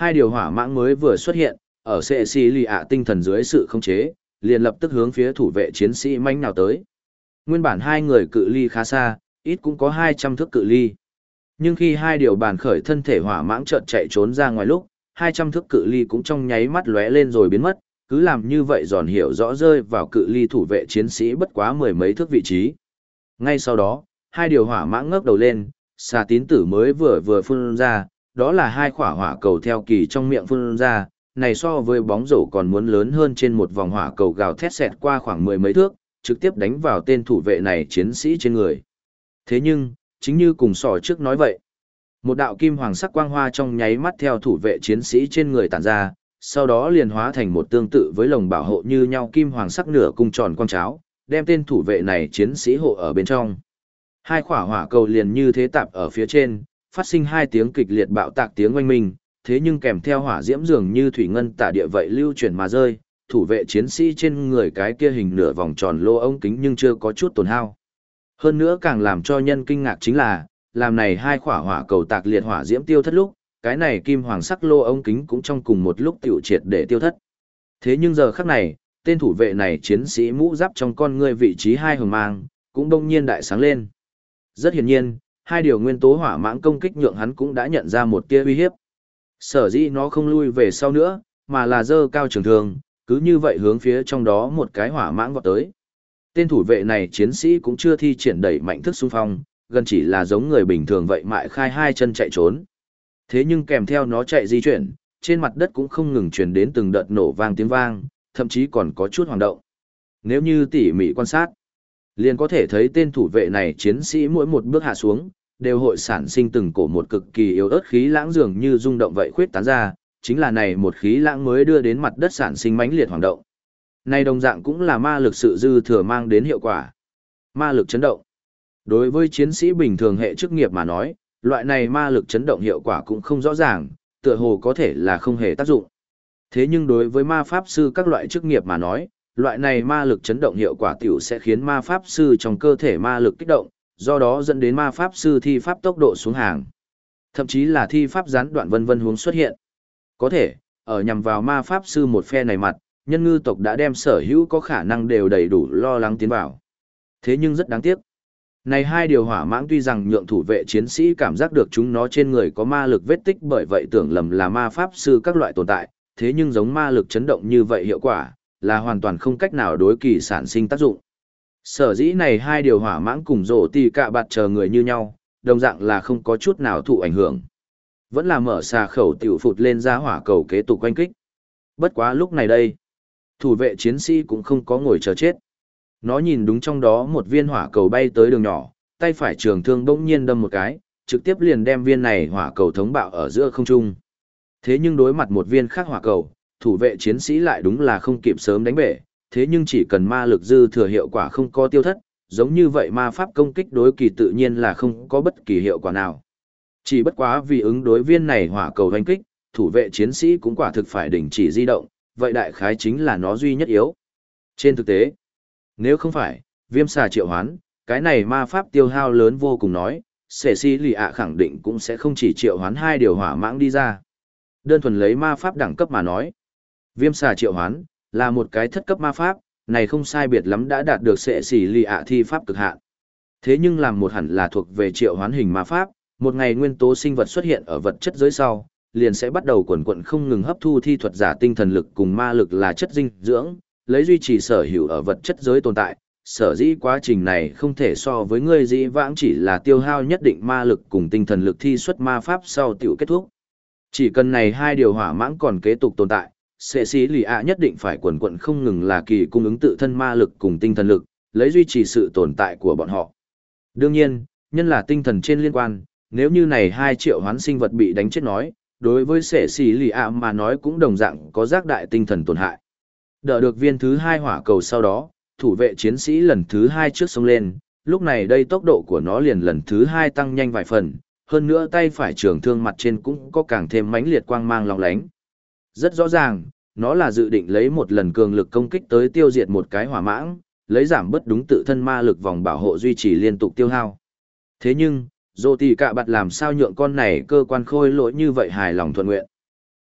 Hai điều hỏa mãng mới vừa xuất hiện, ở sệ xì lì ạ tinh thần dưới sự khống chế, liền lập tức hướng phía thủ vệ chiến sĩ manh nào tới. Nguyên bản hai người cự ly khá xa, ít cũng có 200 thước cự ly. Nhưng khi hai điều bàn khởi thân thể hỏa mãng chợt chạy trốn ra ngoài lúc, 200 thước cự ly cũng trong nháy mắt lóe lên rồi biến mất, cứ làm như vậy giòn hiểu rõ rơi vào cự ly thủ vệ chiến sĩ bất quá mười mấy thước vị trí. Ngay sau đó, hai điều hỏa mãng ngước đầu lên, xà tín tử mới vừa phun ra, đó là hai quả hỏa cầu theo kỳ trong miệng phun ra, này so với bóng rổ còn muốn lớn hơn trên một vòng hỏa cầu gào thét xẹt qua khoảng mười mấy thước, trực tiếp đánh vào tên thủ vệ này chiến sĩ trên người. Thế nhưng, chính như cùng sò trước nói vậy, một đạo kim hoàng sắc quang hoa trong nháy mắt theo thủ vệ chiến sĩ trên người tản ra, sau đó liền hóa thành một tương tự với lồng bảo hộ như nhau kim hoàng sắc nửa cung tròn quang cháo, đem tên thủ vệ này chiến sĩ hộ ở bên trong. Hai quả hỏa cầu liền như thế tạp ở phía trên, phát sinh hai tiếng kịch liệt bạo tạc tiếng oanh minh, thế nhưng kèm theo hỏa diễm dường như thủy ngân tả địa vậy lưu chuyển mà rơi, thủ vệ chiến sĩ trên người cái kia hình nửa vòng tròn lô ống kính nhưng chưa có chút tổn hao. Hơn nữa càng làm cho nhân kinh ngạc chính là, làm này hai quả hỏa cầu tạc liệt hỏa diễm tiêu thất lúc, cái này kim hoàng sắc lô ống kính cũng trong cùng một lúc tiểu triệt để tiêu thất. Thế nhưng giờ khắc này, tên thủ vệ này chiến sĩ mũ giáp trong con ngươi vị trí hai hồng mang, cũng đông nhiên đại sáng lên. Rất hiển nhiên, hai điều nguyên tố hỏa mãng công kích nhượng hắn cũng đã nhận ra một tia uy hiếp. Sở dĩ nó không lui về sau nữa, mà là dơ cao trường thương, cứ như vậy hướng phía trong đó một cái hỏa mãng vọt tới. Tên thủ vệ này chiến sĩ cũng chưa thi triển đẩy mạnh thức xung phong, gần chỉ là giống người bình thường vậy mại khai hai chân chạy trốn. Thế nhưng kèm theo nó chạy di chuyển, trên mặt đất cũng không ngừng truyền đến từng đợt nổ vang tiếng vang, thậm chí còn có chút hoảng động. Nếu như tỉ mỉ quan sát, liền có thể thấy tên thủ vệ này chiến sĩ mỗi một bước hạ xuống, đều hội sản sinh từng cổ một cực kỳ yếu ớt khí lãng dường như rung động vậy khuyết tán ra, chính là này một khí lãng mới đưa đến mặt đất sản sinh mãnh liệt hoảng động. Này đồng dạng cũng là ma lực sự dư thừa mang đến hiệu quả. Ma lực chấn động. Đối với chiến sĩ bình thường hệ chức nghiệp mà nói, loại này ma lực chấn động hiệu quả cũng không rõ ràng, tựa hồ có thể là không hề tác dụng. Thế nhưng đối với ma pháp sư các loại chức nghiệp mà nói, loại này ma lực chấn động hiệu quả tiểu sẽ khiến ma pháp sư trong cơ thể ma lực kích động, do đó dẫn đến ma pháp sư thi pháp tốc độ xuống hàng. Thậm chí là thi pháp gián đoạn vân vân hướng xuất hiện. Có thể, ở nhằm vào ma pháp sư một phe này mặt, nhân ngư tộc đã đem sở hữu có khả năng đều đầy đủ lo lắng tiến vào. Thế nhưng rất đáng tiếc. Này hai điều hỏa mãng tuy rằng nhượng thủ vệ chiến sĩ cảm giác được chúng nó trên người có ma lực vết tích bởi vậy tưởng lầm là ma pháp sư các loại tồn tại, thế nhưng giống ma lực chấn động như vậy hiệu quả, là hoàn toàn không cách nào đối kỳ sản sinh tác dụng. Sở dĩ này hai điều hỏa mãng cùng rổ tì cạ bạt chờ người như nhau, đồng dạng là không có chút nào thụ ảnh hưởng. Vẫn là mở xà khẩu tiểu phụt lên ra hỏa cầu kế tục quanh kích. Bất quá lúc này đây, thủ vệ chiến sĩ cũng không có ngồi chờ chết. Nó nhìn đúng trong đó một viên hỏa cầu bay tới đường nhỏ, tay phải trường thương bỗng nhiên đâm một cái, trực tiếp liền đem viên này hỏa cầu thống bạo ở giữa không trung. Thế nhưng đối mặt một viên khác hỏa cầu, thủ vệ chiến sĩ lại đúng là không kịp sớm đánh bể, thế nhưng chỉ cần ma lực dư thừa hiệu quả không có tiêu thất, giống như vậy ma pháp công kích đối kỳ tự nhiên là không có bất kỳ hiệu quả nào. Chỉ bất quá vì ứng đối viên này hỏa cầu đánh kích, thủ vệ chiến sĩ cũng quả thực phải đình chỉ di động, vậy đại khái chính là nó duy nhất yếu. Trên thực tế, nếu không phải, viêm xà triệu hoán, cái này ma pháp tiêu hao lớn vô cùng nói, sẻ si lì ạ khẳng định cũng sẽ không chỉ triệu hoán hai điều hỏa mãng đi ra. Đơn thuần lấy ma pháp đẳng cấp mà nói, viêm xà triệu hoán là một cái thất cấp ma pháp, này không sai biệt lắm đã đạt được sẻ si lì ạ thi pháp cực hạn. Thế nhưng làm một hẳn là thuộc về triệu hoán hình ma pháp, một ngày nguyên tố sinh vật xuất hiện ở vật chất giới sau, liền sẽ bắt đầu quần quận không ngừng hấp thu thi thuật giả tinh thần lực cùng ma lực là chất dinh dưỡng, lấy duy trì sở hữu ở vật chất giới tồn tại. Sở dĩ quá trình này không thể so với ngươi dĩ vãng chỉ là tiêu hao nhất định ma lực cùng tinh thần lực thi xuất ma pháp sau tiểu kết thúc. Chỉ cần này hai điều hỏa mãng còn kế tục tồn tại, sẽ xí lì ạ nhất định phải quần quận không ngừng là kỳ cung ứng tự thân ma lực cùng tinh thần lực, lấy duy trì sự tồn tại của bọn họ. Đương nhiên, nhân là tinh thần trên liên quan, nếu như này 2 triệu hoán sinh vật bị đánh chết nói, đối với sẽ xí lì ạ mà nói cũng đồng dạng có giác đại tinh thần tổn hại. Đợi được viên thứ 2 hỏa cầu sau đó, thủ vệ chiến sĩ lần thứ 2 trước sông lên, lúc này đây tốc độ của nó liền lần thứ 2 tăng nhanh vài phần, hơn nữa tay phải trường thương mặt trên cũng có càng thêm mãnh liệt quang mang lóng lánh. Rất rõ ràng, nó là dự định lấy một lần cường lực công kích tới tiêu diệt một cái hỏa mãng, lấy giảm bất đúng tự thân ma lực vòng bảo hộ duy trì liên tục tiêu hao. Thế nhưng, dô tì cạ bạt làm sao nhượng con này cơ quan khôi lỗi như vậy hài lòng thuận nguyện.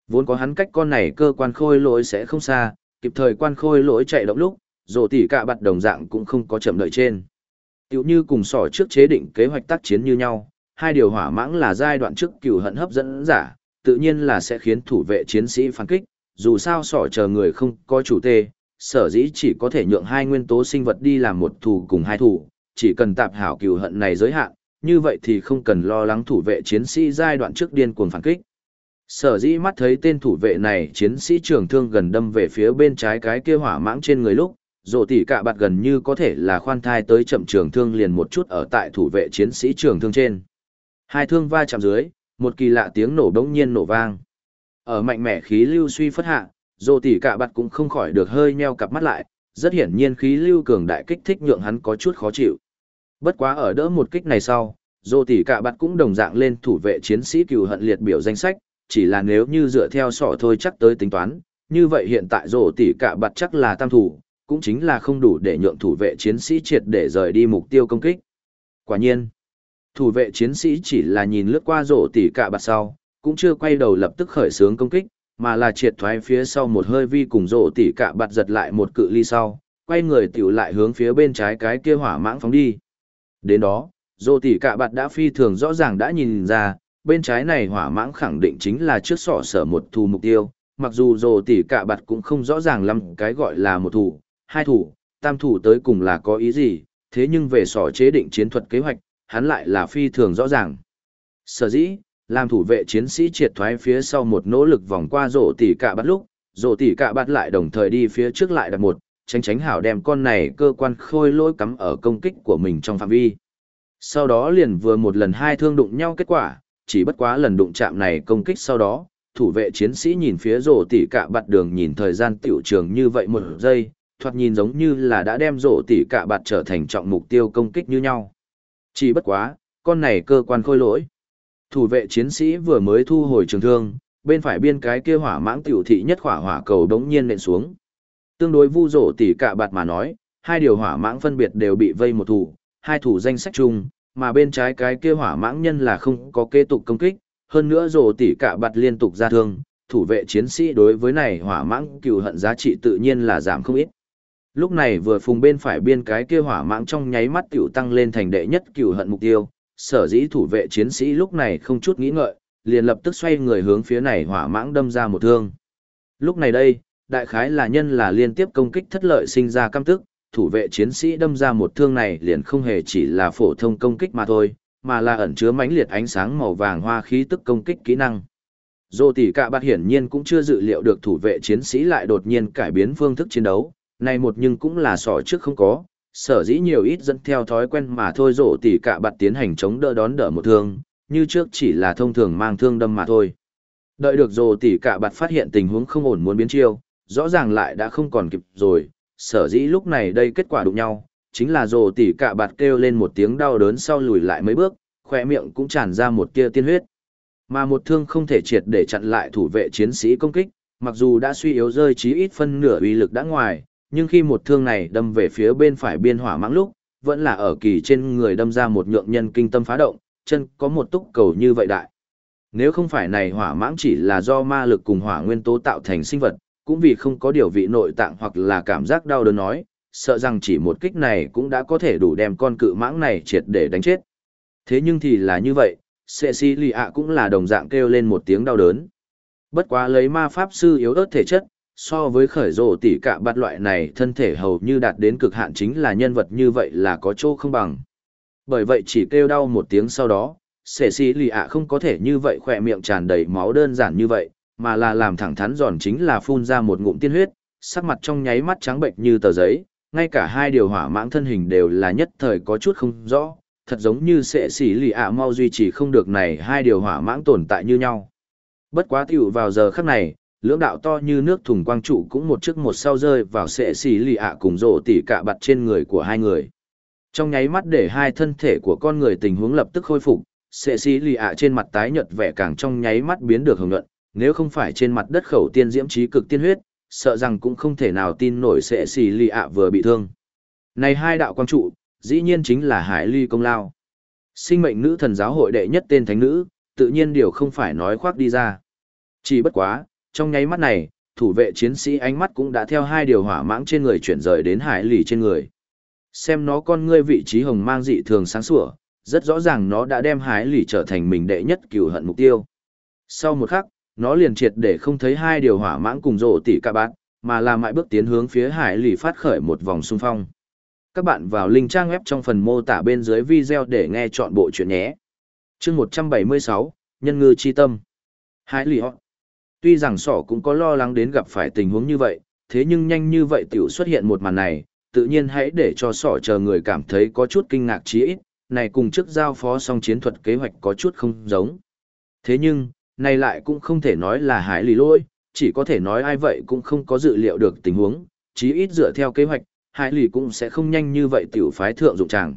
Vốn có hắn cách con này cơ quan khôi lỗi sẽ không xa, kịp thời quan khôi lỗi chạy động lúc, rồ tỉ cả bạt đồng dạng cũng không có chậm đợi trên. Tiểu như cùng sỏ trước chế định kế hoạch tác chiến như nhau, hai điều hỏa mãng là giai đoạn trước cừu hận hấp dẫn giả, tự nhiên là sẽ khiến thủ vệ chiến sĩ phản kích, dù sao sỏ chờ người không có chủ tê, sở dĩ chỉ có thể nhượng hai nguyên tố sinh vật đi làm một thủ cùng hai thủ, chỉ cần tạp hảo cừu hận này giới hạn, như vậy thì không cần lo lắng thủ vệ chiến sĩ giai đoạn trước điên cuồng phản kích. Sở dĩ mắt thấy tên thủ vệ này chiến sĩ trường thương gần đâm về phía bên trái cái kia hỏa mãng trên người lúc, rồ tỉ cả bạt gần như có thể là khoan thai tới chậm trường thương liền một chút ở tại thủ vệ chiến sĩ trường thương trên. Hai thương va chạm dưới, một kỳ lạ tiếng nổ đống nhiên nổ vang. Ở mạnh mẽ khí lưu suy phất hạ, rồ tỉ cả bạt cũng không khỏi được hơi nheo cặp mắt lại, rất hiển nhiên khí lưu cường đại kích thích nhượng hắn có chút khó chịu. Bất quá ở đỡ một kích này sau, rồ tỉ cả bạt cũng đồng dạng lên thủ vệ chiến sĩ cừu hận liệt biểu danh sách, chỉ là nếu như dựa theo sọ thôi chắc tới tính toán, như vậy hiện tại rồ tỉ cả bạt chắc là tam thủ, cũng chính là không đủ để nhượng thủ vệ chiến sĩ triệt để rời đi mục tiêu công kích. Quả nhiên, thủ vệ chiến sĩ chỉ là nhìn lướt qua rồ tỉ cả bạt sau, cũng chưa quay đầu lập tức khởi xướng công kích, mà là triệt thoái phía sau một hơi vi cùng rồ tỉ cả bạt giật lại một cự ly sau, quay người tiểu lại hướng phía bên trái cái kia hỏa mãng phóng đi. Đến đó, rồ tỉ cả bạt đã phi thường rõ ràng đã nhìn ra, bên trái này hỏa mãng khẳng định chính là trước sọ sở một thủ mục tiêu, mặc dù rồ tỉ cả bạt cũng không rõ ràng lắm cái gọi là một thủ, hai thủ, tam thủ tới cùng là có ý gì, thế nhưng về sọ chế định chiến thuật kế hoạch, hắn lại là phi thường rõ ràng. Sở dĩ, làm thủ vệ chiến sĩ triệt thoái phía sau một nỗ lực vòng qua rồ tỉ cả bạt lúc, rồ tỉ cả bạt lại đồng thời đi phía trước lại đặt một, tránh hảo đem con này cơ quan khôi lỗi cắm ở công kích của mình trong phạm vi. Sau đó liền vừa một lần hai thương đụng nhau kết quả, chỉ bất quá lần đụng chạm này công kích sau đó, thủ vệ chiến sĩ nhìn phía rồ tỉ cả bạt đường nhìn thời gian tiểu trường như vậy một giây, thoạt nhìn giống như là đã đem rồ tỉ cả bạt trở thành trọng mục tiêu công kích như nhau. Chỉ bất quá, con này cơ quan khôi lỗi. Thủ vệ chiến sĩ vừa mới thu hồi trường thương, bên phải biên cái kia hỏa mãng tiểu thị nhất hỏa cầu đống nhiên nện xuống. Tương đối vu rồ tỉ cả bạt mà nói, hai điều hỏa mãng phân biệt đều bị vây một thủ, hai thủ danh sách chung, mà bên trái cái kia hỏa mãng nhân là không có kế tục công kích, hơn nữa rồ tỉ cả bạt liên tục ra thương, thủ vệ chiến sĩ đối với này hỏa mãng cừu hận giá trị tự nhiên là giảm không ít. Lúc này vừa phùng bên phải biên cái kia hỏa mãng trong nháy mắt tiểu tăng lên thành đệ nhất cừu hận mục tiêu, sở dĩ thủ vệ chiến sĩ lúc này không chút nghĩ ngợi, liền lập tức xoay người hướng phía này hỏa mãng đâm ra một thương. Lúc này đây, đại khái là nhân là liên tiếp công kích thất lợi sinh ra căm tức, thủ vệ chiến sĩ đâm ra một thương này liền không hề chỉ là phổ thông công kích mà thôi, mà là ẩn chứa mãnh liệt ánh sáng màu vàng hoa khí tức công kích kỹ năng. Dô tỷ cả bạt hiển nhiên cũng chưa dự liệu được thủ vệ chiến sĩ lại đột nhiên cải biến phương thức chiến đấu, này một nhưng cũng là sỏ trước không có, sở dĩ nhiều ít dẫn theo thói quen mà thôi dô tỷ cả bạt tiến hành chống đỡ đón đỡ một thương, như trước chỉ là thông thường mang thương đâm mà thôi. Đợi được dô tỷ cả bạt phát hiện tình huống không ổn muốn biến chiêu, rõ ràng lại đã không còn kịp rồi, sở dĩ lúc này đây kết quả đụng nhau, chính là dô tỷ cả bạt kêu lên một tiếng đau đớn sau lùi lại mấy bước, khỏe miệng cũng tràn ra một tia tiên huyết. Mà một thương không thể triệt để chặn lại thủ vệ chiến sĩ công kích, mặc dù đã suy yếu rơi chí ít phân nửa uy lực đã ngoài, nhưng khi một thương này đâm về phía bên phải biên hỏa mãng lúc, vẫn là ở kỳ trên người đâm ra một nhượng nhân kinh tâm phá động, chân có một túc cầu như vậy đại. Nếu không phải này hỏa mãng chỉ là do ma lực cùng hỏa nguyên tố tạo thành sinh vật, cũng vì không có điều vị nội tạng hoặc là cảm giác đau đớn nói, sợ rằng chỉ một kích này cũng đã có thể đủ đem con cự mãng này triệt để đánh chết. Thế nhưng thì là như vậy, Cecilia cũng là đồng dạng kêu lên một tiếng đau đớn. Bất quá lấy ma pháp sư yếu ớt thể chất, so với khởi rồ tỷ cả bạt loại này thân thể hầu như đạt đến cực hạn chính là nhân vật như vậy là có chỗ không bằng. Bởi vậy chỉ kêu đau một tiếng sau đó, Cecilia không có thể như vậy khỏe miệng tràn đầy máu đơn giản như vậy, mà là làm thẳng thắn giòn chính là phun ra một ngụm tiên huyết, sắc mặt trong nháy mắt trắng bệnh như tờ giấy, ngay cả hai điều hỏa mãng thân hình đều là nhất thời có chút không rõ, thật giống như sẽ xỉ lì mau duy trì không được này hai điều hỏa mãng tồn tại như nhau. Bất quá tiểu vào giờ khắc này, lưỡng đạo to như nước thùng quang trụ cũng một trước một sau rơi vào sẽ xỉ lì cùng rộ tỉ cả bạt trên người của hai người. Trong nháy mắt để hai thân thể của con người tình huống lập tức khôi phục, sẽ xỉ lì trên mặt tái nhợt vẻ càng trong nháy mắt biến được hồng nhuận, nếu không phải trên mặt đất khẩu tiên diễm trí cực tiên huyết, sợ rằng cũng không thể nào tin nổi sẽ xỉ lì vừa bị thương. Này hai đạo quang trụ, dĩ nhiên chính là Hải Ly công lao. Sinh mệnh nữ thần giáo hội đệ nhất tên thánh nữ, tự nhiên điều không phải nói khoác đi ra. Chỉ bất quá, trong nháy mắt này, thủ vệ chiến sĩ ánh mắt cũng đã theo hai điều hỏa mãng trên người chuyển rời đến hải lì trên người. Xem nó con ngươi vị trí hồng mang dị thường sáng sủa, rất rõ ràng nó đã đem hải lì trở thành mình đệ nhất cừu hận mục tiêu. Sau một khắc, nó liền triệt để không thấy hai điều hỏa mãng cùng rồ tỉ cả bát, mà là mãi bước tiến hướng phía hải lì phát khởi một vòng xung phong. Các bạn vào link trang web trong phần mô tả bên dưới video để nghe chọn bộ chuyện nhé. Chương 176, Nhân ngư chi tâm. Hải lì họ. Tuy rằng sỏ cũng có lo lắng đến gặp phải tình huống như vậy, thế nhưng nhanh như vậy tiểu xuất hiện một màn này, tự nhiên hãy để cho sỏ chờ người cảm thấy có chút kinh ngạc chí ít, này cùng trước giao phó xong chiến thuật kế hoạch có chút không giống. Thế nhưng, này lại cũng không thể nói là hải lì lỗi, chỉ có thể nói ai vậy cũng không có dự liệu được tình huống, chí ít dựa theo kế hoạch, hải lì cũng sẽ không nhanh như vậy tiểu phái thượng dụng tràng.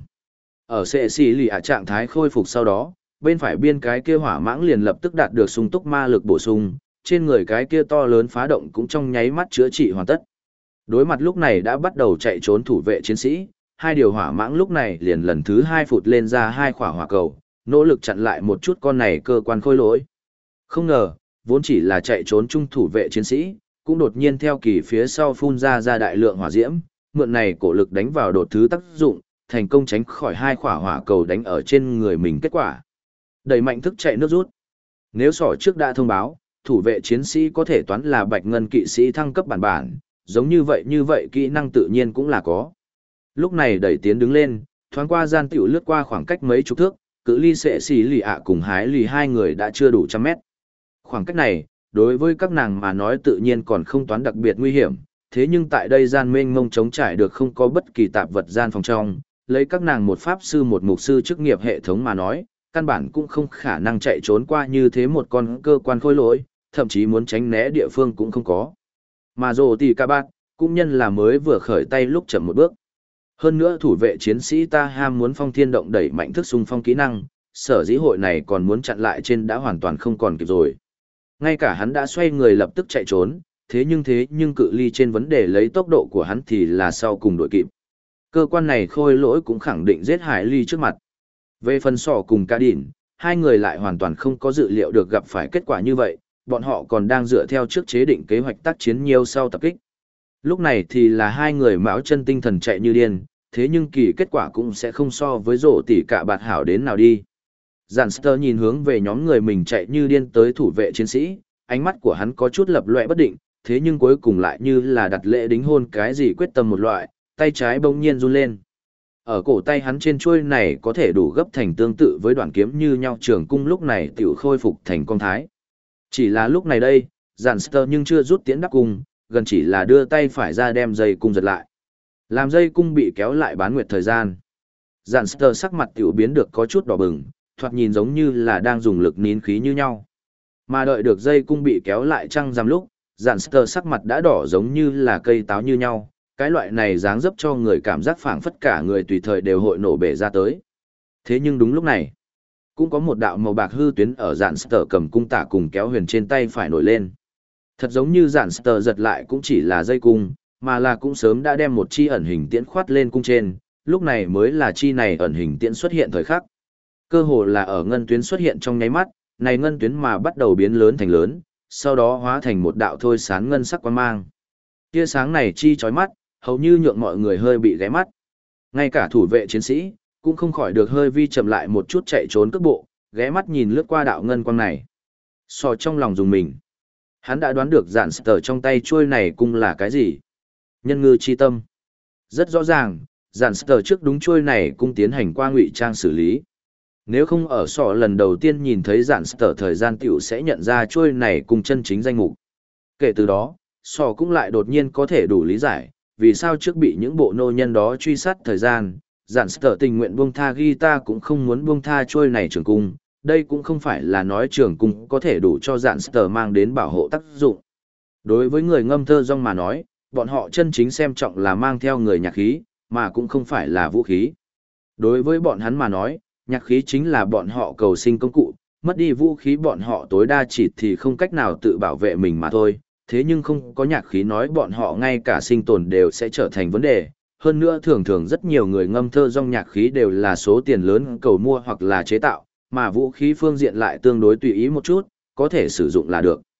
Ở sệ xì lì trạng thái khôi phục sau đó, bên phải biên cái kia hỏa mãng liền lập tức đạt được sung túc ma lực bổ sung, trên người cái kia to lớn phá động cũng trong nháy mắt chữa trị hoàn tất. Đối mặt lúc này đã bắt đầu chạy trốn thủ vệ chiến sĩ, hai điều hỏa mãng lúc này liền lần thứ hai phụt lên ra hai quả hỏa cầu, nỗ lực chặn lại một chút con này cơ quan khôi lỗi. Không ngờ, vốn chỉ là chạy trốn chung thủ vệ chiến sĩ, cũng đột nhiên theo kỳ phía sau phun ra đại lượng hỏa diễm, mượn này cổ lực đánh vào đột thứ tác dụng, thành công tránh khỏi hai quả hỏa cầu đánh ở trên người mình kết quả. Đẩy mạnh thức chạy nước rút. Nếu sỏ trước đã thông báo, thủ vệ chiến sĩ có thể toán là bạch ngân kỵ sĩ thăng cấp bản bản, giống như vậy kỹ năng tự nhiên cũng là có. Lúc này đẩy tiến đứng lên, thoáng qua gian tiểu lướt qua khoảng cách mấy chục thước, cự ly sệ xì lì cùng hái lì hai người đã chưa đủ trăm mét. Khoảng cách này, đối với các nàng mà nói tự nhiên còn không toán đặc biệt nguy hiểm, thế nhưng tại đây gian mênh mông trống trải được không có bất kỳ tạp vật gian phòng trong, lấy các nàng một pháp sư một mục sư chức nghiệp hệ thống mà nói, căn bản cũng không khả năng chạy trốn qua như thế một con cơ quan khôi lỗi, thậm chí muốn tránh né địa phương cũng không có. Mà rồ tỉ cả bát, cũng nhân là mới vừa khởi tay lúc chậm một bước. Hơn nữa thủ vệ chiến sĩ ta ham muốn phong thiên động đẩy mạnh thức xung phong kỹ năng, sở dĩ hội này còn muốn chặn lại trên đã hoàn toàn không còn kịp rồi. Ngay cả hắn đã xoay người lập tức chạy trốn, thế nhưng cự ly trên vấn đề lấy tốc độ của hắn thì là sau cùng đội kịp. Cơ quan này khôi lỗi cũng khẳng định giết Hải Ly trước mặt. Về phần sỏ cùng Cá Đỉn, hai người lại hoàn toàn không có dự liệu được gặp phải kết quả như vậy, bọn họ còn đang dựa theo trước chế định kế hoạch tác chiến nhiều sau tập kích. Lúc này thì là hai người mão chân tinh thần chạy như điên, thế nhưng kỳ kết quả cũng sẽ không so với rổ tỉ cả bạt hảo đến nào đi. Giản nhìn hướng về nhóm người mình chạy như điên tới thủ vệ chiến sĩ, ánh mắt của hắn có chút lập loè bất định, thế nhưng cuối cùng lại như là đặt lễ đính hôn cái gì quyết tâm một loại, tay trái bỗng nhiên run lên. Ở cổ tay hắn trên chuôi này có thể đủ gấp thành tương tự với đoạn kiếm như nhau trường cung lúc này tiểu khôi phục thành con thái. Chỉ là lúc này đây, Giản nhưng chưa rút tiễn đắp cung, gần chỉ là đưa tay phải ra đem dây cung giật lại. Làm dây cung bị kéo lại bán nguyệt thời gian. Giản sắc mặt tiểu biến được có chút đỏ bừng, thoạt nhìn giống như là đang dùng lực nín khí như nhau. Mà đợi được dây cung bị kéo lại trăng rằm lúc, Giản sắc mặt đã đỏ giống như là cây táo như nhau, cái loại này dáng dấp cho người cảm giác phảng phất cả người tùy thời đều hội nổ bể ra tới. Thế nhưng đúng lúc này, cũng có một đạo màu bạc hư tuyến ở Giản cầm cung tả cùng kéo huyền trên tay phải nổi lên. Thật giống như Giản giật lại cũng chỉ là dây cung, mà là cũng sớm đã đem một chi ẩn hình tiễn khoát lên cung trên, lúc này mới là chi này ẩn hình tiễn xuất hiện thời khắc. Cơ hồ là ở ngân tuyến xuất hiện trong nháy mắt, này ngân tuyến mà bắt đầu biến lớn thành lớn, sau đó hóa thành một đạo thôi sáng ngân sắc quang mang. Tia sáng này chi chói mắt, hầu như nhượng mọi người hơi bị ghé mắt. Ngay cả thủ vệ chiến sĩ, cũng không khỏi được hơi vi chậm lại một chút chạy trốn cước bộ, ghé mắt nhìn lướt qua đạo ngân quang này. Sò trong lòng dùng mình. Hắn đã đoán được Giản trong tay chuôi này cung là cái gì. Nhân ngư chi tâm. Rất rõ ràng, Giản trước đúng chuôi này cung tiến hành qua ngụy trang xử lý. Nếu không ở sọ lần đầu tiên nhìn thấy Giản thời gian tiểu sẽ nhận ra chuôi này cùng chân chính danh mục. Kể từ đó, sọ cũng lại đột nhiên có thể đủ lý giải, vì sao trước bị những bộ nô nhân đó truy sát thời gian, Giản tình nguyện buông tha guitar cũng không muốn buông tha chuôi này trường cung. Đây cũng không phải là nói trường cung có thể đủ cho Giản mang đến bảo hộ tác dụng. Đối với người ngâm thơ rong mà nói, bọn họ chân chính xem trọng là mang theo người nhạc khí, mà cũng không phải là vũ khí. Đối với bọn hắn mà nói, nhạc khí chính là bọn họ cầu sinh công cụ, mất đi vũ khí bọn họ tối đa chỉ thì không cách nào tự bảo vệ mình mà thôi, thế nhưng không có nhạc khí nói bọn họ ngay cả sinh tồn đều sẽ trở thành vấn đề. Hơn nữa thường thường rất nhiều người ngâm thơ rong nhạc khí đều là số tiền lớn cầu mua hoặc là chế tạo, mà vũ khí phương diện lại tương đối tùy ý một chút, có thể sử dụng là được.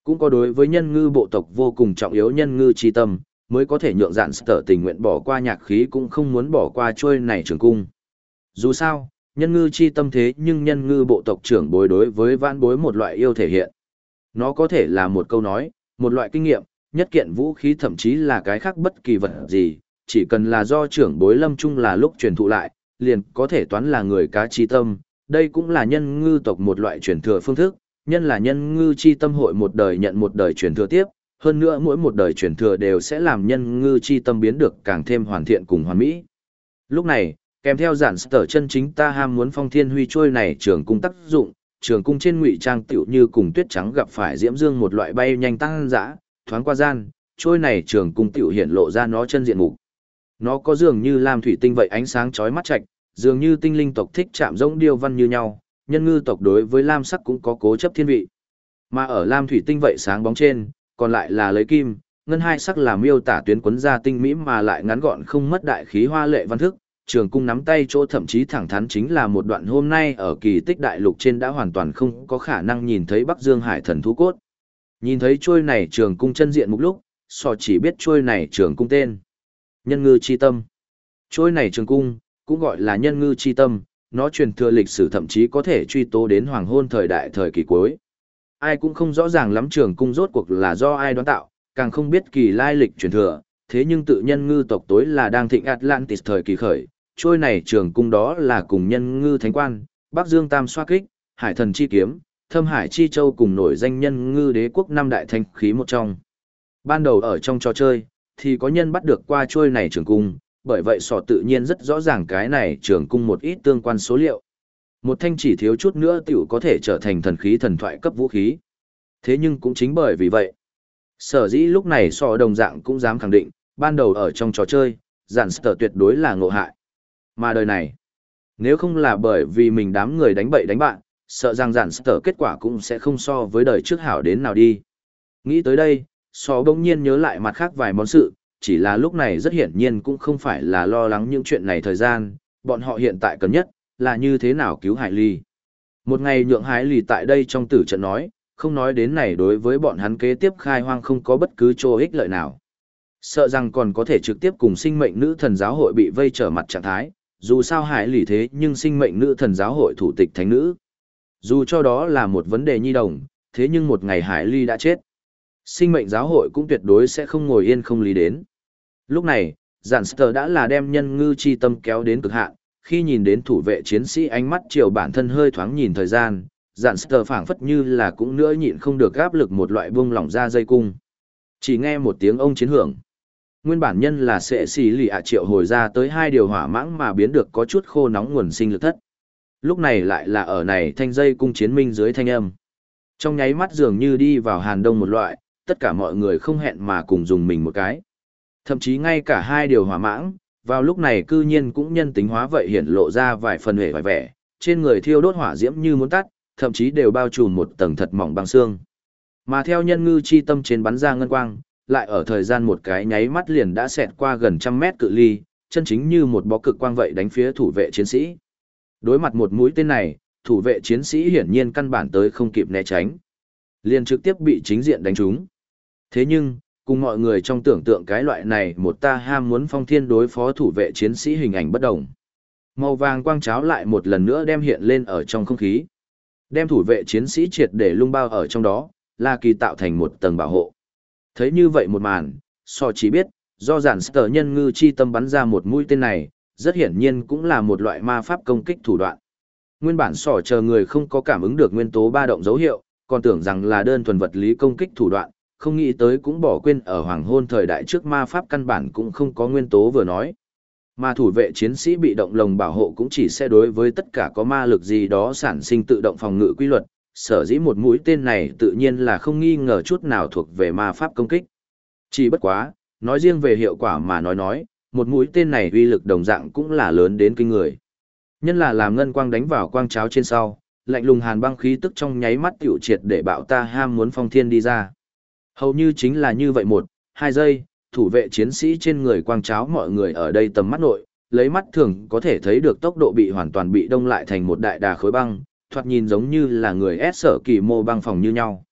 Cũng có đối với nhân ngư bộ tộc vô cùng trọng yếu nhân ngư chi tâm, mới có thể nhượng dạn sở tình nguyện bỏ qua nhạc khí cũng không muốn bỏ qua trôi này trường cung. Dù sao, nhân ngư chi tâm thế nhưng nhân ngư bộ tộc trưởng bối đối với vãn bối một loại yêu thể hiện. Nó có thể là một câu nói, một loại kinh nghiệm, nhất kiện vũ khí thậm chí là cái khác bất kỳ vật gì, chỉ cần là do trưởng bối lâm chung là lúc truyền thụ lại, liền có thể toán là người cá chi tâm. Đây cũng là nhân ngư tộc một loại truyền thừa phương thức, nhân là nhân ngư chi tâm hội một đời nhận một đời truyền thừa tiếp, hơn nữa mỗi một đời truyền thừa đều sẽ làm nhân ngư chi tâm biến được càng thêm hoàn thiện cùng hoàn mỹ. Lúc này, kèm theo giản sở chân chính ta ham muốn phong thiên huy trôi này trường cung tác dụng, trường cung trên ngụy trang tiểu như cùng tuyết trắng gặp phải diễm dương một loại bay nhanh tăng dã, thoáng qua gian, trôi này trường cung tiểu hiện lộ ra nó chân diện mục. Nó có dường như lam thủy tinh vậy ánh sáng chói mắt chạch, dường như tinh linh tộc thích chạm rỗng điêu văn như nhau, nhân ngư tộc đối với lam sắc cũng có cố chấp thiên vị. Mà ở lam thủy tinh vậy sáng bóng trên, còn lại là lấy kim, ngân hai sắc làm miêu tả tuyến quấn ra tinh mỹ mà lại ngắn gọn không mất đại khí hoa lệ văn thức, trường cung nắm tay chỗ thậm chí thẳng thắn chính là một đoạn hôm nay ở kỳ tích đại lục trên đã hoàn toàn không có khả năng nhìn thấy Bắc Dương Hải thần thú cốt. Nhìn thấy trôi này trường cung chân diện mục lúc, sò chỉ biết trôi này trường cung tên. Nhân ngư chi tâm. Trôi này trường cung, cũng gọi là nhân ngư chi tâm, nó truyền thừa lịch sử thậm chí có thể truy tố đến hoàng hôn thời đại thời kỳ cuối. Ai cũng không rõ ràng lắm trường cung rốt cuộc là do ai đoán tạo, càng không biết kỳ lai lịch truyền thừa, thế nhưng tự nhân ngư tộc tối là đang thịnh Atlantis thời kỳ khởi, trôi này trường cung đó là cùng nhân ngư thánh quan, Bắc Dương Tam Xoa Kích, Hải Thần Chi Kiếm, Thâm Hải Chi Châu cùng nổi danh nhân ngư đế quốc năm đại thanh khí một trong. Ban đầu ở trong trò chơi, thì có nhân bắt được qua trôi này trường cung, bởi vậy sọ tự nhiên rất rõ ràng cái này trường cung một ít tương quan số liệu. Một thanh chỉ thiếu chút nữa tiểu có thể trở thành thần khí thần thoại cấp vũ khí. Thế nhưng cũng chính bởi vì vậy, sở dĩ lúc này sọ đồng dạng cũng dám khẳng định, ban đầu ở trong trò chơi, giản sở tuyệt đối là ngộ hại. Mà đời này, nếu không là bởi vì mình đám người đánh bậy đánh bạn, sợ rằng giản sở kết quả cũng sẽ không so với đời trước hảo đến nào đi. Nghĩ tới đây, sọ bỗng nhiên nhớ lại mặt khác vài món sự, chỉ là lúc này rất hiển nhiên cũng không phải là lo lắng những chuyện này thời gian, bọn họ hiện tại cần nhất là như thế nào cứu Hải Ly. Một ngày nhượng Hải Ly tại đây trong tử trận nói, không nói đến này đối với bọn hắn kế tiếp khai hoang không có bất cứ chỗ ích lợi nào. Sợ rằng còn có thể trực tiếp cùng sinh mệnh nữ thần giáo hội bị vây trở mặt trạng thái, dù sao Hải Ly thế nhưng sinh mệnh nữ thần giáo hội thủ tịch thánh nữ. Dù cho đó là một vấn đề nhi đồng, thế nhưng một ngày Hải Ly đã chết, sinh mệnh giáo hội cũng tuyệt đối sẽ không ngồi yên không lý đến. Lúc này, giản sở đã là đem nhân ngư chi tâm kéo đến cực hạn, khi nhìn đến thủ vệ chiến sĩ ánh mắt chiều bản thân hơi thoáng nhìn thời gian, giản sở phảng phất như là cũng nữa nhịn không được áp lực một loại buông lỏng ra dây cung. Chỉ nghe một tiếng ông chiến hưởng. Nguyên bản nhân là sẽ xì lì triệu hồi ra tới hai điều hỏa mãng mà biến được có chút khô nóng nguồn sinh lực thất. Lúc này lại là ở này thanh dây cung chiến minh dưới thanh âm. Trong nháy mắt dường như đi vào hàn đông một loại, tất cả mọi người không hẹn mà cùng dùng mình một cái. Thậm chí ngay cả hai điều hỏa mãng, vào lúc này cư nhiên cũng nhân tính hóa vậy hiển lộ ra vài phần hề vài vẻ, trên người thiêu đốt hỏa diễm như muốn tắt, thậm chí đều bao trùm một tầng thật mỏng băng xương. Mà theo nhân ngư chi tâm trên bắn ra ngân quang, lại ở thời gian một cái nháy mắt liền đã xẹt qua gần trăm mét cự ly, chân chính như một bó cực quang vậy đánh phía thủ vệ chiến sĩ. Đối mặt một mũi tên này, thủ vệ chiến sĩ hiển nhiên căn bản tới không kịp né tránh, liền trực tiếp bị chính diện đánh trúng. Thế nhưng, cùng mọi người trong tưởng tượng cái loại này một ta ham muốn phong thiên đối phó thủ vệ chiến sĩ hình ảnh bất đồng. Màu vàng quang cháo lại một lần nữa đem hiện lên ở trong không khí. Đem thủ vệ chiến sĩ triệt để lung bao ở trong đó, là kỳ tạo thành một tầng bảo hộ. Thấy như vậy một màn, so chỉ biết, do giản sở nhân ngư chi tâm bắn ra một mũi tên này, rất hiển nhiên cũng là một loại ma pháp công kích thủ đoạn. Nguyên bản sỏ chờ người không có cảm ứng được nguyên tố ba động dấu hiệu, còn tưởng rằng là đơn thuần vật lý công kích thủ đoạn, không nghĩ tới cũng bỏ quên ở hoàng hôn thời đại trước ma pháp căn bản cũng không có nguyên tố vừa nói. Mà thủ vệ chiến sĩ bị động lồng bảo hộ cũng chỉ sẽ đối với tất cả có ma lực gì đó sản sinh tự động phòng ngự quy luật, sở dĩ một mũi tên này tự nhiên là không nghi ngờ chút nào thuộc về ma pháp công kích. Chỉ bất quá, nói riêng về hiệu quả mà nói, một mũi tên này uy lực đồng dạng cũng là lớn đến kinh người. Nhân là làm ngân quang đánh vào quang cháo trên sau, lạnh lùng hàn băng khí tức trong nháy mắt tiểu triệt để bạo ta ham muốn phong thiên đi ra. Hầu như chính là như vậy 1-2 giây, thủ vệ chiến sĩ trên người quang cháo mọi người ở đây tầm mắt nội, lấy mắt thường có thể thấy được tốc độ bị hoàn toàn bị đông lại thành một đại đà khối băng, thoạt nhìn giống như là người ép sở kỳ mô băng phòng như nhau.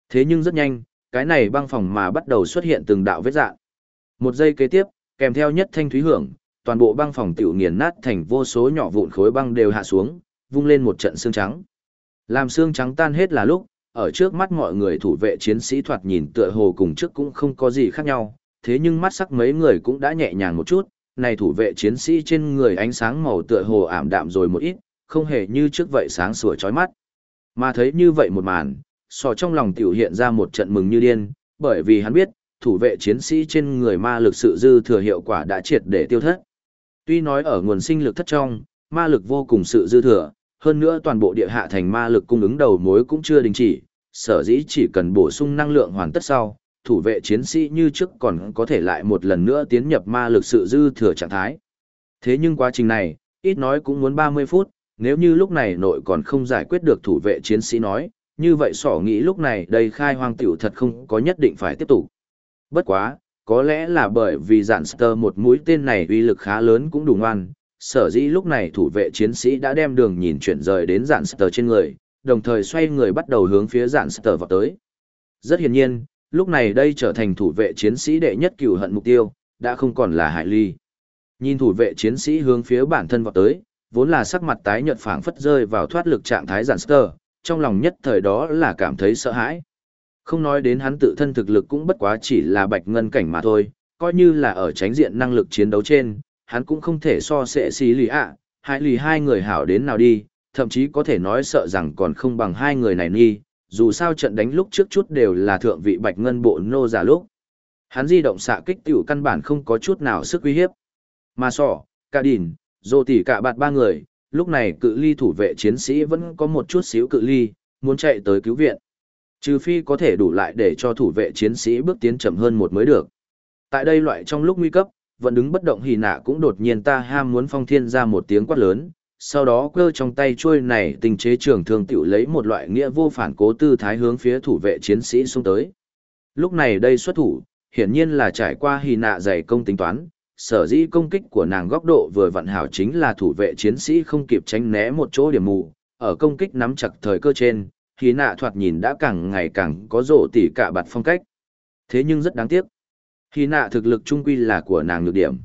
Thế nhưng rất nhanh, cái này băng phòng mà bắt đầu xuất hiện từng đạo vết rạn. Một giây kế tiếp, kèm theo nhất thanh thúy hưởng, toàn bộ băng phòng tiểu nghiền nát thành vô số nhỏ vụn khối băng đều hạ xuống, vung lên một trận xương trắng. Làm xương trắng tan hết là lúc, ở trước mắt mọi người thủ vệ chiến sĩ thoạt nhìn tựa hồ cùng trước cũng không có gì khác nhau, thế nhưng mắt sắc mấy người cũng đã nhẹ nhàng một chút, này thủ vệ chiến sĩ trên người ánh sáng màu tựa hồ ảm đạm rồi một ít, không hề như trước vậy sáng sủa chói mắt. Mà thấy như vậy một màn, sò trong lòng tiểu hiện ra một trận mừng như điên, bởi vì hắn biết, thủ vệ chiến sĩ trên người ma lực sự dư thừa hiệu quả đã triệt để tiêu thất. Tuy nói ở nguồn sinh lực thất trong, ma lực vô cùng sự dư thừa, hơn nữa toàn bộ địa hạ thành ma lực cung ứng đầu mối cũng chưa đình chỉ, sở dĩ chỉ cần bổ sung năng lượng hoàn tất sau, thủ vệ chiến sĩ như trước còn có thể lại một lần nữa tiến nhập ma lực sự dư thừa trạng thái. Thế nhưng quá trình này, ít nói cũng muốn 30 phút, nếu như lúc này nội còn không giải quyết được thủ vệ chiến sĩ nói, như vậy sỏ nghĩ lúc này đây khai hoang tiểu thật không có nhất định phải tiếp tục. Bất quá, có lẽ là bởi vì dạn Star một mũi tên này uy lực khá lớn cũng đủ ngoan, sở dĩ lúc này thủ vệ chiến sĩ đã đem đường nhìn chuyển rời đến dạn Star trên người, đồng thời xoay người bắt đầu hướng phía dạn Star vào tới. Rất hiển nhiên, lúc này đây trở thành thủ vệ chiến sĩ đệ nhất cửu hận mục tiêu, đã không còn là Hải Ly. Nhìn thủ vệ chiến sĩ hướng phía bản thân vào tới, vốn là sắc mặt tái nhợt phảng phất rơi vào thoát lực trạng thái dạn Star, trong lòng nhất thời đó là cảm thấy sợ hãi. Không nói đến hắn tự thân thực lực cũng bất quá chỉ là bạch ngân cảnh mà thôi, coi như là ở tránh diện năng lực chiến đấu trên, hắn cũng không thể so sệ xí lì ạ, Hải Lì hai người hảo đến nào đi, thậm chí có thể nói sợ rằng còn không bằng hai người này nghi, dù sao trận đánh lúc trước chút đều là thượng vị bạch ngân bộ nô giả lúc. Hắn di động xạ kích tiểu căn bản không có chút nào sức uy hiếp. Mà sỏ, cả đỉn, dô tỉ cả bạt ba người, lúc này cự ly thủ vệ chiến sĩ vẫn có một chút xíu cự ly, muốn chạy tới cứu viện. Trừ phi có thể đủ lại để cho thủ vệ chiến sĩ bước tiến chậm hơn một mới được. Tại đây loại trong lúc nguy cấp, vẫn đứng bất động Hỉ Nạ cũng đột nhiên ta ham muốn phong thiên ra một tiếng quát lớn, sau đó cơ trong tay chuôi này tình chế trường thương tiểu lấy một loại nghĩa vô phản cố tư thái hướng phía thủ vệ chiến sĩ xung tới. Lúc này đây xuất thủ, hiển nhiên là trải qua Hỉ Nạ dày công tính toán, sở dĩ công kích của nàng góc độ vừa vặn hảo chính là thủ vệ chiến sĩ không kịp tránh né một chỗ điểm mù, ở công kích nắm chặt thời cơ trên, Hỉ Nạ thoạt nhìn đã càng ngày càng có rộ tỉ cả bạt phong cách. Thế nhưng rất đáng tiếc, Hỉ Nạ thực lực trung quy là của nàng nhược điểm.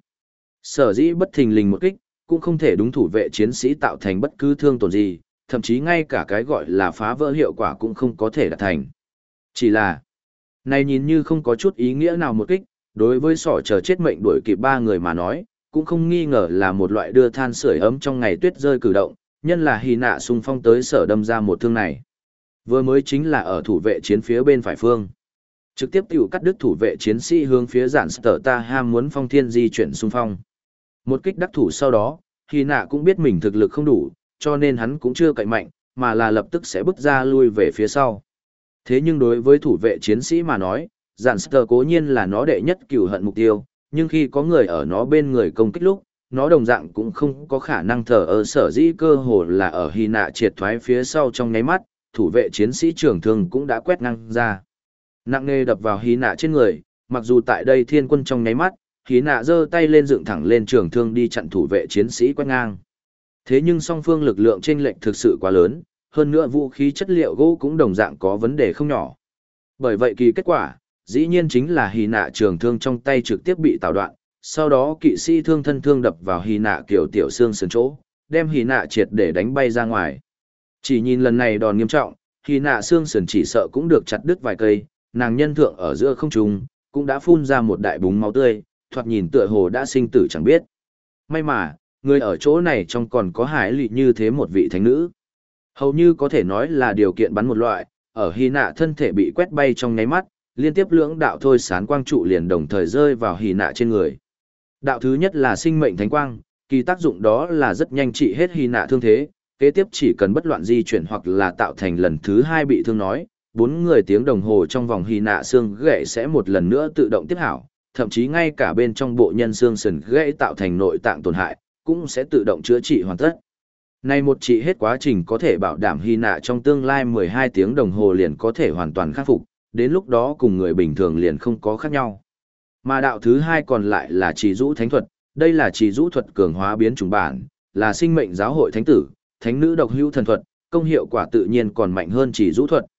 Sở dĩ bất thình lình một kích, cũng không thể đúng thủ vệ chiến sĩ tạo thành bất cứ thương tổn gì, thậm chí ngay cả cái gọi là phá vỡ hiệu quả cũng không có thể đạt thành. Chỉ là, này nhìn như không có chút ý nghĩa nào một kích, đối với sỏ chờ chết mệnh đuổi kịp ba người mà nói, cũng không nghi ngờ là một loại đưa than sưởi ấm trong ngày tuyết rơi cử động, nhân là Hỉ Nạ xung phong tới sở đâm ra một thương này. Vừa mới chính là ở thủ vệ chiến phía bên phải phương. Trực tiếp tiểu cắt đứt thủ vệ chiến sĩ hướng phía giản sở ta ham muốn phong thiên di chuyển xung phong. Một kích đắc thủ sau đó, Hỉ Nạ cũng biết mình thực lực không đủ, cho nên hắn cũng chưa cậy mạnh, mà là lập tức sẽ bước ra lui về phía sau. Thế nhưng đối với thủ vệ chiến sĩ mà nói, giản sở cố nhiên là nó đệ nhất cửu hận mục tiêu, nhưng khi có người ở nó bên người công kích lúc, nó đồng dạng cũng không có khả năng thở ở sở dĩ cơ hồ là ở Hỉ Nạ triệt thoái phía sau trong nháy mắt, thủ vệ chiến sĩ trưởng thương cũng đã quét ngang ra. Nặng nề đập vào Hỉ Nạ trên người, mặc dù tại đây thiên quân trong nháy mắt, Hỉ Nạ giơ tay lên dựng thẳng lên trường thương đi chặn thủ vệ chiến sĩ quét ngang. Thế nhưng song phương lực lượng chênh lệch thực sự quá lớn, hơn nữa vũ khí chất liệu gỗ cũng đồng dạng có vấn đề không nhỏ. Bởi vậy kỳ kết quả, dĩ nhiên chính là Hỉ Nạ trường thương trong tay trực tiếp bị tào đoạn, sau đó kỵ sĩ thương thân thương đập vào Hỉ Nạ kiểu tiểu xương sườn chỗ, đem Hỉ Nạ triệt để đánh bay ra ngoài. Chỉ nhìn lần này đòn nghiêm trọng, Hỉ Nạ xương sườn chỉ sợ cũng được chặt đứt vài cây, nàng nhân thượng ở giữa không trung, cũng đã phun ra một đại búng máu tươi, thoạt nhìn tựa hồ đã sinh tử chẳng biết. May mà, người ở chỗ này trong còn có Hải Lị như thế một vị thánh nữ. Hầu như có thể nói là điều kiện bắn một loại, ở Hỉ Nạ thân thể bị quét bay trong nháy mắt, liên tiếp lưỡng đạo thôi sán quang trụ liền đồng thời rơi vào Hỉ Nạ trên người. Đạo thứ nhất là sinh mệnh thánh quang, kỳ tác dụng đó là rất nhanh trị hết Hỉ Nạ thương thế, kế tiếp chỉ cần bất loạn di chuyển hoặc là tạo thành lần thứ hai bị thương nói, 4 người tiếng đồng hồ trong vòng Hỉ Nạ xương gãy sẽ một lần nữa tự động tiếp hảo, thậm chí ngay cả bên trong bộ nhân xương sườn gãy tạo thành nội tạng tổn hại, cũng sẽ tự động chữa trị hoàn tất. Này một trị hết quá trình có thể bảo đảm Hỉ Nạ trong tương lai 12 tiếng đồng hồ liền có thể hoàn toàn khắc phục, đến lúc đó cùng người bình thường liền không có khác nhau. Mà đạo thứ hai còn lại là trì rũ thánh thuật, đây là trì rũ thuật cường hóa biến chủng bản, là sinh mệnh giáo hội thánh tử, thánh nữ độc hữu thần thuật, công hiệu quả tự nhiên còn mạnh hơn trì rũ thuật.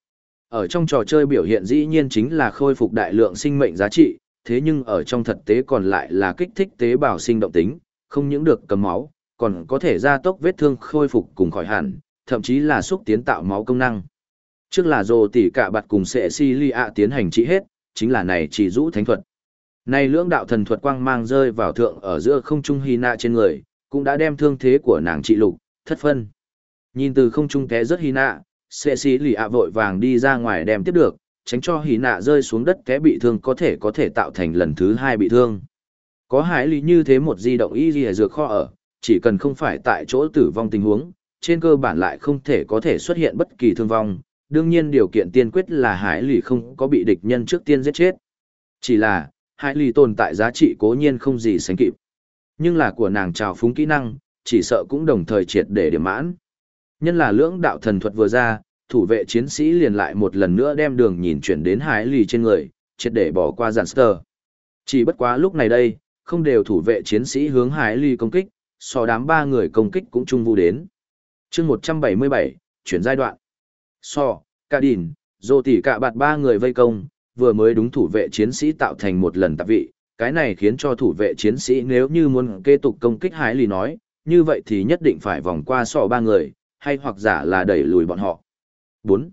Ở trong trò chơi biểu hiện dĩ nhiên chính là khôi phục đại lượng sinh mệnh giá trị, thế nhưng ở trong thực tế còn lại là kích thích tế bào sinh động tính, không những được cầm máu, còn có thể gia tốc vết thương khôi phục cùng khỏi hẳn, thậm chí là xúc tiến tạo máu công năng. Trước là Rồ tỷ cả bạt cùng Cecilia tiến hành trị hết, chính là này chỉ rũ thánh thuật. Này lưỡng đạo thần thuật quang mang rơi vào thượng ở giữa không trung Hina trên người, cũng đã đem thương thế của nàng trị lục, thất phân. Nhìn từ không trung té rớt Hina, Cecilia vội vàng đi ra ngoài đem tiếp được, tránh cho Hina rơi xuống đất té bị thương có thể tạo thành lần thứ hai bị thương. Có hải lý như thế một di động y dì dược kho ở, chỉ cần không phải tại chỗ tử vong tình huống, trên cơ bản lại không thể có thể xuất hiện bất kỳ thương vong. Đương nhiên điều kiện tiên quyết là hải lý không có bị địch nhân trước tiên giết chết. Chỉ là, hải lý tồn tại giá trị cố nhiên không gì sánh kịp. Nhưng là của nàng trào phúng kỹ năng, chỉ sợ cũng đồng thời triệt để điểm mãn. Nhân là lưỡng đạo thần thuật vừa ra, thủ vệ chiến sĩ liền lại một lần nữa đem đường nhìn chuyển đến hải lý trên người, triệt để bỏ qua giản sơ. Chỉ bất quá lúc này đây, không đều thủ vệ chiến sĩ hướng hải lý công kích, so đám ba người công kích cũng chung vu đến. Chương 177, chuyển giai đoạn. Cả đỉn, dô tỉ cả bạt ba người vây công, vừa mới đúng thủ vệ chiến sĩ tạo thành một lần tạp vị, cái này khiến cho thủ vệ chiến sĩ nếu như muốn kế tục công kích hải lý nói, như vậy thì nhất định phải vòng qua ba người, hay hoặc giả là đẩy lùi bọn họ. 4.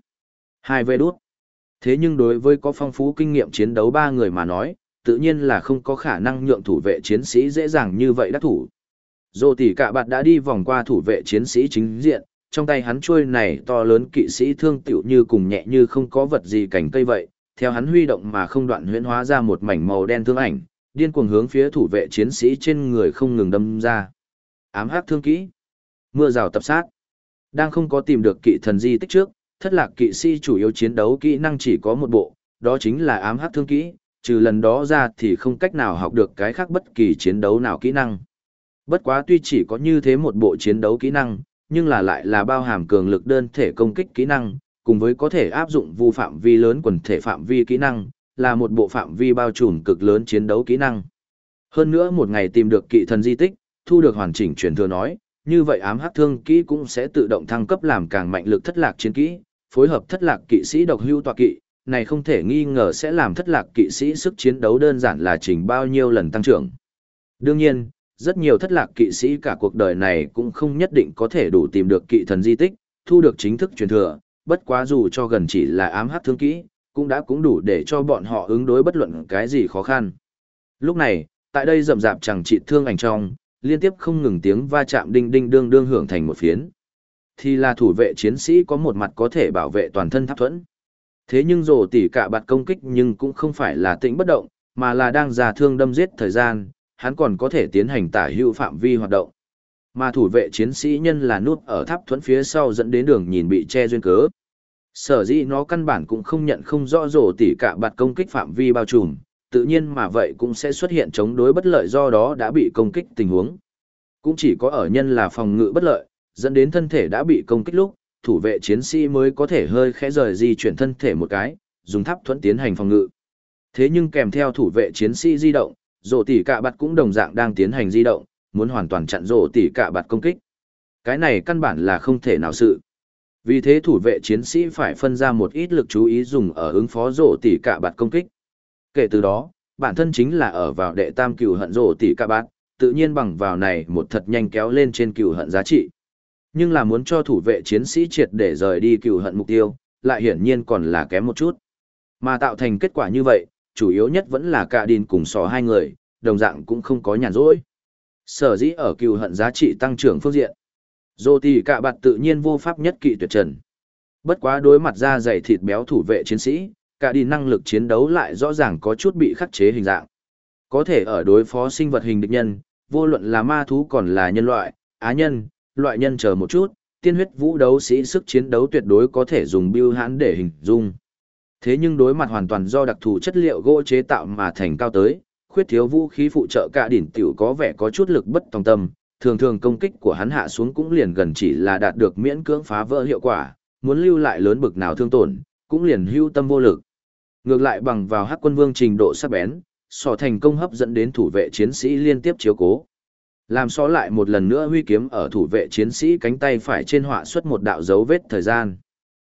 2 vê đút. Thế nhưng đối với có phong phú kinh nghiệm chiến đấu ba người mà nói, tự nhiên là không có khả năng nhượng thủ vệ chiến sĩ dễ dàng như vậy đắc thủ. Dô tỉ cả bạt đã đi vòng qua thủ vệ chiến sĩ chính diện, trong tay hắn chuôi này to lớn kỵ sĩ thương tiểu như cùng nhẹ như không có vật gì cành cây vậy, theo hắn huy động mà không đoạn huyễn hóa ra một mảnh màu đen thương ảnh, điên cuồng hướng phía thủ vệ chiến sĩ trên người không ngừng đâm ra. Ám hắc thương kỹ, mưa rào tập sát. Đang không có tìm được kỵ thần di tích trước, thất lạc kỵ sĩ chủ yếu chiến đấu kỹ năng chỉ có một bộ, đó chính là ám hắc thương kỹ, trừ lần đó ra thì không cách nào học được cái khác bất kỳ chiến đấu nào kỹ năng. Bất quá tuy chỉ có như thế một bộ chiến đấu kỹ năng, nhưng là lại là bao hàm cường lực đơn thể công kích kỹ năng, cùng với có thể áp dụng vu phạm vi lớn quần thể phạm vi kỹ năng, là một bộ phạm vi bao trùm cực lớn chiến đấu kỹ năng. Hơn nữa một ngày tìm được kỵ thần di tích, thu được hoàn chỉnh truyền thừa nói, như vậy ám hắc thương kỹ cũng sẽ tự động thăng cấp làm càng mạnh lực thất lạc chiến kỹ, phối hợp thất lạc kỵ sĩ độc hưu tọa kỵ, này không thể nghi ngờ sẽ làm thất lạc kỵ sĩ sức chiến đấu đơn giản là chỉnh bao nhiêu lần tăng trưởng. Đương nhiên, rất nhiều thất lạc kỵ sĩ cả cuộc đời này cũng không nhất định có thể đủ tìm được kỵ thần di tích, thu được chính thức truyền thừa, bất quá dù cho gần chỉ là ám hắc thương kỹ, cũng đủ để cho bọn họ ứng đối bất luận cái gì khó khăn. Lúc này, tại đây rậm rạp chẳng trị thương ảnh trong, liên tiếp không ngừng tiếng va chạm đinh đinh đương đương hưởng thành một phiến. Thì là thủ vệ chiến sĩ có một mặt có thể bảo vệ toàn thân tháp thuẫn. Thế nhưng rồ tỉ cả bạt công kích nhưng cũng không phải là tĩnh bất động, mà là đang ra thương đâm giết thời gian, hắn còn có thể tiến hành tả hữu phạm vi hoạt động. Mà thủ vệ chiến sĩ nhân là nút ở tháp thuẫn phía sau dẫn đến đường nhìn bị che duyên cớ. Sở dĩ nó căn bản cũng không nhận không rõ rồ tỉ cả bạt công kích phạm vi bao trùm, tự nhiên mà vậy cũng sẽ xuất hiện chống đối bất lợi do đó đã bị công kích tình huống. Cũng chỉ có ở nhân là phòng ngự bất lợi, dẫn đến thân thể đã bị công kích lúc, thủ vệ chiến sĩ mới có thể hơi khẽ rời di chuyển thân thể một cái, dùng tháp thuẫn tiến hành phòng ngự. Thế nhưng kèm theo thủ vệ chiến sĩ di động, rổ tỉ cả bạt cũng đồng dạng đang tiến hành di động, muốn hoàn toàn chặn rổ tỉ cả bạt công kích. Cái này căn bản là không thể nào sự. Vì thế thủ vệ chiến sĩ phải phân ra một ít lực chú ý dùng ở ứng phó rổ tỉ cả bạt công kích. Kể từ đó, bản thân chính là ở vào đệ tam cừu hận rổ tỉ cả bạt, tự nhiên bằng vào này một thật nhanh kéo lên trên cừu hận giá trị. Nhưng là muốn cho thủ vệ chiến sĩ triệt để rời đi cừu hận mục tiêu, lại hiển nhiên còn là kém một chút. Mà tạo thành kết quả như vậy, chủ yếu nhất vẫn là cả đìn cùng sò hai người, đồng dạng cũng không có nhàn rỗi. Sở dĩ ở cừu hận giá trị tăng trưởng phương diện, rồ tỉ cả bạt tự nhiên vô pháp nhất kỵ tuyệt trần. Bất quá đối mặt da dày thịt béo thủ vệ chiến sĩ, cả đìn năng lực chiến đấu lại rõ ràng có chút bị khắc chế hình dạng. Có thể ở đối phó sinh vật hình địch nhân, vô luận là ma thú còn là nhân loại, á nhân, loại nhân chờ một chút, tiên huyết vũ đấu sĩ sức chiến đấu tuyệt đối có thể dùng bưu hãn để hình dung. Thế nhưng đối mặt hoàn toàn do đặc thù chất liệu gỗ chế tạo mà thành cao tới, khuyết thiếu vũ khí phụ trợ cả đỉnh tiểu có vẻ có chút lực bất tòng tâm, thường thường công kích của hắn hạ xuống cũng liền gần chỉ là đạt được miễn cưỡng phá vỡ hiệu quả, muốn lưu lại lớn bực nào thương tổn, cũng liền hưu tâm vô lực. Ngược lại bằng vào Hắc Quân Vương trình độ sắc bén, sò thành công hấp dẫn đến thủ vệ chiến sĩ liên tiếp chiếu cố. Làm xó lại một lần nữa huy kiếm ở thủ vệ chiến sĩ cánh tay phải trên họa xuất một đạo dấu vết thời gian.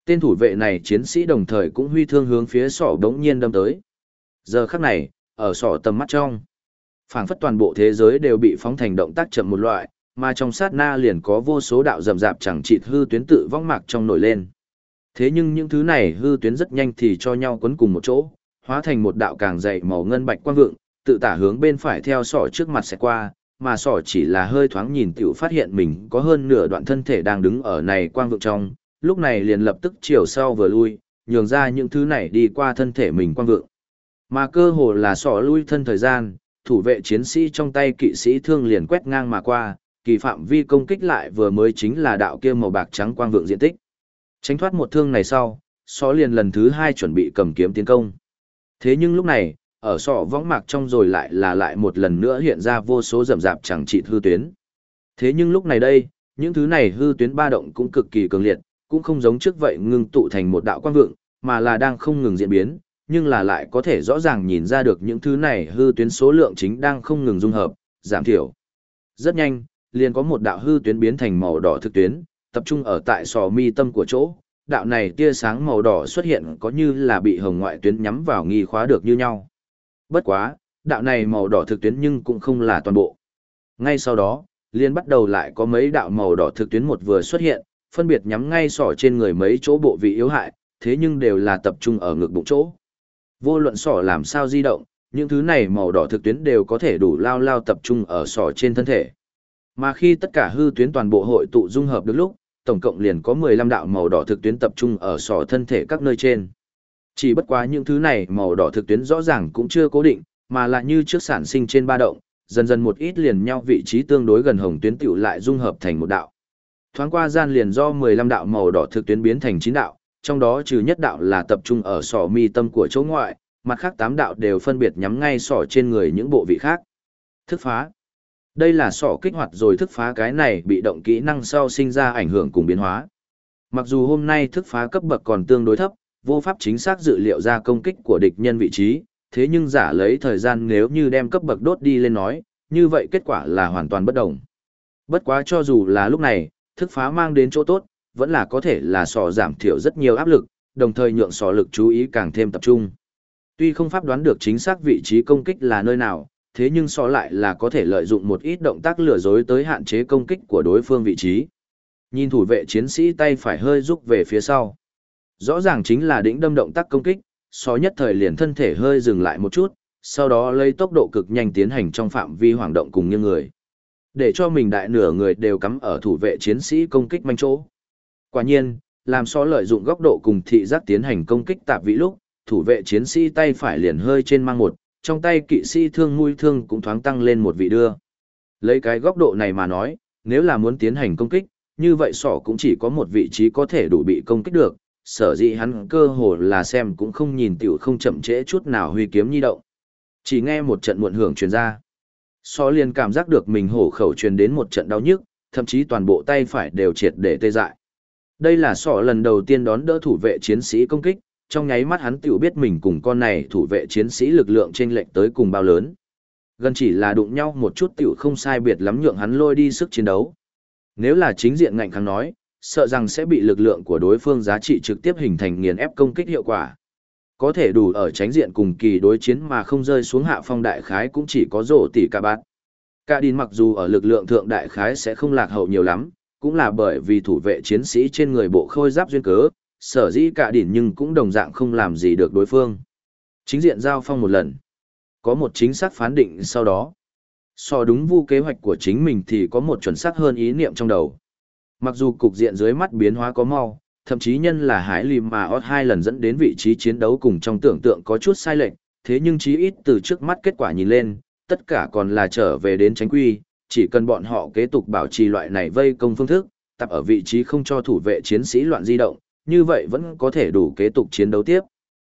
Tên thủ vệ này chiến sĩ đồng thời cũng huy thương hướng phía sỏ đống nhiên đâm tới. Giờ khắc này, ở sỏ tầm mắt trong, phảng phất toàn bộ thế giới đều bị phóng thành động tác chậm một loại, mà trong sát na liền có vô số đạo rầm rạp chẳng chịt hư tuyến tự vong mạc trong nổi lên. Thế nhưng những thứ này hư tuyến rất nhanh thì cho nhau quấn cùng một chỗ, hóa thành một đạo càng dày màu ngân bạch quang vượng, tự tả hướng bên phải theo sỏ trước mặt sẽ qua, mà sỏ chỉ là hơi thoáng nhìn tiểu phát hiện mình có hơn nửa đoạn thân thể đang đứng ở này quang vượng trong, lúc này liền lập tức chiều sau vừa lui, nhường ra những thứ này đi qua thân thể mình quang vượng. Mà cơ hồ là sỏ lui thân thời gian, thủ vệ chiến sĩ trong tay kỵ sĩ thương liền quét ngang mà qua, kỳ phạm vi công kích lại vừa mới chính là đạo kia màu bạc trắng quang vượng diện tích. Tránh thoát một thương này sau, sỏ liền lần thứ hai chuẩn bị cầm kiếm tiến công. Thế nhưng lúc này, ở sọ võng mạc trong rồi lại một lần nữa hiện ra vô số rậm rạp chẳng trị hư tuyến. Thế nhưng lúc này đây, những thứ này hư tuyến ba động cũng cực kỳ cường liệt, cũng không giống trước vậy ngưng tụ thành một đạo quang vượng, mà là đang không ngừng diễn biến, nhưng là lại có thể rõ ràng nhìn ra được những thứ này hư tuyến số lượng chính đang không ngừng dung hợp, giảm thiểu. Rất nhanh, liền có một đạo hư tuyến biến thành màu đỏ thực tuyến, tập trung ở tại sọ mi tâm của chỗ. Đạo này tia sáng màu đỏ xuất hiện có như là bị hồng ngoại tuyến nhắm vào nghi khóa được như nhau. Bất quá, đạo này màu đỏ thực tuyến nhưng cũng không là toàn bộ. Ngay sau đó, liền bắt đầu lại có mấy đạo màu đỏ thực tuyến một vừa xuất hiện, phân biệt nhắm ngay sọ trên người mấy chỗ bộ vị yếu hại, thế nhưng đều là tập trung ở ngực bụng chỗ. Vô luận sọ làm sao di động, những thứ này màu đỏ thực tuyến đều có thể đủ lao tập trung ở sọ trên thân thể. Mà khi tất cả hư tuyến toàn bộ hội tụ dung hợp được lúc, tổng cộng liền có 15 đạo màu đỏ thực tuyến tập trung ở sọ thân thể các nơi trên. Chỉ bất quá những thứ này màu đỏ thực tuyến rõ ràng cũng chưa cố định, mà là như trước sản sinh trên ba động, dần dần một ít liền nhau vị trí tương đối gần hồng tuyến tiểu lại dung hợp thành một đạo. Thoáng qua gian liền do 15 đạo màu đỏ thực tuyến biến thành 9 đạo, trong đó trừ nhất đạo là tập trung ở sọ mi tâm của chỗ ngoại, mặt khác 8 đạo đều phân biệt nhắm ngay sọ trên người những bộ vị khác. Thức phá. Đây là sọ kích hoạt rồi thức phá cái này bị động kỹ năng sau sinh ra ảnh hưởng cùng biến hóa. Mặc dù hôm nay thức phá cấp bậc còn tương đối thấp, vô pháp chính xác dự liệu ra công kích của địch nhân vị trí, thế nhưng giả lấy thời gian nếu như đem cấp bậc đốt đi lên nói, như vậy kết quả là hoàn toàn bất đồng. Bất quá cho dù là lúc này, thức phá mang đến chỗ tốt, vẫn là có thể là sọ giảm thiểu rất nhiều áp lực, đồng thời nhượng sọ lực chú ý càng thêm tập trung. Tuy không pháp đoán được chính xác vị trí công kích là nơi nào, thế nhưng sọ lại là có thể lợi dụng một ít động tác lừa dối tới hạn chế công kích của đối phương vị trí. Nhìn thủ vệ chiến sĩ tay phải hơi rút về phía sau. Rõ ràng chính là đỉnh đâm động tác công kích, sọ nhất thời liền thân thể hơi dừng lại một chút, sau đó lấy tốc độ cực nhanh tiến hành trong phạm vi hoảng động cùng như người. Để cho mình đại nửa người đều cắm ở thủ vệ chiến sĩ công kích manh chỗ. Quả nhiên, làm sọ lợi dụng góc độ cùng thị giác tiến hành công kích tạp vị lúc, thủ vệ chiến sĩ tay phải liền hơi trên mang một, trong tay kỵ sĩ thương mũi thương cũng thoáng tăng lên một vị đưa. Lấy cái góc độ này mà nói, nếu là muốn tiến hành công kích, như vậy sọ cũng chỉ có một vị trí có thể đủ bị công kích được, sở dĩ hắn cơ hồ là xem cũng không nhìn tiểu không chậm trễ chút nào huy kiếm nhi động. Chỉ nghe một trận muộn hưởng truyền ra. Sọ liền cảm giác được mình hổ khẩu truyền đến một trận đau nhức, thậm chí toàn bộ tay phải đều triệt để tê dại. Đây là sọ lần đầu tiên đón đỡ thủ vệ chiến sĩ công kích, trong nháy mắt hắn tiểu biết mình cùng con này thủ vệ chiến sĩ lực lượng chênh lệch tới cùng bao lớn. Gần chỉ là đụng nhau một chút tiểu không sai biệt lắm nhượng hắn lôi đi sức chiến đấu. Nếu là chính diện ngạnh kháng nói, sợ rằng sẽ bị lực lượng của đối phương giá trị trực tiếp hình thành nghiền ép công kích hiệu quả. Có thể đủ ở tránh diện cùng kỳ đối chiến mà không rơi xuống hạ phong đại khái cũng chỉ có rổ tỷ cả bát. Cả đìn mặc dù ở lực lượng thượng đại khái sẽ không lạc hậu nhiều lắm, cũng là bởi vì thủ vệ chiến sĩ trên người bộ khôi giáp duyên cớ, sở dĩ cả đìn nhưng cũng đồng dạng không làm gì được đối phương. Chính diện giao phong một lần, có một chính xác phán định sau đó. So đúng vu kế hoạch của chính mình thì có một chuẩn xác hơn ý niệm trong đầu. Mặc dù cục diện dưới mắt biến hóa có mau, thậm chí nhân là Hải Lìm mà ót 2 lần dẫn đến vị trí chiến đấu cùng trong tưởng tượng có chút sai lệch, thế nhưng chí ít từ trước mắt kết quả nhìn lên, tất cả còn là trở về đến tránh quy, chỉ cần bọn họ kế tục bảo trì loại này vây công phương thức, tập ở vị trí không cho thủ vệ chiến sĩ loạn di động, như vậy vẫn có thể đủ kế tục chiến đấu tiếp.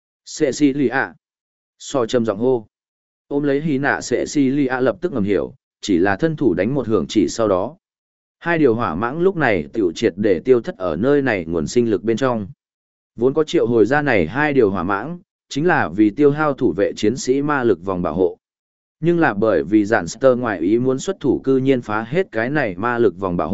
Cecilia. So trầm giọng hô. Ôm lấy hí nạ Cecilia lập tức ngầm hiểu, chỉ là thân thủ đánh một hưởng chỉ sau đó. Hai điều hỏa mãng lúc này tiểu triệt để tiêu thất ở nơi này nguồn sinh lực bên trong. Vốn có triệu hồi ra này hai điều hỏa mãng, chính là vì tiêu hao thủ vệ chiến sĩ ma lực vòng bảo hộ. Nhưng là bởi vì dạn Star ngoại ý muốn xuất thủ cư nhiên phá hết cái này ma lực vòng bảo hộ,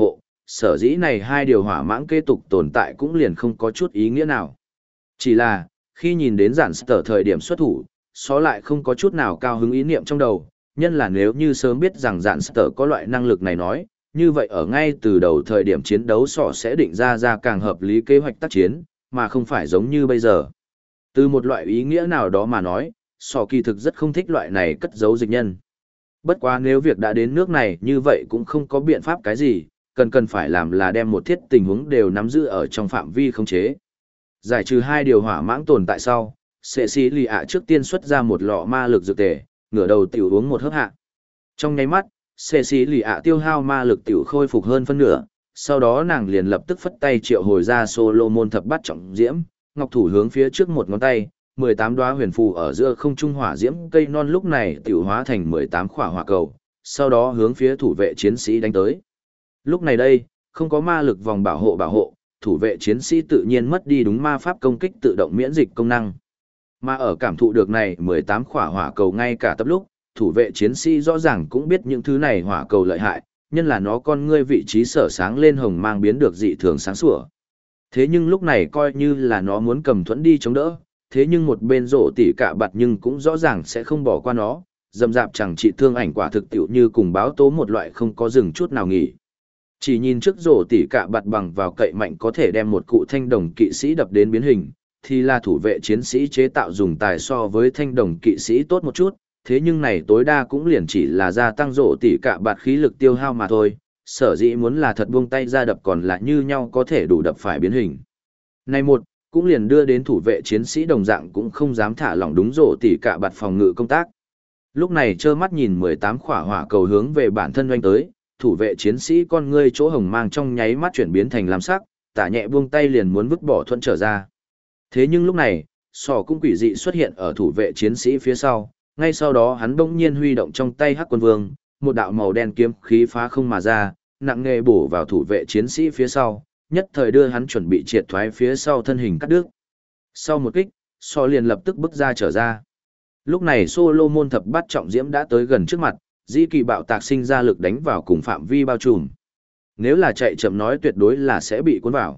sở dĩ này hai điều hỏa mãng kế tục tồn tại cũng liền không có chút ý nghĩa nào. Chỉ là, khi nhìn đến giản sở thời điểm xuất thủ, xó lại không có chút nào cao hứng ý niệm trong đầu, nhân là nếu như sớm biết rằng giản sở có loại năng lực này nói, như vậy ở ngay từ đầu thời điểm chiến đấu sọ sẽ định ra càng hợp lý kế hoạch tác chiến, mà không phải giống như bây giờ. Từ một loại ý nghĩa nào đó mà nói, sọ kỳ thực rất không thích loại này cất giấu dịch nhân. Bất quá nếu việc đã đến nước này như vậy cũng không có biện pháp cái gì, cần phải làm là đem một thiết tình huống đều nắm giữ ở trong phạm vi khống chế. Giải trừ hai điều hỏa mãng tồn tại sau, Sệ Sĩ Lì ạ trước tiên xuất ra một lọ ma lực dược tề, ngửa đầu tiểu uống một hớp hạ. Trong nháy mắt, Sệ Sĩ Lì ạ tiêu hao ma lực tiểu khôi phục hơn phân nửa, sau đó nàng liền lập tức phất tay triệu hồi ra Solomon thập bát trọng diễm, ngọc thủ hướng phía trước một ngón tay, 18 đóa huyền phù ở giữa không trung hỏa diễm cây non lúc này tiểu hóa thành 18 khỏa hỏa cầu, sau đó hướng phía thủ vệ chiến sĩ đánh tới. Lúc này đây, không có ma lực vòng bảo hộ, thủ vệ chiến sĩ tự nhiên mất đi đúng ma pháp công kích tự động miễn dịch công năng. Mà ở cảm thụ được này 18 khỏa hỏa cầu ngay cả tập lúc, thủ vệ chiến sĩ rõ ràng cũng biết những thứ này hỏa cầu lợi hại, nhân là nó con ngươi vị trí sở sáng lên hồng mang biến được dị thường sáng sủa. Thế nhưng lúc này coi như là nó muốn cầm thuẫn đi chống đỡ, thế nhưng một bên rổ tỉ cả bạt nhưng cũng rõ ràng sẽ không bỏ qua nó, dầm dạp chẳng trị thương ảnh quả thực tiểu như cùng báo tố một loại không có dừng chút nào nghỉ. Chỉ nhìn trước rổ tỉ cả bạt bằng vào cậy mạnh có thể đem một cụ thanh đồng kỵ sĩ đập đến biến hình, thì là thủ vệ chiến sĩ chế tạo dùng tài so với thanh đồng kỵ sĩ tốt một chút, thế nhưng này tối đa cũng liền chỉ là gia tăng rổ tỉ cả bạt khí lực tiêu hao mà thôi, sở dĩ muốn là thật buông tay ra đập còn là như nhau có thể đủ đập phải biến hình. Này một, cũng liền đưa đến thủ vệ chiến sĩ đồng dạng cũng không dám thả lỏng đúng rổ tỉ cả bạt phòng ngự công tác. Lúc này trơ mắt nhìn 18 khỏa hỏa cầu hướng về bản thân doanh tới, thủ vệ chiến sĩ con ngươi chỗ hồng mang trong nháy mắt chuyển biến thành lam sắc, tả nhẹ buông tay liền muốn vứt bỏ thuận trở ra. Thế nhưng lúc này, sỏ cũng quỷ dị xuất hiện ở thủ vệ chiến sĩ phía sau, ngay sau đó hắn bỗng nhiên huy động trong tay hắc quân vương, một đạo màu đen kiếm khí phá không mà ra, nặng nề bổ vào thủ vệ chiến sĩ phía sau, nhất thời đưa hắn chuẩn bị triệt thoái phía sau thân hình cắt đứt. Sau một kích, sỏ liền lập tức bước ra trở ra. Lúc này Solomon thập bát trọng diễm đã tới gần trước mặt, dĩ kỳ bạo tạc sinh ra lực đánh vào cùng phạm vi bao trùm. Nếu là chạy chậm nói tuyệt đối là sẽ bị cuốn vào.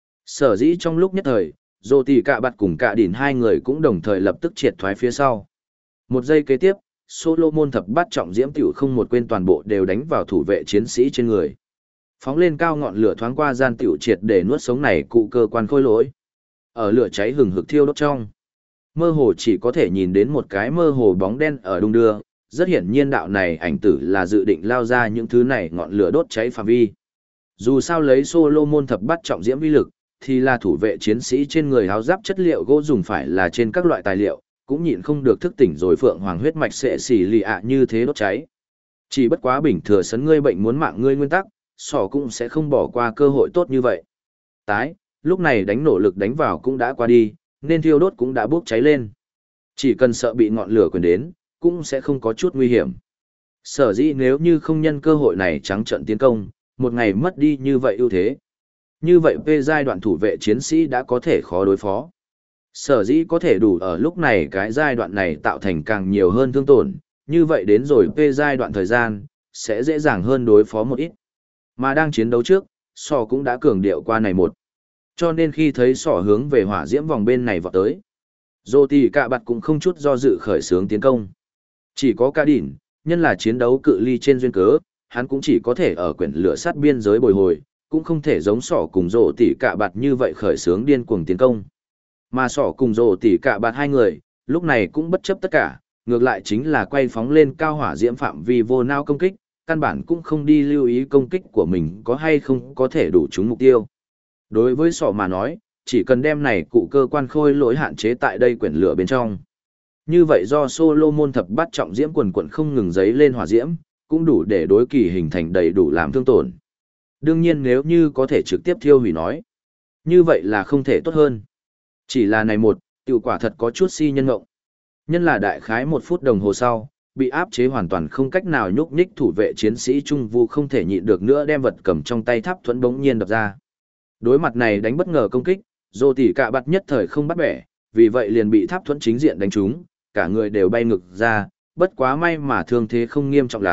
Sở dĩ trong lúc nhất thời, Dô Tì Cạ Bạt cùng Cạ Đỉn hai người cũng đồng thời lập tức triệt thoái phía sau. Một giây kế tiếp, Solomon thập bát trọng diễm tiểu không một quên toàn bộ đều đánh vào thủ vệ chiến sĩ trên người. Phóng lên cao ngọn lửa thoáng qua gian tiểu triệt để nuốt sống này cụ cơ quan khôi lỗi. Ở lửa cháy hừng hực thiêu đốt trong, mơ hồ chỉ có thể nhìn đến một cái mơ hồ bóng đen ở đung đưa, rất hiển nhiên đạo này ảnh tử là dự định lao ra những thứ này ngọn lửa đốt cháy phạm vi. Dù sao lấy Solomon thập bát trọng diễm uy lực, thì là thủ vệ chiến sĩ trên người áo giáp chất liệu gỗ dùng phải là trên các loại tài liệu, cũng nhịn không được thức tỉnh rồi phượng hoàng huyết mạch sẽ xỉ lì ạ như thế đốt cháy. Chỉ bất quá bình thừa sấn ngươi bệnh muốn mạng ngươi nguyên tắc, sỏ cũng sẽ không bỏ qua cơ hội tốt như vậy. Tái, lúc này đánh nổ lực đánh vào cũng đã qua đi, nên thiêu đốt cũng đã bốc cháy lên. Chỉ cần sợ bị ngọn lửa quyền đến, cũng sẽ không có chút nguy hiểm. Sở dĩ nếu như không nhân cơ hội này trắng trận tiến công, một ngày mất đi như vậy ưu thế. Như vậy về giai đoạn thủ vệ chiến sĩ đã có thể khó đối phó. Sở dĩ có thể đủ ở lúc này cái giai đoạn này tạo thành càng nhiều hơn thương tổn, như vậy đến rồi về giai đoạn thời gian, sẽ dễ dàng hơn đối phó một ít. Mà đang chiến đấu trước, sỏ cũng đã cường điệu qua này một. Cho nên khi thấy sỏ hướng về hỏa diễm vòng bên này vọt tới, Dô Tì Cạ Bạt cũng không chút do dự khởi xướng tiến công. Chỉ có Cạ Đỉn, nhân là chiến đấu cự ly trên duyên cớ, hắn cũng chỉ có thể ở quyển lửa sát biên giới bồi hồi, cũng không thể giống sỏ cùng Dô Tì Cạ Bạt như vậy khởi xướng điên cuồng tiến công. Mà sỏ cùng Dô Tì Cạ Bạt hai người, lúc này cũng bất chấp tất cả, ngược lại chính là quay phóng lên cao hỏa diễm phạm vi vô nao công kích, căn bản cũng không đi lưu ý công kích của mình có hay không có thể đủ trúng mục tiêu. Đối với sỏ mà nói, chỉ cần đem này cụ cơ quan khôi lỗi hạn chế tại đây quyển lửa bên trong. Như vậy do Solomon thập bát trọng diễm quần quần không ngừng giấy lên hỏa diễm, cũng đủ để đối kỳ hình thành đầy đủ làm thương tổn. Đương nhiên nếu như có thể trực tiếp thiêu hủy nói, như vậy là không thể tốt hơn. Chỉ là này một, tiểu quả thật có chút si nhân ngộng. Nhân là đại khái 1 phút đồng hồ sau, bị áp chế hoàn toàn không cách nào nhúc nhích thủ vệ chiến sĩ trung vu không thể nhịn được nữa đem vật cầm trong tay tháp thuẫn bỗng nhiên đập ra. Đối mặt này đánh bất ngờ công kích, Dô Tì Cạ Bạt nhất thời không bắt bẻ, vì vậy liền bị tháp thuẫn chính diện đánh trúng, cả người đều bay ngược ra, bất quá may mà thương thế không nghiêm trọng lắm,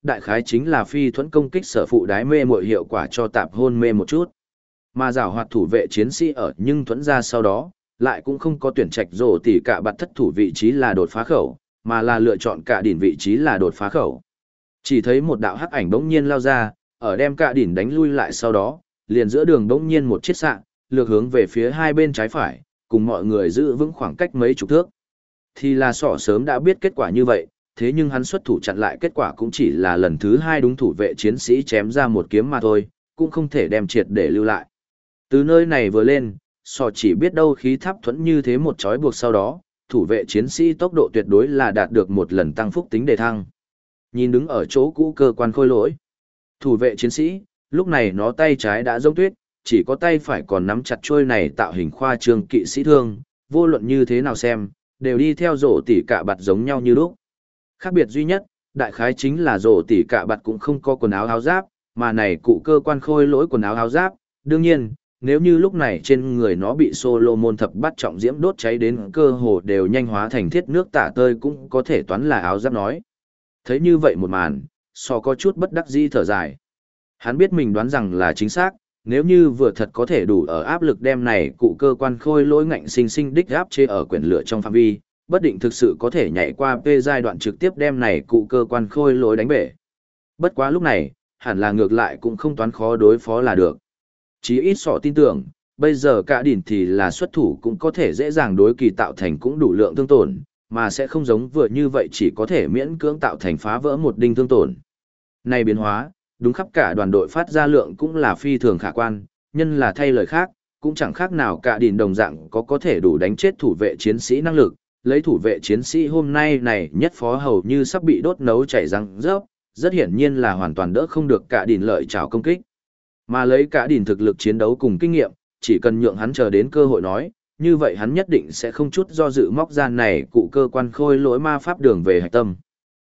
đại khái chính là phi thuẫn công kích sở phụ đái mê muội hiệu quả cho tạp hôn mê một chút. Mà giảo hoạt thủ vệ chiến sĩ ở nhưng thuẫn ra sau đó, lại cũng không có tuyển trạch rổ tỉ cả bạt thất thủ vị trí là đột phá khẩu, mà là lựa chọn cả đỉnh vị trí là đột phá khẩu. Chỉ thấy một đạo hắc ảnh bỗng nhiên lao ra, ở đem cả đỉnh đánh lui lại sau đó, liền giữa đường bỗng nhiên một chiếc xạ, lược hướng về phía hai bên trái phải, cùng mọi người giữ vững khoảng cách mấy chục thước. Thì là sỏ sớm đã biết kết quả như vậy, thế nhưng hắn xuất thủ chặn lại kết quả cũng chỉ là lần thứ hai đúng thủ vệ chiến sĩ chém ra một kiếm mà thôi, cũng không thể đem triệt để lưu lại. Từ nơi này vừa lên, sỏ chỉ biết đâu khí tháp thuẫn như thế một chói buộc sau đó, thủ vệ chiến sĩ tốc độ tuyệt đối là đạt được một lần tăng phúc tính đề thăng. Nhìn đứng ở chỗ cũ cơ quan khôi lỗi. Thủ vệ chiến sĩ, lúc này nó tay trái đã giống tuyết, chỉ có tay phải còn nắm chặt trôi này tạo hình khoa trương kỵ sĩ thương, vô luận như thế nào xem, đều đi theo rổ tỉ cả bạt giống nhau như lúc. Khác biệt duy nhất, đại khái chính là rổ tỉ cả bạt cũng không có quần áo áo giáp, mà này cụ cơ quan khôi lỗi quần áo áo giáp, đương nhiên, nếu như lúc này trên người nó bị Solomon thập bát trọng diễm đốt cháy đến cơ hồ đều nhanh hóa thành thiết nước tả tơi cũng có thể toán là áo giáp nói. Thấy như vậy một màn, so có chút bất đắc dĩ thở dài. Hắn biết mình đoán rằng là chính xác, nếu như vừa thật có thể đủ ở áp lực đem này cụ cơ quan khôi lỗi ngạnh sinh sinh đích áp chế ở quyển lửa trong phạm vi, bất định thực sự có thể nhảy qua P giai đoạn trực tiếp đem này cụ cơ quan khôi lỗi đánh bể. Bất quá lúc này, hẳn là ngược lại cũng không toán khó đối phó là được. Chí ít sọ tin tưởng, bây giờ cả đỉnh thì là xuất thủ cũng có thể dễ dàng đối kỳ tạo thành cũng đủ lượng thương tổn, mà sẽ không giống vừa như vậy chỉ có thể miễn cưỡng tạo thành phá vỡ một đinh thương tổn. Này biến hóa, đúng khắp cả đoàn đội phát ra lượng cũng là phi thường khả quan, nhân là thay lời khác, cũng chẳng khác nào cả đỉnh đồng dạng có thể đủ đánh chết thủ vệ chiến sĩ năng lực, lấy thủ vệ chiến sĩ hôm nay này nhất phó hầu như sắp bị đốt nấu chảy răng rớp, rất hiển nhiên là hoàn toàn đỡ không được cả đỉnh lợi trảo công kích. Mà lấy cả đỉnh thực lực chiến đấu cùng kinh nghiệm, chỉ cần nhượng hắn chờ đến cơ hội nói, như vậy hắn nhất định sẽ không chút do dự móc ra này cụ cơ quan khôi lỗi ma pháp đường về hạch tâm.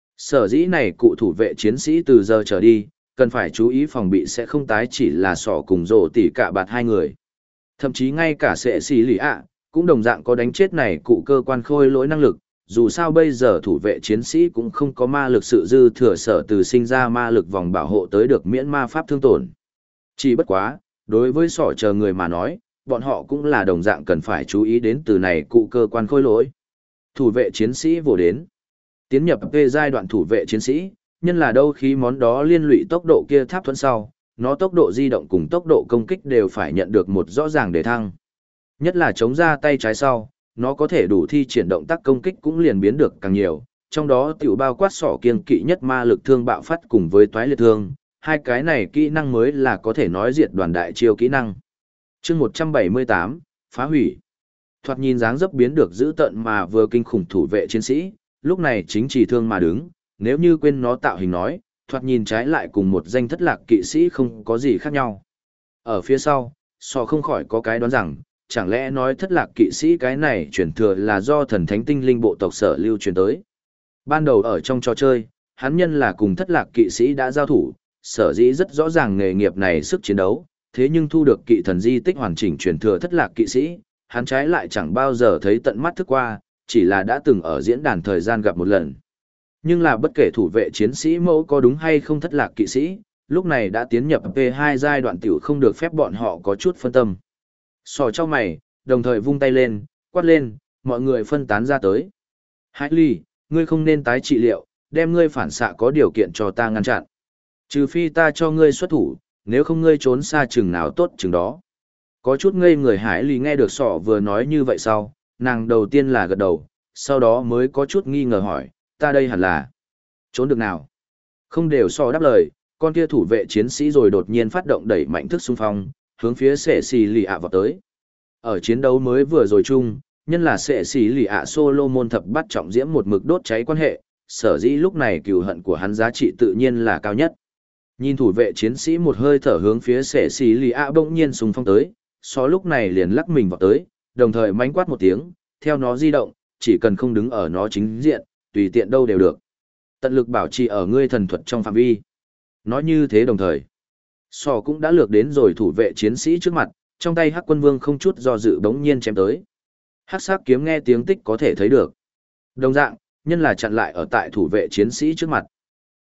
Sở dĩ này cụ thủ vệ chiến sĩ từ giờ trở đi, cần phải chú ý phòng bị sẽ không tái chỉ là sỏ cùng rổ tỉ cả bạt hai người. Thậm chí ngay cả sệ xì lì ạ, cũng đồng dạng có đánh chết này cụ cơ quan khôi lỗi năng lực, dù sao bây giờ thủ vệ chiến sĩ cũng không có ma lực sự dư thừa sở từ sinh ra ma lực vòng bảo hộ tới được miễn ma pháp thương tổn. Chỉ bất quá, đối với sỏ chờ người mà nói, bọn họ cũng là đồng dạng cần phải chú ý đến từ này cụ cơ quan khôi lỗi. Thủ vệ chiến sĩ vô đến. Tiến nhập về giai đoạn thủ vệ chiến sĩ, nhân là đâu khi món đó liên lụy tốc độ kia tháp thuẫn sau, nó tốc độ di động cùng tốc độ công kích đều phải nhận được một rõ ràng đề thăng. Nhất là chống ra tay trái sau, nó có thể đủ thi triển động tác công kích cũng liền biến được càng nhiều, trong đó tiểu bao quát sỏ kiêng kỵ nhất ma lực thương bạo phát cùng với toái liệt thương, hai cái này kỹ năng mới là có thể nói diệt đoàn đại chiêu kỹ năng. Chương 178, phá hủy. Thoạt nhìn dáng dấp biến được giữ tận mà vừa kinh khủng thủ vệ chiến sĩ, lúc này chính chỉ thương mà đứng, nếu như quên nó tạo hình nói, thoạt nhìn trái lại cùng một danh thất lạc kỵ sĩ không có gì khác nhau. Ở phía sau, sò không khỏi có cái đoán rằng, chẳng lẽ nói thất lạc kỵ sĩ cái này truyền thừa là do thần thánh tinh linh bộ tộc sở lưu truyền tới. Ban đầu ở trong trò chơi, hắn nhân là cùng thất lạc kỵ sĩ đã giao thủ, sở dĩ rất rõ ràng nghề nghiệp này sức chiến đấu, thế nhưng thu được kỵ thần di tích hoàn chỉnh truyền thừa thất lạc kỵ sĩ, hắn trái lại chẳng bao giờ thấy tận mắt thức qua, chỉ là đã từng ở diễn đàn thời gian gặp một lần. Nhưng là bất kể thủ vệ chiến sĩ mẫu có đúng hay không thất lạc kỵ sĩ, lúc này đã tiến nhập P2 giai đoạn tiểu không được phép bọn họ có chút phân tâm. Sò cho mày, đồng thời vung tay lên, quát lên, mọi người phân tán ra tới. Hải Ly, ngươi không nên tái trị liệu, đem ngươi phản xạ có điều kiện cho ta ngăn chặn. Trừ phi ta cho ngươi xuất thủ, nếu không ngươi trốn xa chừng nào tốt chừng đó. Có chút ngây người Hải Ly nghe được sọ vừa nói như vậy sau, nàng đầu tiên là gật đầu, sau đó mới có chút nghi ngờ hỏi, ta đây hẳn là trốn được nào? Không đều sọ đáp lời, con kia thủ vệ chiến sĩ rồi đột nhiên phát động đẩy mạnh thức xung phong, hướng phía sệ xì lì ạ vào tới. Ở chiến đấu mới vừa rồi chung, nhân là sệ xì lì ạ Solomon thập bắt trọng diễm một mực đốt cháy quan hệ, sở dĩ lúc này cừu hận của hắn giá trị tự nhiên là cao nhất. Nhìn thủ vệ chiến sĩ một hơi thở hướng phía sệ xì lì ạ bỗng nhiên xung phong tới, so lúc này liền lắc mình vào tới, đồng thời mánh quát một tiếng, theo nó di động, chỉ cần không đứng ở nó chính diện, tùy tiện đâu đều được. Tận lực bảo trì ở ngươi thần thuật trong phạm vi. Nói như thế đồng thời, sò cũng đã lược đến rồi thủ vệ chiến sĩ trước mặt, trong tay Hắc Quân Vương không chút do dự bỗng nhiên chém tới. Hắc sắc kiếm nghe tiếng tích có thể thấy được. Đồng dạng, nhân là chặn lại ở tại thủ vệ chiến sĩ trước mặt.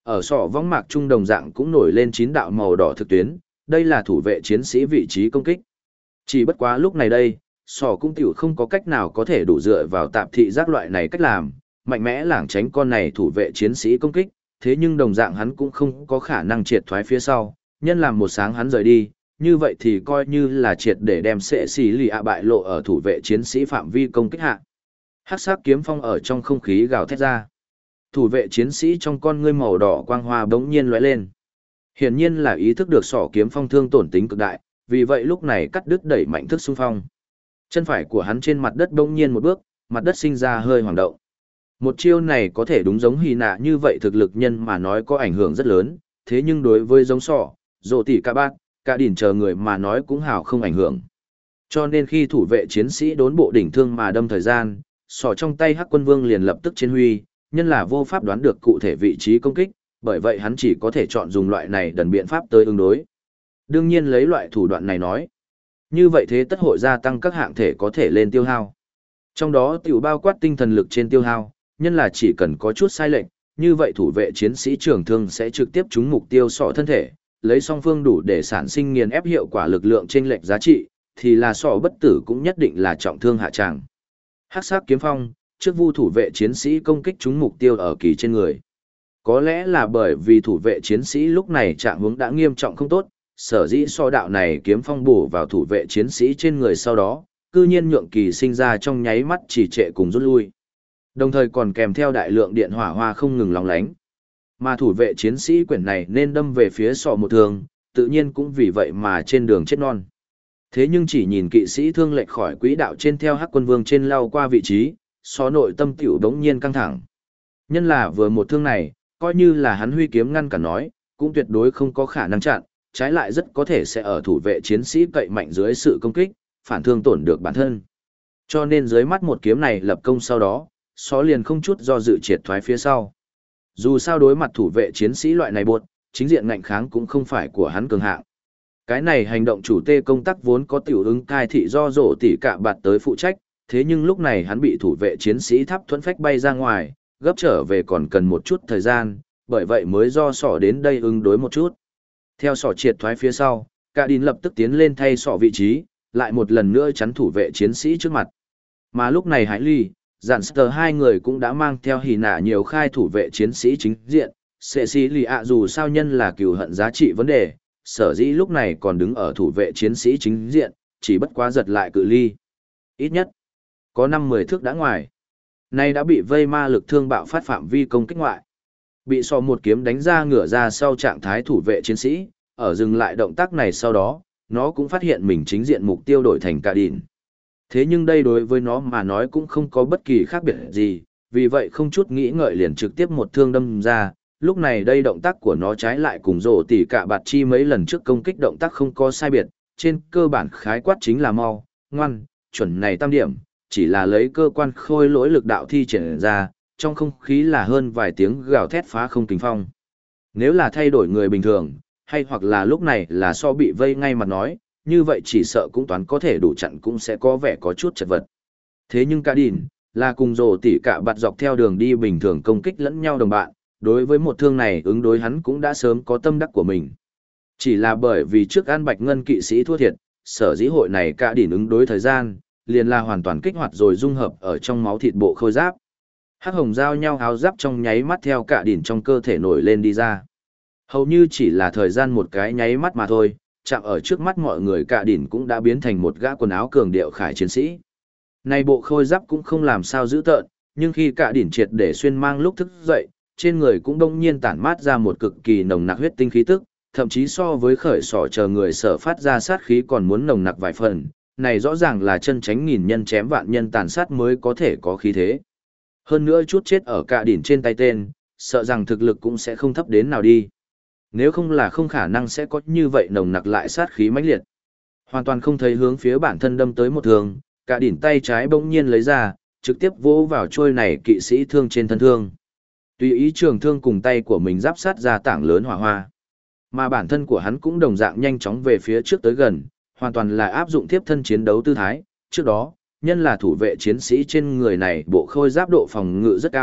Ở sọ võng mạc trung đồng dạng cũng nổi lên 9 đạo màu đỏ thực tuyến, đây là thủ vệ chiến sĩ vị trí công kích. Chỉ bất quá lúc này đây, sọ cũng tiểu không có cách nào có thể đủ dựa vào tạp thị giác loại này cách làm, mạnh mẽ lảng tránh con này thủ vệ chiến sĩ công kích, thế nhưng đồng dạng hắn cũng không có khả năng triệt thoái phía sau, nhân làm một sáng hắn rời đi, như vậy thì coi như là triệt để đem sệ xì lì ạ bại lộ ở thủ vệ chiến sĩ phạm vi công kích hạ. Hắc sắc kiếm phong ở trong không khí gào thét ra. Thủ vệ chiến sĩ trong con ngươi màu đỏ quang hoa bỗng nhiên lóe lên. Hiển nhiên là ý thức được sỏ kiếm phong thương tổn tính cực đại, vì vậy lúc này cắt đứt đẩy mạnh thức xung phong. Chân phải của hắn trên mặt đất bỗng nhiên một bước, mặt đất sinh ra hơi hoảng động. Một chiêu này có thể đúng giống Hy Nạ như vậy thực lực nhân mà nói có ảnh hưởng rất lớn, thế nhưng đối với giống sỏ, rộ tỷ ca bát, cả đỉnh chờ người mà nói cũng hào không ảnh hưởng. Cho nên khi thủ vệ chiến sĩ đốn bộ đỉnh thương mà đâm thời gian, sỏ trong tay Hắc Quân Vương liền lập tức chiến huy, nhân là vô pháp đoán được cụ thể vị trí công kích, bởi vậy hắn chỉ có thể chọn dùng loại này đần biện pháp tới ứng đối. Đương nhiên lấy loại thủ đoạn này nói, như vậy thế tất hội gia tăng các hạng thể có thể lên tiêu hao. Trong đó tiểu bao quát tinh thần lực trên tiêu hao, nhân là chỉ cần có chút sai lệch, như vậy thủ vệ chiến sĩ trường thương sẽ trực tiếp trúng mục tiêu sọ thân thể, lấy song phương đủ để sản sinh nghiền ép hiệu quả lực lượng chênh lệch giá trị, thì là sọ bất tử cũng nhất định là trọng thương hạ tràng. Hắc sắc kiếm phong, trước vu thủ vệ chiến sĩ công kích trúng mục tiêu ở kỳ trên người. Có lẽ là bởi vì thủ vệ chiến sĩ lúc này trạng huống đã nghiêm trọng không tốt, sở dĩ so đạo này kiếm phong bổ vào thủ vệ chiến sĩ trên người sau đó, cư nhiên nhượng kỳ sinh ra trong nháy mắt chỉ trệ cùng rút lui. Đồng thời còn kèm theo đại lượng điện hỏa hoa không ngừng lóng lánh. Mà thủ vệ chiến sĩ quyển này nên đâm về phía sọ một thường, tự nhiên cũng vì vậy mà trên đường chết non. Thế nhưng chỉ nhìn kỵ sĩ thương lệch khỏi quỹ đạo trên theo Hắc Quân Vương trên lao qua vị trí, sọ nội tâm tiểu đống nhiên căng thẳng. Nhân là vừa một thương này, coi như là hắn huy kiếm ngăn cản nói, cũng tuyệt đối không có khả năng chặn, trái lại rất có thể sẽ ở thủ vệ chiến sĩ cậy mạnh dưới sự công kích, phản thương tổn được bản thân. Cho nên dưới mắt một kiếm này lập công sau đó, sọ liền không chút do dự triệt thoái phía sau. Dù sao đối mặt thủ vệ chiến sĩ loại này buộc, chính diện ngạnh kháng cũng không phải của hắn cường hạng. Cái này hành động chủ tê công tác vốn có tiểu ứng cai thị do rổ tỉ cạ bạt tới phụ trách, thế nhưng lúc này hắn bị thủ vệ chiến sĩ tháp thuẫn phách bay ra ngoài, gấp trở về còn cần một chút thời gian, bởi vậy mới do sỏ đến đây ứng đối một chút. Theo sỏ triệt thoái phía sau, cả đìn lập tức tiến lên thay sỏ vị trí, lại một lần nữa chắn thủ vệ chiến sĩ trước mặt. Mà lúc này Hải Ly, Giản Sơ hai người cũng đã mang theo Hỉ Nạ nhiều khai thủ vệ chiến sĩ chính diện, Sệ Sĩ Lì ạ dù sao nhân là cừu hận giá trị vấn đề, sở dĩ lúc này còn đứng ở thủ vệ chiến sĩ chính diện, chỉ bất quá giật lại cự ly. Ít nhất, có 5-10 thước đã ngoài. Nay đã bị vây ma lực thương bạo phát phạm vi công kích ngoại. Bị sò một kiếm đánh ra ngửa ra sau trạng thái thủ vệ chiến sĩ, ở dừng lại động tác này sau đó, nó cũng phát hiện mình chính diện mục tiêu đổi thành cả đỉn. Thế nhưng đây đối với nó mà nói cũng không có bất kỳ khác biệt gì, vì vậy không chút nghĩ ngợi liền trực tiếp một thương đâm ra, lúc này đây động tác của nó trái lại cùng rổ tỉ cả bạt chi mấy lần trước công kích động tác không có sai biệt, trên cơ bản khái quát chính là mau, ngoan, chuẩn này tam điểm, chỉ là lấy cơ quan khôi lỗi lực đạo thi triển ra, trong không khí là hơn vài tiếng gào thét phá không kinh phong. Nếu là thay đổi người bình thường, hay hoặc là lúc này là so bị vây ngay mặt nói, như vậy chỉ sợ cũng toán có thể đủ chặn cũng sẽ có vẻ có chút chật vật. Thế nhưng cả đỉn, là cùng rổ tỉ cả bạt dọc theo đường đi bình thường công kích lẫn nhau đồng bạn, đối với một thương này ứng đối hắn cũng đã sớm có tâm đắc của mình. Chỉ là bởi vì trước An Bạch Ngân kỵ sĩ thua thiệt, sở dĩ hội này cả đỉn ứng đối thời gian, liền là hoàn toàn kích hoạt rồi dung hợp ở trong máu thịt bộ khôi giáp. Hắc hồng giao nhau áo giáp trong nháy mắt theo cả đỉn trong cơ thể nổi lên đi ra. Hầu như chỉ là thời gian một cái nháy mắt mà thôi, chạm ở trước mắt mọi người cả đỉn cũng đã biến thành một gã quần áo cường điệu khải chiến sĩ. Này bộ khôi giáp cũng không làm sao giữ tợn, nhưng khi cả đỉn triệt để xuyên mang lúc thức dậy, trên người cũng đông nhiên tản mát ra một cực kỳ nồng nặc huyết tinh khí tức, thậm chí so với khởi sỏ chờ người sở phát ra sát khí còn muốn nồng nặc vài phần, này rõ ràng là chân tránh nghìn nhân chém vạn nhân tàn sát mới có thể có khí thế. Hơn nữa chút chết ở cả đỉn trên tay tên, sợ rằng thực lực cũng sẽ không thấp đến nào đi. Nếu không là không khả năng sẽ có như vậy nồng nặc lại sát khí mãnh liệt. Hoàn toàn không thấy hướng phía bản thân đâm tới một thương, cả đỉn tay trái bỗng nhiên lấy ra, trực tiếp vỗ vào trôi này kỵ sĩ thương trên thân thương. Tùy ý trường thương cùng tay của mình giáp sát ra tảng lớn hỏa hoa. Mà bản thân của hắn cũng đồng dạng nhanh chóng về phía trước tới gần, hoàn toàn là áp dụng tiếp thân chiến đấu tư thái. Trước đó, nhân là thủ vệ chiến sĩ trên người này bộ khôi giáp độ phòng ngự rất cao,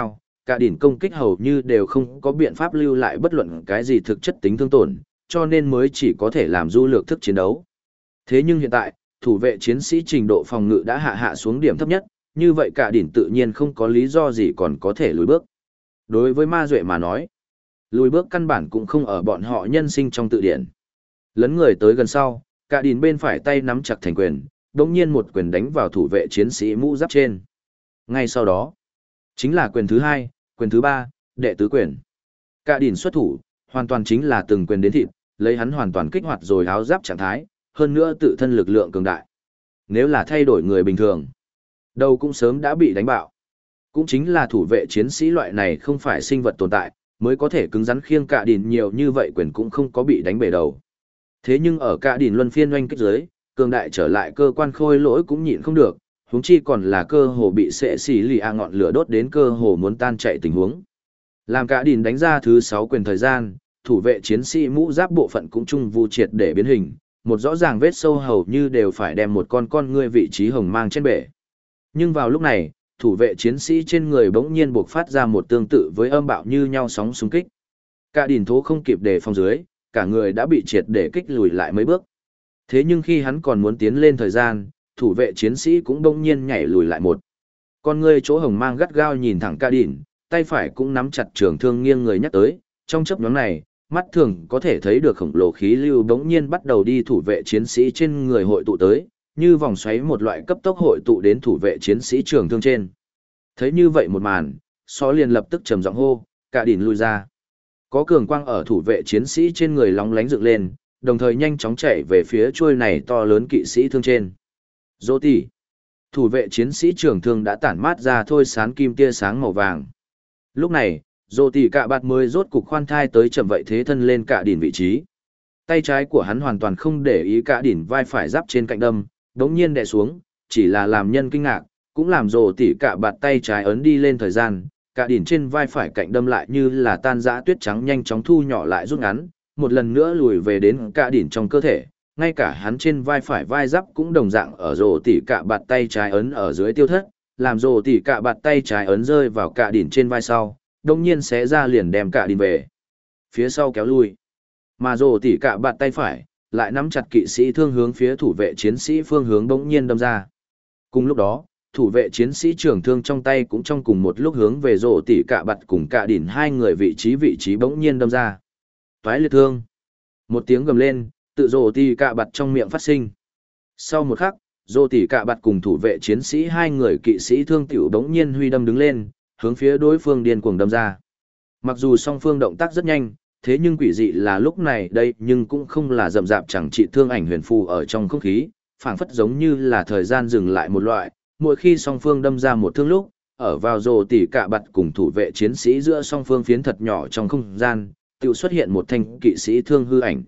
cả đỉnh công kích hầu như đều không có biện pháp lưu lại bất luận cái gì thực chất tính thương tổn, cho nên mới chỉ có thể làm du lược thức chiến đấu. Thế nhưng hiện tại, thủ vệ chiến sĩ trình độ phòng ngự đã hạ xuống điểm thấp nhất, như vậy cả đỉnh tự nhiên không có lý do gì còn có thể lùi bước. Đối với ma duệ mà nói, lùi bước căn bản cũng không ở bọn họ nhân sinh trong tự điển. Lấn người tới gần sau, cả đỉnh bên phải tay nắm chặt thành quyền, đống nhiên một quyền đánh vào thủ vệ chiến sĩ mũ giáp trên. Ngay sau đó, chính là quyền thứ hai, quyền thứ ba, đệ tứ quyền. Cả đỉnh xuất thủ, hoàn toàn chính là từng quyền đến thịt, lấy hắn hoàn toàn kích hoạt rồi áo giáp trạng thái, hơn nữa tự thân lực lượng cường đại. Nếu là thay đổi người bình thường, đầu cũng sớm đã bị đánh bạo. Cũng chính là thủ vệ chiến sĩ loại này không phải sinh vật tồn tại, mới có thể cứng rắn khiêng cả đỉnh nhiều như vậy quyền cũng không có bị đánh bể đầu. Thế nhưng ở cả đỉnh luân phiên oanh kích dưới, cường đại trở lại cơ quan khôi lỗi cũng nhịn không được, huống chi còn là cơ hồ bị sệ xỉ lì a ngọn lửa đốt đến cơ hồ muốn tan chạy tình huống. Làm cả đỉnh đánh ra thứ 6 quyền thời gian, thủ vệ chiến sĩ mũ giáp bộ phận cũng chung vu triệt để biến hình, một rõ ràng vết sâu hầu như đều phải đem một con ngươi vị trí hồng mang trên bể. Nhưng vào lúc này, thủ vệ chiến sĩ trên người bỗng nhiên buộc phát ra một tương tự với âm bạo như nhau sóng xung kích. Cả đỉnh thố không kịp đề phòng dưới, cả người đã bị triệt để kích lùi lại mấy bước. Thế nhưng khi hắn còn muốn tiến lên thời gian, thủ vệ chiến sĩ cũng bỗng nhiên nhảy lùi lại một. Con ngươi chỗ hồng mang gắt gao nhìn thẳng cả đỉnh, tay phải cũng nắm chặt trường thương nghiêng người nhắc tới, trong chớp nhoáng này, mắt thường có thể thấy được khổng lồ khí lưu bỗng nhiên bắt đầu đi thủ vệ chiến sĩ trên người hội tụ tới, như vòng xoáy một loại cấp tốc hội tụ đến thủ vệ chiến sĩ trường thương trên. Thấy như vậy một màn, Só liền lập tức trầm giọng hô, cả đỉnh lui ra. Có cường quang ở thủ vệ chiến sĩ trên người lóng lánh dựng lên, đồng thời nhanh chóng chạy về phía chuôi này to lớn kỵ sĩ thương trên. Dô tỷ. Thủ vệ chiến sĩ trường thương đã tản mát ra thôi sán kim tia sáng màu vàng. Lúc này, Dô tỷ cạ bạt mới rốt cục khoan thai tới chậm vậy thế thân lên cả đỉnh vị trí. Tay trái của hắn hoàn toàn không để ý cả đỉnh vai phải giáp trên cạnh đâm, đống nhiên đè xuống, chỉ là làm nhân kinh ngạc, cũng làm Dô tỷ cạ bạt tay trái ấn đi lên thời gian, cả đỉnh trên vai phải cạnh đâm lại như là tan rã tuyết trắng nhanh chóng thu nhỏ lại rút ngắn, một lần nữa lùi về đến cả đỉnh trong cơ thể, ngay cả hắn trên vai phải vai giáp cũng đồng dạng ở Dô tỷ cạ bạt tay trái ấn ở dưới tiêu thất, làm Dô tỷ cạ bạt tay trái ấn rơi vào cả đỉnh trên vai sau, đồng nhiên xé ra liền đem cả đỉnh về phía sau kéo lui. Mà Dô tỷ cạ bạt tay phải lại nắm chặt kỵ sĩ thương hướng phía thủ vệ chiến sĩ phương hướng bỗng nhiên đâm ra. Cùng lúc đó, thủ vệ chiến sĩ trưởng thương trong tay cũng trong cùng một lúc hướng về Dô tỷ cạ bạt cùng cả đỉnh hai người vị trí bỗng nhiên đâm ra. Toái liệt thương. Một tiếng gầm lên, tự Dô tỷ cạ bạt trong miệng phát sinh. Sau một khắc, Dô tỷ cạ bạt cùng thủ vệ chiến sĩ hai người kỵ sĩ thương tiểu bỗng nhiên huy đâm đứng lên, hướng phía đối phương điên cuồng đâm ra. Mặc dù song phương động tác rất nhanh, thế nhưng quỷ dị là lúc này đây nhưng cũng không là rậm rạp chẳng trị thương ảnh huyền phù ở trong không khí, phảng phất giống như là thời gian dừng lại một loại, mỗi khi song phương đâm ra một thương lúc, ở vào Dô tỷ cạ bạt cùng thủ vệ chiến sĩ giữa song phương phiến thật nhỏ trong không gian, tự xuất hiện một thanh kỵ sĩ thương hư ảnh.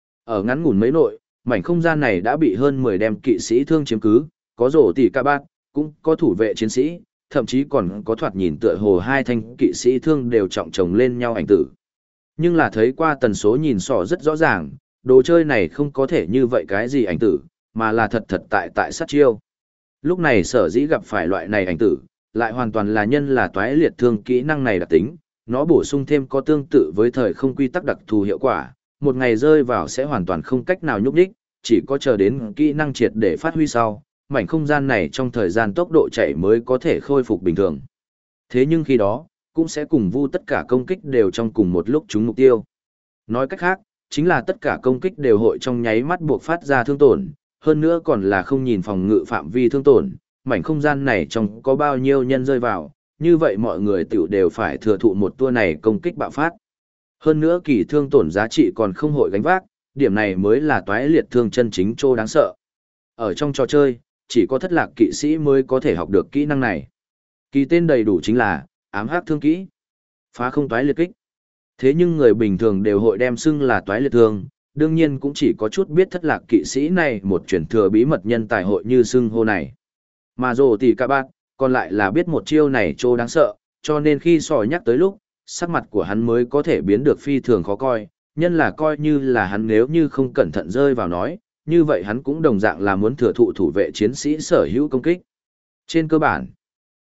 Ở ngắn ngủn mấy nội, mảnh không gian này đã bị hơn 10 đem kỵ sĩ thương chiếm cứ, có Dô tỷ cạ bạt, cũng có thủ vệ chiến sĩ, thậm chí còn có thoạt nhìn tựa hồ hai thanh kỵ sĩ thương đều trọng chồng lên nhau ảnh tử. Nhưng là thấy qua tần số nhìn sỏ rất rõ ràng, đồ chơi này không có thể như vậy cái gì ảnh tử, mà là thật tại sát chiêu. Lúc này sở dĩ gặp phải loại này ảnh tử, lại hoàn toàn là nhân là toái liệt thương kỹ năng này đặc tính, nó bổ sung thêm có tương tự với thời không quy tắc đặc thù hiệu quả, một ngày rơi vào sẽ hoàn toàn không cách nào nhúc nhích, chỉ có chờ đến kỹ năng triệt để phát huy sau, mảnh không gian này trong thời gian tốc độ chạy mới có thể khôi phục bình thường. Thế nhưng khi đó, cũng sẽ cùng vu tất cả công kích đều trong cùng một lúc trúng mục tiêu. Nói cách khác, chính là tất cả công kích đều hội trong nháy mắt buộc phát ra thương tổn, hơn nữa còn là không nhìn phòng ngự phạm vi thương tổn, mảnh không gian này trong có bao nhiêu nhân rơi vào, như vậy mọi người tiểu đều phải thừa thụ một tour này công kích bạo phát. Hơn nữa kỳ thương tổn giá trị còn không hội gánh vác, điểm này mới là toái liệt thương chân chính trô đáng sợ. Ở trong trò chơi, chỉ có thất lạc kỵ sĩ mới có thể học được kỹ năng này. Kỳ tên đầy đủ chính là ám hắc thương kỹ, phá không toái liệt kích. Thế nhưng người bình thường đều hội đem xưng là toái liệt thương, đương nhiên cũng chỉ có chút biết thất lạc kỵ sĩ này một truyền thừa bí mật nhân tài hội như xưng hô này. Mà Dô tỷ cạ bạt còn lại là biết một chiêu này trô đáng sợ, cho nên khi sỏi nhắc tới lúc, sắc mặt của hắn mới có thể biến được phi thường khó coi, nhân là coi như là hắn nếu như không cẩn thận rơi vào nói, như vậy hắn cũng đồng dạng là muốn thừa thụ thủ vệ chiến sĩ sở hữu công kích. Trên cơ bản,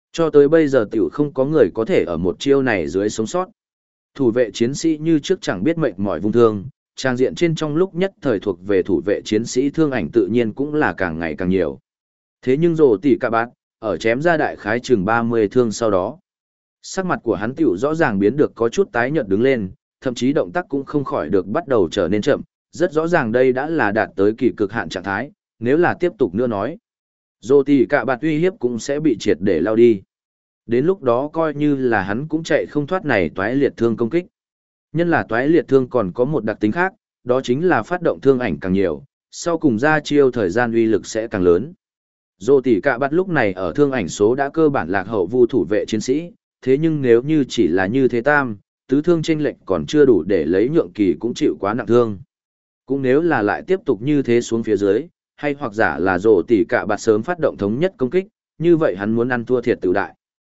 Cho tới bây giờ tiểu không có người có thể ở một chiêu này dưới sống sót. Thủ vệ chiến sĩ như trước chẳng biết mệt mỏi vung thương, trang diện trên trong lúc nhất thời thuộc về thủ vệ chiến sĩ thương ảnh tự nhiên cũng là càng ngày càng nhiều. Thế nhưng rồ tỷ cả bát, ở chém ra đại khái chừng 30 thương sau đó. Sắc mặt của hắn tiểu rõ ràng biến được có chút tái nhợt đứng lên, thậm chí động tác cũng không khỏi được bắt đầu trở nên chậm, rất rõ ràng đây đã là đạt tới kỳ cực hạn trạng thái, nếu là tiếp tục nữa nói. Rồ tỷ cả bát uy hiếp cũng sẽ bị triệt để lao đi. Đến lúc đó coi như là hắn cũng chạy không thoát này toái liệt thương công kích. Nhân là toái liệt thương còn có một đặc tính khác, đó chính là phát động thương ảnh càng nhiều, sau cùng ra chiêu thời gian uy lực sẽ càng lớn. Dô tỷ cả bắt lúc này ở thương ảnh số đã cơ bản lạc hậu vu thủ vệ chiến sĩ, thế nhưng nếu như chỉ là như thế tam, tứ thương chênh lệch còn chưa đủ để lấy nhượng kỳ cũng chịu quá nặng thương. Cũng nếu là lại tiếp tục như thế xuống phía dưới, hay hoặc giả là dô tỷ cả bắt sớm phát động thống nhất công kích, như vậy hắn muốn ăn thua thiệt tự đại.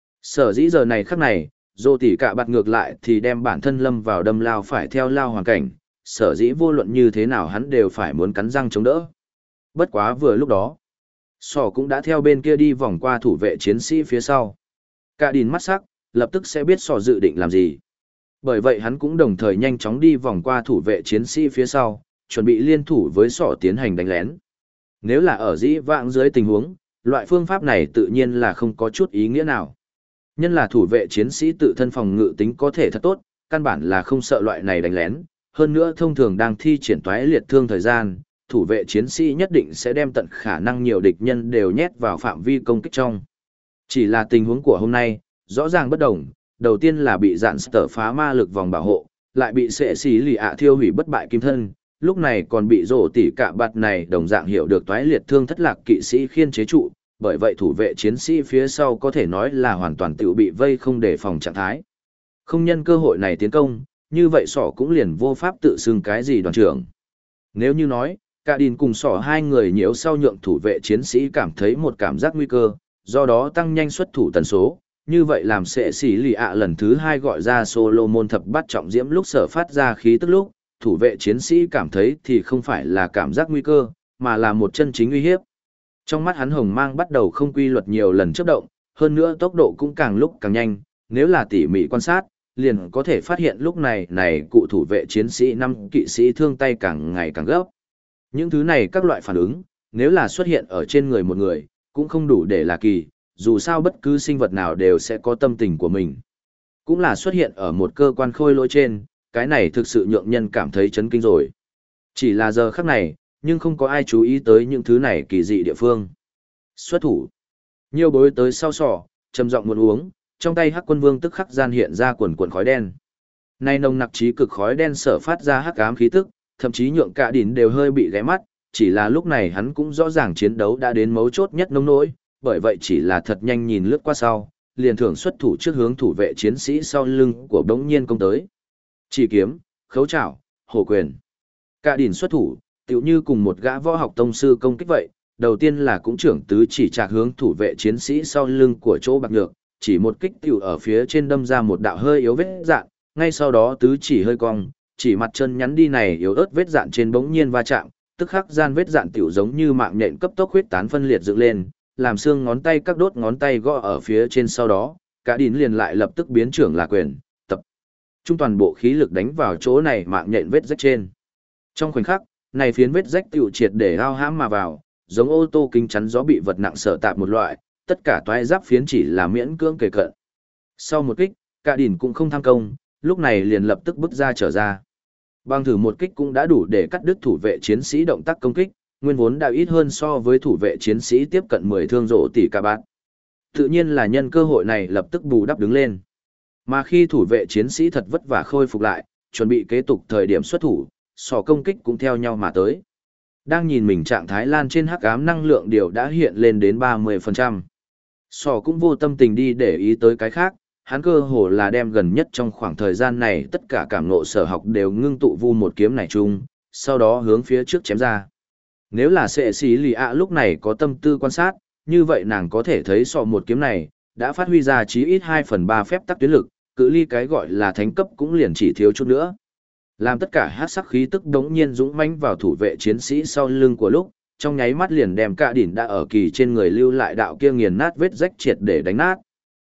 Sở dĩ giờ này khắc này, dô tỷ cả bạt ngược lại thì đem bản thân lâm vào đâm lao phải theo lao hoàn cảnh, sở dĩ vô luận như thế nào hắn đều phải muốn cắn răng chống đỡ. Bất quá vừa lúc đó, sỏ cũng đã theo bên kia đi vòng qua thủ vệ chiến sĩ phía sau. Cả đìn mắt sắc, lập tức sẽ biết sỏ dự định làm gì. Bởi vậy hắn cũng đồng thời nhanh chóng đi vòng qua thủ vệ chiến sĩ phía sau, chuẩn bị liên thủ với sỏ tiến hành đánh lén. Nếu là ở dĩ vãng dưới tình huống, loại phương pháp này tự nhiên là không có chút ý nghĩa nào. Nhân là thủ vệ chiến sĩ tự thân phòng ngự tính có thể thật tốt, căn bản là không sợ loại này đánh lén, hơn nữa thông thường đang thi triển toái liệt thương thời gian, thủ vệ chiến sĩ nhất định sẽ đem tận khả năng nhiều địch nhân đều nhét vào phạm vi công kích trong. Chỉ là tình huống của hôm nay, rõ ràng bất đồng, đầu tiên là bị dạn sở phá ma lực vòng bảo hộ, lại bị sệ xí lì ạ thiêu hủy bất bại kim thân, lúc này còn bị rổ tỉ cả bạt này đồng dạng hiểu được toái liệt thương thất lạc kỵ sĩ khiên chế trụ, bởi vậy thủ vệ chiến sĩ phía sau có thể nói là hoàn toàn tự bị vây không đề phòng trạng thái. Không nhân cơ hội này tiến công, như vậy sỏ cũng liền vô pháp tự xưng cái gì đoàn trưởng. Nếu như nói, cả đìn cùng sỏ hai người nhiễu sau nhượng thủ vệ chiến sĩ cảm thấy một cảm giác nguy cơ, do đó tăng nhanh xuất thủ tần số, như vậy làm sệ sĩ lì ạ lần thứ hai gọi ra Solomon thập bát trọng diễm lúc sở phát ra khí tức lúc, thủ vệ chiến sĩ cảm thấy thì không phải là cảm giác nguy cơ, mà là một chân chính uy hiếp. Trong mắt hắn hồng mang bắt đầu không quy luật nhiều lần chớp động, hơn nữa tốc độ cũng càng lúc càng nhanh, nếu là tỉ mỉ quan sát, liền có thể phát hiện lúc này cụ thủ vệ chiến sĩ năm kỵ sĩ thương tay càng ngày càng gấp. Những thứ này các loại phản ứng, nếu là xuất hiện ở trên người một người, cũng không đủ để là kỳ, dù sao bất cứ sinh vật nào đều sẽ có tâm tình của mình. Cũng là xuất hiện ở một cơ quan khôi lỗi trên, cái này thực sự nhượng nhân cảm thấy chấn kinh rồi. Chỉ là giờ khắc này, nhưng không có ai chú ý tới những thứ này kỳ dị địa phương. Xuất thủ. Nhiều bối tới sau sỏ, trầm giọng muốn uống, trong tay Hắc Quân Vương tức khắc gian hiện ra quần quần khói đen. Nay nồng nặc trí cực khói đen sở phát ra hắc ám khí tức, thậm chí nhượng cả đỉnh đều hơi bị ghé mắt, chỉ là lúc này hắn cũng rõ ràng chiến đấu đã đến mấu chốt nhất nông nỗi, bởi vậy chỉ là thật nhanh nhìn lướt qua sau, liền thưởng xuất thủ trước hướng thủ vệ chiến sĩ sau lưng của đống nhiên công tới. Chỉ kiếm, khấu trảo, hổ quyền. Cả đỉnh xuất thủ, tựu như cùng một gã võ học tông sư công kích vậy, đầu tiên là cũng trưởng tứ chỉ trạc hướng thủ vệ chiến sĩ sau lưng của chỗ bạc nhược, chỉ một kích tiểu ở phía trên đâm ra một đạo hơi yếu vết dạn, ngay sau đó tứ chỉ hơi cong, chỉ mặt chân nhắn đi này yếu ớt vết dạn trên bỗng nhiên va chạm, tức khắc gian vết dạn tiểu giống như mạng nhện cấp tốc huyết tán phân liệt dựng lên, làm xương ngón tay các đốt ngón tay gõ ở phía trên sau đó, cả đỉnh liền lại lập tức biến trưởng là quyền, tập trung toàn bộ khí lực đánh vào chỗ này mạng nhện vết rách trên. Trong khoảnh khắc, này phiến vết rách tiểu triệt để ao hãm mà vào, giống ô tô kính chắn gió bị vật nặng sở tạp một loại, tất cả toái giáp phiến chỉ là miễn cưỡng kề cận. Sau một kích, cả đỉnh cũng không tham công, lúc này liền lập tức bước ra trở ra. Bằng thử một kích cũng đã đủ để cắt đứt thủ vệ chiến sĩ động tác công kích, nguyên vốn đã ít hơn so với thủ vệ chiến sĩ tiếp cận 10 thương rộ tỷ cả bát. Tự nhiên là nhân cơ hội này lập tức bù đắp đứng lên. Mà khi thủ vệ chiến sĩ thật vất vả khôi phục lại, chuẩn bị kế tục thời điểm xuất thủ, sò công kích cũng theo nhau mà tới. Đang nhìn mình trạng thái lan trên hắc ám năng lượng điều đã hiện lên đến 30%. Sò cũng vô tâm tình đi để ý tới cái khác, hắn cơ hồ là đem gần nhất trong khoảng thời gian này tất cả cảm ngộ sở học đều ngưng tụ vu một kiếm này chung, sau đó hướng phía trước chém ra. Nếu là sệ xí lì ạ lúc này có tâm tư quan sát, như vậy nàng có thể thấy sò một kiếm này, đã phát huy ra chí ít 2/3 phép tắc tuyến lực, cự ly cái gọi là thánh cấp cũng liền chỉ thiếu chút nữa. Làm tất cả hát sắc khí tức đống nhiên dũng mãnh vào thủ vệ chiến sĩ sau lưng của lúc, trong nháy mắt liền đem cả đỉnh đã ở kỳ trên người lưu lại đạo kia nghiền nát vết rách triệt để đánh nát.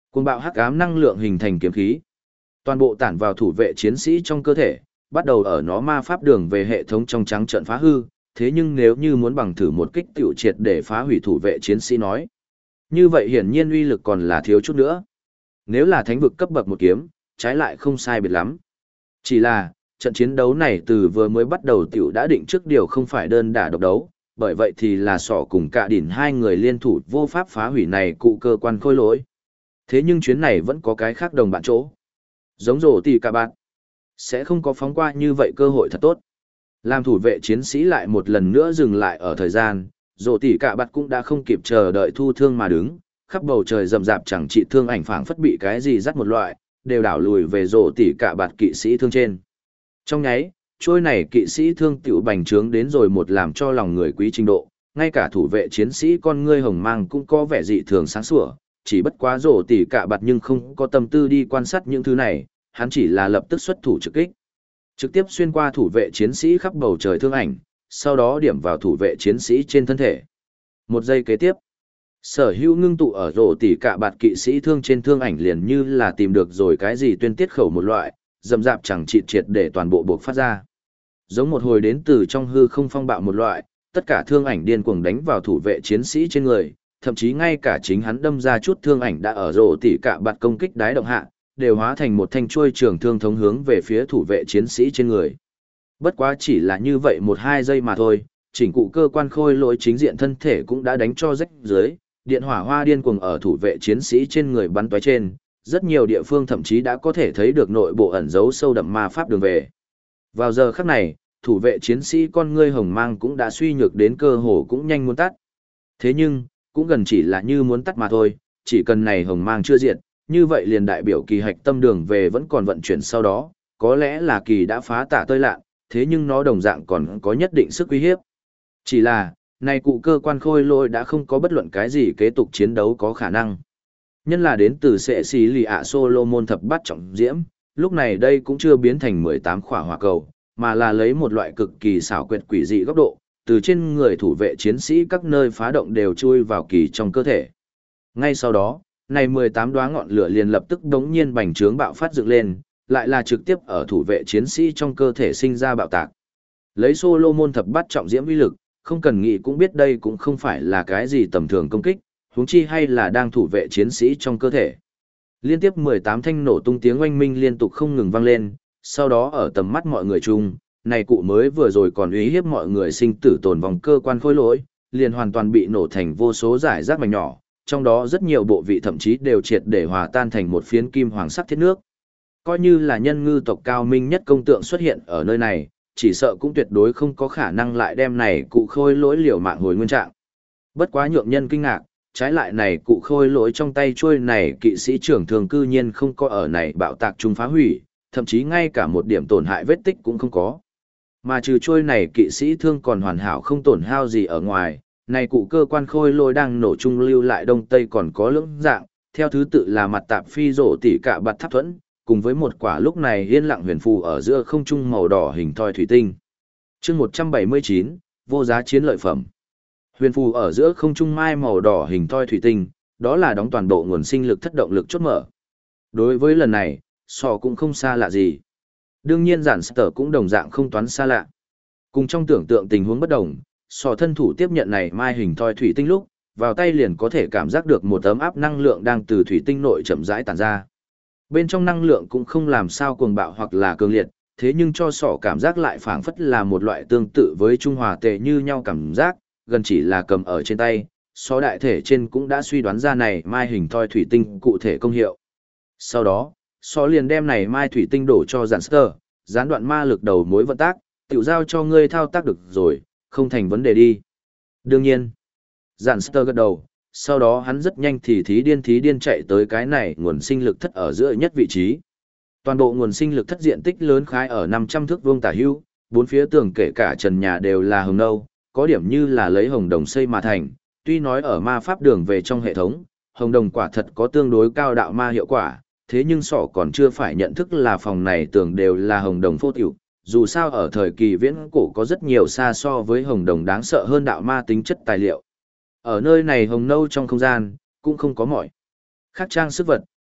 Cuồng bạo hắc ám năng lượng hình thành kiếm khí. Toàn bộ tản vào thủ vệ chiến sĩ trong cơ thể, bắt đầu ở nó ma pháp đường về hệ thống trong trắng trận phá hư, thế nhưng nếu như muốn bằng thử một kích tiểu triệt để phá hủy thủ vệ chiến sĩ nói. Như vậy hiển nhiên uy lực còn là thiếu chút nữa. Nếu là thánh vực cấp bậc một kiếm, trái lại không sai biệt lắm. Chỉ là, trận chiến đấu này từ vừa mới bắt đầu tiểu đã định trước điều không phải đơn đả độc đấu, bởi vậy thì là sỏ cùng cả đỉn hai người liên thủ vô pháp phá hủy này cụ cơ quan khôi lỗi. Thế nhưng chuyến này vẫn có cái khác đồng bạn chỗ. Giống rổ thì cả bạn sẽ không có phóng qua như vậy cơ hội thật tốt. Làm thủ vệ chiến sĩ lại một lần nữa dừng lại ở thời gian, rổ tỉ cả bạn cũng đã không kịp chờ đợi thu thương mà đứng, khắp bầu trời rậm rạp chẳng trị thương ảnh phảng phất bị cái gì dắt một loại, đều đảo lùi về rổ tỉ cả bạn kỵ sĩ thương trên. Trong nháy, trôi này kỵ sĩ thương tiểu bành trướng đến rồi một làm cho lòng người quý trình độ, ngay cả thủ vệ chiến sĩ con ngươi hồng mang cũng có vẻ dị thường sáng sủa, chỉ bất quá rổ tỉ cả bạt nhưng không có tâm tư đi quan sát những thứ này, hắn chỉ là lập tức xuất thủ trực kích. Trực tiếp xuyên qua thủ vệ chiến sĩ khắp bầu trời thương ảnh, sau đó điểm vào thủ vệ chiến sĩ trên thân thể. Một giây kế tiếp, sở hữu ngưng tụ ở rổ tỉ cả bạt kỵ sĩ thương trên thương ảnh liền như là tìm được rồi cái gì tuyên tiết khẩu một loại, dầm dạp chẳng chịt triệt để toàn bộ buộc phát ra. Giống một hồi đến từ trong hư không phong bạo một loại, tất cả thương ảnh điên cuồng đánh vào thủ vệ chiến sĩ trên người, thậm chí ngay cả chính hắn đâm ra chút thương ảnh đã ở rổ tỉ cả bạt công kích đái động hạ, đều hóa thành một thanh chuôi trường thương thống hướng về phía thủ vệ chiến sĩ trên người. Bất quá chỉ là như vậy 1-2 giây mà thôi, chỉnh cụ cơ quan khôi lỗi chính diện thân thể cũng đã đánh cho rách dưới, điện hỏa hoa điên cuồng ở thủ vệ chiến sĩ trên người bắn tóe trên, rất nhiều địa phương thậm chí đã có thể thấy được nội bộ ẩn giấu sâu đậm ma pháp đường về. Vào giờ khắc này, thủ vệ chiến sĩ con ngươi hồng mang cũng đã suy nhược đến cơ hồ cũng nhanh muốn tắt. Thế nhưng, cũng gần chỉ là như muốn tắt mà thôi, chỉ cần này hồng mang chưa diệt, như vậy liền đại biểu kỳ hạch tâm đường về vẫn còn vận chuyển sau đó, có lẽ là kỳ đã phá tả tơi lạ, thế nhưng nó đồng dạng còn có nhất định sức uy hiếp. Chỉ là, này cụ cơ quan khôi lỗi đã không có bất luận cái gì kế tục chiến đấu có khả năng. Nhân là đến từ sệ xì lì ạ Solomon thập bát trọng diễm, lúc này đây cũng chưa biến thành 18 khỏa hỏa cầu, mà là lấy một loại cực kỳ xảo quyệt quỷ dị góc độ, từ trên người thủ vệ chiến sĩ các nơi phá động đều chui vào kỳ trong cơ thể. Ngay sau đó, này 18 đóa ngọn lửa liền lập tức đống nhiên bành trướng bạo phát dựng lên, lại là trực tiếp ở thủ vệ chiến sĩ trong cơ thể sinh ra bạo tạc. Lấy Solomon thập bát trọng diễm uy lực, không cần nghĩ cũng biết đây cũng không phải là cái gì tầm thường công kích, huống chi hay là đang thủ vệ chiến sĩ trong cơ thể. Liên tiếp 18 thanh nổ tung tiếng oanh minh liên tục không ngừng vang lên, sau đó ở tầm mắt mọi người chung, này cụ mới vừa rồi còn uy hiếp mọi người sinh tử tồn vòng cơ quan khối lỗi, liền hoàn toàn bị nổ thành vô số giải rác mảnh nhỏ, trong đó rất nhiều bộ vị thậm chí đều triệt để hòa tan thành một phiến kim hoàng sắc thiết nước. Coi như là nhân ngư tộc cao minh nhất công tượng xuất hiện ở nơi này, chỉ sợ cũng tuyệt đối không có khả năng lại đem này cụ khôi lỗi liều mạng hồi nguyên trạng. Bất quá nhượng nhân kinh ngạc, trái lại này cụ khôi lỗi trong tay chuôi này kỵ sĩ trưởng thường cư nhiên không có ở này bạo tạc trung phá hủy, thậm chí ngay cả một điểm tổn hại vết tích cũng không có. Mà trừ chuôi này kỵ sĩ thương còn hoàn hảo không tổn hao gì ở ngoài, này cụ cơ quan khôi lỗi đang nổ trung lưu lại đông tây còn có lưỡng dạng, theo thứ tự là mặt tạp phi rổ tỉ cả bạt tháp thuẫn, cùng với một quả lúc này yên lặng huyền phù ở giữa không trung màu đỏ hình thoi thủy tinh. Chương 179, vô giá chiến lợi phẩm. Huyền phù ở giữa không trung mai màu đỏ hình thoi thủy tinh, đó là đóng toàn bộ nguồn sinh lực thất động lực chốt mở. Đối với lần này, sò cũng không xa lạ gì. Đương nhiên giản sở cũng đồng dạng không toán xa lạ. Cùng trong tưởng tượng tình huống bất đồng, sò thân thủ tiếp nhận này mai hình thoi thủy tinh lúc, vào tay liền có thể cảm giác được một ấm áp năng lượng đang từ thủy tinh nội chậm rãi tản ra. Bên trong năng lượng cũng không làm sao cuồng bạo hoặc là cường liệt, thế nhưng cho sỏ cảm giác lại phảng phất là một loại tương tự với trung hòa tệ như nhau cảm giác, gần chỉ là cầm ở trên tay, sỏ đại thể trên cũng đã suy đoán ra này mai hình thoi thủy tinh cụ thể công hiệu. Sau đó, sỏ liền đem này mai thủy tinh đổ cho giản sơ, gián đoạn ma lực đầu mối vận tác, tiểu giao cho ngươi thao tác được rồi, không thành vấn đề đi. Đương nhiên, giản sơ gật đầu. Sau đó hắn rất nhanh thì thí điên chạy tới cái này nguồn sinh lực thất ở giữa nhất vị trí. Toàn bộ nguồn sinh lực thất diện tích lớn khái ở 500 thước vuông tả hữu, bốn phía tường kể cả trần nhà đều là hồng nâu, có điểm như là lấy hồng đồng xây mà thành. Tuy nói ở ma pháp đường về trong hệ thống, hồng đồng quả thật có tương đối cao đạo ma hiệu quả, thế nhưng sỏ còn chưa phải nhận thức là phòng này tường đều là hồng đồng phô tiểu. Dù sao ở thời kỳ viễn cổ có rất nhiều xa so với hồng đồng đáng sợ hơn đạo ma tính chất tài liệu. Ở nơi này hồng nâu trong không gian, cũng không có mọi khác trang sức vật,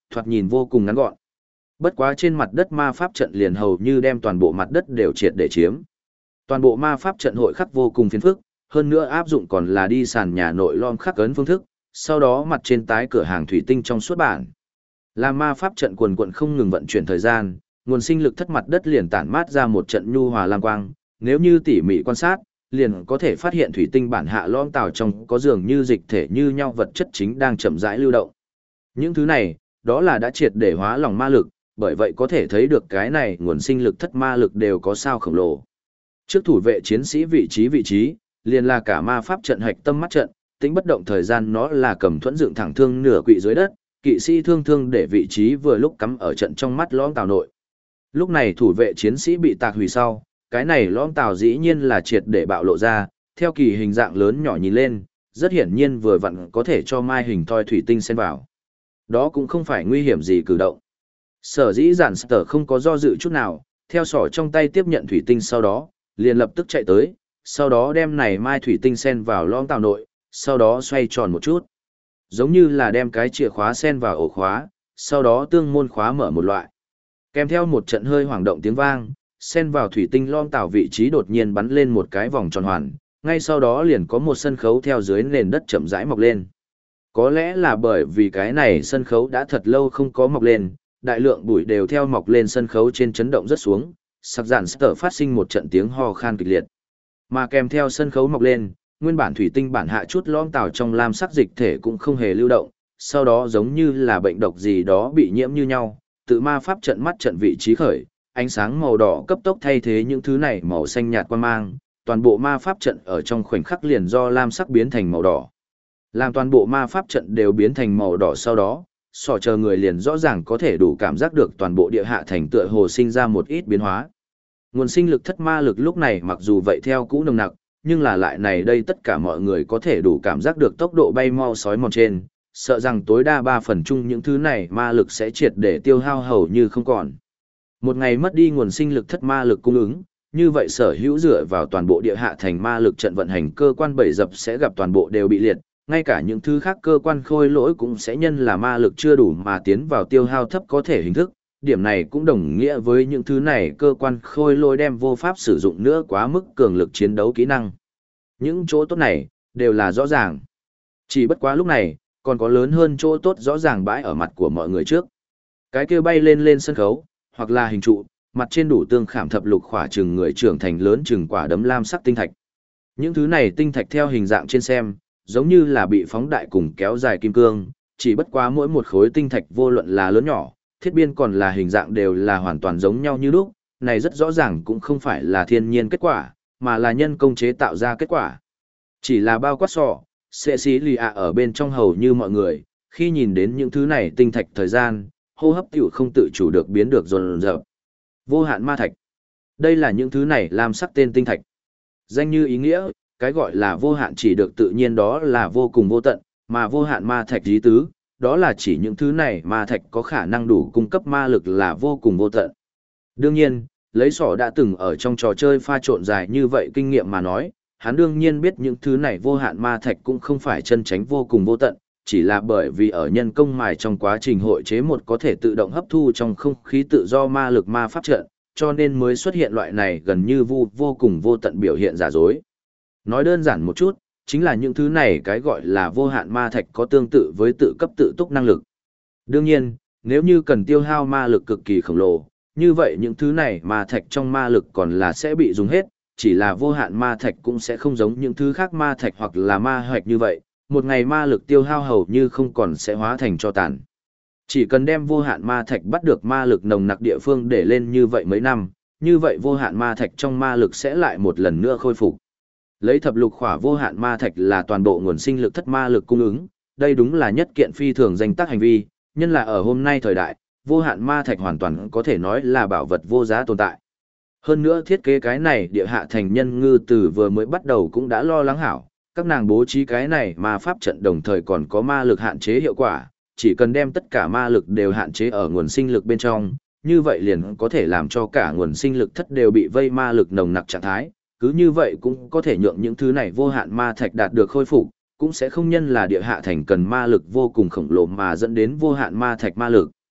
thoạt nhìn vô cùng ngắn gọn. Bất quá trên mặt đất ma pháp trận liền hầu như đem toàn bộ mặt đất đều triệt để chiếm. Toàn bộ ma pháp trận hội khắc vô cùng phiền phức, hơn nữa áp dụng còn là đi sàn nhà nội lom khắc ấn phương thức, sau đó mặt trên tái cửa hàng thủy tinh trong suốt bản. Làm ma pháp trận quần quận không ngừng vận chuyển thời gian, nguồn sinh lực thất mặt đất liền tản mát ra một trận nhu hòa lam quang, nếu như tỉ mỉ quan sát, liền có thể phát hiện thủy tinh bản hạ lõm tàu trong có dường như dịch thể như nhau vật chất chính đang chậm rãi lưu động. Những thứ này, đó là đã triệt để hóa lỏng ma lực, bởi vậy có thể thấy được cái này nguồn sinh lực thất ma lực đều có sao khổng lồ. Trước thủ vệ chiến sĩ vị trí, liền là cả ma pháp trận hạch tâm mắt trận, tính bất động thời gian nó là cầm thuẫn dựng thẳng thương nửa quỵ dưới đất, kỵ sĩ thương để vị trí vừa lúc cắm ở trận trong mắt lõm tàu nội. Lúc này thủ vệ chiến sĩ bị tạc hủy sau, cái này lõm tàu dĩ nhiên là triệt để bạo lộ ra, theo kỳ hình dạng lớn nhỏ nhìn lên, rất hiển nhiên vừa vặn có thể cho mai hình thoi thủy tinh xen vào. Đó cũng không phải nguy hiểm gì cử động. Sở dĩ giản sở không có do dự chút nào, theo sỏ trong tay tiếp nhận thủy tinh sau đó, liền lập tức chạy tới, sau đó đem này mai thủy tinh xen vào lõm tàu nội, sau đó xoay tròn một chút. Giống như là đem cái chìa khóa xen vào ổ khóa, sau đó tương môn khóa mở một loại. Kèm theo một trận hơi hoảng động tiếng vang, xen vào thủy tinh lõm tàu vị trí đột nhiên bắn lên một cái vòng tròn hoàn, ngay sau đó liền có một sân khấu theo dưới nền đất chậm rãi mọc lên. Có lẽ là bởi vì cái này sân khấu đã thật lâu không có mọc lên, đại lượng bụi đều theo mọc lên sân khấu trên chấn động rất xuống, sặc dạn sở phát sinh một trận tiếng ho khan kịch liệt. Mà kèm theo sân khấu mọc lên, nguyên bản thủy tinh bản hạ chút lõm tàu trong lam sắc dịch thể cũng không hề lưu động, sau đó giống như là bệnh độc gì đó bị nhiễm như nhau, tự ma pháp trận mắt trận vị trí khởi, ánh sáng màu đỏ cấp tốc thay thế những thứ này màu xanh nhạt quang mang, toàn bộ ma pháp trận ở trong khoảnh khắc liền do lam sắc biến thành màu đỏ. Làm toàn bộ ma pháp trận đều biến thành màu đỏ sau đó, sỏ chờ người liền rõ ràng có thể đủ cảm giác được toàn bộ địa hạ thành tựa hồ sinh ra một ít biến hóa. Nguồn sinh lực thất ma lực lúc này mặc dù vậy theo cũ nồng nặc, nhưng là lại này đây tất cả mọi người có thể đủ cảm giác được tốc độ bay mau sói mòn trên, sợ rằng tối đa 3 phần chung những thứ này ma lực sẽ triệt để tiêu hao hầu như không còn. Một ngày mất đi nguồn sinh lực thất ma lực cung ứng, như vậy sở hữu dựa vào toàn bộ địa hạ thành ma lực trận vận hành cơ quan bảy dập sẽ gặp toàn bộ đều bị liệt, ngay cả những thứ khác cơ quan khôi lỗi cũng sẽ nhân là ma lực chưa đủ mà tiến vào tiêu hao thấp có thể hình thức. Điểm này cũng đồng nghĩa với những thứ này cơ quan khôi lỗi đem vô pháp sử dụng nữa quá mức cường lực chiến đấu kỹ năng. Những chỗ tốt này, đều là rõ ràng. Chỉ bất quá lúc này, còn có lớn hơn chỗ tốt rõ ràng bãi ở mặt của mọi người trước. Cái kia bay lên sân khấu, hoặc là hình trụ, mặt trên đủ tương khảm thập lục khỏa chừng người trưởng thành lớn chừng quả đấm lam sắc tinh thạch. Những thứ này tinh thạch theo hình dạng trên xem, giống như là bị phóng đại cùng kéo dài kim cương, chỉ bất quá mỗi một khối tinh thạch vô luận là lớn nhỏ, thiết biên còn là hình dạng đều là hoàn toàn giống nhau như lúc, này rất rõ ràng cũng không phải là thiên nhiên kết quả, mà là nhân công chế tạo ra kết quả. Chỉ là bao quát sọ, Cecilia ở bên trong hầu như mọi người, khi nhìn đến những thứ này tinh thạch thời gian, hô hấp tiểu không tự chủ được biến được dồn dập. Vô hạn ma thạch. Đây là những thứ này làm sắc tên tinh thạch. Danh như ý nghĩa, cái gọi là vô hạn chỉ được tự nhiên đó là vô cùng vô tận, mà vô hạn ma thạch ý tứ, đó là chỉ những thứ này ma thạch có khả năng đủ cung cấp ma lực là vô cùng vô tận. Đương nhiên, lấy sỏ đã từng ở trong trò chơi pha trộn dài như vậy kinh nghiệm mà nói, hắn đương nhiên biết những thứ này vô hạn ma thạch cũng không phải chân tránh vô cùng vô tận, chỉ là bởi vì ở nhân công mài trong quá trình hội chế một có thể tự động hấp thu trong không khí tự do ma lực ma pháp trận, cho nên mới xuất hiện loại này gần như vô cùng vô tận biểu hiện giả dối. Nói đơn giản một chút, chính là những thứ này cái gọi là vô hạn ma thạch có tương tự với tự cấp tự túc năng lực. Đương nhiên, nếu như cần tiêu hao ma lực cực kỳ khổng lồ, như vậy những thứ này ma thạch trong ma lực còn là sẽ bị dùng hết, chỉ là vô hạn ma thạch cũng sẽ không giống những thứ khác ma thạch hoặc là ma hoạch như vậy, một ngày ma lực tiêu hao hầu như không còn sẽ hóa thành cho tàn. Chỉ cần đem vô hạn ma thạch bắt được ma lực nồng nặc địa phương để lên như vậy mấy năm, như vậy vô hạn ma thạch trong ma lực sẽ lại một lần nữa khôi phục. Lấy thập lục khỏa vô hạn ma thạch là toàn bộ nguồn sinh lực thất ma lực cung ứng, đây đúng là nhất kiện phi thường danh tác hành vi, nhân là ở hôm nay thời đại, vô hạn ma thạch hoàn toàn có thể nói là bảo vật vô giá tồn tại. Hơn nữa thiết kế cái này địa hạ thành nhân ngư từ vừa mới bắt đầu cũng đã lo lắng hảo, các nàng bố trí cái này ma pháp trận đồng thời còn có ma lực hạn chế hiệu quả, chỉ cần đem tất cả ma lực đều hạn chế ở nguồn sinh lực bên trong, như vậy liền có thể làm cho cả nguồn sinh lực thất đều bị vây ma lực nồng nặc trạng thái, cứ như vậy cũng có thể nhượng những thứ này vô hạn ma thạch đạt được khôi phục, cũng sẽ không nhân là địa hạ thành cần ma lực vô cùng khổng lồ mà dẫn đến vô hạn ma thạch ma lực,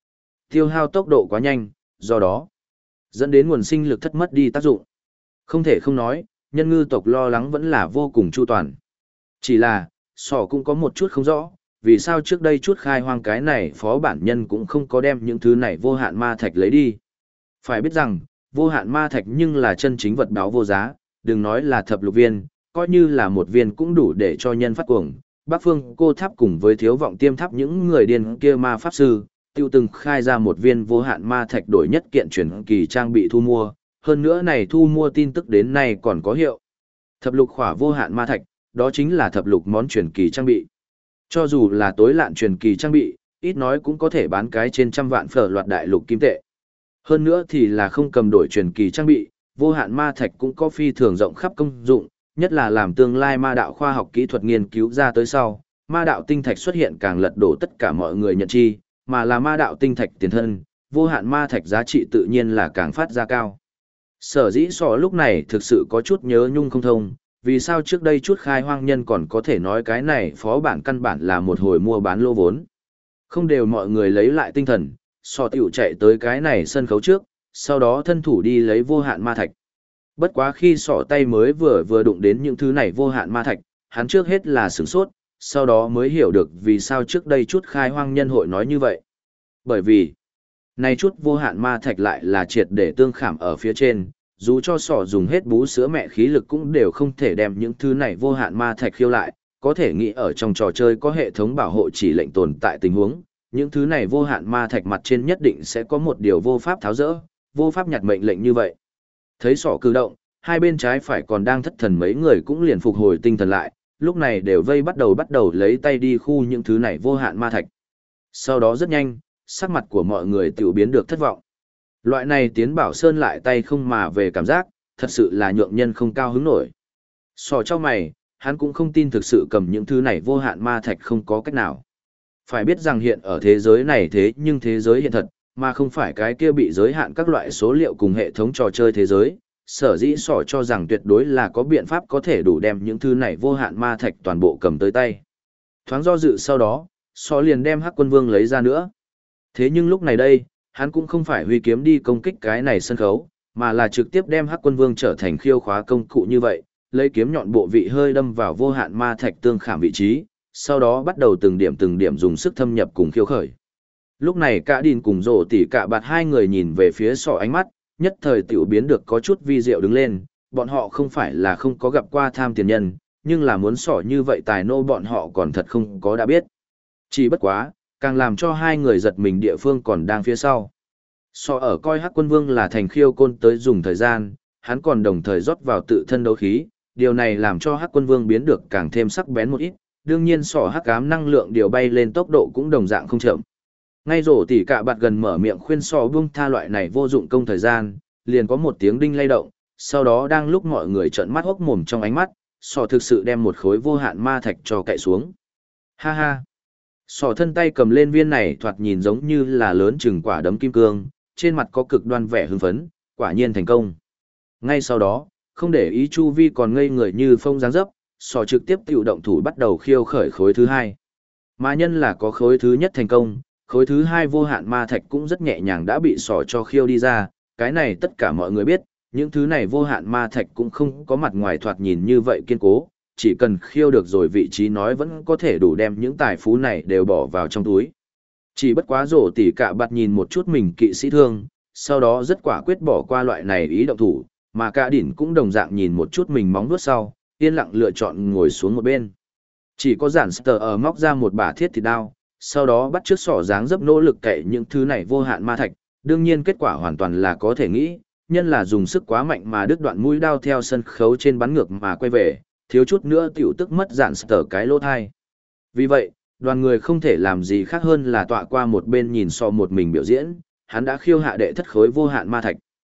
Tiêu hao tốc độ quá nhanh, do đó dẫn đến nguồn sinh lực thất mất đi tác dụng. Không thể không nói, nhân ngư tộc lo lắng vẫn là vô cùng chu toàn. Chỉ là, sỏ cũng có một chút không rõ, vì sao trước đây chút khai hoang cái này phó bản nhân cũng không có đem những thứ này vô hạn ma thạch lấy đi. Phải biết rằng, vô hạn ma thạch nhưng là chân chính vật báo vô giá, đừng nói là thập lục viên, coi như là một viên cũng đủ để cho nhân phát cuồng. Bắc Phương Cô Tháp cùng với Thiếu Vọng Tiêm Tháp những người điên kia ma pháp sư, tiêu từng khai ra một viên vô hạn ma thạch đổi nhất kiện chuyển kỳ trang bị thu mua, hơn nữa này thu mua tin tức đến nay còn có hiệu. Thập lục khỏa vô hạn ma thạch, đó chính là thập lục món chuyển kỳ trang bị. Cho dù là tối lạn truyền kỳ trang bị, ít nói cũng có thể bán cái trên trăm vạn phở loạt đại lục kim tệ. Hơn nữa thì là không cầm đổi truyền kỳ trang bị, vô hạn ma thạch cũng có phi thường rộng khắp công dụng, nhất là làm tương lai ma đạo khoa học kỹ thuật nghiên cứu ra tới sau, ma đạo tinh thạch xuất hiện càng lật đổ tất cả mọi người nhận chi, mà là ma đạo tinh thạch tiền thân, vô hạn ma thạch giá trị tự nhiên là càng phát ra cao. Sở dĩ sọ lúc này thực sự có chút nhớ nhung không thông, vì sao trước đây chút khai hoang nhân còn có thể nói cái này phó bản căn bản là một hồi mua bán lô vốn. Không đều mọi người lấy lại tinh thần, sọ tiểu chạy tới cái này sân khấu trước, sau đó thân thủ đi lấy vô hạn ma thạch. Bất quá khi sọ tay mới vừa đụng đến những thứ này vô hạn ma thạch, hắn trước hết là sửng sốt, sau đó mới hiểu được vì sao trước đây chút khai hoang nhân hội nói như vậy. Bởi vì, này chút vô hạn ma thạch lại là triệt để tương khảm ở phía trên, dù cho sỏ dùng hết bú sữa mẹ khí lực cũng đều không thể đem những thứ này vô hạn ma thạch khiêu lại, có thể nghĩ ở trong trò chơi có hệ thống bảo hộ chỉ lệnh tồn tại tình huống, những thứ này vô hạn ma thạch mặt trên nhất định sẽ có một điều vô pháp tháo rỡ, vô pháp nhặt mệnh lệnh như vậy. Thấy sỏ cử động, hai bên trái phải còn đang thất thần mấy người cũng liền phục hồi tinh thần lại, lúc này đều vây bắt đầu lấy tay đi khu những thứ này vô hạn ma thạch. Sau đó rất nhanh, sắc mặt của mọi người tiểu biến được thất vọng. Loại này tiến bảo sơn lại tay không mà về cảm giác, thật sự là nhượng nhân không cao hứng nổi. Sò cho mày, hắn cũng không tin thực sự cầm những thứ này vô hạn ma thạch không có cách nào. Phải biết rằng hiện ở thế giới này thế nhưng thế giới hiện thật, mà không phải cái kia bị giới hạn các loại số liệu cùng hệ thống trò chơi thế giới. Sở dĩ sỏ cho rằng tuyệt đối là có biện pháp có thể đủ đem những thứ này vô hạn ma thạch toàn bộ cầm tới tay. Thoáng do dự sau đó, sỏ liền đem Hắc Quân Vương lấy ra nữa. Thế nhưng lúc này đây, hắn cũng không phải huy kiếm đi công kích cái này sân khấu, mà là trực tiếp đem Hắc Quân Vương trở thành khiêu khóa công cụ như vậy, lấy kiếm nhọn bộ vị hơi đâm vào vô hạn ma thạch tương khảm vị trí, sau đó bắt đầu từng điểm dùng sức thâm nhập cùng khiêu khởi. Lúc này cả Đìn cùng Rồ Tỷ Cả Bạt hai người nhìn về phía sọ ánh mắt, nhất thời tiểu biến được có chút vi diệu đứng lên, bọn họ không phải là không có gặp qua tham tiền nhân, nhưng là muốn sọ như vậy tài nô bọn họ còn thật không có đã biết. Chỉ bất quá, càng làm cho hai người giật mình địa phương còn đang phía sau. So ở coi Hắc Quân Vương là thành khiêu côn tới dùng thời gian, hắn còn đồng thời rót vào tự thân đấu khí, điều này làm cho Hắc Quân Vương biến được càng thêm sắc bén một ít, đương nhiên sỏ hắc ám năng lượng điều bay lên tốc độ cũng đồng dạng không chậm. Ngay Rồ Tỷ Cả Bạt gần mở miệng khuyên sỏ buông tha loại này vô dụng công thời gian, liền có một tiếng đinh lay động, sau đó đang lúc mọi người trợn mắt hốc mồm trong ánh mắt, sỏ thực sự đem một khối vô hạn ma thạch cho cậy xuống. Ha ha! Sỏ thân tay cầm lên viên này thoạt nhìn giống như là lớn chừng quả đấm kim cương, trên mặt có cực đoan vẻ hưng phấn, quả nhiên thành công. Ngay sau đó, không để ý chu vi còn ngây người như phong dáng dấp, sỏ trực tiếp tiểu động thủ bắt đầu khiêu khởi khối thứ hai. Mà nhân là có khối thứ nhất thành công, khối thứ hai vô hạn ma thạch cũng rất nhẹ nhàng đã bị sỏ cho khiêu đi ra, cái này tất cả mọi người biết, những thứ này vô hạn ma thạch cũng không có mặt ngoài thoạt nhìn như vậy kiên cố, chỉ cần khiêu được rồi vị trí nói vẫn có thể đủ đem những tài phú này đều bỏ vào trong túi. Chỉ bất quá Rồ Tỷ Cả Bạt nhìn một chút mình kỵ sĩ thương, sau đó rất quả quyết bỏ qua loại này ý động thủ, mà Cả Đỉnh cũng đồng dạng nhìn một chút mình móng vuốt sau, yên lặng lựa chọn ngồi xuống một bên. Chỉ có Giản Sờ ở móc ra một bả thiết thịt đao, sau đó bắt trước sỏ dáng dấp nỗ lực cậy những thứ này vô hạn ma thạch, đương nhiên kết quả hoàn toàn là có thể nghĩ, nhân là dùng sức quá mạnh mà đứt đoạn mũi đao theo sân khấu trên bắn ngược mà quay về, thiếu chút nữa tiểu tức mất Giản Sờ cái lỗ thai. Vì vậy, đoàn người không thể làm gì khác hơn là tọa qua một bên nhìn sọ một mình biểu diễn, hắn đã khiêu hạ đệ thất khối vô hạn ma thạch.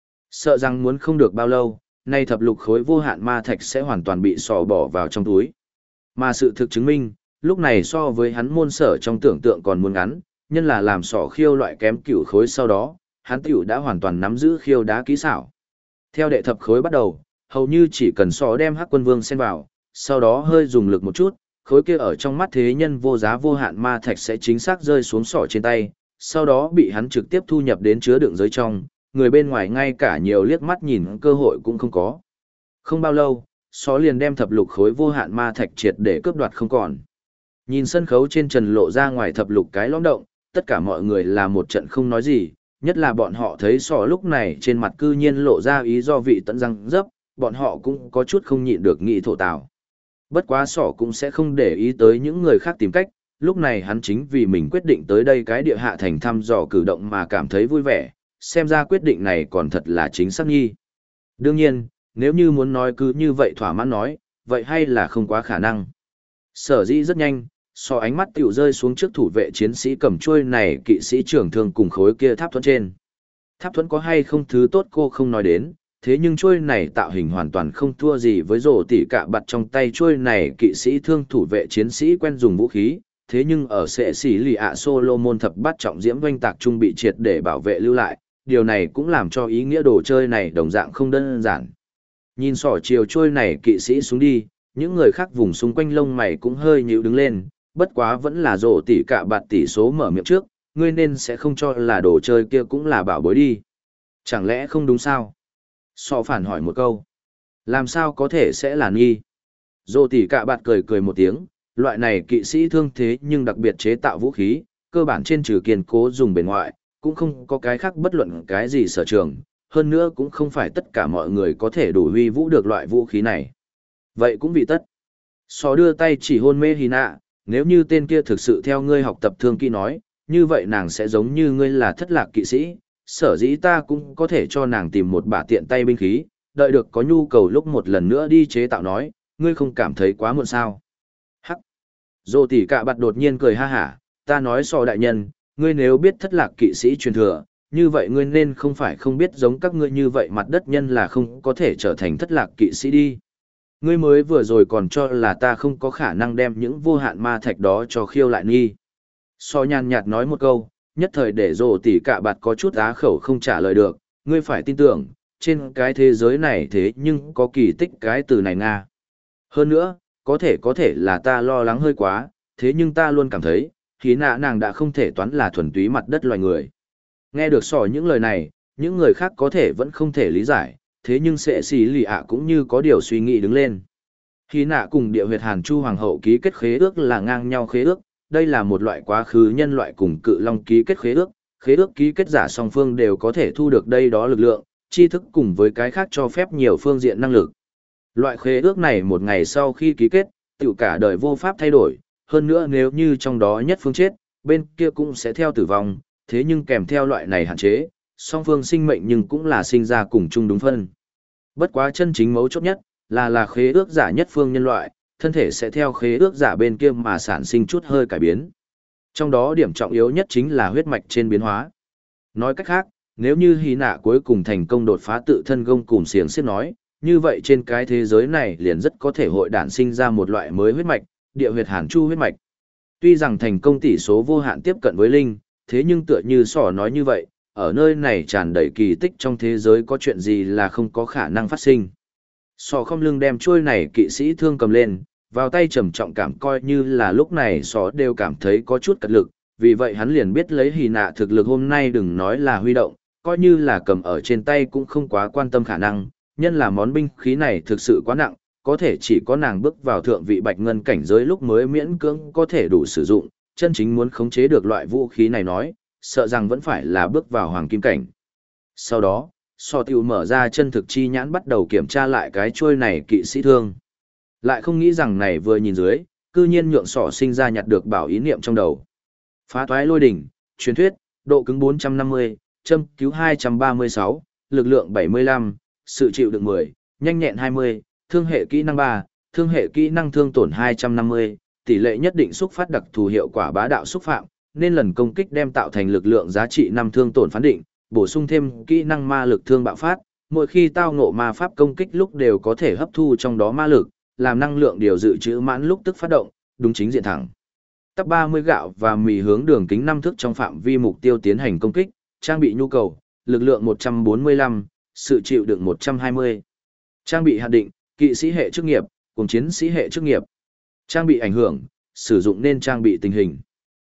Sợ rằng muốn không được bao lâu, nay thập lục khối vô hạn ma thạch sẽ hoàn toàn bị sọ bỏ vào trong túi. Mà sự thực chứng minh, lúc này so với hắn môn sở trong tưởng tượng còn muốn ngắn, nhân là làm sọ khiêu loại kém cửu khối sau đó, hắn tiểu đã hoàn toàn nắm giữ khiêu đá kỹ xảo. Theo đệ thập khối bắt đầu, hầu như chỉ cần sọ đem Hắc Quân Vương xen vào, sau đó hơi dùng lực một chút, khối kia ở trong mắt thế nhân vô giá vô hạn ma thạch sẽ chính xác rơi xuống sọ trên tay, sau đó bị hắn trực tiếp thu nhập đến chứa đựng giới trong, người bên ngoài ngay cả nhiều liếc mắt nhìn cơ hội cũng không có. Không bao lâu, Sọ liền đem thập lục khối vô hạn ma thạch triệt để cướp đoạt không còn. Nhìn sân khấu trên trần lộ ra ngoài thập lục cái lõm động, tất cả mọi người là một trận không nói gì, nhất là bọn họ thấy Sọ lúc này trên mặt cư nhiên lộ ra ý do vị tận răng dấp, bọn họ cũng có chút không nhịn được nghĩ thổ tào. Bất quá Sọ cũng sẽ không để ý tới những người khác tìm cách, lúc này hắn chính vì mình quyết định tới đây cái địa hạ thành thăm dò cử động mà cảm thấy vui vẻ, xem ra quyết định này còn thật là chính xác nghi. Đương nhiên, nếu như muốn nói cứ như vậy thỏa mãn nói, vậy hay là không quá khả năng. Sở dĩ rất nhanh, Sọ ánh mắt tiểu rơi xuống trước thủ vệ chiến sĩ cầm chuôi này kỵ sĩ trưởng thương cùng khối kia tháp thuẫn trên. Tháp thuẫn có hay không thứ tốt cô không nói đến, thế nhưng chuôi này tạo hình hoàn toàn không thua gì với rổ tỉ cả bặt trong tay chuôi này kỵ sĩ thương thủ vệ chiến sĩ quen dùng vũ khí, thế nhưng ở sệ sĩ lì ạ Solomon thập bát trọng diễm doanh tạc trung bị triệt để bảo vệ lưu lại, điều này cũng làm cho ý nghĩa đồ chơi này đồng dạng không đơn giản. Nhìn Sọ chiều chuôi này kỵ sĩ xuống đi, những người khác vùng xung quanh lông mày cũng hơi nhíu đứng lên, bất quá vẫn là rổ tỉ cả bạt tỷ số mở miệng trước, ngươi nên sẽ không cho là đồ chơi kia cũng là bảo bối đi. Chẳng lẽ không đúng sao? Sọ phản hỏi một câu. Làm sao có thể sẽ là nghi? Rổ tỉ cả bạt cười cười một tiếng, loại này kỵ sĩ thương thế nhưng đặc biệt chế tạo vũ khí, cơ bản trên trừ kiên cố dùng bên ngoài, cũng không có cái khác bất luận cái gì sở trường, hơn nữa cũng không phải tất cả mọi người có thể đủ huy vũ được loại vũ khí này. Vậy cũng vì tất. Sọ đưa tay chỉ hôn mê Hina, nếu như tên kia thực sự theo ngươi học tập thương kỹ nói, như vậy nàng sẽ giống như ngươi là thất lạc kỵ sĩ, sở dĩ ta cũng có thể cho nàng tìm một bả tiện tay binh khí, đợi được có nhu cầu lúc một lần nữa đi chế tạo nói, ngươi không cảm thấy quá muộn sao. Hắc. Dô tỷ cạ bặt đột nhiên cười ha hả, ta nói Sọ đại nhân, ngươi nếu biết thất lạc kỵ sĩ truyền thừa, như vậy ngươi nên không phải không biết giống các ngươi như vậy mặt đất nhân là không có thể trở thành thất lạc kỵ sĩ đi. Ngươi mới vừa rồi còn cho là ta không có khả năng đem những vô hạn ma thạch đó cho khiêu lại nghi. Sọ nhàn nhạt nói một câu, nhất thời để rồ tỉ cạ bạt có chút á khẩu không trả lời được, ngươi phải tin tưởng, trên cái thế giới này thế nhưng có kỳ tích cái từ này Nga. Hơn nữa, có thể là ta lo lắng hơi quá, thế nhưng ta luôn cảm thấy, khí nạ nàng đã không thể toán là thuần túy mặt đất loài người. Nghe được Sọ những lời này, những người khác có thể vẫn không thể lý giải, thế nhưng sệ xì lì ạ cũng như có điều suy nghĩ đứng lên. Khí nạ cùng địa huyệt Hàn Chu Hoàng hậu ký kết khế ước là ngang nhau khế ước, đây là một loại quá khứ nhân loại cùng cự long ký kết khế ước ký kết giả song phương đều có thể thu được đây đó lực lượng, tri thức cùng với cái khác cho phép nhiều phương diện năng lực. Loại khế ước này một ngày sau khi ký kết, tự cả đời vô pháp thay đổi, hơn nữa nếu như trong đó nhất phương chết, bên kia cũng sẽ theo tử vong, thế nhưng kèm theo loại này hạn chế, song phương sinh mệnh nhưng cũng là sinh ra cùng chung đúng phân. Bất quá chân chính mấu chốt nhất, là khế ước giả nhất phương nhân loại, thân thể sẽ theo khế ước giả bên kia mà sản sinh chút hơi cải biến. Trong đó điểm trọng yếu nhất chính là huyết mạch trên biến hóa. Nói cách khác, nếu như Hy nạ cuối cùng thành công đột phá tự thân gông cùm xiềng xiết nói, như vậy trên cái thế giới này liền rất có thể hội đản sinh ra một loại mới huyết mạch, địa huyệt Hàn Chu huyết mạch. Tuy rằng thành công tỷ số vô hạn tiếp cận với linh, thế nhưng tựa như Sọ nói như vậy, ở nơi này tràn đầy kỳ tích trong thế giới có chuyện gì là không có khả năng phát sinh. Sọ không lưng đem chuôi này kỵ sĩ thương cầm lên, vào tay trầm trọng cảm coi như là lúc này Sọ đều cảm thấy có chút cật lực, vì vậy hắn liền biết lấy Hy nạ thực lực hôm nay đừng nói là huy động, coi như là cầm ở trên tay cũng không quá quan tâm khả năng, nhân là món binh khí này thực sự quá nặng, có thể chỉ có nàng bước vào thượng vị bạch ngân cảnh giới lúc mới miễn cưỡng có thể đủ sử dụng, chân chính muốn khống chế được loại vũ khí này nói, sợ rằng vẫn phải là bước vào hoàng kim cảnh. Sau đó, Sọ tiểu mở ra chân thực chi nhãn bắt đầu kiểm tra lại cái chuôi này kỵ sĩ thương. Lại không nghĩ rằng này vừa nhìn dưới, cư nhiên nhượng Sọ sinh ra nhặt được bảo ý niệm trong đầu. Phá toái lôi đỉnh, truyền thuyết, độ cứng 450, châm cứu 236, lực lượng 75, sự chịu đựng 10, nhanh nhẹn 20, thương hệ kỹ năng 3, thương hệ kỹ năng thương tổn 250, tỷ lệ nhất định xúc phát đặc thù hiệu quả bá đạo xúc phạm, nên lần công kích đem tạo thành lực lượng giá trị 5 thương tổn phán định, bổ sung thêm kỹ năng ma lực thương bạo phát, mỗi khi tao ngộ ma pháp công kích lúc đều có thể hấp thu trong đó ma lực, làm năng lượng điều dự trữ mãn lúc tức phát động, đúng chính diện thẳng. Tắp 30 gạo và mì hướng đường kính 5 thước trong phạm vi mục tiêu tiến hành công kích, trang bị nhu cầu, lực lượng 145, sự chịu đựng 120. Trang bị hạn định, kỵ sĩ hệ chức nghiệp, cùng chiến sĩ hệ chức nghiệp. Trang bị ảnh hưởng, sử dụng nên trang bị tình hình.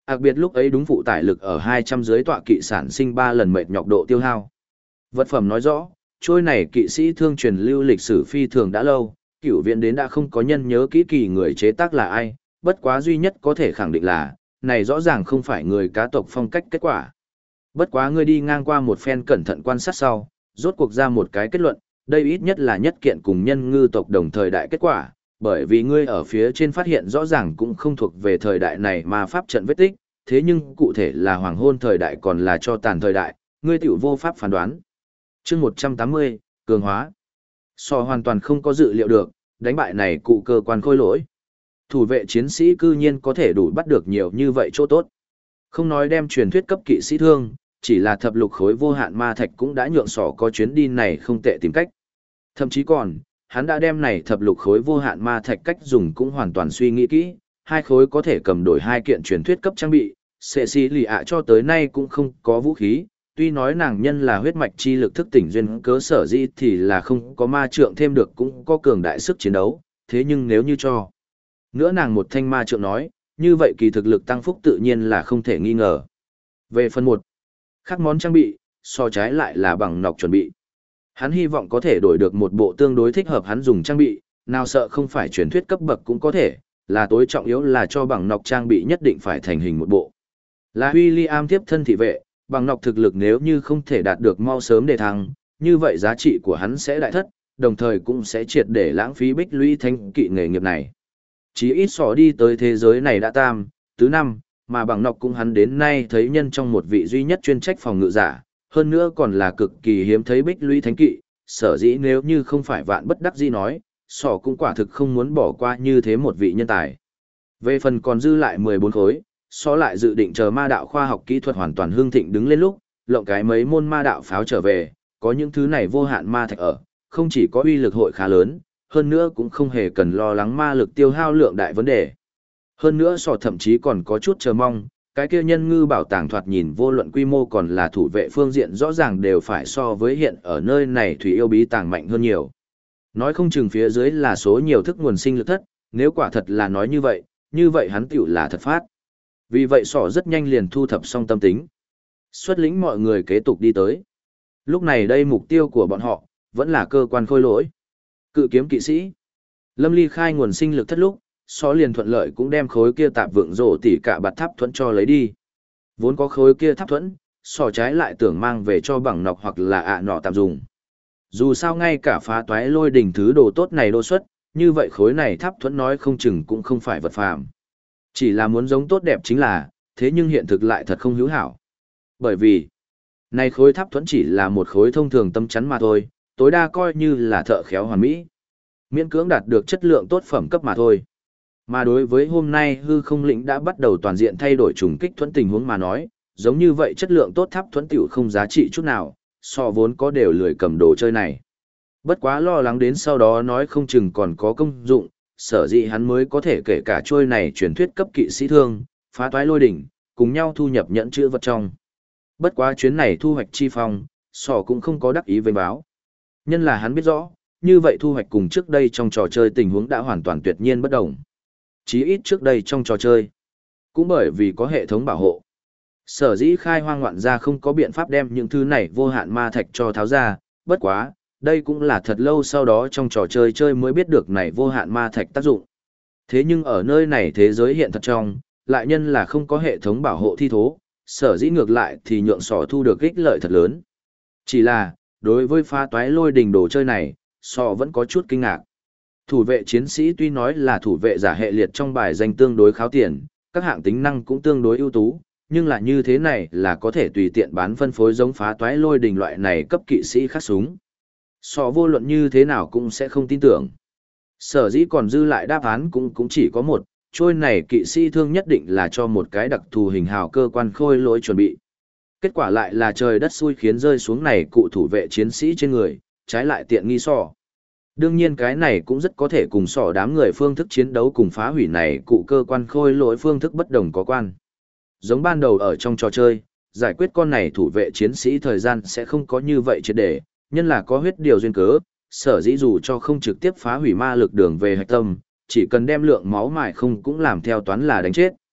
Đặc biệt lúc ấy đúng phụ tải lực ở 200 dưới tọa kỵ sản sinh 3 lần mệt nhọc độ tiêu hao. Vật phẩm nói rõ, trôi này kỵ sĩ thương truyền lưu lịch sử phi thường đã lâu, Cửu Viễn đến đã không có nhân nhớ kỹ kỳ người chế tác là ai, bất quá duy nhất có thể khẳng định là, này rõ ràng không phải người cá tộc phong cách kết quả. Bất quá ngươi đi ngang qua một phen cẩn thận quan sát sau, rốt cuộc ra một cái kết luận, đây ít nhất là nhất kiện cùng nhân ngư tộc đồng thời đại kết quả, bởi vì ngươi ở phía trên phát hiện rõ ràng cũng không thuộc về thời đại này mà pháp trận vết tích, thế nhưng cụ thể là hoàng hôn thời đại còn là cho tàn thời đại, ngươi tiểu vô pháp phán đoán. Chương 180, cường hóa. So hoàn toàn không có dự liệu được, đánh bại này cụ cơ quan khôi lỗi. Thủ vệ chiến sĩ cư nhiên có thể đủ bắt được nhiều như vậy chỗ tốt. Không nói đem truyền thuyết cấp kỵ sĩ thương, chỉ là thập lục khối vô hạn ma thạch cũng đã nhượng sỏ có chuyến đi này không tệ tìm cách. Thậm chí còn, hắn đã đem này thập lục khối vô hạn ma thạch cách dùng cũng hoàn toàn suy nghĩ kỹ, hai khối có thể cầm đổi hai kiện truyền thuyết cấp trang bị, Cecilia cho tới nay cũng không có vũ khí, tuy nói nàng nhân là huyết mạch chi lực thức tỉnh duyên cớ sở dĩ thì là không có ma trượng thêm được cũng có cường đại sức chiến đấu, thế nhưng nếu như cho nữa nàng một thanh ma trượng nói, như vậy kỳ thực lực tăng phúc tự nhiên là không thể nghi ngờ. Về phần 1, khác món trang bị, so trái lại là bằng nọc chuẩn bị. Hắn hy vọng có thể đổi được một bộ tương đối thích hợp hắn dùng trang bị, nào sợ không phải truyền thuyết cấp bậc cũng có thể, là tối trọng yếu là cho bằng nọc trang bị nhất định phải thành hình một bộ. Là William tiếp thân thị vệ, bằng nọc thực lực nếu như không thể đạt được mau sớm để thăng, như vậy giá trị của hắn sẽ đại thất, đồng thời cũng sẽ triệt để lãng phí bích lũy thanh kỵ nghề nghiệp này. Chỉ ít sỏ đi tới thế giới này đã tam, tứ năm, mà bằng nọc cũng hắn đến nay thấy nhân trong một vị duy nhất chuyên trách phòng ngự giả, hơn nữa còn là cực kỳ hiếm thấy bích lũy thánh kỵ, sở dĩ nếu như không phải vạn bất đắc dĩ nói, sỏ cũng quả thực không muốn bỏ qua như thế một vị nhân tài. Về phần còn dư lại 14 khối, sỏ lại dự định chờ ma đạo khoa học kỹ thuật hoàn toàn hương thịnh đứng lên lúc, lộng cái mấy môn ma đạo pháo trở về, có những thứ này vô hạn ma thạch ở, không chỉ có uy lực hội khá lớn, hơn nữa cũng không hề cần lo lắng ma lực tiêu hao lượng đại vấn đề. Hơn nữa sỏ thậm chí còn có chút chờ mong, cái kia nhân ngư bảo tàng thoạt nhìn vô luận quy mô còn là thủ vệ phương diện rõ ràng đều phải so với hiện ở nơi này thủy yêu bí tàng mạnh hơn nhiều. Nói không chừng phía dưới là số nhiều thức nguồn sinh lực thất, nếu quả thật là nói như vậy hắn tiểu là thật phát. Vì vậy sỏ rất nhanh liền thu thập xong tâm tính. Xuất lĩnh mọi người kế tục đi tới. Lúc này đây mục tiêu của bọn họ, vẫn là cơ quan khôi lỗi. Cự kiếm kỵ sĩ. Lâm Ly khai nguồn sinh lực thất lúc, sỏ liền thuận lợi cũng đem khối kia tạp vượng rổ tỉ cả bạt tháp thuẫn cho lấy đi. Vốn có khối kia tháp thuẫn, sỏ trái lại tưởng mang về cho bằng nọc hoặc là nọ tạm dùng. Dù sao ngay cả phá toái lôi đỉnh thứ đồ tốt này đô xuất, như vậy khối này tháp thuẫn nói không chừng cũng không phải vật phàm. Chỉ là muốn giống tốt đẹp chính là, thế nhưng hiện thực lại thật không hữu hảo. Bởi vì, này khối tháp thuẫn chỉ là một khối thông thường tâm chắn mà thôi, tối đa coi như là thợ khéo hoàn mỹ. Miễn cưỡng đạt được chất lượng tốt phẩm cấp mà thôi. Mà đối với hôm nay hư không lĩnh đã bắt đầu toàn diện thay đổi trùng kích thuẫn tình huống mà nói, giống như vậy chất lượng tốt tháp thuẫn tiểu không giá trị chút nào, so vốn có đều lười cầm đồ chơi này. Bất quá lo lắng đến sau đó nói không chừng còn có công dụng, sở dĩ hắn mới có thể kể cả trôi này truyền thuyết cấp kỵ sĩ thương, phá toái lôi đỉnh, cùng nhau thu nhập nhẫn chữ vật trong. Bất quá chuyến này thu hoạch chi phong, sỏ cũng không có đắc ý vênh báo. Nhân là hắn biết rõ, như vậy thu hoạch cùng trước đây trong trò chơi tình huống đã hoàn toàn tuyệt nhiên bất đồng. Chí ít trước đây trong trò chơi, cũng bởi vì có hệ thống bảo hộ. Sở dĩ khai hoang ngoạn ra không có biện pháp đem những thứ này vô hạn ma thạch cho tháo ra, bất quá, đây cũng là thật lâu sau đó trong trò chơi chơi mới biết được này vô hạn ma thạch tác dụng. Thế nhưng ở nơi này thế giới hiện thật trong, lại nhân là không có hệ thống bảo hộ thi thố, sở dĩ ngược lại thì nhượng sỏ thu được ích lợi thật lớn. Chỉ là, đối với phá toái lôi đình đồ chơi này, sỏ vẫn có chút kinh ngạc. Thủ vệ chiến sĩ tuy nói là thủ vệ giả hệ liệt trong bài danh tương đối kháo tiền, các hạng tính năng cũng tương đối ưu tú, nhưng là như thế này là có thể tùy tiện bán phân phối giống phá toái lôi đình loại này cấp kỵ sĩ khắc súng. Sọ vô luận như thế nào cũng sẽ không tin tưởng. Sở dĩ còn dư lại đáp án cũng chỉ có một, trôi này kỵ sĩ thương nhất định là cho một cái đặc thù hình hào cơ quan khôi lỗi chuẩn bị. Kết quả lại là trời đất xui khiến rơi xuống này cụ thủ vệ chiến sĩ trên người, trái lại tiện nghi sọ. Đương nhiên cái này cũng rất có thể cùng sọ đám người phương thức chiến đấu cùng phá hủy này cụ cơ quan khôi lỗi phương thức bất đồng có quan. Giống ban đầu ở trong trò chơi, giải quyết con này thủ vệ chiến sĩ thời gian sẽ không có như vậy triệt để, nhân là có huyết điều duyên cớ, sở dĩ dù cho không trực tiếp phá hủy ma lực đường về hạch tâm, chỉ cần đem lượng máu mài không cũng làm theo toán là đánh chết.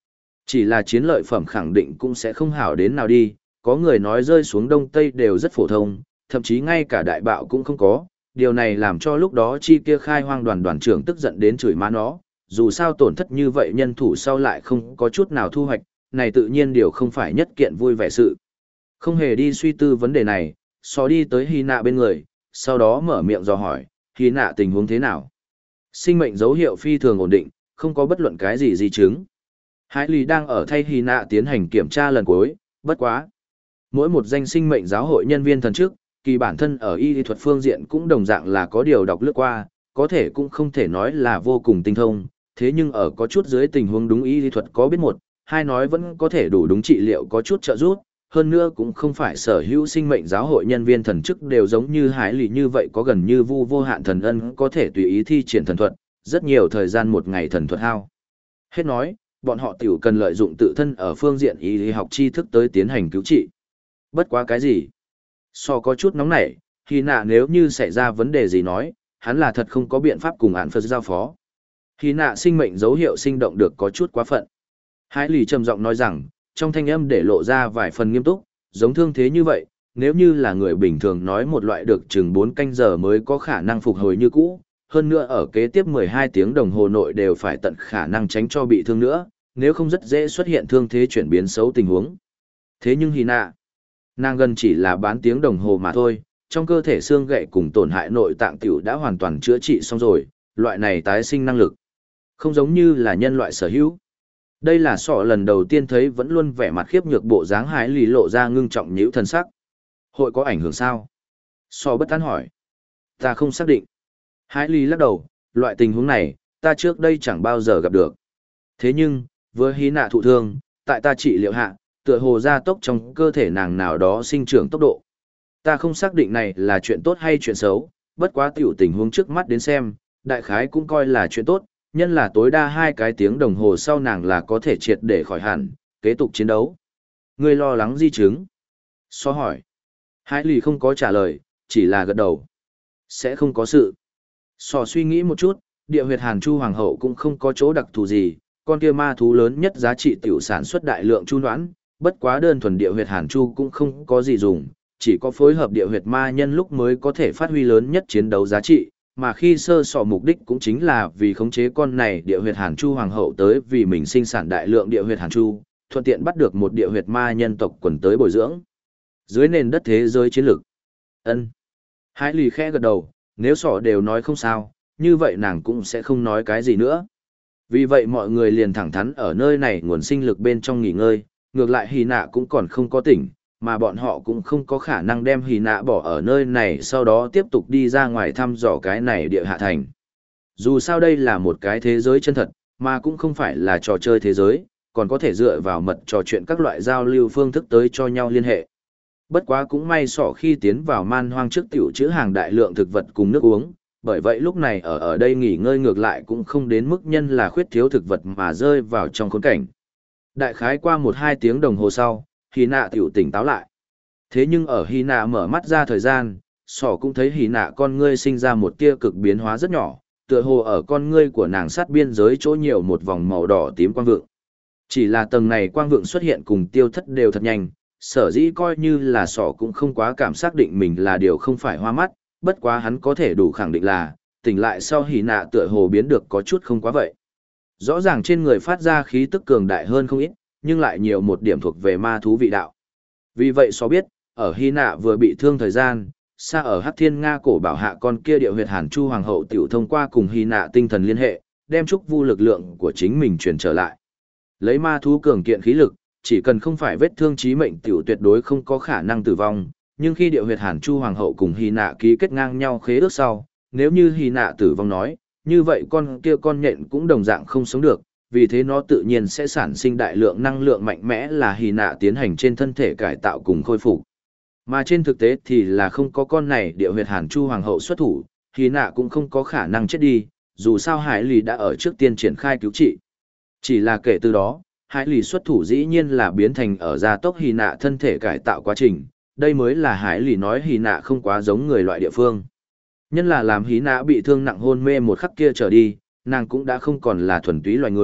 Chỉ là chiến lợi phẩm khẳng định cũng sẽ không hảo đến nào đi, có người nói rơi xuống Đông Tây đều rất phổ thông, thậm chí ngay cả đại bạo cũng không có, điều này làm cho lúc đó chi kia khai hoang đoàn trưởng tức giận đến chửi má nó, dù sao tổn thất như vậy nhân thủ sau lại không có chút nào thu hoạch, này tự nhiên điều không phải nhất kiện vui vẻ sự. Không hề đi suy tư vấn đề này, xó đi tới Hy Nạ bên người, sau đó mở miệng dò hỏi, Hy Nạ tình huống thế nào? Sinh mệnh dấu hiệu phi thường ổn định, không có bất luận cái gì di chứng. Hải Lý đang ở thay Hy Nạ tiến hành kiểm tra lần cuối, bất quá. Mỗi một danh sinh mệnh giáo hội nhân viên thần chức, kỳ bản thân ở y thuật phương diện cũng đồng dạng là có điều đọc lướt qua, có thể cũng không thể nói là vô cùng tinh thông, thế nhưng ở có chút dưới tình huống đúng y thuật có biết một, hai nói vẫn có thể đủ đúng trị liệu có chút trợ giúp, hơn nữa cũng không phải sở hữu sinh mệnh giáo hội nhân viên thần chức đều giống như Hải Lý như vậy có gần như vô hạn thần ân có thể tùy ý thi triển thần thuật, rất nhiều thời gian một ngày thần thuật hao. Hết nói, bọn họ tiểu cần lợi dụng tự thân ở phương diện y học tri thức tới tiến hành cứu trị. Bất quá cái gì? So có chút nóng nảy, Hy Nạ nếu như xảy ra vấn đề gì nói, hắn là thật không có biện pháp cùng án Phật giao phó. Hy Nạ sinh mệnh dấu hiệu sinh động được có chút quá phận. Hải Lý trầm giọng nói rằng, trong thanh âm để lộ ra vài phần nghiêm túc, giống thương thế như vậy, nếu như là người bình thường nói một loại được chừng 4 canh giờ mới có khả năng phục hồi như cũ, hơn nữa ở kế tiếp 12 tiếng đồng hồ nội đều phải tận khả năng tránh cho bị thương nữa, nếu không rất dễ xuất hiện thương thế chuyển biến xấu tình huống. Thế nhưng Hy Nạ, nàng gần chỉ là bán tiếng đồng hồ mà thôi, trong cơ thể xương gãy cùng tổn hại nội tạng tiểu đã hoàn toàn chữa trị xong rồi, loại này tái sinh năng lực. Không giống như là nhân loại sở hữu. Đây là sọ lần đầu tiên thấy vẫn luôn vẻ mặt khiếp nhược bộ dáng Hải Lý lộ ra ngưng trọng nhíu thân sắc. Hội có ảnh hưởng sao? Sọ bất tán hỏi. Ta không xác định. Hải Lý lắc đầu, loại tình huống này, ta trước đây chẳng bao giờ gặp được. Thế nhưng, với Hy Nạ thụ thương, tại ta trị liệu hạ, tựa hồ gia tốc trong cơ thể nàng nào đó sinh trưởng tốc độ. Ta không xác định này là chuyện tốt hay chuyện xấu, bất quá tiểu tình huống trước mắt đến xem, đại khái cũng coi là chuyện tốt, nhân là tối đa 2 cái tiếng đồng hồ sau nàng là có thể triệt để khỏi hẳn, kế tục chiến đấu. Ngươi lo lắng di chứng? So hỏi. Hải Lý không có trả lời, chỉ là gật đầu. Sẽ không có sự. So suy nghĩ một chút, địa huyệt Hàn Chu Hoàng hậu cũng không có chỗ đặc thù gì, con kia ma thú lớn nhất giá trị tiểu sản xuất đại lượng chu noãn, bất quá đơn thuần địa huyệt Hàn Chu cũng không có gì dùng, chỉ có phối hợp địa huyệt ma nhân lúc mới có thể phát huy lớn nhất chiến đấu giá trị, mà khi sơ sọ mục đích cũng chính là vì khống chế con này địa huyệt Hàn Chu Hoàng hậu tới vì mình sinh sản đại lượng địa huyệt Hàn Chu, thuận tiện bắt được một địa huyệt ma nhân tộc quần tới bồi dưỡng. Dưới nền đất thế giới chiến lược. Ân. Hải Lý khẽ gật đầu, nếu sọ đều nói không sao, như vậy nàng cũng sẽ không nói cái gì nữa. Vì vậy mọi người liền thẳng thắn ở nơi này nguồn sinh lực bên trong nghỉ ngơi, ngược lại Hy Nạ cũng còn không có tỉnh, mà bọn họ cũng không có khả năng đem Hy Nạ bỏ ở nơi này sau đó tiếp tục đi ra ngoài thăm dò cái này địa hạ thành. Dù sao đây là một cái thế giới chân thật, mà cũng không phải là trò chơi thế giới, còn có thể dựa vào mật trò chuyện các loại giao lưu phương thức tới cho nhau liên hệ. Bất quá cũng may sỏ khi tiến vào man hoang trước tiểu trữ hàng đại lượng thực vật cùng nước uống, bởi vậy lúc này ở đây nghỉ ngơi ngược lại cũng không đến mức nhân là khuyết thiếu thực vật mà rơi vào trong khốn cảnh. Đại khái qua 1-2 tiếng đồng hồ sau, Hy Nạ tiểu tỉnh táo lại. Thế nhưng ở Hy Nạ mở mắt ra thời gian, sỏ cũng thấy Hy Nạ con ngươi sinh ra một tia cực biến hóa rất nhỏ, tựa hồ ở con ngươi của nàng sát biên giới chỗ nhiều một vòng màu đỏ tím quang vượng. Chỉ là tầng này quang vượng xuất hiện cùng tiêu thất đều thật nhanh, sở dĩ coi như là sỏ cũng không quá cảm xác định mình là điều không phải hoa mắt, bất quá hắn có thể đủ khẳng định là, tỉnh lại sau Hy Nạ tựa hồ biến được có chút không quá vậy. Rõ ràng trên người phát ra khí tức cường đại hơn không ít, nhưng lại nhiều một điểm thuộc về ma thú vị đạo. Vì vậy so biết, ở Hy Nạ vừa bị thương thời gian, xa ở Hắc Thiên Nga cổ bảo hạ con kia địa huyệt Hàn Chu Hoàng hậu tiểu thông qua cùng Hy Nạ tinh thần liên hệ, đem trúc vu lực lượng của chính mình truyền trở lại. Lấy ma thú cường kiện khí lực, chỉ cần không phải vết thương chí mệnh tiểu tuyệt đối không có khả năng tử vong, nhưng khi địa huyệt Hàn Chu Hoàng hậu cùng Hy Nạ ký kết ngang nhau khế ước sau, nếu như Hy Nạ tử vong nói, như vậy con kia con nhện cũng đồng dạng không sống được, vì thế nó tự nhiên sẽ sản sinh đại lượng năng lượng mạnh mẽ là Hy Nạ tiến hành trên thân thể cải tạo cùng khôi phục. Mà trên thực tế thì là không có con này địa huyệt Hàn Chu Hoàng hậu xuất thủ, Hy Nạ cũng không có khả năng chết đi, dù sao Hải Lý đã ở trước tiên triển khai cứu trị. Chỉ là kể từ đó, Hải Lý xuất thủ dĩ nhiên là biến thành ở gia tốc Hy Nạ thân thể cải tạo quá trình, đây mới là Hải Lý nói Hy Nạ không quá giống người loại địa phương. Nhân là làm Hy Nạ bị thương nặng hôn mê một khắc kia trở đi, nàng cũng đã không còn là thuần túy loài người,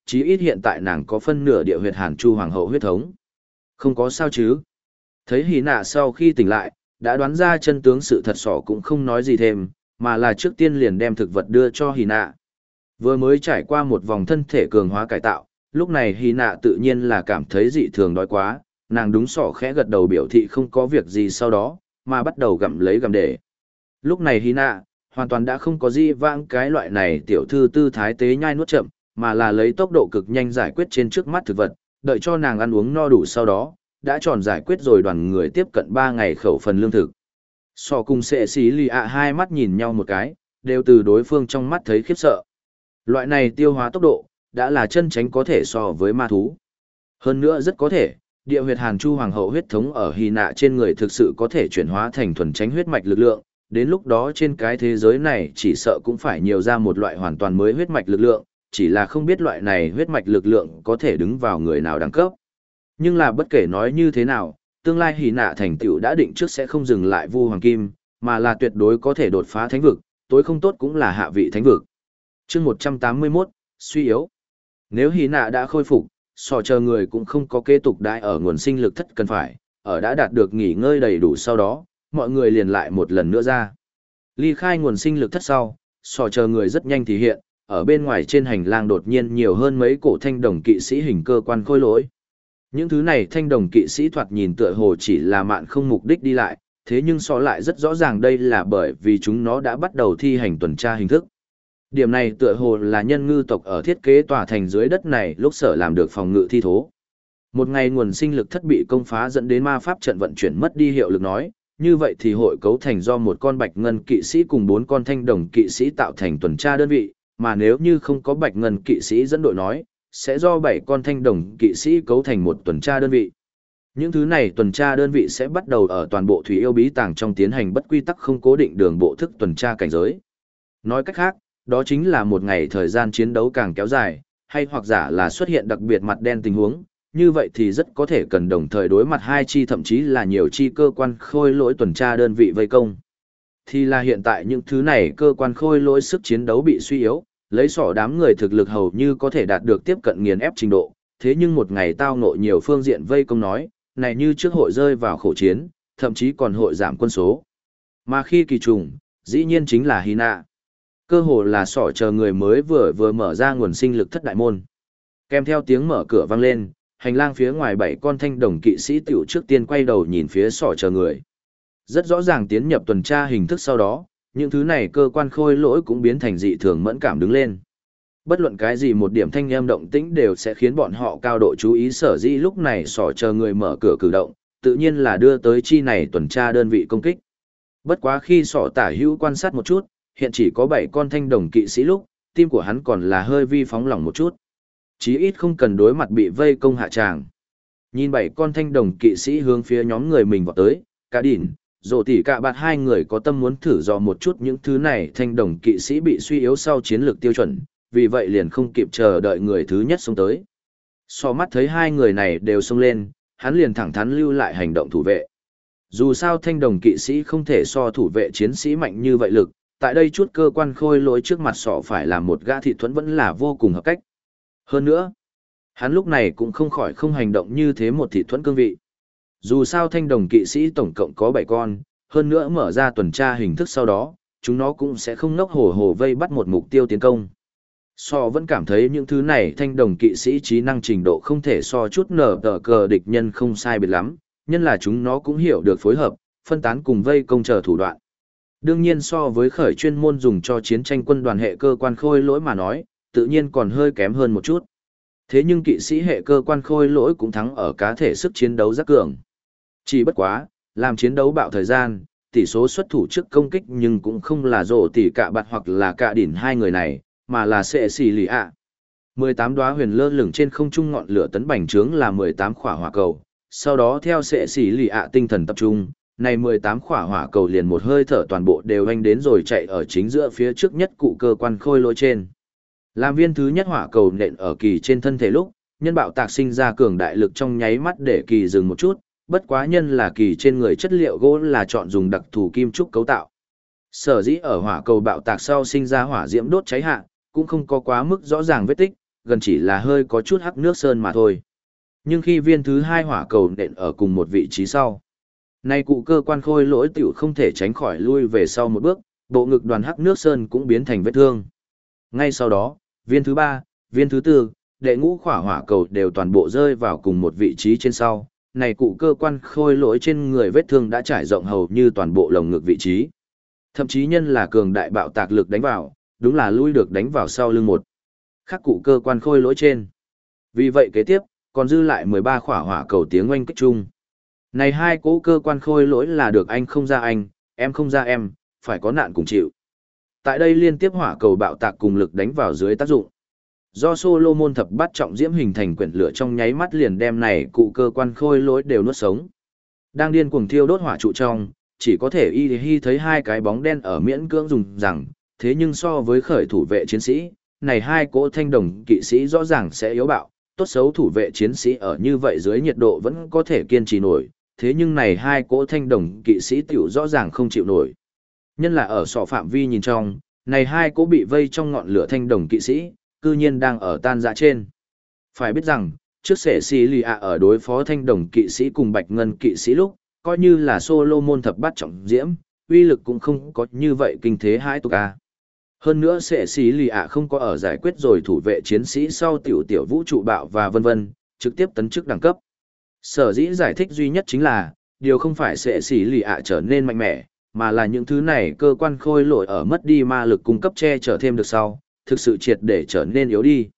chí ít hiện tại nàng có phân nửa địa huyệt Hàn Chu hoàng hậu huyết thống. Không có sao chứ. Thấy Hy Nạ sau khi tỉnh lại, đã đoán ra chân tướng sự thật sỏ cũng không nói gì thêm, mà là trước tiên liền đem thực vật đưa cho Hy Nạ. Vừa mới trải qua một vòng thân thể cường hóa cải tạo, lúc này Hy Nạ tự nhiên là cảm thấy dị thường đói quá, nàng đúng sỏ khẽ gật đầu biểu thị không có việc gì sau đó, mà bắt đầu gặm lấy gặm để. Lúc này Hy Nạ, hoàn toàn đã không có gì vãng cái loại này tiểu thư tư thái tế nhai nuốt chậm, mà là lấy tốc độ cực nhanh giải quyết trên trước mắt thực vật, đợi cho nàng ăn uống no đủ sau đó, đã tròn giải quyết rồi đoàn người tiếp cận 3 ngày khẩu phần lương thực. Sò cùng sệ xí lì ạ hai mắt nhìn nhau một cái, đều từ đối phương trong mắt thấy khiếp sợ. Loại này tiêu hóa tốc độ, đã là chân tránh có thể so với ma thú. Hơn nữa rất có thể, địa huyệt Hàn Chu hoàng hậu huyết thống ở Hy Nạ trên người thực sự có thể chuyển hóa thành thuần tránh huyết mạch lực lượng, đến lúc đó trên cái thế giới này chỉ sợ cũng phải nhiều ra một loại hoàn toàn mới huyết mạch lực lượng, chỉ là không biết loại này huyết mạch lực lượng có thể đứng vào người nào đẳng cấp. Nhưng là bất kể nói như thế nào, tương lai Hy Nạ thành tựu đã định trước sẽ không dừng lại Vu Hoàng Kim, mà là tuyệt đối có thể đột phá thánh vực, tối không tốt cũng là hạ vị thánh vực. Chương 181, suy yếu. Nếu Hy Nạ đã khôi phục, sò chờ người cũng không có kế tục đại ở nguồn sinh lực thất cần phải, ở đã đạt được nghỉ ngơi đầy đủ sau đó, mọi người liền lại một lần nữa ra. Ly khai nguồn sinh lực thất sau, sò chờ người rất nhanh thì hiện, ở bên ngoài trên hành lang đột nhiên nhiều hơn mấy cổ thanh đồng kỵ sĩ hình cơ quan khôi lỗi. Những thứ này thanh đồng kỵ sĩ thoạt nhìn tựa hồ chỉ là mạn không mục đích đi lại, thế nhưng so lại rất rõ ràng đây là bởi vì chúng nó đã bắt đầu thi hành tuần tra hình thức. Điểm này tựa hồ là nhân ngư tộc ở thiết kế tòa thành dưới đất này lúc sở làm được phòng ngự thi thố. Một ngày nguồn sinh lực thất bị công phá dẫn đến ma pháp trận vận chuyển mất đi hiệu lực nói, như vậy thì hội cấu thành do một con bạch ngân kỵ sĩ cùng 4 con thanh đồng kỵ sĩ tạo thành tuần tra đơn vị, mà nếu như không có bạch ngân kỵ sĩ dẫn đội nói, sẽ do 7 con thanh đồng kỵ sĩ cấu thành một tuần tra đơn vị. Những thứ này tuần tra đơn vị sẽ bắt đầu ở toàn bộ thủy yêu bí tàng trong tiến hành bất quy tắc không cố định đường bộ thức tuần tra cảnh giới. Nói cách khác, đó chính là một ngày thời gian chiến đấu càng kéo dài, hay hoặc giả là xuất hiện đặc biệt mặt đen tình huống, như vậy thì rất có thể cần đồng thời đối mặt 2 chi thậm chí là nhiều chi cơ quan khôi lỗi tuần tra đơn vị vây công. Thì là hiện tại những thứ này cơ quan khôi lỗi sức chiến đấu bị suy yếu, lấy sỏ đám người thực lực hầu như có thể đạt được tiếp cận nghiền ép trình độ, thế nhưng một ngày tao ngộ nhiều phương diện vây công nói, này như trước hội rơi vào khổ chiến, thậm chí còn hội giảm quân số. Mà khi kỳ trùng, dĩ nhiên chính là Hy Nạ. Cơ hồ là sỏ chờ người mới vừa mở ra nguồn sinh lực thất đại môn. Kèm theo tiếng mở cửa vang lên, hành lang phía ngoài 7 con thanh đồng kỵ sĩ tiểu trước tiên quay đầu nhìn phía sỏ chờ người. Rất rõ ràng tiến nhập tuần tra hình thức sau đó, những thứ này cơ quan khôi lỗi cũng biến thành dị thường mẫn cảm đứng lên. Bất luận cái gì một điểm thanh âm động tĩnh đều sẽ khiến bọn họ cao độ chú ý, sở dĩ lúc này sỏ chờ người mở cửa cử động, tự nhiên là đưa tới chi này tuần tra đơn vị công kích. Bất quá khi sỏ tả hữu quan sát một chút, hiện chỉ có 7 con thanh đồng kỵ sĩ lúc, tim của hắn còn là hơi vi phóng lỏng một chút. Chí ít không cần đối mặt bị vây công hạ tràng. Nhìn 7 con thanh đồng kỵ sĩ hướng phía nhóm người mình vọt tới, cả đỉn, rổ tỉ cả bạt hai người có tâm muốn thử dò một chút những thứ này thanh đồng kỵ sĩ bị suy yếu sau chiến lược tiêu chuẩn, vì vậy liền không kịp chờ đợi người thứ nhất xông tới. So mắt thấy hai người này đều xông lên, hắn liền thẳng thắn lưu lại hành động thủ vệ. Dù sao thanh đồng kỵ sĩ không thể so thủ vệ chiến sĩ mạnh như vậy lực, tại đây chút cơ quan khôi lỗi trước mặt sọ phải làm một gã thị thuẫn vẫn là vô cùng hợp cách. Hơn nữa, hắn lúc này cũng không khỏi không hành động như thế một thị thuẫn cương vị. Dù sao thanh đồng kỵ sĩ tổng cộng có 7 con, hơn nữa mở ra tuần tra hình thức sau đó, chúng nó cũng sẽ không ngốc hổ hổ vây bắt một mục tiêu tiến công. So vẫn cảm thấy những thứ này thanh đồng kỵ sĩ trí năng trình độ không thể so chút nở tờ cờ địch nhân không sai biệt lắm, nhân là chúng nó cũng hiểu được phối hợp, phân tán cùng vây công chờ thủ đoạn. Đương nhiên so với khởi chuyên môn dùng cho chiến tranh quân đoàn hệ cơ quan khôi lỗi mà nói, tự nhiên còn hơi kém hơn một chút. Thế nhưng kỵ sĩ hệ cơ quan khôi lỗi cũng thắng ở cá thể sức chiến đấu rất cường. Chỉ bất quá, làm chiến đấu bạo thời gian, tỷ số xuất thủ trước công kích nhưng cũng không là rổ tỉ cả bạt hoặc là cả đỉn hai người này, mà là sệ xì lì ạ. 18 đóa huyền lơ lửng trên không trung ngọn lửa tấn bành trướng là 18 khỏa hỏa cầu, sau đó theo sệ xì lì ạ tinh thần tập trung, này 18 khỏa hỏa cầu liền một hơi thở toàn bộ đều anh đến rồi chạy ở chính giữa phía trước nhất cụ cơ quan khôi lỗi trên. Làm viên thứ nhất hỏa cầu nện ở kỳ trên thân thể lúc, nhân bạo tạc sinh ra cường đại lực trong nháy mắt để kỳ dừng một chút, bất quá nhân là kỳ trên người chất liệu gỗ là chọn dùng đặc thù kim trúc cấu tạo. Sở dĩ ở hỏa cầu bạo tạc sau sinh ra hỏa diễm đốt cháy hạ, cũng không có quá mức rõ ràng vết tích, gần chỉ là hơi có chút hắc nước sơn mà thôi. Nhưng khi viên thứ hai hỏa cầu nện ở cùng một vị trí sau, nay cụ cơ quan khôi lỗi tiểu không thể tránh khỏi lui về sau một bước, bộ ngực đoàn hắc nước sơn cũng biến thành vết thương. Ngay sau đó, viên thứ ba, viên thứ tư, đệ ngũ khỏa hỏa cầu đều toàn bộ rơi vào cùng một vị trí trên sau. Này cụ cơ quan khôi lỗi trên người vết thương đã trải rộng hầu như toàn bộ lồng ngực vị trí. Thậm chí nhân là cường đại bạo tạc lực đánh vào, đúng là lui được đánh vào sau lưng một khắc cụ cơ quan khôi lỗi trên. Vì vậy kế tiếp, còn dư lại 13 khỏa hỏa cầu tiếng oanh kích chung. Này hai cỗ cơ quan khôi lỗi là được anh không ra anh, em không ra em, phải có nạn cùng chịu. Tại đây liên tiếp hỏa cầu bạo tạc cùng lực đánh vào dưới tác dụng. Do Solomon thập bát trọng diễm hình thành quyển lửa trong nháy mắt liền đem này cụ cơ quan khôi lỗi đều nuốt sống. Đang điên cuồng thiêu đốt hỏa trụ trong, chỉ có thể y thấy hai cái bóng đen ở miễn cưỡng dùng rằng, thế nhưng so với khởi thủ vệ chiến sĩ, này hai cỗ thanh đồng kỵ sĩ rõ ràng sẽ yếu bạo, tốt xấu thủ vệ chiến sĩ ở như vậy dưới nhiệt độ vẫn có thể kiên trì nổi, thế nhưng này hai cỗ thanh đồng kỵ sĩ tiểu rõ ràng không chịu nổi. Nhân là ở sọ phạm vi nhìn trong, này hai cỗ bị vây trong ngọn lửa thanh đồng kỵ sĩ, cư nhiên đang ở tan rã trên. Phải biết rằng, trước sẻ xì lì ạ ở đối phó thanh đồng kỵ sĩ cùng bạch ngân kỵ sĩ lúc, coi như là Solomon thập bát trọng diễm, uy lực cũng không có như vậy kinh thế hãi tục a. Hơn nữa sẻ xì lì ạ không có ở giải quyết rồi thủ vệ chiến sĩ sau tiểu tiểu vũ trụ bạo và vân vân, trực tiếp tấn chức đẳng cấp. Sở dĩ giải thích duy nhất chính là, điều không phải sẻ xì lì ạ trở nên mạnh mẽ, mà là những thứ này cơ quan khôi lỗi ở mất đi ma lực cung cấp che chở thêm được sau, thực sự triệt để trở nên yếu đi.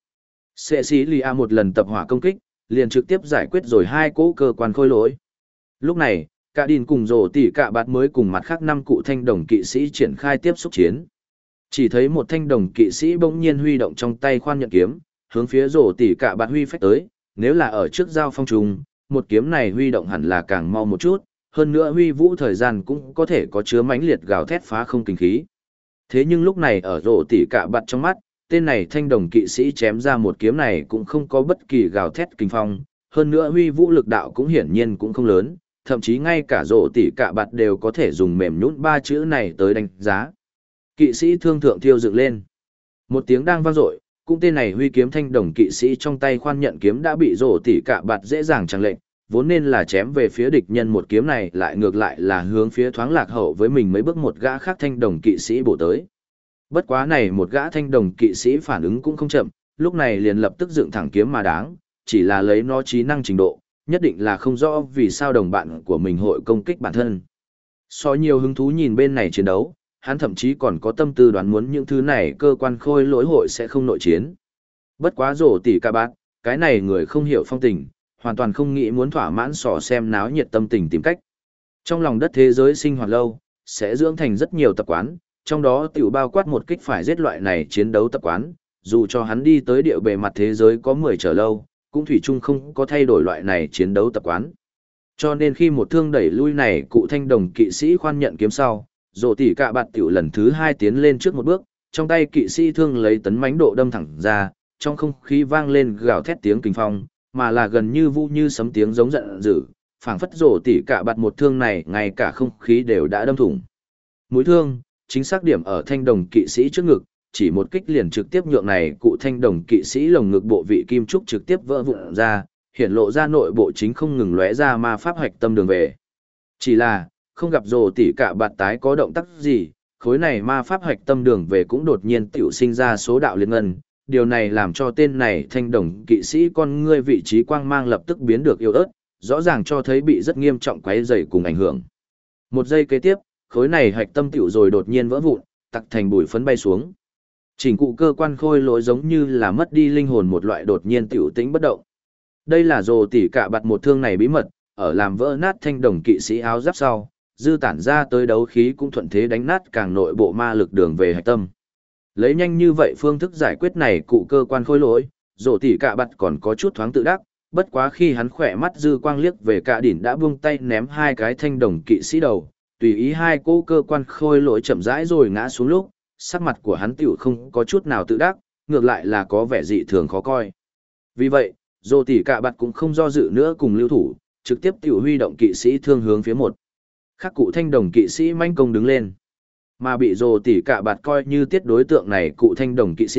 Cecilia một lần tập hỏa công kích, liền trực tiếp giải quyết rồi hai cỗ cơ quan khôi lỗi. Lúc này, cả đìn cùng rổ tỉ cả bạt mới cùng mặt khác 5 cụ thanh đồng kỵ sĩ triển khai tiếp xúc chiến. Chỉ thấy một thanh đồng kỵ sĩ bỗng nhiên huy động trong tay khoan nhận kiếm, hướng phía rổ tỉ cả bạt huy phách tới, nếu là ở trước giao phong trùng, một kiếm này huy động hẳn là càng mau một chút, hơn nữa huy vũ thời gian cũng có thể có chứa mãnh liệt gào thét phá không kinh khí. Thế nhưng lúc này ở rổ tỉ cả bạt trong mắt, tên này thanh đồng kỵ sĩ chém ra một kiếm này cũng không có bất kỳ gào thét kinh phong, hơn nữa huy vũ lực đạo cũng hiển nhiên cũng không lớn, thậm chí ngay cả rổ tỉ cả bạt đều có thể dùng mềm nhũn ba chữ này tới đánh giá. Kỵ sĩ thương thượng thiêu dựng lên. Một tiếng đang vang dội, cũng tên này huy kiếm thanh đồng kỵ sĩ trong tay khoan nhận kiếm đã bị rổ tỉ cả bạt dễ dàng chẳng lệnh, vốn nên là chém về phía địch nhân một kiếm này lại ngược lại là hướng phía thoáng lạc hậu với mình mấy bước một gã khác thanh đồng kỵ sĩ bổ tới. Bất quá này một gã thanh đồng kỵ sĩ phản ứng cũng không chậm, lúc này liền lập tức dựng thẳng kiếm mà đáng, chỉ là lấy nó trí năng trình độ, nhất định là không rõ vì sao đồng bạn của mình hội công kích bản thân. So nhiều hứng thú nhìn bên này chiến đấu, hắn thậm chí còn có tâm tư đoán muốn những thứ này cơ quan khôi lỗi hội sẽ không nội chiến. Bất quá rổ tỉ cả bát, cái này người không hiểu phong tình, hoàn toàn không nghĩ muốn thỏa mãn sò xem náo nhiệt tâm tình tìm cách. Trong lòng đất thế giới sinh hoạt lâu, sẽ dưỡng thành rất nhiều tập quán, trong đó tiểu bao quát một kích phải giết loại này chiến đấu tập quán, dù cho hắn đi tới địa bề mặt thế giới có 10 trở lâu, cũng thủy chung không có thay đổi loại này chiến đấu tập quán. Cho nên khi một thương đẩy lui này cụ thanh đồng kỵ sĩ khoan nhận kiếm sau, rổ tỉ cả bạt tiểu lần thứ 2 tiến lên trước một bước, trong tay kỵ sĩ thương lấy tấn mãnh độ đâm thẳng ra, trong không khí vang lên gào thét tiếng kinh phong, mà là gần như vu như sấm tiếng giống giận dữ, phảng phất rổ tỉ cả bạt một thương này ngay cả không khí đều đã đâm thủng. Mũi thương chính xác điểm ở thanh đồng kỵ sĩ trước ngực, chỉ một kích liền trực tiếp nhượng này cụ thanh đồng kỵ sĩ lồng ngực bộ vị kim trúc trực tiếp vỡ vụn ra, hiện lộ ra nội bộ chính không ngừng lóe ra ma pháp hạch tâm đường về. Chỉ là, không gặp rồ tỉ cả bạt tái có động tác gì, khối này ma pháp hạch tâm đường về cũng đột nhiên tiểu sinh ra số đạo liên ngân, điều này làm cho tên này thanh đồng kỵ sĩ con ngươi vị trí quang mang lập tức biến được yếu ớt, rõ ràng cho thấy bị rất nghiêm trọng quấy rầy cùng ảnh hưởng. Một giây kế tiếp, khối này hạch tâm tiểu rồi đột nhiên vỡ vụn, tặc thành bụi phấn bay xuống. Chỉnh cụ cơ quan khôi lỗi giống như là mất đi linh hồn một loại đột nhiên tiểu tĩnh bất động. Đây là rồ tỉ cả bạt một thương này bí mật, ở làm vỡ nát thanh đồng kỵ sĩ áo giáp sau, dư tản ra tới đấu khí cũng thuận thế đánh nát càng nội bộ ma lực đường về hạch tâm. Lấy nhanh như vậy phương thức giải quyết này cụ cơ quan khôi lỗi, rồ tỉ cả bạt còn có chút thoáng tự đắc, bất quá khi hắn khỏe mắt dư quang liếc về cả đỉnh đã buông tay ném hai cái thanh đồng kỵ sĩ đầu, tùy ý hai cô cơ quan khôi lỗi chậm rãi rồi ngã xuống lúc, sắc mặt của hắn tiểu không có chút nào tự đắc, ngược lại là có vẻ dị thường khó coi. Vì vậy, rồ tỉ cả bạt cũng không do dự nữa cùng lưu thủ, trực tiếp tiểu huy động kỵ sĩ thương hướng phía một khắc cụ thanh đồng kỵ sĩ manh công đứng lên. Mà bị rồ tỉ cả bạt coi như tiết đối tượng này cụ thanh đồng kỵ sĩ,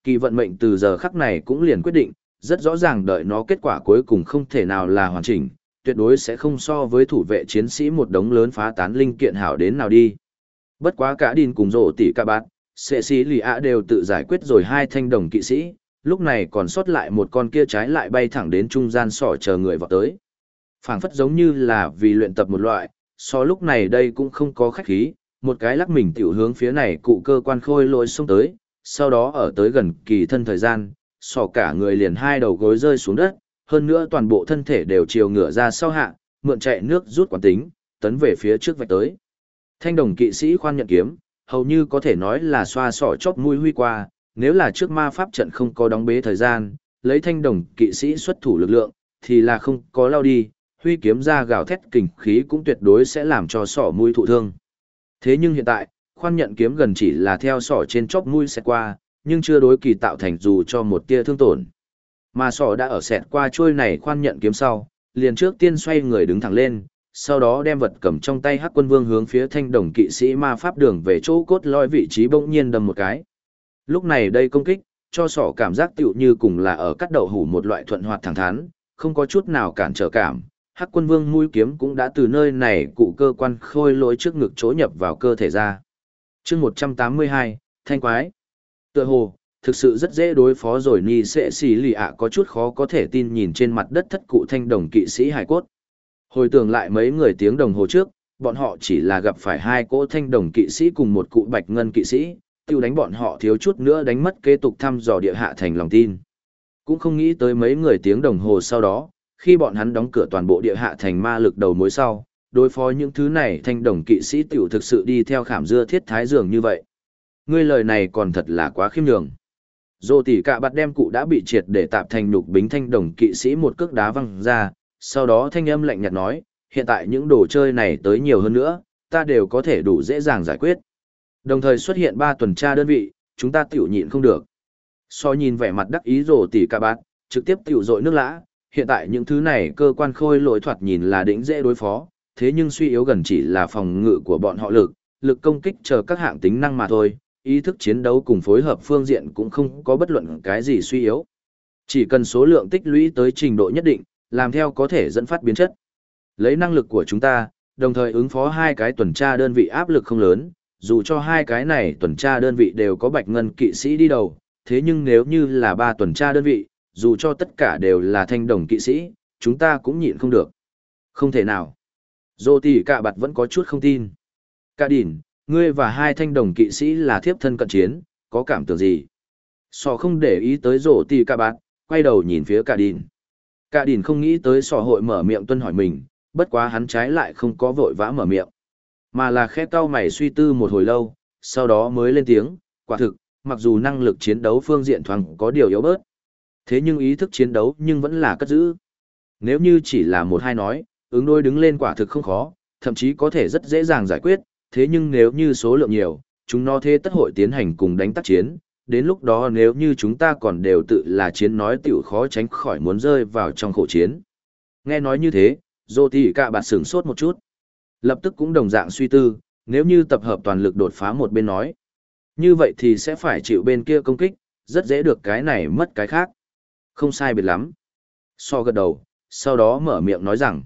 Kỳ vận mệnh từ giờ khắc này cũng liền quyết định, rất rõ ràng đợi nó kết quả cuối cùng không thể nào là hoàn chỉnh, tuyệt đối sẽ không so với thủ vệ chiến sĩ một đống lớn phá tán linh kiện hảo đến nào đi. Bất quá cả Đin cùng rổ tỉ cả bát, sệ xí lì ạ đều tự giải quyết rồi hai thanh đồng kỵ sĩ, lúc này còn sót lại một con kia trái lại bay thẳng đến trung gian sỏ chờ người vào tới. Phảng phất giống như là vì luyện tập một loại, so lúc này đây cũng không có khách khí, một cái lắc mình tiểu hướng phía này cụ cơ quan khôi lỗi xông tới, sau đó ở tới gần kỳ thân thời gian, sỏ cả người liền hai đầu gối rơi xuống đất, hơn nữa toàn bộ thân thể đều chiều ngửa ra sau hạ, mượn chạy nước rút quán tính, tấn về phía trước vạch tới. Thanh đồng kỵ sĩ khoan nhận kiếm, hầu như có thể nói là xoa sỏ chóp mũi huy qua, nếu là trước ma pháp trận không có đóng bế thời gian, lấy thanh đồng kỵ sĩ xuất thủ lực lượng, thì là không có lao đi, huy kiếm ra gào thét kình khí cũng tuyệt đối sẽ làm cho sỏ mũi thụ thương. Thế nhưng hiện tại, khoan nhận kiếm gần chỉ là theo sỏ trên chóp mũi xẹt qua, nhưng chưa đối kỳ tạo thành dù cho một tia thương tổn. Mà sỏ đã ở xẹt qua trôi này khoan nhận kiếm sau, liền trước tiên xoay người đứng thẳng lên, sau đó đem vật cầm trong tay Hắc Quân Vương hướng phía thanh đồng kỵ sĩ ma pháp đường về chỗ cốt lõi vị trí bỗng nhiên đâm một cái. Lúc này đây công kích, cho sỏ cảm giác tựu như cùng là ở cắt đậu hủ một loại thuận hoạt thẳng thắn, không có chút nào cản trở cảm. Hắc Quân Vương mũi kiếm cũng đã từ nơi này cụ cơ quan khôi lỗi trước ngực chỗ nhập vào cơ thể ra. Chương 182, Thanh Quái. Tựa hồ, thực sự rất dễ đối phó rồi ni sẽ xì lì ạ có chút khó có thể tin nhìn trên mặt đất thất cụ thanh đồng kỵ sĩ hải cốt. Hồi tưởng lại mấy người tiếng đồng hồ trước, bọn họ chỉ là gặp phải hai cỗ thanh đồng kỵ sĩ cùng một cụ bạch ngân kỵ sĩ, tiêu đánh bọn họ thiếu chút nữa đánh mất kế tục thăm dò địa hạ thành lòng tin. Cũng không nghĩ tới mấy người tiếng đồng hồ sau đó, khi bọn hắn đóng cửa toàn bộ địa hạ thành ma lực đầu mối sau, đối phó những thứ này thanh đồng kỵ sĩ tiểu thực sự đi theo khảm dưa thiết thái dường như vậy. Ngươi lời này còn thật là quá khiêm nhường. Dô tỉ cả bạt đem cụ đã bị triệt để tạp thành nhục bính thanh đồng kỵ sĩ một cước đá văng ra, sau đó thanh âm lạnh nhạt nói, hiện tại những đồ chơi này tới nhiều hơn nữa, ta đều có thể đủ dễ dàng giải quyết. Đồng thời xuất hiện 3 tuần tra đơn vị, chúng ta tiểu nhịn không được. So nhìn vẻ mặt đắc ý rồ tỉ cả bạt, trực tiếp tiểu dội nước lã, hiện tại những thứ này cơ quan khôi lỗi thoạt nhìn là đỉnh dễ đối phó, thế nhưng suy yếu gần chỉ là phòng ngự của bọn họ lực công kích chờ các hạng tính năng mà thôi, ý thức chiến đấu cùng phối hợp phương diện cũng không có bất luận cái gì suy yếu. Chỉ cần số lượng tích lũy tới trình độ nhất định, làm theo có thể dẫn phát biến chất. Lấy năng lực của chúng ta, đồng thời ứng phó 2 cái tuần tra đơn vị áp lực không lớn, dù cho 2 cái này tuần tra đơn vị đều có bạch ngân kỵ sĩ đi đầu, thế nhưng nếu như là 3 tuần tra đơn vị, dù cho tất cả đều là thanh đồng kỵ sĩ, chúng ta cũng nhịn không được. Không thể nào. Dô tỉ cả bạt vẫn có chút không tin. Cả đỉn, ngươi và 2 thanh đồng kỵ sĩ là thiếp thân cận chiến, có cảm tưởng gì? Sò không để ý tới rổ tỉ cả bạt, quay đầu nhìn phía cả đỉn. Cả đỉn không nghĩ tới sò hội mở miệng tuân hỏi mình, bất quá hắn trái lại không có vội vã mở miệng. Mà là khẽ cau mày suy tư một hồi lâu, sau đó mới lên tiếng, quả thực, mặc dù năng lực chiến đấu phương diện thoáng có điều yếu bớt. Thế nhưng ý thức chiến đấu nhưng vẫn là cất giữ. Nếu như chỉ là 1-2 nói, ứng đối đứng lên quả thực không khó, thậm chí có thể rất dễ dàng giải quyết, thế nhưng nếu như số lượng nhiều, chúng nó thế tất hội tiến hành cùng đánh tác chiến, đến lúc đó nếu như chúng ta còn đều tự là chiến nói tiểu khó tránh khỏi muốn rơi vào trong khổ chiến. Nghe nói như thế, Dô tỉ cả bạt sửng sốt một chút. Lập tức cũng đồng dạng suy tư, nếu như tập hợp toàn lực đột phá một bên nói. Như vậy thì sẽ phải chịu bên kia công kích, rất dễ được cái này mất cái khác. Không sai biệt lắm. So gật đầu, sau đó mở miệng nói rằng,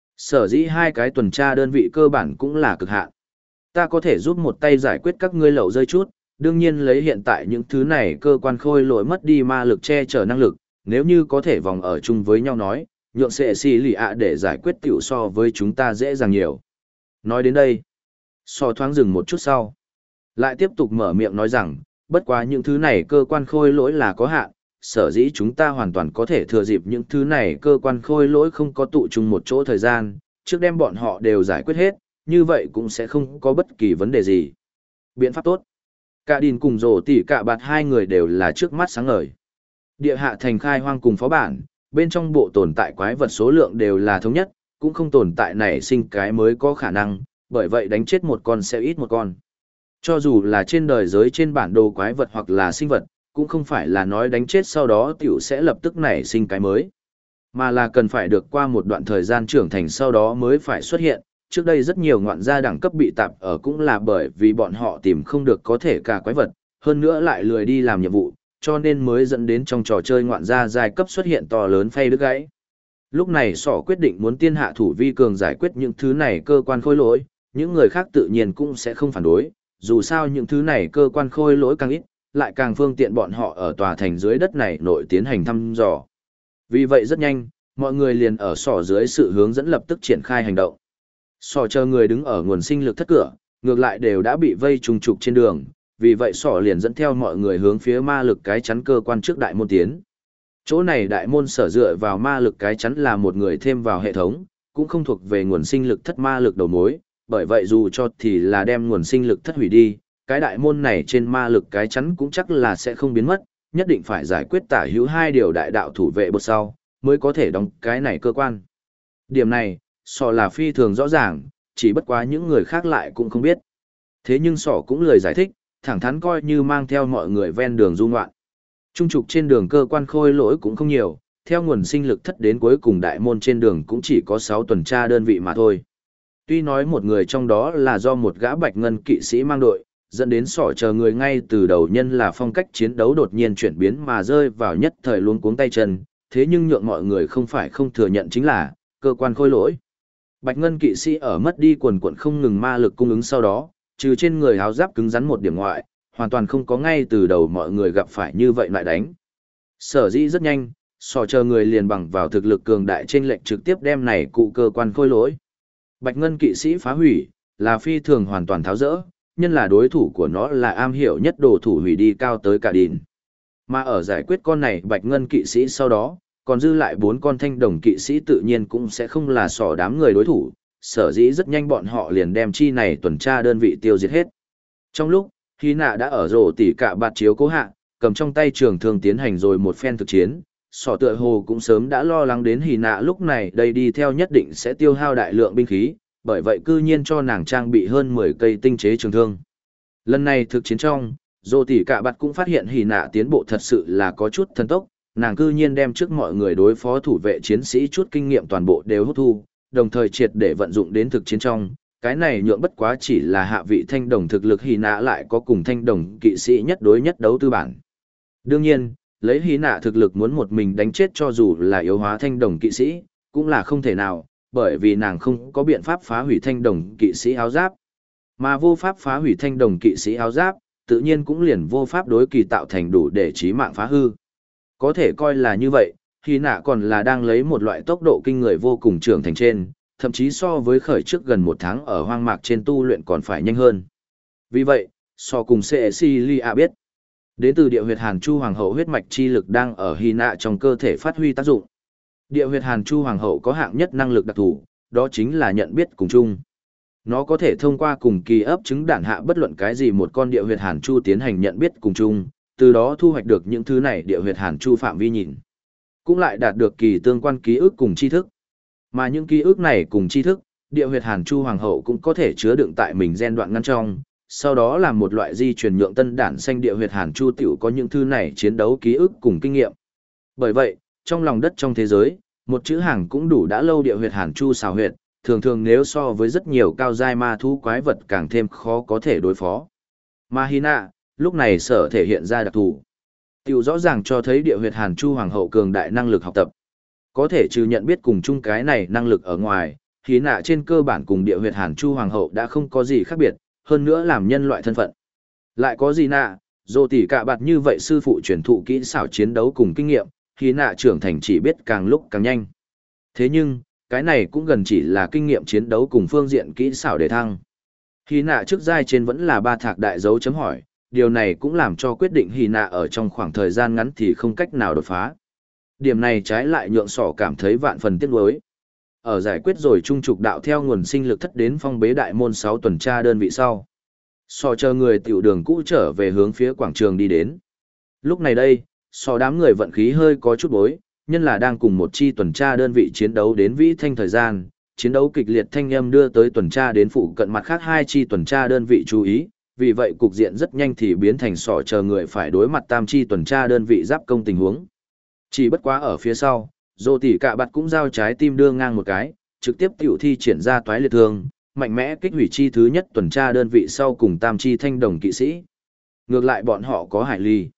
sở dĩ 2 cái tuần tra đơn vị cơ bản cũng là cực hạn. Ta có thể giúp một tay giải quyết các ngươi lậu rơi chút, đương nhiên lấy hiện tại những thứ này cơ quan khôi lỗi mất đi ma lực che chở năng lực, nếu như có thể vòng ở chung với nhau nói, nhượng sẽ xì lì ạ để giải quyết tiểu so với chúng ta dễ dàng nhiều. Nói đến đây, so thoáng dừng một chút sau. Lại tiếp tục mở miệng nói rằng, bất quá những thứ này cơ quan khôi lỗi là có hạn, sở dĩ chúng ta hoàn toàn có thể thừa dịp những thứ này cơ quan khôi lỗi không có tụ chung một chỗ thời gian, trước đem bọn họ đều giải quyết hết, như vậy cũng sẽ không có bất kỳ vấn đề gì. Biện pháp tốt. Cả Đìn cùng rổ tỉ cả bạt 2 người đều là trước mắt sáng ngời. Địa hạ thành khai hoang cùng phó bản, bên trong bộ tồn tại quái vật số lượng đều là thống nhất, cũng không tồn tại nảy sinh cái mới có khả năng, bởi vậy đánh chết một con sẽ ít một con. Cho dù là trên đời giới trên bản đồ quái vật hoặc là sinh vật, cũng không phải là nói đánh chết sau đó tiểu sẽ lập tức nảy sinh cái mới, mà là cần phải được qua một đoạn thời gian trưởng thành sau đó mới phải xuất hiện. Trước đây rất nhiều ngoạn gia đẳng cấp bị tạp ở cũng là bởi vì bọn họ tìm không được có thể cả quái vật, hơn nữa lại lười đi làm nhiệm vụ, cho nên mới dẫn đến trong trò chơi ngoạn gia giai cấp xuất hiện to lớn phay đứt gãy. Lúc này sỏ quyết định muốn tiên hạ thủ vi cường giải quyết những thứ này cơ quan khôi lỗi, những người khác tự nhiên cũng sẽ không phản đối, dù sao những thứ này cơ quan khôi lỗi càng ít, lại càng phương tiện bọn họ ở tòa thành dưới đất này nội tiến hành thăm dò. Vì vậy rất nhanh, mọi người liền ở sỏ dưới sự hướng dẫn lập tức triển khai hành động. Sỏ chờ người đứng ở nguồn sinh lực thất cửa, ngược lại đều đã bị vây trùng trục trên đường, vì vậy sỏ liền dẫn theo mọi người hướng phía ma lực cái chắn cơ quan trước đại môn tiến. Chỗ này đại môn sở dựa vào ma lực cái chắn là một người thêm vào hệ thống, cũng không thuộc về nguồn sinh lực thất ma lực đầu mối, bởi vậy dù cho thì là đem nguồn sinh lực thất hủy đi, cái đại môn này trên ma lực cái chắn cũng chắc là sẽ không biến mất, nhất định phải giải quyết tả hữu hai điều đại đạo thủ vệ bột sau, mới có thể đóng cái này cơ quan. Điểm này, sỏ là phi thường rõ ràng, chỉ bất quá những người khác lại cũng không biết. Thế nhưng sỏ cũng lười giải thích, thẳng thắn coi như mang theo mọi người ven đường du ngoạn. Trung trục trên đường cơ quan khôi lỗi cũng không nhiều, theo nguồn sinh lực thất đến cuối cùng đại môn trên đường cũng chỉ có 6 tuần tra đơn vị mà thôi. Tuy nói một người trong đó là do một gã bạch ngân kỵ sĩ mang đội, dẫn đến sỏ chờ người ngay từ đầu nhân là phong cách chiến đấu đột nhiên chuyển biến mà rơi vào nhất thời luống cuống tay chân, thế nhưng nhượng mọi người không phải không thừa nhận chính là cơ quan khôi lỗi. Bạch ngân kỵ sĩ ở mất đi quần quần không ngừng ma lực cung ứng sau đó, trừ trên người áo giáp cứng rắn một điểm ngoại, hoàn toàn không có ngay từ đầu mọi người gặp phải như vậy lại đánh. Sở dĩ rất nhanh, sỏ chờ người liền bằng vào thực lực cường đại trên lệnh trực tiếp đem này cụ cơ quan khôi lỗi. Bạch ngân kỵ sĩ phá hủy, là phi thường hoàn toàn tháo rỡ, nhân là đối thủ của nó là am hiểu nhất đồ thủ hủy đi cao tới cả đìn. Mà ở giải quyết con này bạch ngân kỵ sĩ sau đó, còn dư lại 4 con thanh đồng kỵ sĩ tự nhiên cũng sẽ không là sỏ đám người đối thủ, sở dĩ rất nhanh bọn họ liền đem chi này tuần tra đơn vị tiêu diệt hết. Trong lúc, Hy Nạ đã ở rổ tỉ cả bạt chiếu cố hạ, cầm trong tay trường thương tiến hành rồi một phen thực chiến, sỏ tựa hồ cũng sớm đã lo lắng đến Hy Nạ lúc này đây đi theo nhất định sẽ tiêu hao đại lượng binh khí, bởi vậy cư nhiên cho nàng trang bị hơn 10 cây tinh chế trường thương. Lần này thực chiến trong, rổ tỉ cả bạt cũng phát hiện Hy Nạ tiến bộ thật sự là có chút thần tốc, nàng cư nhiên đem trước mọi người đối phó thủ vệ chiến sĩ chút kinh nghiệm toàn bộ đều hút thu, đồng thời triệt để vận dụng đến thực chiến trong. Cái này nhượng bất quá chỉ là hạ vị thanh đồng thực lực Hy Nạ lại có cùng thanh đồng kỵ sĩ nhất đối nhất đấu tư bản. Đương nhiên, lấy Hy Nạ thực lực muốn một mình đánh chết cho dù là yếu hóa thanh đồng kỵ sĩ, cũng là không thể nào, bởi vì nàng không có biện pháp phá hủy thanh đồng kỵ sĩ áo giáp. Mà vô pháp phá hủy thanh đồng kỵ sĩ áo giáp, tự nhiên cũng liền vô pháp đối kỳ tạo thành đủ để chí mạng phá hư. Có thể coi là như vậy, Hy Nạ còn là đang lấy một loại tốc độ kinh người vô cùng trưởng thành trên, thậm chí so với khởi trước gần 1 tháng ở hoang mạc trên tu luyện còn phải nhanh hơn. Vì vậy, so cùng Cecilia biết, đến từ địa huyệt Hàn Chu Hoàng hậu huyết mạch chi lực đang ở Hy Nạ trong cơ thể phát huy tác dụng. Địa huyệt Hàn Chu Hoàng hậu có hạng nhất năng lực đặc thù, đó chính là nhận biết cùng chung. Nó có thể thông qua cùng kỳ ấp trứng đản hạ bất luận cái gì một con địa huyệt Hàn Chu tiến hành nhận biết cùng chung, từ đó thu hoạch được những thứ này địa huyệt Hàn Chu phạm vi nhìn. Cũng lại đạt được kỳ tương quan ký ức cùng tri thức. Mà những ký ức này cùng tri thức, địa huyệt Hàn Chu Hoàng hậu cũng có thể chứa đựng tại mình gen đoạn ngăn trong, sau đó làm một loại di truyền nhượng tân đản xanh địa huyệt Hàn Chu tiểu có những thứ này chiến đấu ký ức cùng kinh nghiệm. Bởi vậy, trong lòng đất trong thế giới, một chữ hàng cũng đủ đã lâu địa huyệt Hàn Chu xào huyệt, thường thường nếu so với rất nhiều cao giai ma thú quái vật càng thêm khó có thể đối phó. Mà Hy Nạ, lúc này sở thể hiện ra đặc thù. Tiểu rõ ràng cho thấy địa huyệt Hàn Chu Hoàng hậu cường đại năng lực học tập. Có thể trừ nhận biết cùng chung cái này năng lực ở ngoài, Hy Nạ trên cơ bản cùng địa huyệt Hàn Chu Hoàng hậu đã không có gì khác biệt, hơn nữa làm nhân loại thân phận. Lại có gì nạ, dồ tỉ cả bạt như vậy sư phụ truyền thụ kỹ xảo chiến đấu cùng kinh nghiệm, Hy Nạ trưởng thành chỉ biết càng lúc càng nhanh. Thế nhưng, cái này cũng gần chỉ là kinh nghiệm chiến đấu cùng phương diện kỹ xảo để thăng. Hy Nạ trước giai trên vẫn là 3 thạc đại dấu chấm hỏi, điều này cũng làm cho quyết định Hy Nạ ở trong khoảng thời gian ngắn thì không cách nào đột phá. Điểm này trái lại nhượng sỏ cảm thấy vạn phần tiếc nuối. Ở giải quyết rồi trung trục đạo theo nguồn sinh lực thất đến phong bế đại môn 6 tuần tra đơn vị sau. Sỏ chờ người tiểu đường cũ trở về hướng phía quảng trường đi đến. Lúc này đây, sỏ đám người vận khí hơi có chút bối, nhân là đang cùng một chi tuần tra đơn vị chiến đấu đến vĩ thanh thời gian, chiến đấu kịch liệt thanh âm đưa tới tuần tra đến phụ cận mặt khác 2 chi tuần tra đơn vị chú ý, vì vậy cục diện rất nhanh thì biến thành sỏ chờ người phải đối mặt tam chi tuần tra đơn vị giáp công tình huống. Chỉ bất quá ở phía sau, dô tỉ cả bạt cũng giao trái tim đưa ngang một cái, trực tiếp tiểu thi triển ra toái liệt thương, mạnh mẽ kích hủy chi thứ nhất tuần tra đơn vị sau cùng tam chi thanh đồng kỵ sĩ. Ngược lại bọn họ có hải ly.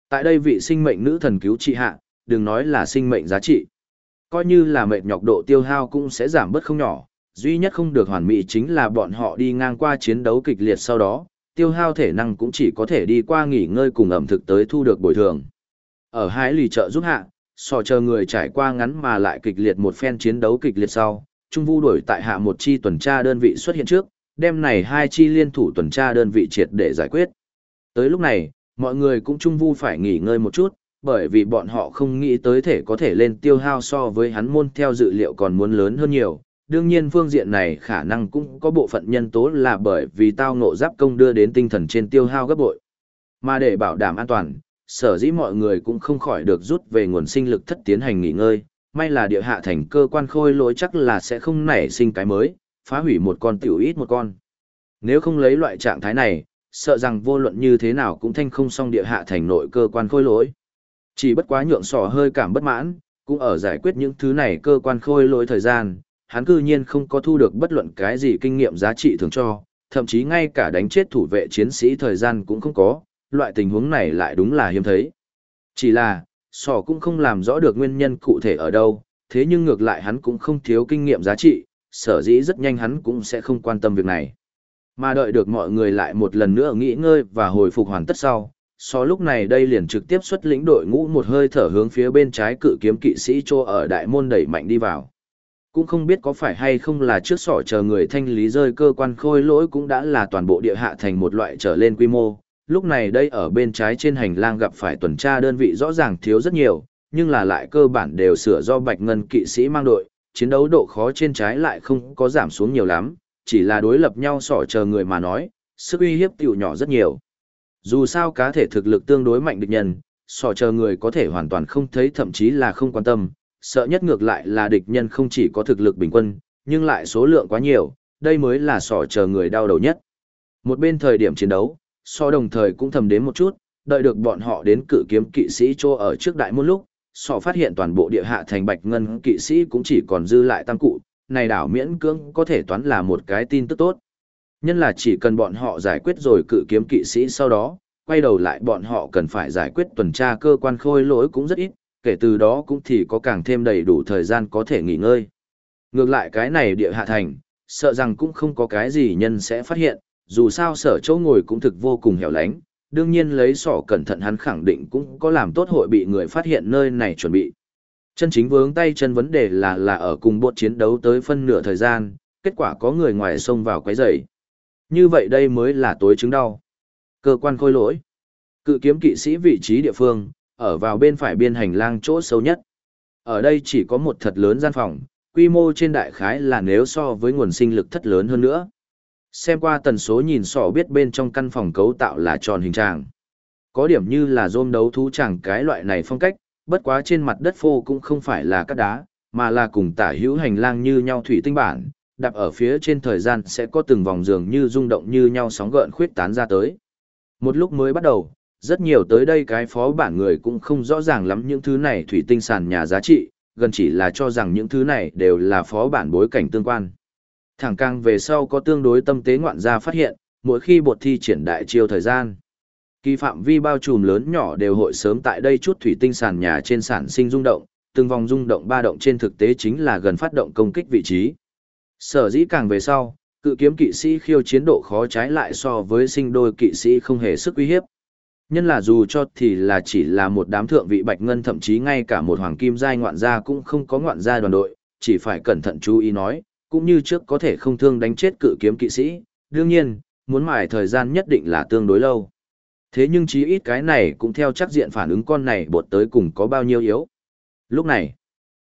Tại đây vị sinh mệnh nữ thần cứu trị hạ, đừng nói là sinh mệnh giá trị. Coi như là mệt nhọc độ tiêu hao cũng sẽ giảm bớt không nhỏ, duy nhất không được hoàn mỹ chính là bọn họ đi ngang qua chiến đấu kịch liệt sau đó, tiêu hao thể năng cũng chỉ có thể đi qua nghỉ ngơi cùng ẩm thực tới thu được bồi thường. Ở hái lì trợ giúp hạ, sò chờ người trải qua ngắn mà lại kịch liệt một phen chiến đấu kịch liệt sau, Trung Vu đuổi tại hạ một chi tuần tra đơn vị xuất hiện trước, đem này hai chi liên thủ tuần tra đơn vị triệt để giải quyết. Tới lúc này, mọi người cũng Trung Vu phải nghỉ ngơi một chút, bởi vì bọn họ không nghĩ tới thể có thể lên tiêu hao so với hắn môn theo dự liệu còn muốn lớn hơn nhiều. Đương nhiên phương diện này khả năng cũng có bộ phận nhân tố là bởi vì tao ngộ giáp công đưa đến tinh thần trên tiêu hao gấp bội. Mà để bảo đảm an toàn, sở dĩ mọi người cũng không khỏi được rút về nguồn sinh lực thất tiến hành nghỉ ngơi, may là địa hạ thành cơ quan khôi lỗi chắc là sẽ không nảy sinh cái mới, phá hủy một con tiểu ít một con. Nếu không lấy loại trạng thái này, sợ rằng vô luận như thế nào cũng thanh không xong địa hạ thành nội cơ quan khôi lỗi. Chỉ bất quá nhượng sỏ hơi cảm bất mãn, cũng ở giải quyết những thứ này cơ quan khôi lỗi thời gian, hắn cư nhiên không có thu được bất luận cái gì kinh nghiệm giá trị thường cho, thậm chí ngay cả đánh chết thủ vệ chiến sĩ thời gian cũng không có, loại tình huống này lại đúng là hiếm thấy. Chỉ là, sỏ cũng không làm rõ được nguyên nhân cụ thể ở đâu, thế nhưng ngược lại hắn cũng không thiếu kinh nghiệm giá trị, sở dĩ rất nhanh hắn cũng sẽ không quan tâm việc này. Mà đợi được mọi người lại một lần nữa nghỉ ngơi và hồi phục hoàn tất sau, lúc này đây liền trực tiếp xuất lĩnh đội ngũ một hơi thở hướng phía bên trái cự kiếm kỵ sĩ Trô ở đại môn đẩy mạnh đi vào. Cũng không biết có phải hay không là trước sỏ chờ người thanh lý rơi cơ quan khôi lỗi cũng đã là toàn bộ địa hạ thành một loại trở lên quy mô. Lúc này đây ở bên trái trên hành lang gặp phải tuần tra đơn vị rõ ràng thiếu rất nhiều, nhưng là lại cơ bản đều sửa do Bạch Ngân kỵ sĩ mang đội, chiến đấu độ khó trên trái lại không có giảm xuống nhiều lắm, chỉ là đối lập nhau sỏ chờ người mà nói, sức uy hiếp tiểu nhỏ rất nhiều. Dù sao cá thể thực lực tương đối mạnh địch nhân, sỏ chờ người có thể hoàn toàn không thấy thậm chí là không quan tâm, sợ nhất ngược lại là địch nhân không chỉ có thực lực bình quân, nhưng lại số lượng quá nhiều, đây mới là sỏ chờ người đau đầu nhất. Một bên thời điểm chiến đấu, đồng thời cũng thầm đến một chút, đợi được bọn họ đến cự kiếm kỵ sĩ Trô ở trước đại môn lúc, phát hiện toàn bộ địa hạ thành Bạch Ngân kỵ sĩ cũng chỉ còn dư lại tam cụ, này đảo miễn cưỡng có thể toán là một cái tin tức tốt. Nhân là chỉ cần bọn họ giải quyết rồi cự kiếm kỵ sĩ sau đó, quay đầu lại bọn họ cần phải giải quyết tuần tra cơ quan khôi lỗi cũng rất ít, kể từ đó cũng thì có càng thêm đầy đủ thời gian có thể nghỉ ngơi. Ngược lại cái này địa hạ thành, sợ rằng cũng không có cái gì nhân sẽ phát hiện, dù sao sở chỗ ngồi cũng thực vô cùng hẻo lánh, đương nhiên lấy sỏ cẩn thận hắn khẳng định cũng có làm tốt hội bị người phát hiện nơi này chuẩn bị. Chân chính vướng tay chân vấn đề là ở cùng bột chiến đấu tới phân nửa thời gian, kết quả có người ngoài xông vào quấy rầy. Như vậy đây mới là tối chứng đau. Cơ quan khôi lỗi. Cự kiếm kỵ sĩ vị trí địa phương, ở vào bên phải biên hành lang chỗ sâu nhất. Ở đây chỉ có một thật lớn gian phòng, quy mô trên đại khái là nếu so với nguồn sinh lực thất lớn hơn nữa. Xem qua tần số nhìn sỏ biết bên trong căn phòng cấu tạo là tròn hình tràng. Có điểm như là rôm đấu thú tràng cái loại này phong cách, bất quá trên mặt đất phô cũng không phải là cát đá, mà là cùng tả hữu hành lang như nhau thủy tinh bản, đạp ở phía trên thời gian sẽ có từng vòng giường như rung động như nhau sóng gợn khuyết tán ra tới. Một lúc mới bắt đầu, rất nhiều tới đây cái phó bản người cũng không rõ ràng lắm những thứ này thủy tinh sàn nhà giá trị, gần chỉ là cho rằng những thứ này đều là phó bản bối cảnh tương quan. Thẳng càng về sau có tương đối tâm tế ngoạn gia phát hiện, mỗi khi bột thi triển đại chiêu thời gian, kỳ phạm vi bao trùm lớn nhỏ đều hội sớm tại đây chút thủy tinh sàn nhà trên sản sinh rung động, từng vòng rung động ba động trên thực tế chính là gần phát động công kích vị trí. Sở dĩ càng về sau, cự kiếm kỵ sĩ khiêu chiến độ khó trái lại so với sinh đôi kỵ sĩ không hề sức uy hiếp. Nhân là dù cho thì là chỉ là một đám thượng vị bạch ngân thậm chí ngay cả một hoàng kim giai ngoạn gia cũng không có ngoạn gia đoàn đội, chỉ phải cẩn thận chú ý nói, cũng như trước có thể không thương đánh chết cự kiếm kỵ sĩ, đương nhiên, muốn mài thời gian nhất định là tương đối lâu. Thế nhưng chí ít cái này cũng theo chắc diện phản ứng con này bột tới cùng có bao nhiêu yếu. Lúc này,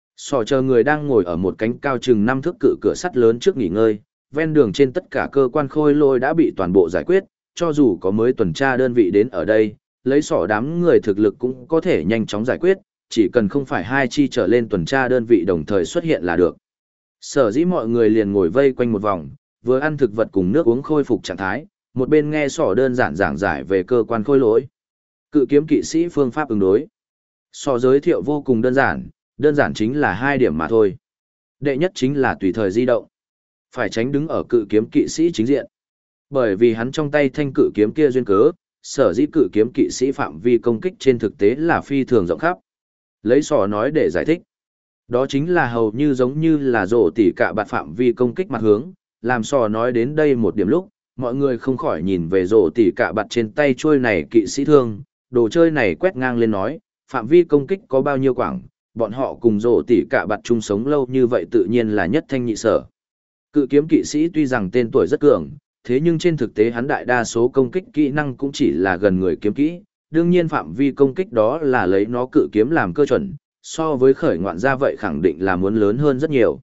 chờ người đang ngồi ở một cánh cao chừng 5 thước cự cửa sắt lớn trước nghỉ ngơi, ven đường trên tất cả cơ quan khôi lỗi đã bị toàn bộ giải quyết, cho dù có mới tuần tra đơn vị đến ở đây, lấy đám người thực lực cũng có thể nhanh chóng giải quyết, chỉ cần không phải hai chi trở lên tuần tra đơn vị đồng thời xuất hiện là được. Sở dĩ mọi người liền ngồi vây quanh một vòng, vừa ăn thực vật cùng nước uống khôi phục trạng thái, một bên nghe đơn giản giảng giải về cơ quan khôi lỗi. Cự kiếm kỵ sĩ phương pháp ứng đối. Giới thiệu vô cùng đơn giản chính là 2 điểm mà thôi. Đệ nhất chính là tùy thời di động. Phải tránh đứng ở cự kiếm kỵ sĩ chính diện. Bởi vì hắn trong tay thanh cự kiếm kia duyên cớ, sở dĩ cự kiếm kỵ sĩ phạm vi công kích trên thực tế là phi thường rộng khắp. Lấy sò nói để giải thích. Đó chính là hầu như giống như là rổ tỉ cả bạt phạm vi công kích mặt hướng, làm sò nói đến đây một điểm lúc, mọi người không khỏi nhìn về rổ tỉ cả bạt trên tay trôi này kỵ sĩ thương, đồ chơi này quét ngang lên nói, phạm vi công kích có bao nhiêu quảng, bọn họ cùng rổ tỉ cả bạt chung sống lâu như vậy tự nhiên là nhất thanh nhị sở. Cự kiếm kỵ sĩ tuy rằng tên tuổi rất cường, thế nhưng trên thực tế hắn đại đa số công kích kỹ năng cũng chỉ là gần người kiếm kỹ, đương nhiên phạm vi công kích đó là lấy nó cự kiếm làm cơ chuẩn, so với khởi ngoạn ra vậy khẳng định là muốn lớn hơn rất nhiều.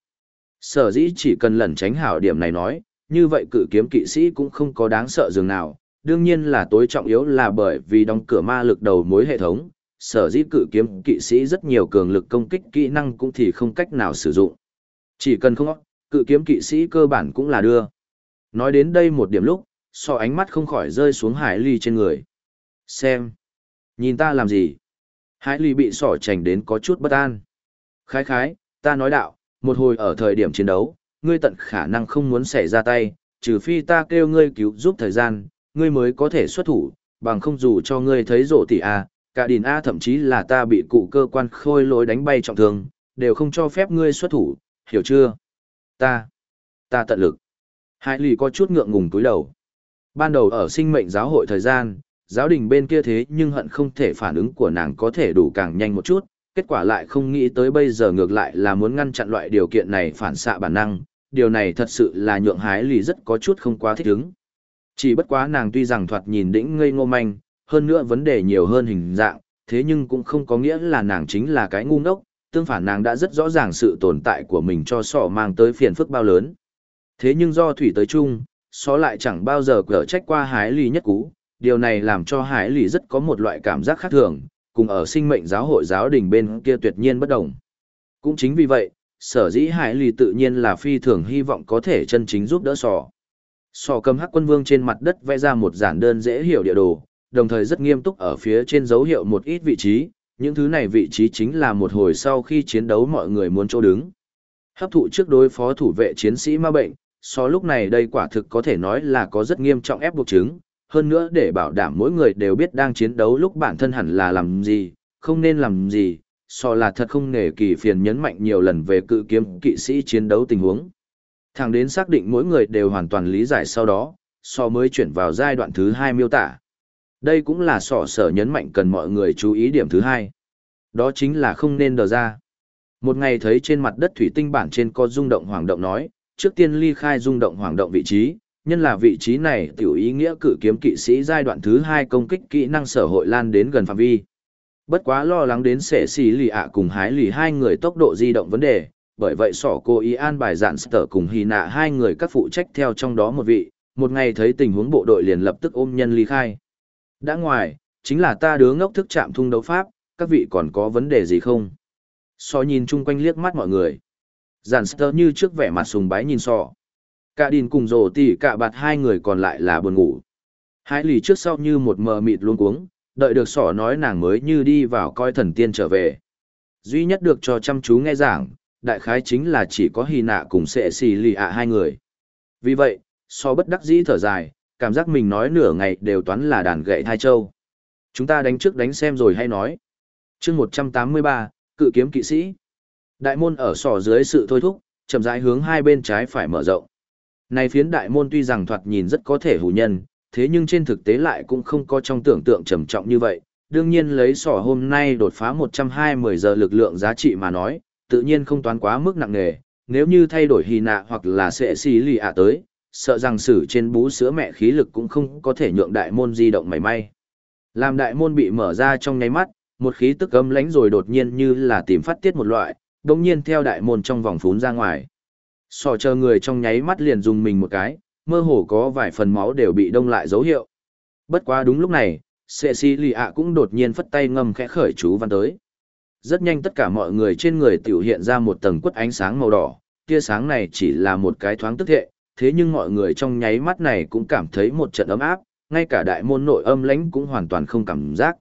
Sở dĩ chỉ cần lẩn tránh hảo điểm này nói, như vậy cự kiếm kỵ sĩ cũng không có đáng sợ dường nào, đương nhiên là tối trọng yếu là bởi vì đóng cửa ma lực đầu mối hệ thống, sở dĩ cự kiếm kỵ sĩ rất nhiều cường lực công kích kỹ năng cũng thì không cách nào sử dụng. Chỉ cần không cự kiếm kỵ sĩ cơ bản cũng là đưa. Nói đến đây một điểm lúc, so ánh mắt không khỏi rơi xuống Hải Ly trên người. Xem. Nhìn ta làm gì? Hải Ly bị sỏ chành đến có chút bất an. Khái khái, ta nói đạo, một hồi ở thời điểm chiến đấu, ngươi tận khả năng không muốn xảy ra tay, trừ phi ta kêu ngươi cứu giúp thời gian, ngươi mới có thể xuất thủ, bằng không dù cho ngươi thấy rộ tỷ A, cả đìn A thậm chí là ta bị cụ cơ quan khôi lối đánh bay trọng thương, đều không cho phép ngươi xuất thủ, hiểu chưa? Ta tận lực. Hải Ly có chút ngượng ngùng túi đầu. Ban đầu ở sinh mệnh giáo hội thời gian, giáo đình bên kia thế nhưng hận không thể phản ứng của nàng có thể đủ càng nhanh một chút, kết quả lại không nghĩ tới bây giờ ngược lại là muốn ngăn chặn loại điều kiện này phản xạ bản năng, điều này thật sự là nhượng Hải Ly rất có chút không quá thích ứng. Chỉ bất quá nàng tuy rằng thoạt nhìn đĩnh ngây ngô manh, hơn nữa vấn đề nhiều hơn hình dạng, thế nhưng cũng không có nghĩa là nàng chính là cái ngu ngốc, tương phản nàng đã rất rõ ràng sự tồn tại của mình cho sọ mang tới phiền phức bao lớn. Thế nhưng do thủy tới chung, sọ lại chẳng bao giờ cở trách qua Hải Ly nhất cú, điều này làm cho Hải Ly rất có một loại cảm giác khác thường, cùng ở sinh mệnh giáo hội giáo đình bên kia tuyệt nhiên bất đồng. Cũng chính vì vậy, sở dĩ Hải Ly tự nhiên là phi thường hy vọng có thể chân chính giúp đỡ sọ. Sọ cầm Hắc Quân Vương trên mặt đất vẽ ra một giản đơn dễ hiểu địa đồ, đồng thời rất nghiêm túc ở phía trên dấu hiệu một ít vị trí, những thứ này vị trí chính là một hồi sau khi chiến đấu mọi người muốn chỗ đứng. Hấp thụ trước đối phó thủ vệ chiến sĩ ma bệnh, so lúc này đây quả thực có thể nói là có rất nghiêm trọng ép buộc chứng, hơn nữa để bảo đảm mỗi người đều biết đang chiến đấu lúc bản thân hẳn là làm gì, không nên làm gì, so là thật không nể kỳ phiền nhấn mạnh nhiều lần về cự kiếm kỵ sĩ chiến đấu tình huống. Thẳng đến xác định mỗi người đều hoàn toàn lý giải sau đó, so mới chuyển vào giai đoạn thứ 2 miêu tả. Đây cũng là sở nhấn mạnh cần mọi người chú ý điểm thứ 2. Đó chính là không nên đờ ra. Một ngày thấy trên mặt đất thủy tinh bản trên có rung động hoàng động nói, trước tiên ly khai rung động hoàng động vị trí, nhân là vị trí này tiểu ý nghĩa cự kiếm kỵ sĩ giai đoạn thứ 2 công kích kỹ năng sở hội lan đến gần phạm vi. Bất quá lo lắng đến sẽ xì lì ạ cùng hái lì hai người tốc độ di động vấn đề, bởi vậy sỏ cô ý an bài dạn sở cùng hy nạ hai người các phụ trách theo trong đó một vị, một ngày thấy tình huống bộ đội liền lập tức ôm nhân ly khai. Đã ngoài, chính là ta đứa ngốc thức chạm thung đấu pháp, các vị còn có vấn đề gì không? Sọ nhìn chung quanh liếc mắt mọi người. Dàn sơ như trước vẻ mặt sùng bái nhìn sọ. Cả đìn cùng rồ tỉ cả bạt hai người còn lại là buồn ngủ. Hai lì trước sau như một mờ mịt luôn cuống, đợi được sọ nói nàng mới như đi vào coi thần tiên trở về. Duy nhất được cho chăm chú nghe giảng, đại khái chính là chỉ có hy nạ cùng sệ xì lì ạ hai người. Vì vậy, sọ bất đắc dĩ thở dài, cảm giác mình nói nửa ngày đều toán là đàn gậy thai châu. Chúng ta đánh trước đánh xem rồi hay nói. Chương 183, cự kiếm kỵ sĩ. Đại môn ở sỏ dưới sự thôi thúc, chậm rãi hướng hai bên trái phải mở rộng. Này phiến đại môn tuy rằng thoạt nhìn rất có thể hủ nhân, thế nhưng trên thực tế lại cũng không có trong tưởng tượng trầm trọng như vậy. Đương nhiên lấy sỏ hôm nay đột phá 120 giờ lực lượng giá trị mà nói, tự nhiên không toán quá mức nặng nề. Nếu như thay đổi hy nạ hoặc là sẽ xì lì ạ tới, sợ rằng sử trên bú sữa mẹ khí lực cũng không có thể nhượng đại môn di động mảy may. Làm đại môn bị mở ra trong nháy mắt, một khí tức ấm lánh rồi đột nhiên như là tìm phát tiết một loại, đồng nhiên theo đại môn trong vòng phún ra ngoài. Sò chờ người trong nháy mắt liền dùng mình một cái, mơ hồ có vài phần máu đều bị đông lại dấu hiệu. Bất quá đúng lúc này, Cecilia cũng đột nhiên phất tay ngâm khẽ khởi chú văn tới. Rất nhanh tất cả mọi người trên người tiểu hiện ra một tầng quất ánh sáng màu đỏ, tia sáng này chỉ là một cái thoáng tức thệ, thế nhưng mọi người trong nháy mắt này cũng cảm thấy một trận ấm áp, ngay cả đại môn nội âm lãnh cũng hoàn toàn không cảm giác.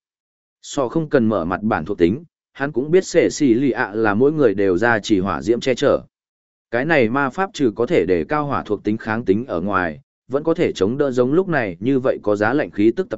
So không cần mở mặt bản thuộc tính, hắn cũng biết sệ xì lì ạ là mỗi người đều ra chỉ hỏa diễm che chở. Cái này ma pháp trừ có thể để cao hỏa thuộc tính kháng tính ở ngoài, vẫn có thể chống đỡ giống lúc này như vậy có giá lạnh khí tức tập kích,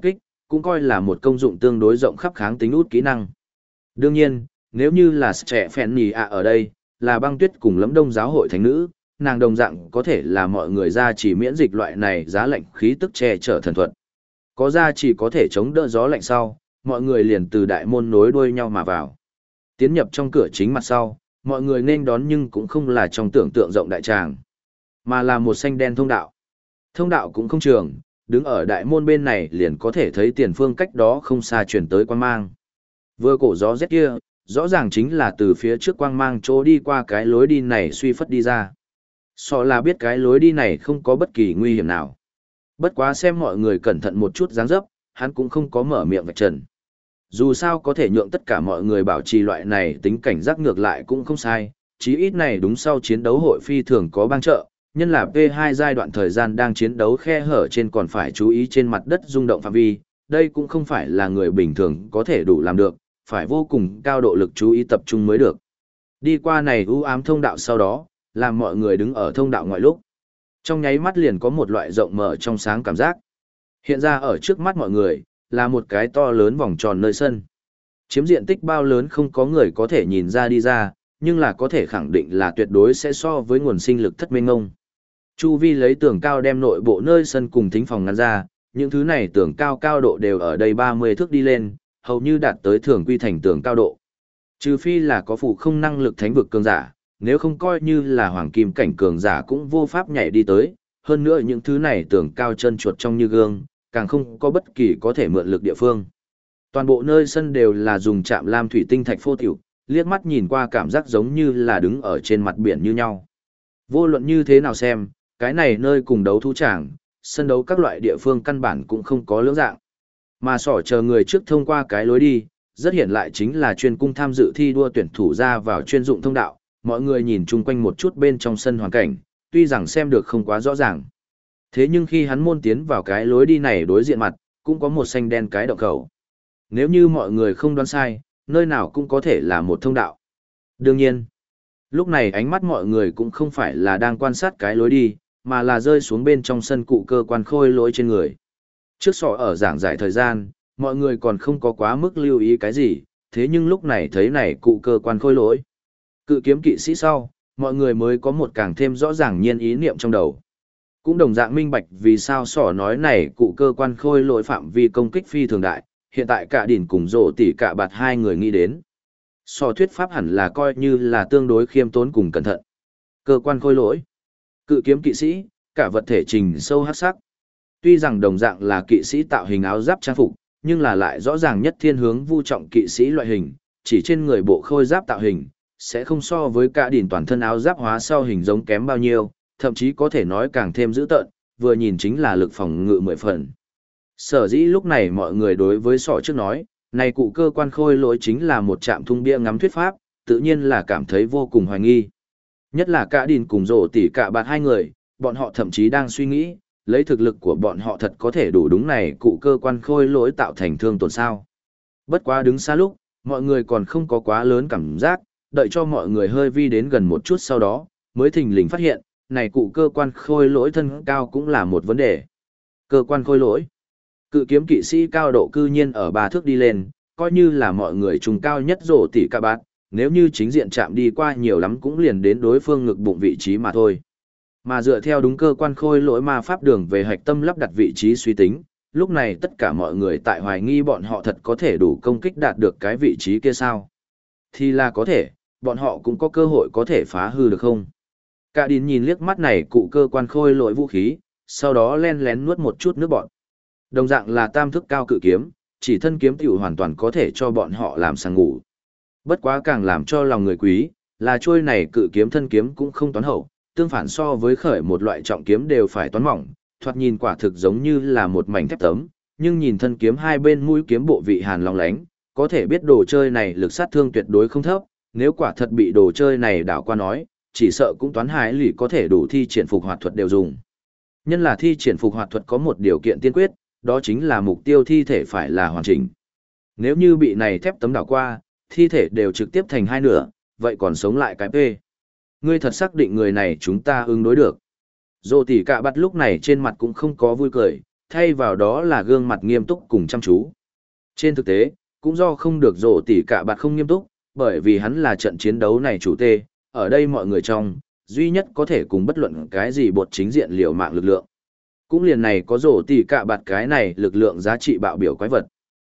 cũng coi là một công dụng tương đối rộng khắp kháng tính út kỹ năng. Đương nhiên, nếu như là trẻ phèn nhì ạ ở đây, là băng tuyết cùng lẫm đông giáo hội thánh nữ, nàng đồng dạng có thể là mọi người ra chỉ miễn dịch loại này giá lạnh khí tức che chở thần thuật. Có ra chỉ có thể chống đỡ gió lạnh sau, mọi người liền từ đại môn nối đuôi nhau mà vào. Tiến nhập trong cửa chính mặt sau, mọi người nên đón nhưng cũng không là trong tưởng tượng rộng đại tràng, mà là một xanh đen thông đạo. Thông đạo cũng không trường, đứng ở đại môn bên này liền có thể thấy tiền phương cách đó không xa chuyển tới quang mang. Vừa cổ gió rét kia, rõ ràng chính là từ phía trước quang mang chỗ đi qua cái lối đi này suy phất đi ra. So là biết cái lối đi này không có bất kỳ nguy hiểm nào. Bất quá xem mọi người cẩn thận một chút dáng dấp, hắn cũng không có mở miệng vạch trần. Dù sao có thể nhượng tất cả mọi người bảo trì loại này tính cảnh giác ngược lại cũng không sai, chí ít này đúng sau chiến đấu hội phi thường có bang trợ, nhân là P2 giai đoạn thời gian đang chiến đấu khe hở trên còn phải chú ý trên mặt đất rung động phạm vi, đây cũng không phải là người bình thường có thể đủ làm được, phải vô cùng cao độ lực chú ý tập trung mới được. Đi qua này u ám thông đạo sau đó, làm mọi người đứng ở thông đạo ngoại lúc. Trong nháy mắt liền có một loại rộng mở trong sáng cảm giác. Hiện ra ở trước mắt mọi người, là một cái to lớn vòng tròn nơi sân. Chiếm diện tích bao lớn không có người có thể nhìn ra đi ra, nhưng là có thể khẳng định là tuyệt đối sẽ so với nguồn sinh lực thất mênh ngông. Chu vi lấy tường cao đem nội bộ nơi sân cùng thính phòng ngăn ra, những thứ này tường cao cao độ đều ở đây 30 thước đi lên, hầu như đạt tới thường quy thành tường cao độ. Trừ phi là có phụ không năng lực thánh vực cường giả, nếu không coi như là hoàng kim cảnh cường giả cũng vô pháp nhảy đi tới, hơn nữa những thứ này tường cao chân chuột trong như gương, càng không có bất kỳ có thể mượn lực địa phương. Toàn bộ nơi sân đều là dùng chạm lam thủy tinh thạch phô tiểu, liếc mắt nhìn qua cảm giác giống như là đứng ở trên mặt biển như nhau. Vô luận như thế nào xem, cái này nơi cùng đấu thú tràng, sân đấu các loại địa phương căn bản cũng không có lưỡng dạng. Mà sỏ chờ người trước thông qua cái lối đi, rất hiện lại chính là chuyên cung tham dự thi đua tuyển thủ ra vào chuyên dụng thông đạo, mọi người nhìn chung quanh một chút bên trong sân hoàn cảnh, tuy rằng xem được không quá rõ ràng. Thế nhưng khi hắn môn tiến vào cái lối đi này đối diện mặt, cũng có một xanh đen cái động khẩu. Nếu như mọi người không đoán sai, nơi nào cũng có thể là một thông đạo. Đương nhiên, lúc này ánh mắt mọi người cũng không phải là đang quan sát cái lối đi, mà là rơi xuống bên trong sân cụ cơ quan khôi lỗi trên người. Trước sọ ở giảng giải thời gian, mọi người còn không có quá mức lưu ý cái gì, thế nhưng lúc này thấy này cụ cơ quan khôi lỗi. Cự kiếm kỵ sĩ sau, mọi người mới có một càng thêm rõ ràng nhiên ý niệm trong đầu. Cũng đồng dạng minh bạch vì sao sỏ nói này cụ cơ quan khôi lỗi phạm vi công kích phi thường đại, hiện tại cả đỉnh cùng rổ tỉ cả bạt hai người nghĩ đến. Sỏ thuyết pháp hẳn là coi như là tương đối khiêm tốn cùng cẩn thận. Cơ quan khôi lỗi, cự kiếm kỵ sĩ, cả vật thể trình sâu hắc sắc. Tuy rằng đồng dạng là kỵ sĩ tạo hình áo giáp trang phục, nhưng là lại rõ ràng nhất thiên hướng vu trọng kỵ sĩ loại hình, chỉ trên người bộ khôi giáp tạo hình, sẽ không so với cả đỉnh toàn thân áo giáp hóa sau hình giống kém bao nhiêu, thậm chí có thể nói càng thêm dữ tợn, vừa nhìn chính là lực phòng ngự 10 phần. Sở dĩ lúc này mọi người đối với sọ trước nói, này cụ cơ quan khôi lỗi chính là một trạm thung bia ngắm thuyết pháp, tự nhiên là cảm thấy vô cùng hoài nghi. Nhất là cả đỉnh cùng rổ tỉ cả bạt hai người, bọn họ thậm chí đang suy nghĩ, lấy thực lực của bọn họ thật có thể đủ đúng này cụ cơ quan khôi lỗi tạo thành thương tổn sao. Bất quá đứng xa lúc, mọi người còn không có quá lớn cảm giác, đợi cho mọi người hơi vi đến gần một chút sau đó, mới thình lình phát hiện, này cụ cơ quan khôi lỗi thân cao cũng là một vấn đề. Cơ quan khôi lỗi, cự kiếm kỵ sĩ cao độ cư nhiên ở 3 thước đi lên, coi như là mọi người trùng cao nhất rổ tỉ cả bát, nếu như chính diện chạm đi qua nhiều lắm cũng liền đến đối phương ngực bụng vị trí mà thôi. Mà dựa theo đúng cơ quan khôi lỗi ma pháp đường về hạch tâm lắp đặt vị trí suy tính, lúc này tất cả mọi người tại hoài nghi bọn họ thật có thể đủ công kích đạt được cái vị trí kia sao. Thì là có thể, bọn họ cũng có cơ hội có thể phá hư được không? Cả đín nhìn liếc mắt này cụ cơ quan khôi lỗi vũ khí, sau đó len lén nuốt một chút nước bọn. Đồng dạng là tam thức cao cự kiếm, chỉ thân kiếm tiểu hoàn toàn có thể cho bọn họ làm sang ngủ. Bất quá càng làm cho lòng người quý, là trôi này cự kiếm thân kiếm cũng không toán hậu, tương phản so với khởi một loại trọng kiếm đều phải toán mỏng, thoạt nhìn quả thực giống như là một mảnh thép tấm, nhưng nhìn thân kiếm hai bên mũi kiếm bộ vị hàn long lánh, có thể biết đồ chơi này lực sát thương tuyệt đối không thấp, nếu quả thật bị đồ chơi này đảo qua nói, chỉ sợ cũng toán hái lì có thể đủ thi triển phục hoạt thuật đều dùng. Nhân là thi triển phục hoạt thuật có một điều kiện tiên quyết, đó chính là mục tiêu thi thể phải là hoàn chỉnh. Nếu như bị này thép tấm đảo qua, thi thể đều trực tiếp thành hai nửa, vậy còn sống lại cái P. Ngươi thật xác định người này chúng ta ứng đối được. Dô tỉ cả bắt lúc này trên mặt cũng không có vui cười, thay vào đó là gương mặt nghiêm túc cùng chăm chú. Trên thực tế, cũng do không được rổ tỉ cả bạt không nghiêm túc, bởi vì hắn là trận chiến đấu này chủ tê, ở đây mọi người trong, duy nhất có thể cùng bất luận cái gì bột chính diện liều mạng lực lượng. Cũng liền này có rổ tỉ cả bạt cái này lực lượng giá trị bạo biểu quái vật.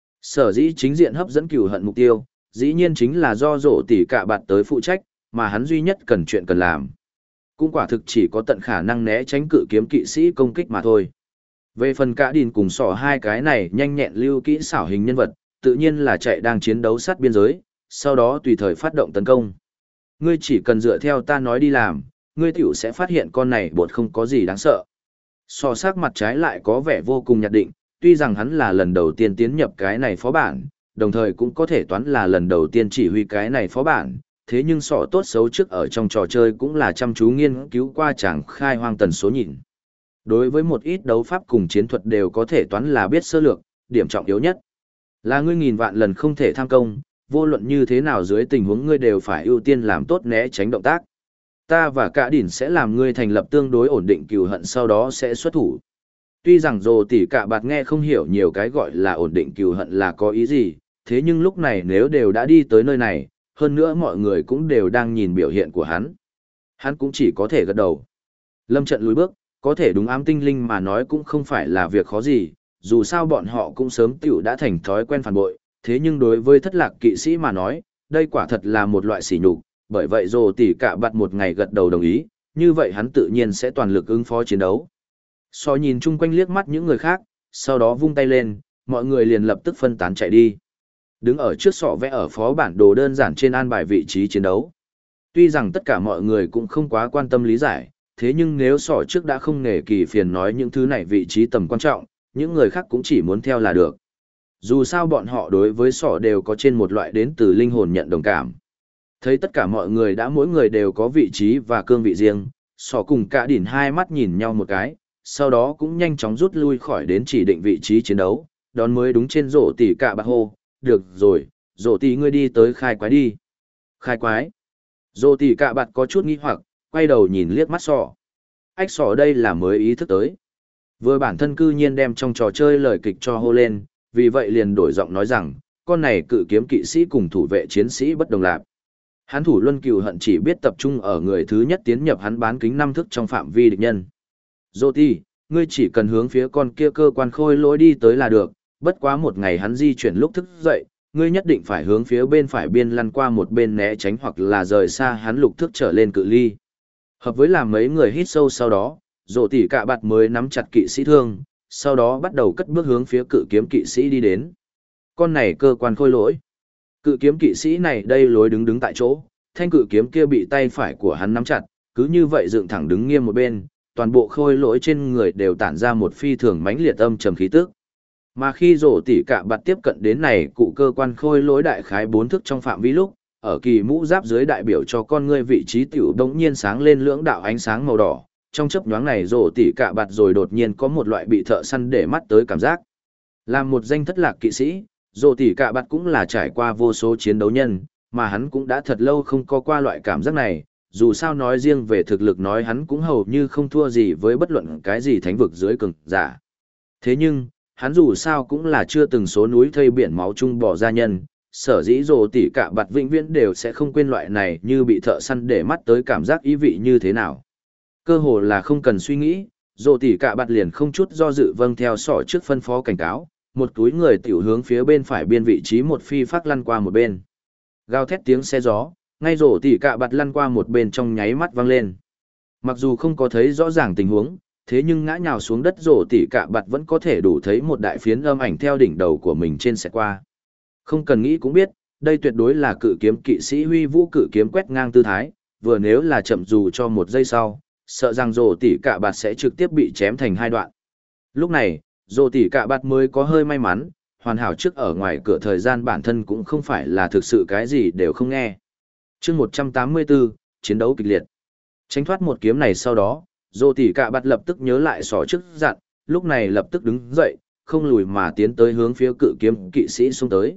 Sở dĩ chính diện hấp dẫn cừu hận mục tiêu, dĩ nhiên chính là do rổ tỉ cả bạt tới phụ trách, mà hắn duy nhất cần chuyện cần làm. Cũng quả thực chỉ có tận khả năng né tránh cự kiếm kỵ sĩ công kích mà thôi. Về phần cả đìn cùng sỏ hai cái này nhanh nhẹn lưu kỹ xảo hình nhân vật, tự nhiên là chạy đang chiến đấu sát biên giới, sau đó tùy thời phát động tấn công. Ngươi chỉ cần dựa theo ta nói đi làm, ngươi tiểu sẽ phát hiện con này bột không có gì đáng sợ. Sỏ sắc mặt trái lại có vẻ vô cùng nhạt định, tuy rằng hắn là lần đầu tiên tiến nhập cái này phó bản, đồng thời cũng có thể toán là lần đầu tiên chỉ huy cái này phó bản, thế nhưng sỏ tốt xấu trước ở trong trò chơi cũng là chăm chú nghiên cứu qua chàng khai hoang tần số nhìn. Đối với một ít đấu pháp cùng chiến thuật đều có thể toán là biết sơ lược, điểm trọng yếu nhất là ngươi nghìn vạn lần không thể tham công, vô luận như thế nào dưới tình huống ngươi đều phải ưu tiên làm tốt né tránh động tác. Ta và cả đỉnh sẽ làm ngươi thành lập tương đối ổn định cừu hận sau đó sẽ xuất thủ. Tuy rằng rồ tỉ cả bạt nghe không hiểu nhiều cái gọi là ổn định cừu hận là có ý gì, thế nhưng lúc này nếu đều đã đi tới nơi này, hơn nữa mọi người cũng đều đang nhìn biểu hiện của hắn. Hắn cũng chỉ có thể gật đầu. Lâm trận lùi bước, có thể đúng ám tinh linh mà nói cũng không phải là việc khó gì, dù sao bọn họ cũng sớm tiểu đã thành thói quen phản bội, thế nhưng đối với thất lạc kỵ sĩ mà nói, đây quả thật là một loại sỉ nhục, bởi vậy rồ tỉ cả bạt một ngày gật đầu đồng ý, như vậy hắn tự nhiên sẽ toàn lực ứng phó chiến đấu. So nhìn chung quanh liếc mắt những người khác, sau đó vung tay lên, mọi người liền lập tức phân tán chạy đi. Đứng ở trước sọ vẽ ở phó bản đồ đơn giản trên an bài vị trí chiến đấu. Tuy rằng tất cả mọi người cũng không quá quan tâm lý giải, thế nhưng nếu sọ trước đã không nể kỳ phiền nói những thứ này vị trí tầm quan trọng, những người khác cũng chỉ muốn theo là được. Dù sao bọn họ đối với sọ đều có trên một loại đến từ linh hồn nhận đồng cảm. Thấy tất cả mọi người đã mỗi người đều có vị trí và cương vị riêng, sọ cùng cả đỉn hai mắt nhìn nhau một cái, sau đó cũng nhanh chóng rút lui khỏi đến chỉ định vị trí chiến đấu, đón mới đúng trên rổ tỉ cả bạc hô, được rồi, rổ tỉ ngươi đi tới khai quái đi. Khai quái. Rổ tỉ cả bạc có chút nghi hoặc, quay đầu nhìn liếc mắt sọ. Ách sọ đây là mới ý thức tới. Vừa bản thân cư nhiên đem trong trò chơi lời kịch cho hô lên, vì vậy liền đổi giọng nói rằng, con này cự kiếm kỵ sĩ cùng thủ vệ chiến sĩ bất đồng lạc. Hắn thủ luân cừu hận chỉ biết tập trung ở người thứ nhất tiến nhập hắn bán kính 5 thức trong phạm vi địch nhân. Roti, ngươi chỉ cần hướng phía con kia cơ quan khôi lỗi đi tới là được, bất quá một ngày hắn di chuyển lúc thức dậy, ngươi nhất định phải hướng phía bên phải biên lăn qua một bên né tránh hoặc là rời xa hắn lục thức trở lên cự ly. Hợp với làm mấy người hít sâu sau đó, rổ tỉ cả bạt mới nắm chặt kỵ sĩ thương, sau đó bắt đầu cất bước hướng phía cự kiếm kỵ sĩ đi đến. Con này cơ quan khôi lỗi. Cự kiếm kỵ sĩ này đây lối đứng tại chỗ, thanh cự kiếm kia bị tay phải của hắn nắm chặt, cứ như vậy dựng thẳng đứng nghiêm một bên, toàn bộ khôi lỗi trên người đều tản ra một phi thường mãnh liệt âm trầm khí tức. Mà khi rổ tỉ cả bạt tiếp cận đến này cụ cơ quan khôi lỗi đại khái 4 thước trong phạm vi lúc, ở kỳ mũ giáp dưới đại biểu cho con ngươi vị trí tiểu đống nhiên sáng lên lưỡng đạo ánh sáng màu đỏ, trong chớp nhoáng này rổ tỉ cả bạt rồi đột nhiên có một loại bị thợ săn để mắt tới cảm giác. Làm một danh thất lạc kỵ sĩ, rổ tỉ cả bạt cũng là trải qua vô số chiến đấu nhân, mà hắn cũng đã thật lâu không có qua loại cảm giác này, dù sao nói riêng về thực lực nói hắn cũng hầu như không thua gì với bất luận cái gì thánh vực dưới cường giả. Thế nhưng, hắn dù sao cũng là chưa từng số núi thây biển máu chung bỏ ra nhân, sở dĩ rổ tỉ cả bạt vĩnh viễn đều sẽ không quên loại này như bị thợ săn để mắt tới cảm giác ý vị như thế nào. Cơ hồ là không cần suy nghĩ, rổ tỉ cả bạt liền không chút do dự vâng theo sỏ trước phân phó cảnh cáo, một túi người tiểu hướng phía bên phải biên vị trí một phi phát lăn qua một bên. Gào thét tiếng xe gió, ngay rổ tỉ cả bạt lăn qua một bên trong nháy mắt vang lên. Mặc dù không có thấy rõ ràng tình huống, thế nhưng ngã nhào xuống đất rổ tỉ cả bạt vẫn có thể đủ thấy một đại phiến âm ảnh theo đỉnh đầu của mình trên xe qua. Không cần nghĩ cũng biết, đây tuyệt đối là cự kiếm kỵ sĩ huy vũ cự kiếm quét ngang tư thái, vừa nếu là chậm dù cho một giây sau, sợ rằng rổ tỉ cả bạt sẽ trực tiếp bị chém thành hai đoạn. Lúc này, rổ tỉ cả bạt mới có hơi may mắn, hoàn hảo trước ở ngoài cửa thời gian bản thân cũng không phải là thực sự cái gì đều không nghe. Chương 184, chiến đấu kịch liệt. Tránh thoát một kiếm này sau đó, rổ tỉ cả bạt lập tức nhớ lại sỏ trước dặn, lúc này lập tức đứng dậy, không lùi mà tiến tới hướng phía cự kiếm kỵ sĩ xung tới.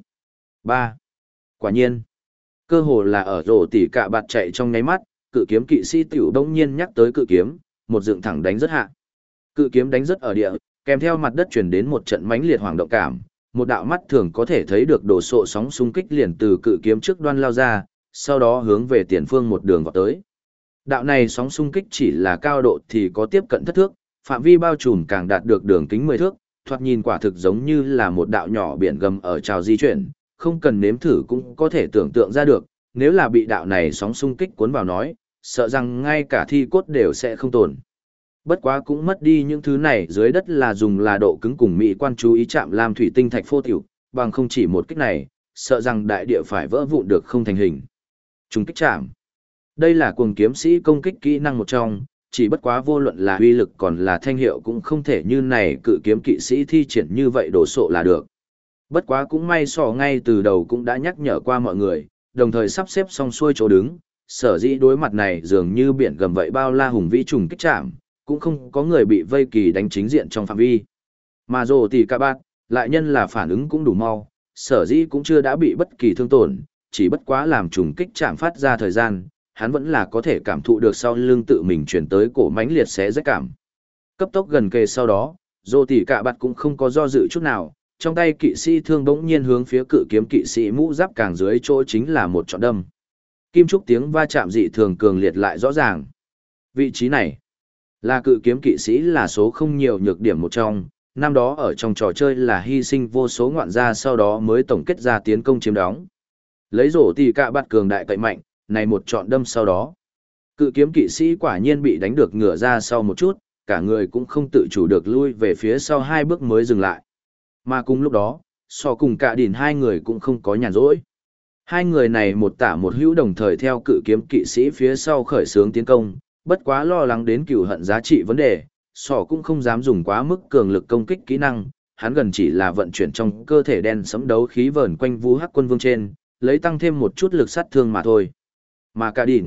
3. Quả nhiên, cơ hồ là ở rổ tỉ cả bạt chạy trong nháy mắt, cự kiếm kỵ sĩ tiểu đông nhiên nhắc tới cự kiếm, một dựng thẳng đánh rất hạ. Cự kiếm đánh rất ở địa, Kèm theo mặt đất truyền đến một trận mãnh liệt hoàng động cảm, một đạo mắt thường có thể thấy được đổ sộ sóng xung kích liền từ cự kiếm trước đoan lao ra, sau đó hướng về tiền phương một đường vọt tới. Đạo này sóng xung kích chỉ là cao độ thì có tiếp cận thất thước, phạm vi bao trùm càng đạt được đường kính 10 thước, thoạt nhìn quả thực giống như là một đạo nhỏ biển gầm ở trào di chuyển, không cần nếm thử cũng có thể tưởng tượng ra được, nếu là bị đạo này sóng xung kích cuốn vào nói, sợ rằng ngay cả thi cốt đều sẽ không tồn. Bất quá cũng mất đi những thứ này dưới đất là dùng là độ cứng cùng mỹ quan chú ý chạm làm thủy tinh thạch phô tiểu, bằng không chỉ một kích này, sợ rằng đại địa phải vỡ vụn được không thành hình. Trùng kích chạm. Đây là cuồng kiếm sĩ công kích kỹ năng một trong, chỉ bất quá vô luận là uy lực còn là thanh hiệu cũng không thể như này cự kiếm kỵ sĩ thi triển như vậy đổ sộ là được. Bất quá cũng may sỏ ngay từ đầu cũng đã nhắc nhở qua mọi người, đồng thời sắp xếp xong xuôi chỗ đứng, sở dĩ đối mặt này dường như biển gầm vậy bao la hùng vĩ trùng kích chạm, cũng không có người bị vây kỳ đánh chính diện trong phạm vi. Mà rồ thì cả bát, lại nhân là phản ứng cũng đủ mau, sở dĩ cũng chưa đã bị bất kỳ thương tổn, chỉ bất quá làm trùng kích chạm phát ra thời gian, hắn vẫn là có thể cảm thụ được sau lưng tự mình chuyển tới cổ mãnh liệt xé rách cảm. Cấp tốc gần kề sau đó, rồ thì cả bát cũng không có do dự chút nào, trong tay kỵ sĩ thương bỗng nhiên hướng phía cự kiếm kỵ sĩ mũ giáp càng dưới chỗ chính là một trọn đâm. Kim trúc tiếng va chạm dị thường cường liệt lại rõ ràng. Vị trí này là cự kiếm kỵ sĩ là số không nhiều nhược điểm một trong, năm đó ở trong trò chơi là hy sinh vô số ngoạn gia sau đó mới tổng kết ra tiến công chiếm đóng. Lấy rổ thì cả bát cường đại cậy mạnh, này một trọn đâm sau đó. Cự kiếm kỵ sĩ quả nhiên bị đánh được ngửa ra sau một chút, cả người cũng không tự chủ được lui về phía sau 2 bước mới dừng lại. Mà cùng lúc đó, so cùng cả đỉn hai người cũng không có nhàn rỗi. Hai người này một tả một hữu đồng thời theo cự kiếm kỵ sĩ phía sau khởi xướng tiến công, bất quá lo lắng đến cừu hận giá trị vấn đề, sỏ cũng không dám dùng quá mức cường lực công kích kỹ năng, hắn gần chỉ là vận chuyển trong cơ thể đen sấm đấu khí vờn quanh Vu Hắc Quân Vương trên, lấy tăng thêm một chút lực sát thương mà thôi. Mà cả đỉn,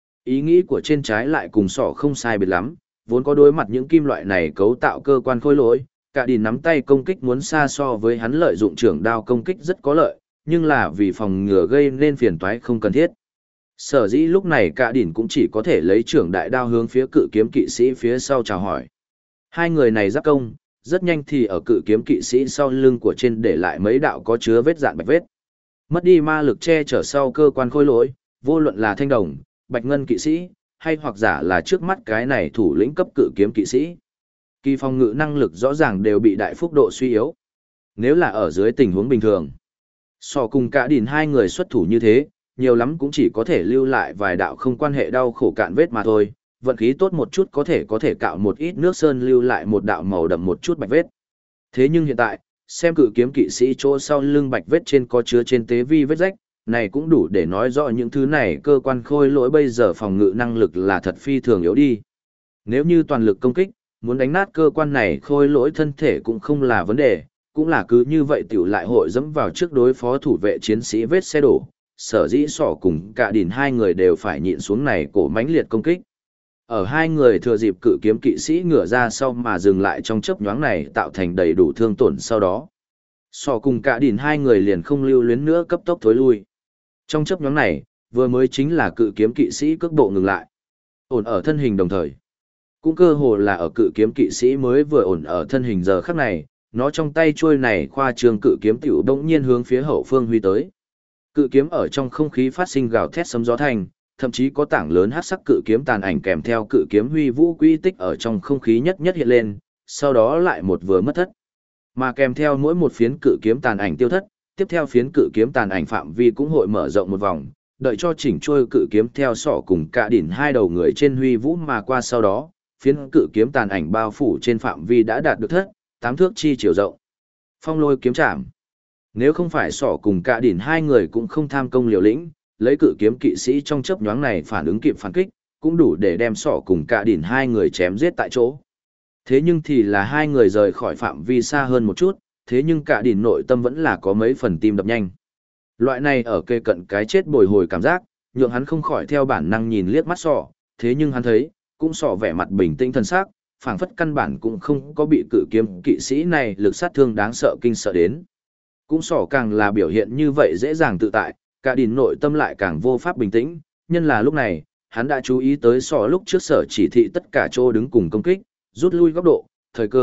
ý nghĩ của trên trái lại cùng sỏ không sai biệt lắm, vốn có đối mặt những kim loại này cấu tạo cơ quan khối lỗi, cả đỉn nắm tay công kích muốn xa so với hắn lợi dụng trưởng đao công kích rất có lợi, nhưng là vì phòng ngừa gây nên phiền toái không cần thiết. Sở dĩ lúc này cả đỉn cũng chỉ có thể lấy trưởng đại đao hướng phía cự kiếm kỵ sĩ phía sau chào hỏi. Hai người này giáp công, rất nhanh thì ở cự kiếm kỵ sĩ sau lưng của trên để lại mấy đạo có chứa vết dạn bạch vết. Mất đi ma lực che chở sau cơ quan khối lỗi, vô luận là thanh đồng, bạch ngân kỵ sĩ, hay hoặc giả là trước mắt cái này thủ lĩnh cấp cự kiếm kỵ sĩ. Kỳ phòng ngự năng lực rõ ràng đều bị đại phúc độ suy yếu. Nếu là ở dưới tình huống bình thường, so cùng cả đỉn hai người xuất thủ như thế, nhiều lắm cũng chỉ có thể lưu lại vài đạo không quan hệ đau khổ cạn vết mà thôi, vận khí tốt một chút có thể cạo một ít nước sơn lưu lại một đạo màu đậm một chút bạch vết. Thế nhưng hiện tại, xem cự kiếm kỵ sĩ chỗ sau lưng bạch vết trên có chứa trên tế vi vết rách, này cũng đủ để nói rõ những thứ này cơ quan khôi lỗi bây giờ phòng ngự năng lực là thật phi thường yếu đi. Nếu như toàn lực công kích, muốn đánh nát cơ quan này khôi lỗi thân thể cũng không là vấn đề, cũng là cứ như vậy tiểu lại hội dẫm vào trước đối phó thủ vệ chiến sĩ vết xe đổ, sở dĩ sỏ cùng cả đỉn hai người đều phải nhịn xuống này cổ mãnh liệt công kích. Ở hai người thừa dịp cự kiếm kỵ sĩ ngửa ra sau mà dừng lại trong chớp nhoáng này tạo thành đầy đủ thương tổn sau đó. Sỏ cùng cả đỉn hai người liền không lưu luyến nữa cấp tốc thối lui. Trong chớp nhoáng này, vừa mới chính là cự kiếm kỵ sĩ cước bộ ngừng lại. Ổn ở thân hình đồng thời. Cũng cơ hồ là ở cự kiếm kỵ sĩ mới vừa ổn ở thân hình giờ khắc này, nó trong tay chuôi này khoa trương cự kiếm tiểu bỗng nhiên hướng phía hậu phương huy tới. Cự kiếm ở trong không khí phát sinh gào thét sấm gió thành, thậm chí có tảng lớn hắc sắc cự kiếm tàn ảnh kèm theo cự kiếm huy vũ quy tích ở trong không khí nhất nhất hiện lên, sau đó lại một vừa mất thất. Mà kèm theo mỗi một phiến cự kiếm tàn ảnh tiêu thất, tiếp theo phiến cự kiếm tàn ảnh phạm vi cũng hội mở rộng một vòng, đợi cho chỉnh trôi cự kiếm theo sọ cùng cả đỉn hai đầu người trên huy vũ mà qua sau đó, phiến cự kiếm tàn ảnh bao phủ trên phạm vi đã đạt được thất, 8 thước chi chiều rộng. Phong lôi kiếm chạm. Nếu không phải sọ cùng cả đỉn hai người cũng không tham công liều lĩnh, lấy cự kiếm kỵ sĩ trong chớp nhoáng này phản ứng kịp phản kích, cũng đủ để đem sọ cùng cả đỉn hai người chém giết tại chỗ. Thế nhưng thì là hai người rời khỏi phạm vi xa hơn một chút, thế nhưng cả đỉn nội tâm vẫn là có mấy phần tim đập nhanh. Loại này ở kề cận cái chết bồi hồi cảm giác, nhượng hắn không khỏi theo bản năng nhìn liếc mắt sọ, thế nhưng hắn thấy, cũng sọ vẻ mặt bình tĩnh thân xác, phảng phất căn bản cũng không có bị cự kiếm kỵ sĩ này lực sát thương đáng sợ kinh sợ đến. Cũng sọ càng là biểu hiện như vậy dễ dàng tự tại, cả đỉn nội tâm lại càng vô pháp bình tĩnh, nhân là lúc này, hắn đã chú ý tới sọ lúc trước sở chỉ thị tất cả chỗ đứng cùng công kích, rút lui góc độ, thời cơ,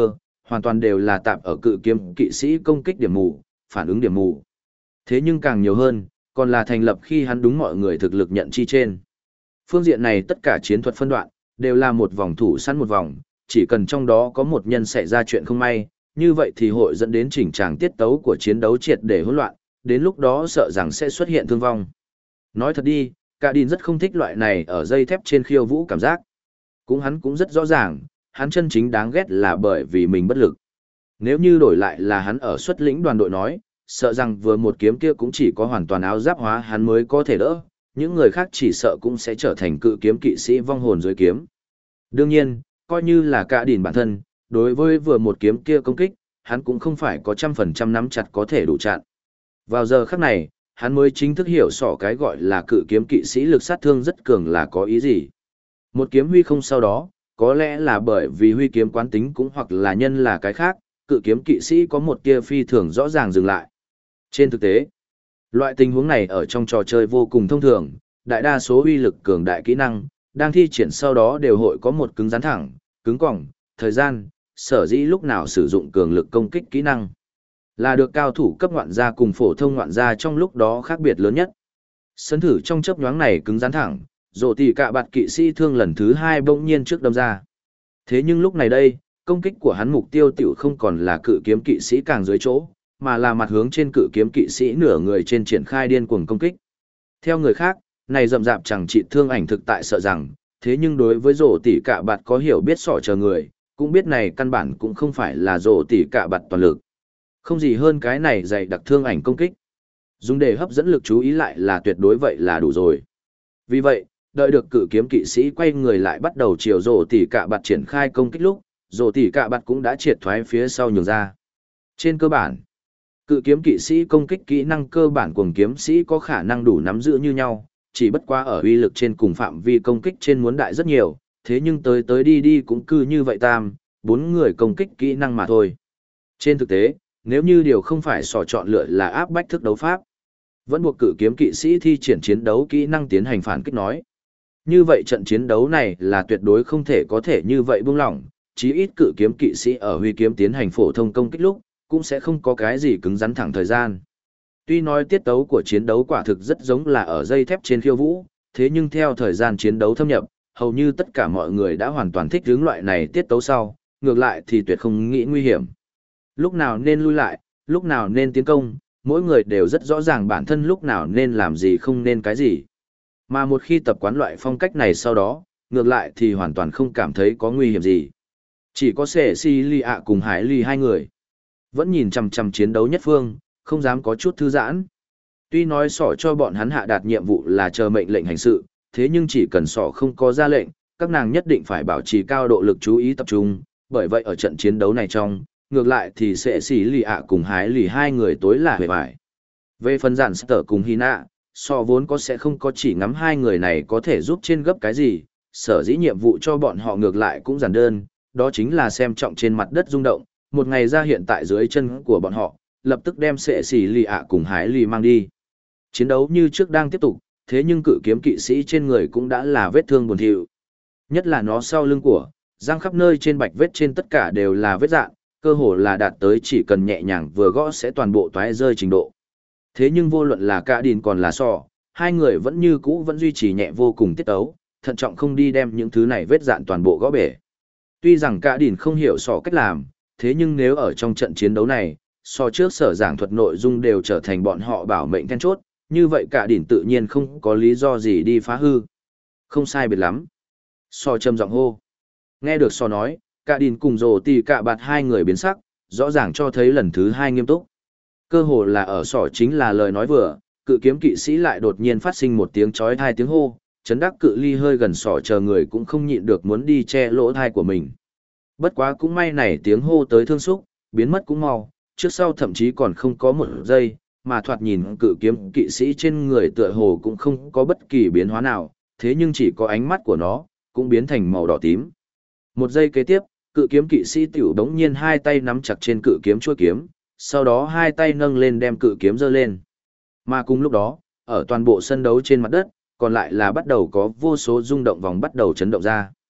hoàn toàn đều là tạp ở cự kiếm kỵ sĩ công kích điểm mù, phản ứng điểm mù. Thế nhưng càng nhiều hơn, còn là thành lập khi hắn đúng mọi người thực lực nhận chi trên. Phương diện này tất cả chiến thuật phân đoạn, đều là một vòng thủ săn một vòng, chỉ cần trong đó có một nhân xảy ra chuyện không may, như vậy thì hội dẫn đến chỉnh tràng tiết tấu của chiến đấu triệt để hỗn loạn, đến lúc đó sợ rằng sẽ xuất hiện thương vong. Nói thật đi, Cả Đin rất không thích loại này ở dây thép trên khiêu vũ cảm giác. Hắn cũng rất rõ ràng, hắn chân chính đáng ghét là bởi vì mình bất lực. Nếu như đổi lại là hắn ở xuất lĩnh đoàn đội nói, sợ rằng vừa một kiếm kia cũng chỉ có hoàn toàn áo giáp hóa hắn mới có thể đỡ, những người khác chỉ sợ cũng sẽ trở thành cự kiếm kỵ sĩ vong hồn dưới kiếm. Đương nhiên, coi như là Cả Đin bản thân, đối với vừa một kiếm kia công kích, hắn cũng không phải có 100% nắm chặt có thể đủ chặn. Vào giờ khắc này, hắn mới chính thức hiểu rõ cái gọi là cự kiếm kỵ sĩ lực sát thương rất cường là có ý gì. Một kiếm huy không sau đó, có lẽ là bởi vì huy kiếm quán tính cũng hoặc là nhân là cái khác, cự kiếm kỵ sĩ có một tia phi thường rõ ràng dừng lại. Trên thực tế, loại tình huống này ở trong trò chơi vô cùng thông thường, đại đa số uy lực cường đại kỹ năng, đang thi triển sau đó đều hội có một cứng rắn thẳng, cứng cỏng, thời gian, sở dĩ lúc nào sử dụng cường lực công kích kỹ năng. Là được cao thủ cấp ngoạn gia cùng phổ thông ngoạn gia trong lúc đó khác biệt lớn nhất. Sân thử trong chớp nhoáng này cứng rắn thẳng, rồ tỷ cả bạt kỵ sĩ thương lần thứ 2 bỗng nhiên trước đâm ra. Thế nhưng lúc này đây, công kích của hắn mục tiêu tiểu không còn là cự kiếm kỵ sĩ càng dưới chỗ, mà là mặt hướng trên cự kiếm kỵ sĩ nửa người trên triển khai điên cuồng công kích. Theo người khác, này rậm rạp chẳng trị thương ảnh thực tại sợ rằng, thế nhưng đối với rồ tỷ cả bạt có hiểu biết sỏ chờ người, cũng biết này căn bản cũng không phải là rồ tỷ cả bạt toàn lực. Không gì hơn cái này dày đặc thương ảnh công kích. Dùng để hấp dẫn lực chú ý lại là tuyệt đối vậy là đủ rồi. Vì vậy, đợi được cự kiếm kỵ sĩ quay người lại bắt đầu chiều rồ tỷ cả bạt triển khai công kích lúc, rồ tỷ cả bạt cũng đã triệt thoái phía sau nhường ra. Trên cơ bản, cự kiếm kỵ sĩ công kích kỹ năng cơ bản cuồng kiếm sĩ có khả năng đủ nắm giữ như nhau, chỉ bất quá ở uy lực trên cùng phạm vi công kích trên muốn đại rất nhiều, thế nhưng tới tới đi đi cũng cứ như vậy bốn người công kích kỹ năng mà thôi. Trên thực tế, nếu như điều không phải sò chọn lựa là áp bách thức đấu pháp, vẫn buộc cự kiếm kỵ sĩ thi triển chiến đấu kỹ năng tiến hành phản kích nói. Như vậy trận chiến đấu này là tuyệt đối không thể có thể như vậy buông lỏng, chí ít cự kiếm kỵ sĩ ở huy kiếm tiến hành phổ thông công kích lúc, cũng sẽ không có cái gì cứng rắn thẳng thời gian. Tuy nói tiết tấu của chiến đấu quả thực rất giống là ở dây thép trên khiêu vũ, thế nhưng theo thời gian chiến đấu thâm nhập, hầu như tất cả mọi người đã hoàn toàn thích hướng loại này tiết tấu sau, ngược lại thì tuyệt không nghĩ nguy hiểm. Lúc nào nên lui lại, lúc nào nên tiến công, mỗi người đều rất rõ ràng bản thân lúc nào nên làm gì không nên cái gì. Mà một khi tập quán loại phong cách này sau đó, ngược lại thì hoàn toàn không cảm thấy có nguy hiểm gì. Chỉ có Cecilia cùng Hải Ly hai người. Vẫn nhìn chằm chằm chiến đấu nhất phương, không dám có chút thư giãn. Tuy nói sỏ cho bọn hắn hạ đạt nhiệm vụ là chờ mệnh lệnh hành sự, thế nhưng chỉ cần sỏ không có ra lệnh, các nàng nhất định phải bảo trì cao độ lực chú ý tập trung, bởi vậy ở trận chiến đấu này trong, ngược lại thì sẽ xỉ lì ạ cùng hái lì hai người tối là hề bại. Về phần giản sở cùng Hina, so vốn có sẽ không có chỉ ngắm hai người này có thể giúp trên gấp cái gì, sở dĩ nhiệm vụ cho bọn họ ngược lại cũng giản đơn, đó chính là xem trọng trên mặt đất rung động, một ngày ra hiện tại dưới chân của bọn họ, lập tức đem sẽ xỉ lì ạ cùng hái lì mang đi. Chiến đấu như trước đang tiếp tục, thế nhưng cự kiếm kỵ sĩ trên người cũng đã là vết thương buồn thiu. Nhất là nó sau lưng của, răng khắp nơi trên bạch vết trên tất cả đều là vết dạn, cơ hồ là đạt tới chỉ cần nhẹ nhàng vừa gõ sẽ toàn bộ toái rơi trình độ. Thế nhưng vô luận là Cả Đin còn là Sọ, hai người vẫn như cũ vẫn duy trì nhẹ vô cùng tiết ấu, thận trọng không đi đem những thứ này vết dạn toàn bộ gõ bể. Tuy rằng Cả Đin không hiểu Sọ cách làm, thế nhưng nếu ở trong trận chiến đấu này, Sọ trước sở giảng thuật nội dung đều trở thành bọn họ bảo mệnh then chốt, như vậy Cả Đin tự nhiên không có lý do gì đi phá hư. Không sai biệt lắm. Sọ trầm giọng hô. Nghe được Sọ nói, Cả Đin cùng Rồ Tỷ Cả Bạt hai người biến sắc, rõ ràng cho thấy lần thứ hai nghiêm túc. Cơ hồ là ở Sọ chính là lời nói vừa, cự kiếm kỵ sĩ lại đột nhiên phát sinh một tiếng chói tai tiếng hô, chấn đắc cự ly hơi gần Sọ chờ người cũng không nhịn được muốn đi che lỗ tai của mình. Bất quá cũng may này tiếng hô tới thương xúc, biến mất cũng mau, trước sau thậm chí còn không có một giây, mà thoạt nhìn cự kiếm kỵ sĩ trên người tựa hồ cũng không có bất kỳ biến hóa nào, thế nhưng chỉ có ánh mắt của nó, cũng biến thành màu đỏ tím. Một giây kế tiếp, cự kiếm kỵ sĩ tiểu đống nhiên hai tay nắm chặt trên cự kiếm chuôi kiếm, sau đó hai tay nâng lên đem cự kiếm giơ lên. Mà cùng lúc đó, ở toàn bộ sân đấu trên mặt đất, còn lại là bắt đầu có vô số rung động vòng bắt đầu chấn động ra.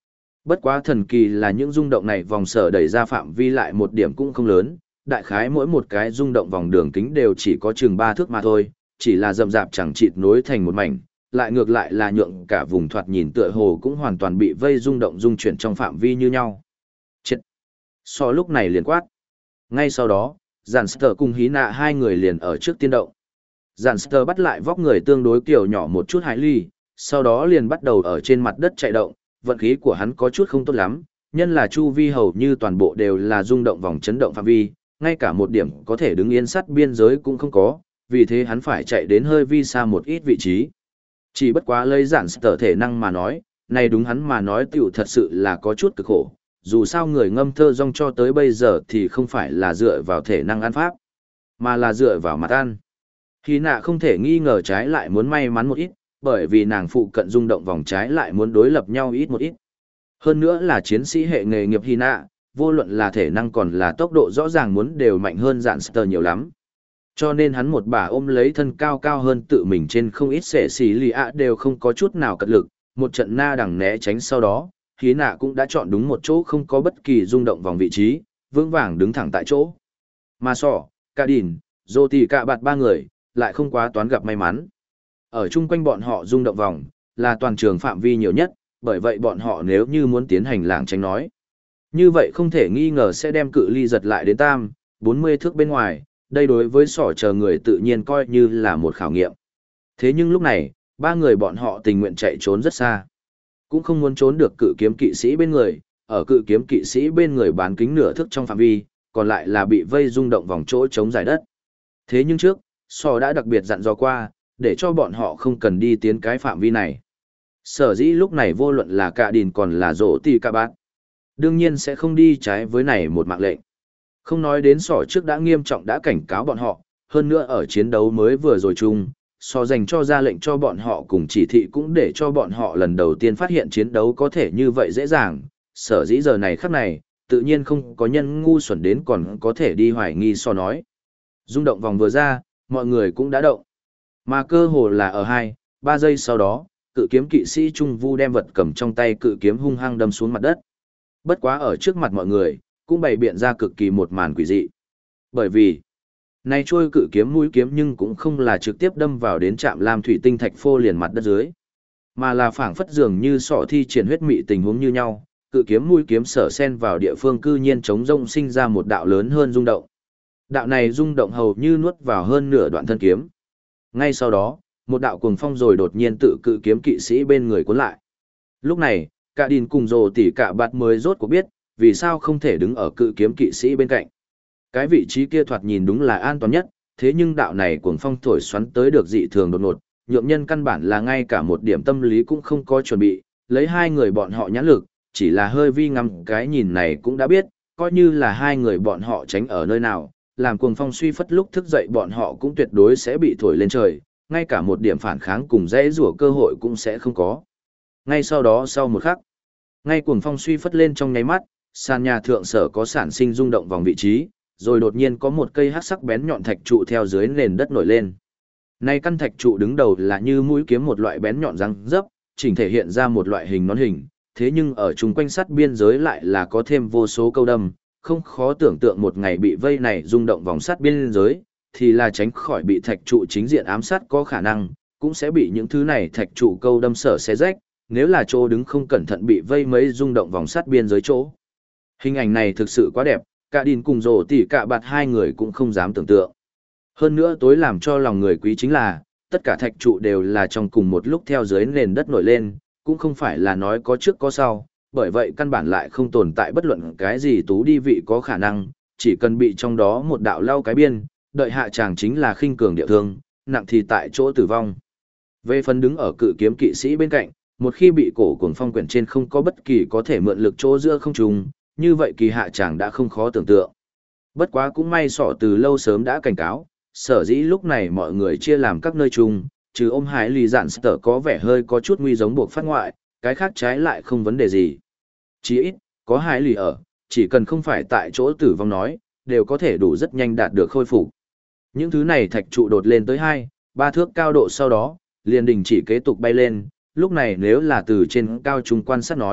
Bất quá thần kỳ là những rung động này vòng sở đẩy ra phạm vi lại một điểm cũng không lớn, đại khái mỗi một cái rung động vòng đường kính đều chỉ có chừng 3 thước mà thôi, chỉ là rậm rạp chẳng chịt nối thành một mảnh, lại ngược lại là nhượng cả vùng thoạt nhìn tựa hồ cũng hoàn toàn bị vây rung động dung chuyển trong phạm vi như nhau. Chết! So lúc này liền quát. Ngay sau đó, Giản Sở cùng Hí Nạ hai người liền ở trước tiên động. Giản Sở bắt lại vóc người tương đối kiểu nhỏ một chút Hải Ly, sau đó liền bắt đầu ở trên mặt đất chạy động, vận khí của hắn có chút không tốt lắm, nhân là chu vi hầu như toàn bộ đều là rung động vòng chấn động phạm vi, ngay cả một điểm có thể đứng yên sát biên giới cũng không có, vì thế hắn phải chạy đến hơi vi xa một ít vị trí. Chỉ bất quá lấy Giản Sở thể năng mà nói, này đúng hắn mà nói tiểu thật sự là có chút cực khổ, dù sao người ngâm thơ rong cho tới bây giờ thì không phải là dựa vào thể năng ăn pháp, mà là dựa vào mặt ăn. Hy Nạ không thể nghi ngờ trái lại muốn may mắn một ít, bởi vì nàng phụ cận rung động vòng trái lại muốn đối lập nhau ít một ít. Hơn nữa là chiến sĩ hệ nghề nghiệp Hy Nạ, vô luận là thể năng còn là tốc độ rõ ràng muốn đều mạnh hơn Giản Sở nhiều lắm. Cho nên hắn một bà ôm lấy thân cao cao hơn tự mình trên không ít xệ xì lì ạ đều không có chút nào cật lực, một trận na đằng né tránh sau đó, Hí Nạ cũng đã chọn đúng một chỗ không có bất kỳ rung động vòng vị trí, vững vàng đứng thẳng tại chỗ. Mà Sỏ, Cả Đìn, Dô Tì Cả Bạt ba người, lại không quá toán gặp may mắn. Ở chung quanh bọn họ rung động vòng, là toàn trường phạm vi nhiều nhất, bởi vậy bọn họ nếu như muốn tiến hành lảng tránh nói. Như vậy không thể nghi ngờ sẽ đem cự ly giật lại đến 40 thước bên ngoài, đây đối với Sỏ chờ người tự nhiên coi như là một khảo nghiệm. Thế nhưng lúc này, ba người bọn họ tình nguyện chạy trốn rất xa. Cũng không muốn trốn được cự kiếm kỵ sĩ bên người, ở cự kiếm kỵ sĩ bên người bán kính nửa thước trong phạm vi, còn lại là bị vây rung động vòng chỗ chống giải đất. Thế nhưng trước, Sò đã đặc biệt dặn dò qua, để cho bọn họ không cần đi tiến cái phạm vi này. Sở dĩ lúc này vô luận là Cả Đìn còn là Dỗ Tì Cả Bát, đương nhiên sẽ không đi trái với này một mạng lệnh. Không nói đến Sò trước đã nghiêm trọng đã cảnh cáo bọn họ, hơn nữa ở chiến đấu mới vừa rồi chung, Sò dành cho ra lệnh cho bọn họ cùng chỉ thị cũng để cho bọn họ lần đầu tiên phát hiện chiến đấu có thể như vậy dễ dàng, sở dĩ giờ này khắc này, tự nhiên không có nhân ngu xuẩn đến còn có thể đi hoài nghi Sò nói. Rung động vòng vừa ra, mọi người cũng đã động. Mà cơ hồ là ở 2-3 giây sau đó, cự kiếm kỵ sĩ Trung Vu đem vật cầm trong tay cự kiếm hung hăng đâm xuống mặt đất. Bất quá ở trước mặt mọi người, cũng bày biện ra cực kỳ một màn quỷ dị. Bởi vì, này trôi cự kiếm mũi kiếm nhưng cũng không là trực tiếp đâm vào đến trạm lam thủy tinh thạch phô liền mặt đất dưới, mà là phảng phất dường như sọ thi triển huyết mị tình huống như nhau, cự kiếm mũi kiếm sở sen vào địa phương cư nhiên chống rông sinh ra một đạo lớn hơn rung động. Đạo này rung động hầu như nuốt vào hơn nửa đoạn thân kiếm. Ngay sau đó, một đạo cuồng phong rồi đột nhiên tự cự kiếm kỵ sĩ bên người cuốn lại. Lúc này, Cả Đìn cùng Dồ Tỉ Cả Bạt mới rốt cuộc biết, vì sao không thể đứng ở cự kiếm kỵ sĩ bên cạnh. Cái vị trí kia thoạt nhìn đúng là an toàn nhất, thế nhưng đạo này cuồng phong thổi xoắn tới được dị thường đột ngột, nhượng nhân căn bản là ngay cả một điểm tâm lý cũng không có chuẩn bị, lấy hai người bọn họ nhãn lực, chỉ là hơi vi ngắm cái nhìn này cũng đã biết, coi như là hai người bọn họ tránh ở nơi nào, làm cuồng phong suy phất lúc thức dậy bọn họ cũng tuyệt đối sẽ bị thổi lên trời, ngay cả một điểm phản kháng cùng dễ rủa cơ hội cũng sẽ không có. Ngay sau đó sau một khắc, ngay cuồng phong suy phất lên trong nháy mắt, sàn nhà thượng sở có sản sinh rung động vòng vị trí, rồi đột nhiên có một cây hắc sắc bén nhọn thạch trụ theo dưới nền đất nổi lên. Này căn thạch trụ đứng đầu là như mũi kiếm một loại bén nhọn răng dấp, chỉnh thể hiện ra một loại hình nón hình, thế nhưng ở chung quanh sắt biên giới lại là có thêm vô số câu đâm, không khó tưởng tượng một ngày bị vây này rung động vòng sắt biên giới, thì là tránh khỏi bị thạch trụ chính diện ám sát có khả năng, cũng sẽ bị những thứ này thạch trụ câu đâm sở xé rách, nếu là chỗ đứng không cẩn thận bị vây mấy rung động vòng sắt biên giới chỗ. Hình ảnh này thực sự quá đẹp, Cả Đìn cùng Dồ Tỉ Cả Bạt hai người cũng không dám tưởng tượng. Hơn nữa tối làm cho lòng người quý chính là, tất cả thạch trụ đều là trong cùng một lúc theo dưới nền đất nổi lên, cũng không phải là nói có trước có sau, bởi vậy căn bản lại không tồn tại bất luận cái gì tú đi vị có khả năng, chỉ cần bị trong đó một đạo lau cái biên, đợi hạ chàng chính là khinh cường địa thương, nặng thì tại chỗ tử vong. Về phần đứng ở cự kiếm kỵ sĩ bên cạnh, một khi bị cổ cuồng phong quyển trên không có bất kỳ có thể mượn lực chỗ giữa không trùng, như vậy kỳ hạ chàng đã không khó tưởng tượng. Bất quá cũng may sọ từ lâu sớm đã cảnh cáo, sở dĩ lúc này mọi người chia làm các nơi chung, trừ ôm Hải Lì Dạn Sở có vẻ hơi có chút nguy giống buộc phát ngoại, cái khác trái lại không vấn đề gì. Chỉ ít, có Hải Lì ở, chỉ cần không phải tại chỗ tử vong nói, đều có thể đủ rất nhanh đạt được khôi phục. Những thứ này thạch trụ đột lên tới 2-3 thước cao độ sau đó, liền đình chỉ kế tục bay lên, lúc này nếu là từ trên cao trung quan sát nói,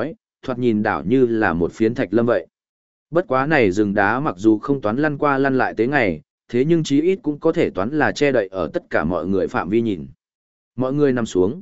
thoạt nhìn đảo như là một phiến thạch lâm vậy. Bất quá này rừng đá mặc dù không toán lăn qua lăn lại tới ngày, thế nhưng chí ít cũng có thể toán là che đậy ở tất cả mọi người phạm vi nhìn. Mọi người nằm xuống.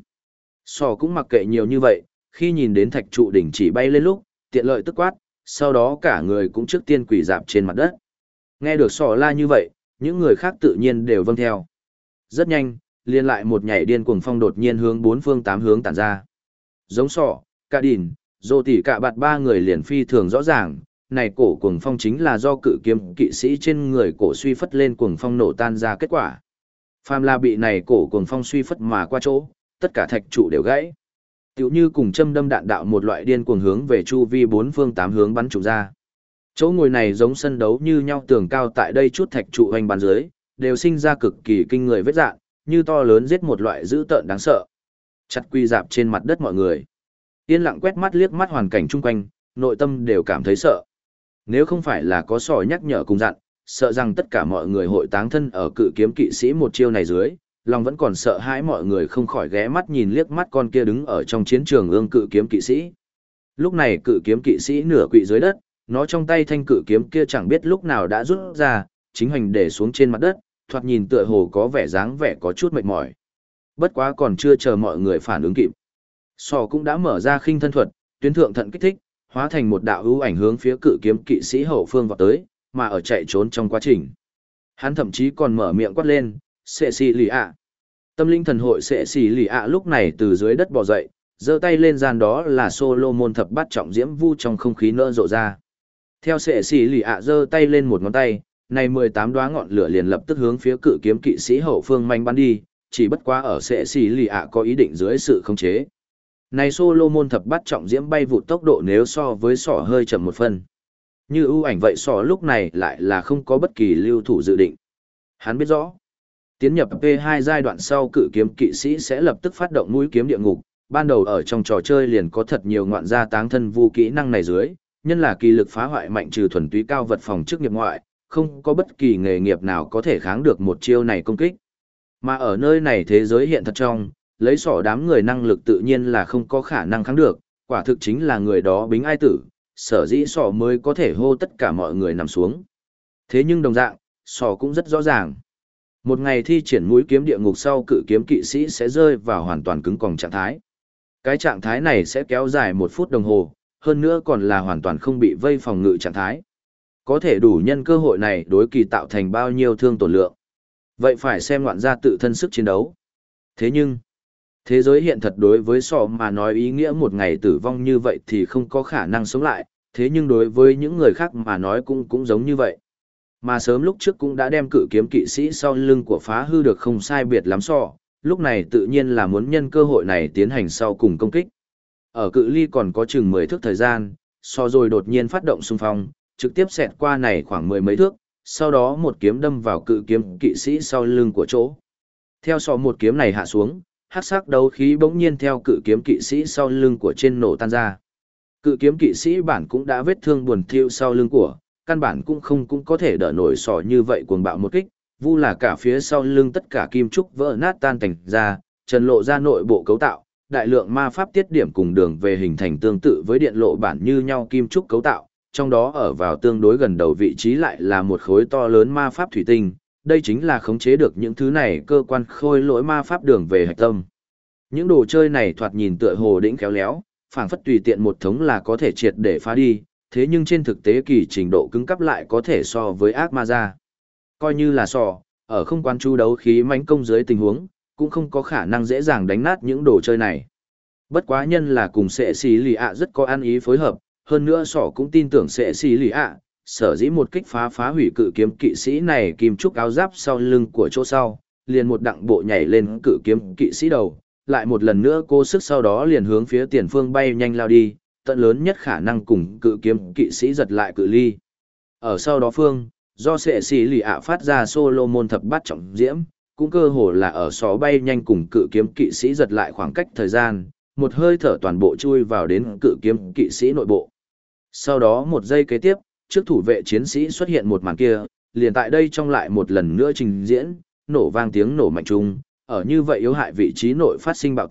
Sò cũng mặc kệ nhiều như vậy, khi nhìn đến thạch trụ đỉnh chỉ bay lên lúc, tiện lợi tức quát, sau đó cả người cũng trước tiên quỳ dạp trên mặt đất. Nghe được sò la như vậy, những người khác tự nhiên đều vâng theo. Rất nhanh, liên lại một nhảy điên cuồng phong đột nhiên hướng bốn phương tám hướng tản ra. Giống sò, cả đỉn, dô tỉ cả bạt ba người liền phi thường rõ ràng, này cổ cuồng phong chính là do cự kiếm kỵ sĩ trên người cổ suy phất lên cuồng phong nổ tan ra kết quả. Phàm là bị này cổ cuồng phong suy phất mà qua chỗ, tất cả thạch trụ đều gãy. Tiểu như cùng châm đâm đạn đạo một loại điên cuồng hướng về chu vi bốn phương tám hướng bắn trục ra. Chỗ ngồi này giống sân đấu như nhau, tường cao tại đây chút thạch trụ hoành bàn dưới, đều sinh ra cực kỳ kinh người vết dạn, như to lớn giết một loại dữ tợn đáng sợ. Chặt quy dạp trên mặt đất mọi người. Yên lặng quét mắt liếc mắt hoàn cảnh chung quanh, nội tâm đều cảm thấy sợ. Nếu không phải là có sỏi nhắc nhở cùng dặn, sợ rằng tất cả mọi người hội táng thân ở cự kiếm kỵ sĩ một chiêu này dưới, lòng vẫn còn sợ hãi, mọi người không khỏi ghé mắt nhìn liếc mắt con kia đứng ở trong chiến trường ương cự kiếm kỵ sĩ. Lúc này cự kiếm kỵ sĩ nửa quỵ dưới đất, nó trong tay thanh cự kiếm kia chẳng biết lúc nào đã rút ra, chính hành để xuống trên mặt đất, thoạt nhìn tựa hồ có vẻ dáng vẻ có chút mệt mỏi. Bất quá còn chưa chờ mọi người phản ứng kịp, Sò cũng đã mở ra khinh thân thuật, tuyến thượng thận kích thích, hóa thành một đạo ưu ảnh hướng phía cự kiếm kỵ sĩ hậu phương vọt tới, mà ở chạy trốn trong quá trình, hắn thậm chí còn mở miệng quát lên, "Sệ xì lì ạ!" Tâm linh thần hội Sệ xì lì ạ lúc này từ dưới đất bò dậy, giơ tay lên gian, đó là Solomon thập bát trọng diễm vu trong không khí nở rộ ra. Theo Sệ xì lì ạ giơ tay lên một ngón tay, này 18 đóa ngọn lửa liền lập tức hướng phía cự kiếm kỵ sĩ hậu phương manh bắn đi, chỉ bất quá ở Sệ xì lì ạ có ý định dưới sự khống chế. Này Solomon thập bát trọng diễm bay vụt tốc độ nếu so với sỏ hơi chậm một phần. Như ưu ảnh vậy sỏ lúc này lại là không có bất kỳ lưu thủ dự định. Hắn biết rõ, tiến nhập P2 giai đoạn sau cự kiếm kỵ sĩ sẽ lập tức phát động mũi kiếm địa ngục, ban đầu ở trong trò chơi liền có thật nhiều ngoạn gia táng thân vu kỹ năng này dưới, nhân là kỳ lực phá hoại mạnh trừ thuần túy cao vật phòng chức nghiệp ngoại, không có bất kỳ nghề nghiệp nào có thể kháng được một chiêu này công kích. Mà ở nơi này thế giới hiện thật trong, lấy sỏ đám người năng lực tự nhiên là không có khả năng kháng được, quả thực chính là người đó bính ai tử, sở dĩ sỏ mới có thể hô tất cả mọi người nằm xuống. Thế nhưng đồng dạng, sỏ cũng rất rõ ràng. Một ngày thi triển mũi kiếm địa ngục sau, cự kiếm kỵ sĩ sẽ rơi vào hoàn toàn cứng còng trạng thái. Cái trạng thái này sẽ kéo dài 1 phút đồng hồ, hơn nữa còn là hoàn toàn không bị vây phòng ngự trạng thái. Có thể đủ nhân cơ hội này đối kỳ tạo thành bao nhiêu thương tổn lượng. Vậy phải xem ngoạn gia tự thân sức chiến đấu. Thế nhưng, thế giới hiện thật đối với sọ mà nói ý nghĩa một ngày tử vong như vậy thì không có khả năng sống lại, thế nhưng đối với những người khác mà nói cũng giống như vậy. Mà sớm lúc trước cũng đã đem cự kiếm kỵ sĩ sau lưng của phá hư được không sai biệt lắm sọ, lúc này tự nhiên là muốn nhân cơ hội này tiến hành sau cùng công kích. Ở cự ly còn có chừng 10 thước thời gian, sọ rồi đột nhiên phát động xung phong, trực tiếp xẹt qua này khoảng 10 mấy thước, sau đó một kiếm đâm vào cự kiếm kỵ sĩ sau lưng của chỗ. Theo sọ một kiếm này hạ xuống, hắc sắc đấu khí bỗng nhiên theo cự kiếm kỵ sĩ sau lưng của trên nổ tan ra. Cự kiếm kỵ sĩ bản cũng đã vết thương buồn thiêu sau lưng của, căn bản cũng có thể đỡ nổi sỏ như vậy cuồng bạo một kích, vu là cả phía sau lưng tất cả kim trúc vỡ nát tan tành ra, trần lộ ra nội bộ cấu tạo, đại lượng ma pháp tiết điểm cùng đường về hình thành tương tự với điện lộ bản như nhau kim trúc cấu tạo, trong đó ở vào tương đối gần đầu vị trí lại là một khối to lớn ma pháp thủy tinh, đây chính là khống chế được những thứ này cơ quan khôi lỗi ma pháp đường về hạch tâm. Những đồ chơi này thoạt nhìn tựa hồ đỉnh khéo léo, phảng phất tùy tiện một thống là có thể triệt để phá đi, thế nhưng trên thực tế kỳ trình độ cứng cấp lại có thể so với ác ma ra. Coi như là sò, ở không quan chú đấu khí mãnh công dưới tình huống, cũng không có khả năng dễ dàng đánh nát những đồ chơi này. Bất quá nhân là cùng Sệ xì lì ạ rất có ăn ý phối hợp, hơn nữa sỏ cũng tin tưởng Sệ xì lì ạ, sở dĩ một kích phá hủy cự kiếm kỵ sĩ này kim trúc áo giáp sau lưng của chỗ sau, liền một đặng bộ nhảy lên cự kiếm kỵ sĩ đầu, lại một lần nữa cố sức sau đó liền hướng phía tiền phương bay nhanh lao đi, tận lớn nhất khả năng cùng cự kiếm kỵ sĩ giật lại cự ly. Ở sau đó phương, do Sệ xì lì ạ phát ra Solomon thập bát trọng diễm, cũng cơ hồ là ở xó bay nhanh cùng cự kiếm kỵ sĩ giật lại khoảng cách thời gian, một hơi thở toàn bộ chui vào đến cự kiếm kỵ sĩ nội bộ. Sau đó một giây kế tiếp, trước thủ vệ chiến sĩ xuất hiện một màn kia, liền tại đây trong lại một lần nữa trình diễn, nổ vang tiếng nổ mạnh trung, ở như vậy yếu hại vị trí nội phát sinh bạo tạc,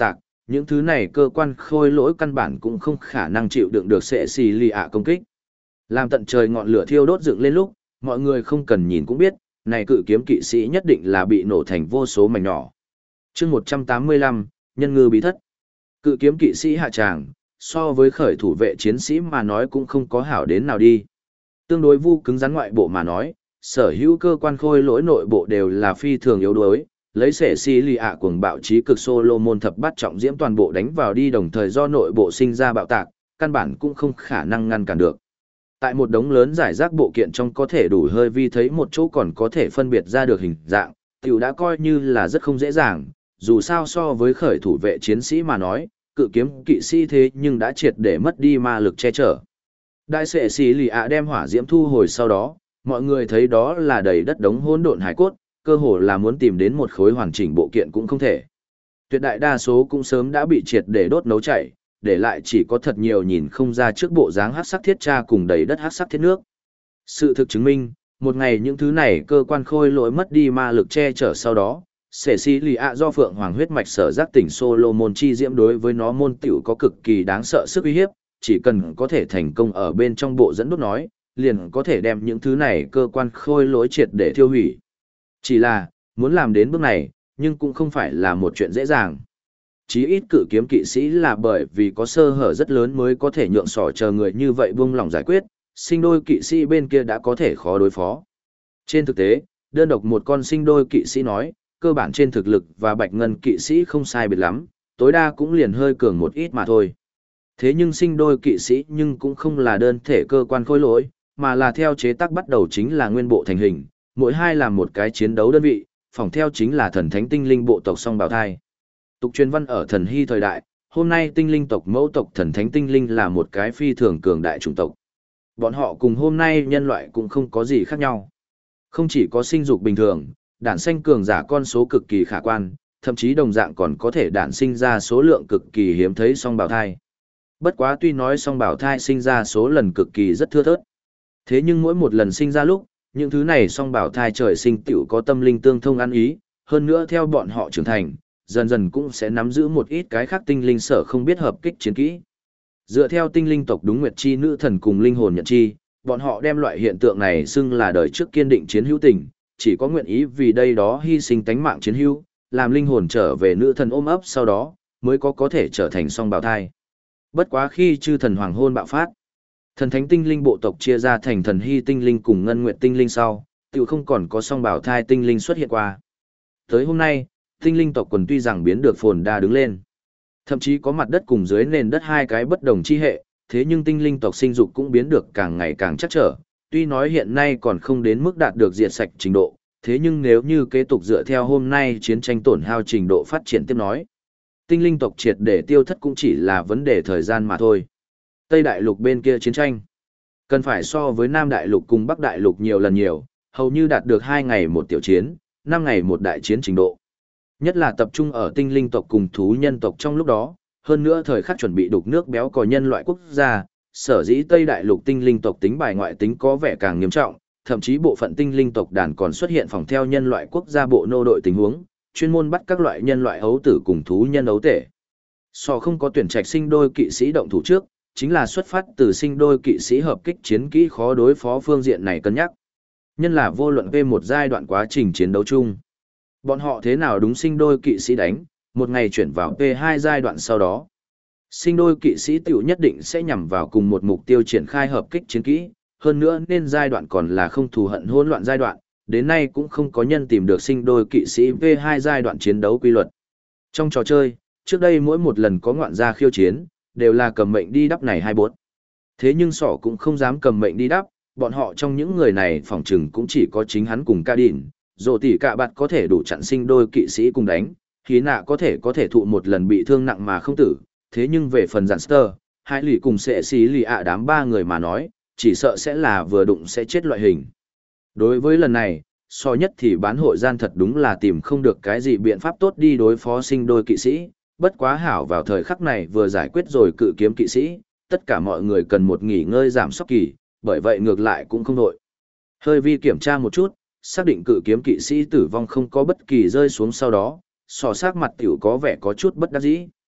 những thứ này cơ quan khôi lỗi căn bản cũng không khả năng chịu đựng được sệ xì lì ạ công kích. Làm tận trời ngọn lửa thiêu đốt dựng lên lúc, mọi người không cần nhìn cũng biết, này cự kiếm kỵ sĩ nhất định là bị nổ thành vô số mảnh nhỏ. Chương 185, nhân ngư bí thất. Cự kiếm kỵ sĩ hạ tràng, so với khởi thủ vệ chiến sĩ mà nói cũng không có hảo đến nào đi. Tương đối vu cứng rắn ngoại bộ mà nói, sở hữu cơ quan khôi lỗi nội bộ đều là phi thường yếu đuối, lấy sẻ xì lì ạ cuồng bạo trí cực Solomon thập bát trọng diễm toàn bộ đánh vào đi, đồng thời do nội bộ sinh ra bạo tạc, căn bản cũng không khả năng ngăn cản được. Tại một đống lớn giải rác bộ kiện trong có thể đủ hơi vi thấy một chỗ còn có thể phân biệt ra được hình dạng, tiểu đã coi như là rất không dễ dàng, dù sao so với khởi thủ vệ chiến sĩ mà nói, cự kiếm kỵ sĩ thế nhưng đã triệt để mất đi ma lực che chở. Đại sệ xì lì ạ đem hỏa diễm thu hồi sau đó, mọi người thấy đó là đầy đất đống hỗn độn hải cốt, cơ hồ là muốn tìm đến một khối hoàn chỉnh bộ kiện cũng không thể. Tuyệt đại đa số cũng sớm đã bị triệt để đốt nấu chảy, để lại chỉ có thật nhiều nhìn không ra trước bộ dáng hắc sắc thiết tra cùng đầy đất hắc sắc thiết nước. Sự thực chứng minh, một ngày những thứ này cơ quan khôi lỗi mất đi ma lực che chở sau đó, sẻ xì lì ạ do phượng hoàng huyết mạch sở giác tỉnh Solomon chi diễm đối với nó môn tiểu có cực kỳ đáng sợ sức uy hiếp, chỉ cần có thể thành công ở bên trong bộ dẫn đốt nói, liền có thể đem những thứ này cơ quan khôi lỗi triệt để thiêu hủy. Chỉ là, muốn làm đến bước này, nhưng cũng không phải là một chuyện dễ dàng. Chí ít cự kiếm kỵ sĩ là bởi vì có sơ hở rất lớn mới có thể nhượng sỏ chờ người như vậy buông lỏng giải quyết, sinh đôi kỵ sĩ bên kia đã có thể khó đối phó. Trên thực tế, đơn độc một con sinh đôi kỵ sĩ nói, cơ bản trên thực lực và bạch ngân kỵ sĩ không sai biệt lắm, tối đa cũng liền hơi cường một ít mà thôi. Thế nhưng sinh đôi kỵ sĩ nhưng cũng không là đơn thể cơ quan khối lỗi, mà là theo chế tác bắt đầu chính là nguyên bộ thành hình, mỗi hai là một cái chiến đấu đơn vị, phòng theo chính là thần thánh tinh linh bộ tộc song bào thai. Tục truyền văn ở thần hy thời đại, hôm nay tinh linh tộc mẫu tộc thần thánh tinh linh là một cái phi thường cường đại chủng tộc. Bọn họ cùng hôm nay nhân loại cũng không có gì khác nhau. Không chỉ có sinh dục bình thường, đản sinh cường giả con số cực kỳ khả quan, thậm chí đồng dạng còn có thể đản sinh ra số lượng cực kỳ hiếm thấy song bào thai. Bất quá tuy nói song bào thai sinh ra số lần cực kỳ rất thưa thớt. Thế nhưng mỗi một lần sinh ra lúc, những thứ này song bào thai trời sinh tiểu có tâm linh tương thông ăn ý, hơn nữa theo bọn họ trưởng thành, dần dần cũng sẽ nắm giữ một ít cái khác tinh linh sở không biết hợp kích chiến kỹ. Dựa theo tinh linh tộc đúng nguyệt chi nữ thần cùng linh hồn nhận chi, bọn họ đem loại hiện tượng này xưng là đời trước kiên định chiến hữu tình, chỉ có nguyện ý vì đây đó hy sinh tánh mạng chiến hữu, làm linh hồn trở về nữ thần ôm ấp sau đó, mới có thể trở thành song bào thai. Bất quá khi chư thần hoàng hôn bạo phát, thần thánh tinh linh bộ tộc chia ra thành thần hy tinh linh cùng ngân nguyệt tinh linh sau, tự không còn có song bào thai tinh linh xuất hiện qua. Tới hôm nay, tinh linh tộc quần tuy rằng biến được phồn đa đứng lên, thậm chí có mặt đất cùng dưới nền đất hai cái bất đồng chi hệ, thế nhưng tinh linh tộc sinh dục cũng biến được càng ngày càng chắc trở, tuy nói hiện nay còn không đến mức đạt được diệt sạch trình độ, thế nhưng nếu như kế tục dựa theo hôm nay chiến tranh tổn hao trình độ phát triển tiếp nói, tinh linh tộc triệt để tiêu thất cũng chỉ là vấn đề thời gian mà thôi. Tây đại lục bên kia chiến tranh, cần phải so với Nam đại lục cùng Bắc đại lục nhiều lần nhiều, hầu như đạt được 2 ngày một tiểu chiến, 5 ngày một đại chiến trình độ. Nhất là tập trung ở tinh linh tộc cùng thú nhân tộc trong lúc đó, hơn nữa thời khắc chuẩn bị đục nước béo cò nhân loại quốc gia, sở dĩ Tây đại lục tinh linh tộc tính bài ngoại tính có vẻ càng nghiêm trọng, thậm chí bộ phận tinh linh tộc đàn còn xuất hiện phòng theo nhân loại quốc gia bộ nô đội tình huống, chuyên môn bắt các loại nhân loại ấu tử cùng thú nhân ấu tể. So không có tuyển trạch sinh đôi kỵ sĩ động thủ trước, chính là xuất phát từ sinh đôi kỵ sĩ hợp kích chiến kỹ khó đối phó phương diện này cân nhắc. Nhân là vô luận về một giai đoạn quá trình chiến đấu chung. Bọn họ thế nào đúng sinh đôi kỵ sĩ đánh, một ngày chuyển vào P2 giai đoạn sau đó. Sinh đôi kỵ sĩ tiểu nhất định sẽ nhằm vào cùng một mục tiêu triển khai hợp kích chiến kỹ, hơn nữa nên giai đoạn còn là không thù hận hỗn loạn giai đoạn, đến nay cũng không có nhân tìm được sinh đôi kỵ sĩ V2 giai đoạn chiến đấu quy luật. Trong trò chơi, trước đây mỗi một lần có ngoạn gia khiêu chiến, đều là cầm mệnh đi đắp này hai bốt. Thế nhưng sỏ cũng không dám cầm mệnh đi đắp, bọn họ trong những người này phỏng chừng cũng chỉ có chính hắn cùng ca đỉn, dù tỷ cả bạt có thể đủ chặn sinh đôi kỵ sĩ cùng đánh, khí nạ có thể thụ một lần bị thương nặng mà không tử, thế nhưng về phần giản sơ, hai lì cùng sẽ xí lì ạ đám ba người mà nói, chỉ sợ sẽ là vừa đụng sẽ chết loại hình. Đối với lần này, so nhất thì bán hội gian thật đúng là tìm không được cái gì biện pháp tốt đi đối phó sinh đôi kỵ sĩ, bất quá hảo vào thời khắc này vừa giải quyết rồi cự kiếm kỵ sĩ, tất cả mọi người cần một nghỉ ngơi giảm sốc kỳ, bởi vậy ngược lại cũng không đội. Hơi vi kiểm tra một chút, xác định cự kiếm kỵ sĩ tử vong không có bất kỳ rơi xuống sau đó, sò sát mặt tiểu có vẻ có chút bất đắc dĩ.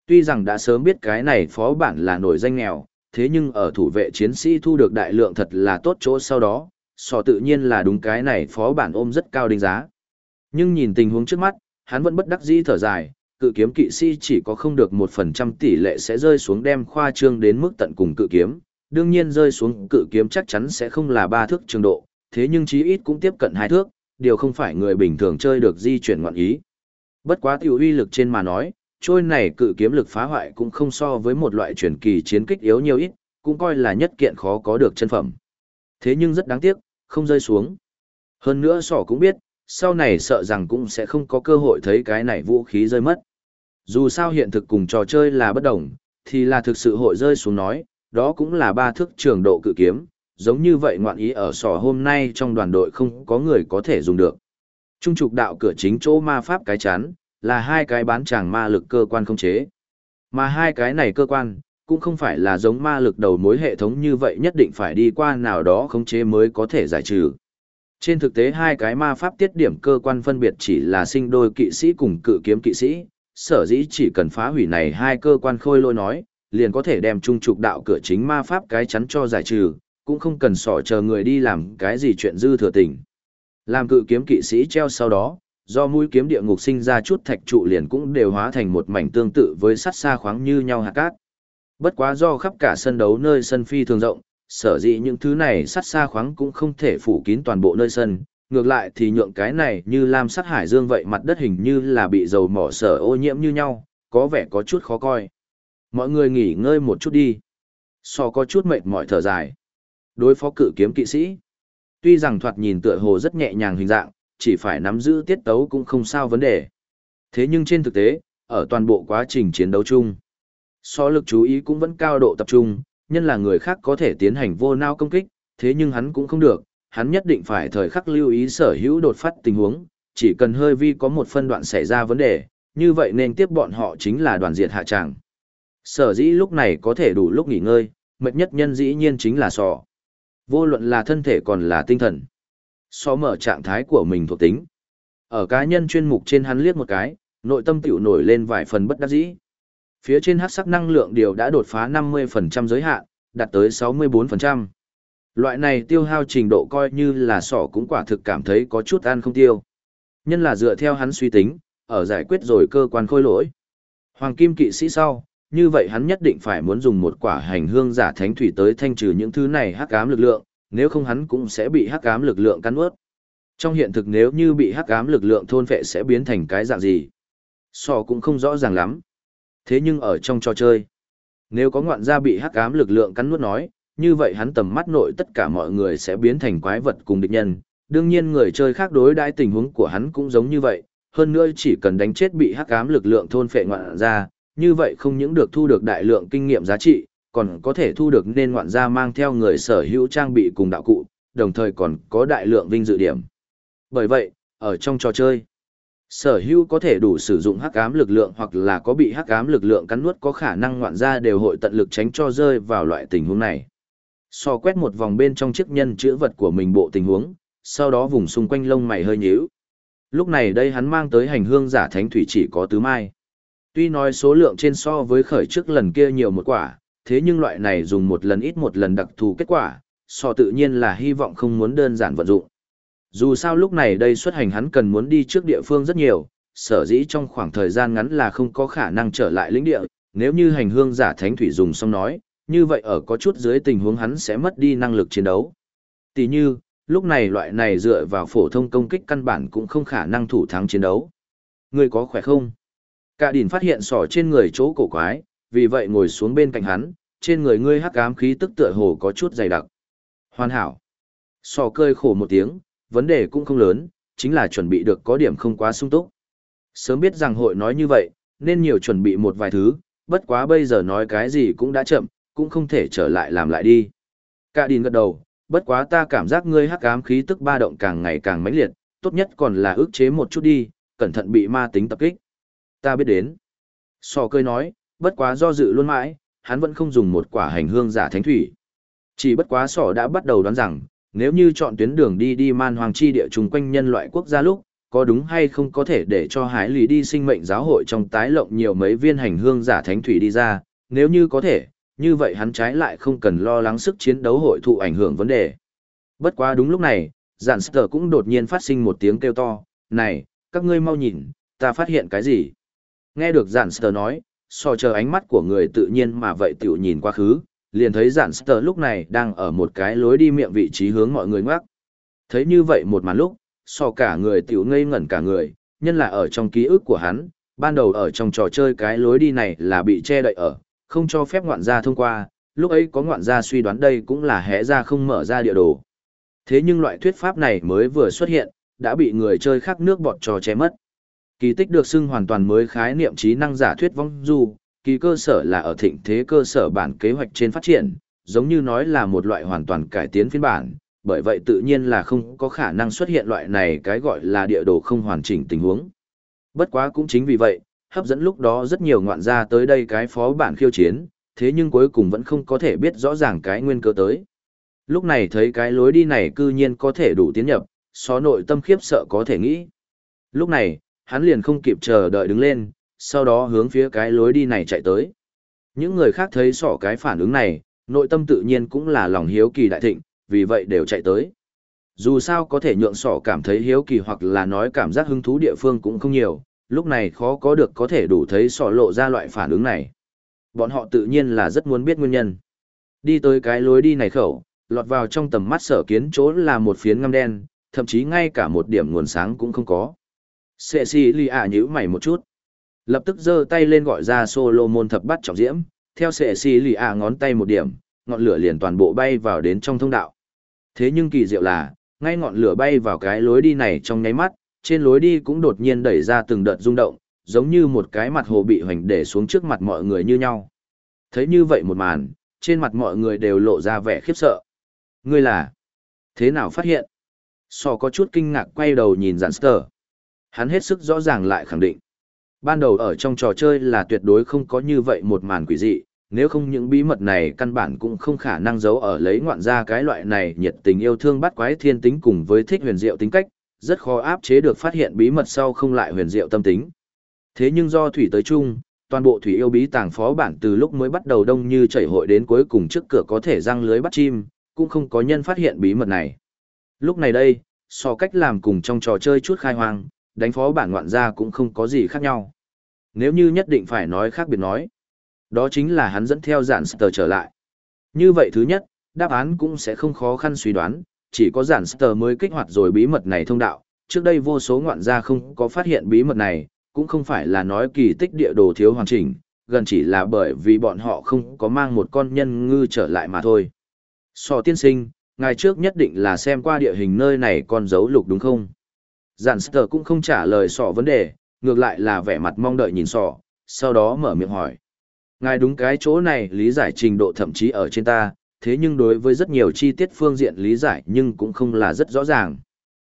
Tuy rằng đã sớm biết cái này phó bản là nổi danh nghèo, thế nhưng ở thủ vệ chiến sĩ thu được đại lượng thật là tốt chỗ sau đó, sò tự nhiên là đúng cái này phó bản ôm rất cao đánh giá. Nhưng nhìn tình huống trước mắt, hắn vẫn bất đắc dĩ thở dài, cự kiếm kỵ sĩ chỉ có không được 1% tỷ lệ sẽ rơi xuống đem khoa trương đến mức tận cùng cự kiếm, đương nhiên rơi xuống cự kiếm chắc chắn sẽ không là 3 thước trường độ, thế nhưng chí ít cũng tiếp cận 2 thước, điều không phải người bình thường chơi được di chuyển ngọn ý. Bất quá tiểu uy lực trên mà nói, trôi này cự kiếm lực phá hoại cũng không so với một loại truyền kỳ chiến kích yếu nhiều ít, cũng coi là nhất kiện khó có được chân phẩm. Thế nhưng rất đáng tiếc, không rơi xuống. Hơn nữa sỏ cũng biết, sau này sợ rằng cũng sẽ không có cơ hội thấy cái này vũ khí rơi mất. Dù sao hiện thực cùng trò chơi là bất đồng, thì là thực sự hội rơi xuống nói, đó cũng là 3 thước trường độ cự kiếm, giống như vậy ngoạn ý ở sỏ hôm nay trong đoàn đội không có người có thể dùng được. Trung trục đạo cửa chính chỗ ma pháp cái chắn, là 2 cái bán tràng ma lực cơ quan không chế. Mà 2 cái này cơ quan, cũng không phải là giống ma lực đầu mối hệ thống như vậy nhất định phải đi qua nào đó khống chế mới có thể giải trừ. Trên thực tế 2 cái ma pháp tiết điểm cơ quan phân biệt chỉ là sinh đôi kỵ sĩ cùng cự kiếm kỵ sĩ, sở dĩ chỉ cần phá hủy này 2 cơ quan khôi lôi nói, liền có thể đem trung trục đạo cửa chính ma pháp cái chắn cho giải trừ, cũng không cần sỏ chờ người đi làm cái gì chuyện dư thừa tình. Làm cự kiếm kỵ sĩ treo sau đó, do mũi kiếm địa ngục sinh ra chút thạch trụ liền cũng đều hóa thành một mảnh tương tự với sắt xa khoáng như nhau hạt cát. Bất quá do khắp cả sân đấu nơi sân phi thường rộng, sở dĩ những thứ này sắt xa khoáng cũng không thể phủ kín toàn bộ nơi sân, ngược lại thì nhượng cái này như lam sắc hải dương vậy mặt đất hình như là bị dầu mỏ sở ô nhiễm như nhau, có vẻ có chút khó coi. Mọi người nghỉ ngơi một chút đi. So có chút mệt mỏi thở dài. Đối phó cự kiếm kỵ sĩ. Tuy rằng thoạt nhìn tựa hồ rất nhẹ nhàng hình dạng, chỉ phải nắm giữ tiết tấu cũng không sao vấn đề. Thế nhưng trên thực tế, ở toàn bộ quá trình chiến đấu chung, so lực chú ý cũng vẫn cao độ tập trung, nhân là người khác có thể tiến hành vô nao công kích, thế nhưng hắn cũng không được, hắn nhất định phải thời khắc lưu ý sở hữu đột phát tình huống, chỉ cần hơi vi có một phân đoạn xảy ra vấn đề, như vậy nên tiếp bọn họ chính là đoàn diệt hạ tràng. Sở dĩ lúc này có thể đủ lúc nghỉ ngơi, mệt nhất nhân dĩ nhiên chính là sò. Vô luận là thân thể còn là tinh thần. So mở trạng thái của mình thuộc tính. Ở cá nhân chuyên mục trên hắn liếc một cái, nội tâm tiểu nổi lên vài phần bất đắc dĩ. Phía trên hắc sắc năng lượng điều đã đột phá 50% giới hạn, đạt tới 64%. Loại này tiêu hao trình độ coi như là sỏ cũng quả thực cảm thấy có chút ăn không tiêu. Nhân là dựa theo hắn suy tính, ở giải quyết rồi cơ quan khôi lỗi. Hoàng kim kỵ sĩ sau, như vậy hắn nhất định phải muốn dùng một quả hành hương giả thánh thủy tới thanh trừ những thứ này hắc ám lực lượng, nếu không hắn cũng sẽ bị hắc ám lực lượng cắn nuốt. Trong hiện thực nếu như bị hắc ám lực lượng thôn phệ sẽ biến thành cái dạng gì, sò cũng không rõ ràng lắm. Thế nhưng ở trong trò chơi, nếu có ngoạn gia bị hắc ám lực lượng cắn nuốt nói, như vậy hắn tầm mắt nội tất cả mọi người sẽ biến thành quái vật cùng địch nhân. Đương nhiên người chơi khác đối đãi tình huống của hắn cũng giống như vậy, hơn nữa chỉ cần đánh chết bị hắc ám lực lượng thôn phệ ngoạn gia, như vậy không những được thu được đại lượng kinh nghiệm giá trị, còn có thể thu được nên ngoạn gia mang theo người sở hữu trang bị cùng đạo cụ, đồng thời còn có đại lượng vinh dự điểm. Bởi vậy, ở trong trò chơi, sở hữu có thể đủ sử dụng hắc ám lực lượng hoặc là có bị hắc ám lực lượng cắn nuốt có khả năng ngoạn gia đều hội tận lực tránh cho rơi vào loại tình huống này. So quét một vòng bên trong chiếc nhân chữ vật của mình bộ tình huống, sau đó vùng xung quanh lông mày hơi nhíu. Lúc này đây hắn mang tới hành hương giả thánh thủy chỉ có tứ mai. Tuy nói số lượng trên so với khởi trước lần kia nhiều một quả, thế nhưng loại này dùng một lần ít một lần đặc thù kết quả, so tự nhiên là hy vọng không muốn đơn giản vận dụng. Dù sao lúc này đây xuất hành hắn cần muốn đi trước địa phương rất nhiều, sở dĩ trong khoảng thời gian ngắn là không có khả năng trở lại lĩnh địa, nếu như hành hương giả thánh thủy dùng xong nói, như vậy ở có chút dưới tình huống hắn sẽ mất đi năng lực chiến đấu. Tỷ như, lúc này loại này dựa vào phổ thông công kích căn bản cũng không khả năng thủ thắng chiến đấu. Người có khỏe không? Cả đỉnh phát hiện sỏ trên người chỗ cổ quái, vì vậy ngồi xuống bên cạnh hắn, trên người ngươi hắc ám khí tức tựa hồ có chút dày đặc. Hoàn hảo. Sỏ cơi khổ một tiếng, vấn đề cũng không lớn, chính là chuẩn bị được có điểm không quá sung túc. Sớm biết rằng hội nói như vậy, nên nhiều chuẩn bị một vài thứ, bất quá bây giờ nói cái gì cũng đã chậm, cũng không thể trở lại làm lại đi. Cả đỉnh gật đầu, bất quá ta cảm giác ngươi hắc ám khí tức ba động càng ngày càng mãnh liệt, tốt nhất còn là ức chế một chút đi, cẩn thận bị ma tính tập kích. Ta biết đến. Sò cười nói, bất quá do dự luôn mãi, hắn vẫn không dùng một quả hành hương giả thánh thủy. Chỉ bất quá sò đã bắt đầu đoán rằng, nếu như chọn tuyến đường đi man hoàng chi địa chung quanh nhân loại quốc gia lúc, có đúng hay không có thể để cho Hải Lý đi sinh mệnh giáo hội trong tái lộng nhiều mấy viên hành hương giả thánh thủy đi ra, nếu như có thể, như vậy hắn trái lại không cần lo lắng sức chiến đấu hội thụ ảnh hưởng vấn đề. Bất quá đúng lúc này, Giản Sở cũng đột nhiên phát sinh một tiếng kêu to, này, các ngươi mau nhìn, ta phát hiện cái gì? Nghe được Giản Sở nói, so chờ ánh mắt của người tự nhiên mà vậy tiểu nhìn qua khứ, liền thấy Giản Sở lúc này đang ở một cái lối đi miệng vị trí hướng mọi người ngoắc. Thấy như vậy một màn lúc, so cả người tiểu ngây ngẩn cả người, nhân là ở trong ký ức của hắn, ban đầu ở trong trò chơi cái lối đi này là bị che đậy ở, không cho phép ngoạn gia thông qua, lúc ấy có ngoạn gia suy đoán đây cũng là hẽ ra không mở ra địa đồ. Thế nhưng loại thuyết pháp này mới vừa xuất hiện, đã bị người chơi khác nước bọt trò che mất. Kỳ tích được xưng hoàn toàn mới khái niệm trí năng giả thuyết vong du, kỳ cơ sở là ở thịnh thế cơ sở bản kế hoạch trên phát triển, giống như nói là một loại hoàn toàn cải tiến phiên bản, bởi vậy tự nhiên là không có khả năng xuất hiện loại này cái gọi là địa đồ không hoàn chỉnh tình huống. Bất quá cũng chính vì vậy, hấp dẫn lúc đó rất nhiều ngoạn gia tới đây cái phó bản khiêu chiến, thế nhưng cuối cùng vẫn không có thể biết rõ ràng cái nguyên cơ tới. Lúc này thấy cái lối đi này cư nhiên có thể đủ tiến nhập, xó nội tâm khiếp sợ có thể nghĩ. Lúc này, hắn liền không kịp chờ đợi đứng lên, sau đó hướng phía cái lối đi này chạy tới. Những người khác thấy sỏ cái phản ứng này, nội tâm tự nhiên cũng là lòng hiếu kỳ đại thịnh, vì vậy đều chạy tới. Dù sao có thể nhượng sỏ cảm thấy hiếu kỳ hoặc là nói cảm giác hứng thú địa phương cũng không nhiều, lúc này khó có được có thể đủ thấy sỏ lộ ra loại phản ứng này. Bọn họ tự nhiên là rất muốn biết nguyên nhân. Đi tới cái lối đi này khẩu, lọt vào trong tầm mắt Sở Kiến chỗ là một phiến ngăm đen, thậm chí ngay cả một điểm nguồn sáng cũng không có. Cecilia nhíu mày một chút, lập tức giơ tay lên gọi ra Solomon thập bát trọng diễm, theo Cecilia ngón tay một điểm, ngọn lửa liền toàn bộ bay vào đến trong thông đạo. Thế nhưng kỳ diệu là, ngay ngọn lửa bay vào cái lối đi này trong nháy mắt, trên lối đi cũng đột nhiên đẩy ra từng đợt rung động, giống như một cái mặt hồ bị hoành để xuống trước mặt mọi người như nhau. Thấy như vậy một màn, trên mặt mọi người đều lộ ra vẻ khiếp sợ. Ngươi là thế nào phát hiện? So có chút kinh ngạc quay đầu nhìn Giản Sở. Hắn hết sức rõ ràng lại khẳng định. Ban đầu ở trong trò chơi là tuyệt đối không có như vậy một màn quỷ dị, nếu không những bí mật này căn bản cũng không khả năng giấu ở lấy ngoạn ra cái loại này nhiệt tình yêu thương bắt quái thiên tính cùng với thích huyền diệu tính cách, rất khó áp chế được phát hiện bí mật sau không lại huyền diệu tâm tính. Thế nhưng do thủy tới chung, toàn bộ thủy yêu bí tàng phó bản từ lúc mới bắt đầu đông như chảy hội đến cuối cùng trước cửa có thể răng lưới bắt chim, cũng không có nhân phát hiện bí mật này. Lúc này đây, so cách làm cùng trong trò chơi chút khai hoang, đánh phó bản ngoạn ra cũng không có gì khác nhau. Nếu như nhất định phải nói khác biệt nói, đó chính là hắn dẫn theo Giản Sở trở lại. Như vậy thứ nhất, đáp án cũng sẽ không khó khăn suy đoán, chỉ có Giản Sở mới kích hoạt rồi bí mật này thông đạo, trước đây vô số ngoạn gia không có phát hiện bí mật này, cũng không phải là nói kỳ tích địa đồ thiếu hoàn chỉnh, gần chỉ là bởi vì bọn họ không có mang một con nhân ngư trở lại mà thôi. So tiên sinh, ngày trước nhất định là xem qua địa hình nơi này con dấu lục đúng không? Giản Sở cũng không trả lời sọ vấn đề, ngược lại là vẻ mặt mong đợi nhìn sọ, sau đó mở miệng hỏi. Ngài đúng cái chỗ này lý giải trình độ thậm chí ở trên ta, thế nhưng đối với rất nhiều chi tiết phương diện lý giải nhưng cũng không là rất rõ ràng.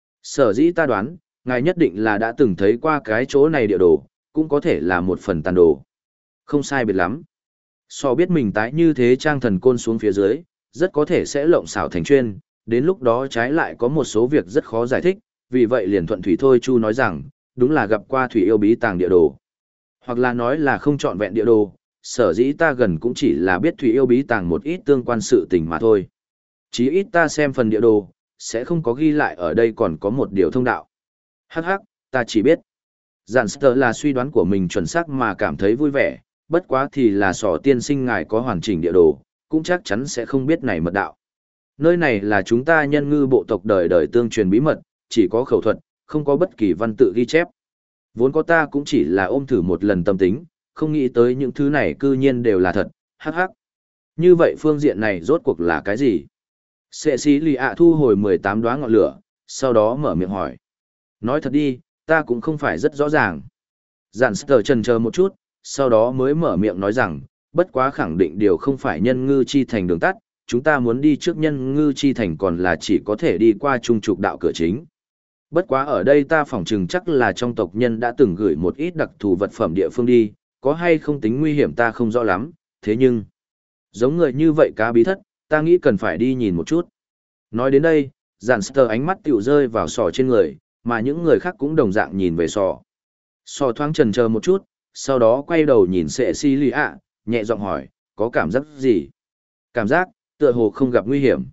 Sở dĩ ta đoán, ngài nhất định là đã từng thấy qua cái chỗ này địa đồ, cũng có thể là một phần tàn đồ. Không sai biệt lắm. So biết mình tái như thế trang thần côn xuống phía dưới, rất có thể sẽ lộng xảo thành chuyên, đến lúc đó trái lại có một số việc rất khó giải thích, vì vậy liền thuận thủy thôi chu nói rằng, đúng là gặp qua thủy yêu bí tàng địa đồ. Hoặc là nói là không trọn vẹn địa đồ, sở dĩ ta gần cũng chỉ là biết thủy yêu bí tàng một ít tương quan sự tình mà thôi. Chí ít ta xem phần địa đồ, sẽ không có ghi lại ở đây còn có một điều thông đạo. Hắc hắc, ta chỉ biết. Giản Sở là suy đoán của mình chuẩn xác mà cảm thấy vui vẻ, bất quá thì là sỏ tiên sinh ngài có hoàn chỉnh địa đồ, cũng chắc chắn sẽ không biết này mật đạo. Nơi này là chúng ta nhân ngư bộ tộc đời đời tương truyền bí mật, chỉ có khẩu thuật, không có bất kỳ văn tự ghi chép. Vốn có ta cũng chỉ là ôm thử một lần tâm tính, không nghĩ tới những thứ này cư nhiên đều là thật, hắc hắc. Như vậy phương diện này rốt cuộc là cái gì? Cecilia thu hồi 18 đóa ngọn lửa, sau đó mở miệng hỏi. Nói thật đi, ta cũng không phải rất rõ ràng. Giản Sở chần chờ một chút, sau đó mới mở miệng nói rằng, bất quá khẳng định điều không phải nhân ngư chi thành đường tắt, chúng ta muốn đi trước nhân ngư chi thành còn là chỉ có thể đi qua trung trục đạo cửa chính. Bất quá ở đây ta phỏng chừng chắc là trong tộc nhân đã từng gửi một ít đặc thù vật phẩm địa phương đi, có hay không tính nguy hiểm ta không rõ lắm, thế nhưng, giống người như vậy cá bí thất, ta nghĩ cần phải đi nhìn một chút. Nói đến đây, Giản Sở ánh mắt tiểu rơi vào sỏ trên người, mà những người khác cũng đồng dạng nhìn về sò. Sò thoáng chần chờ một chút, sau đó quay đầu nhìn Cecilia, nhẹ giọng hỏi, có cảm giác gì? Cảm giác, tựa hồ không gặp nguy hiểm.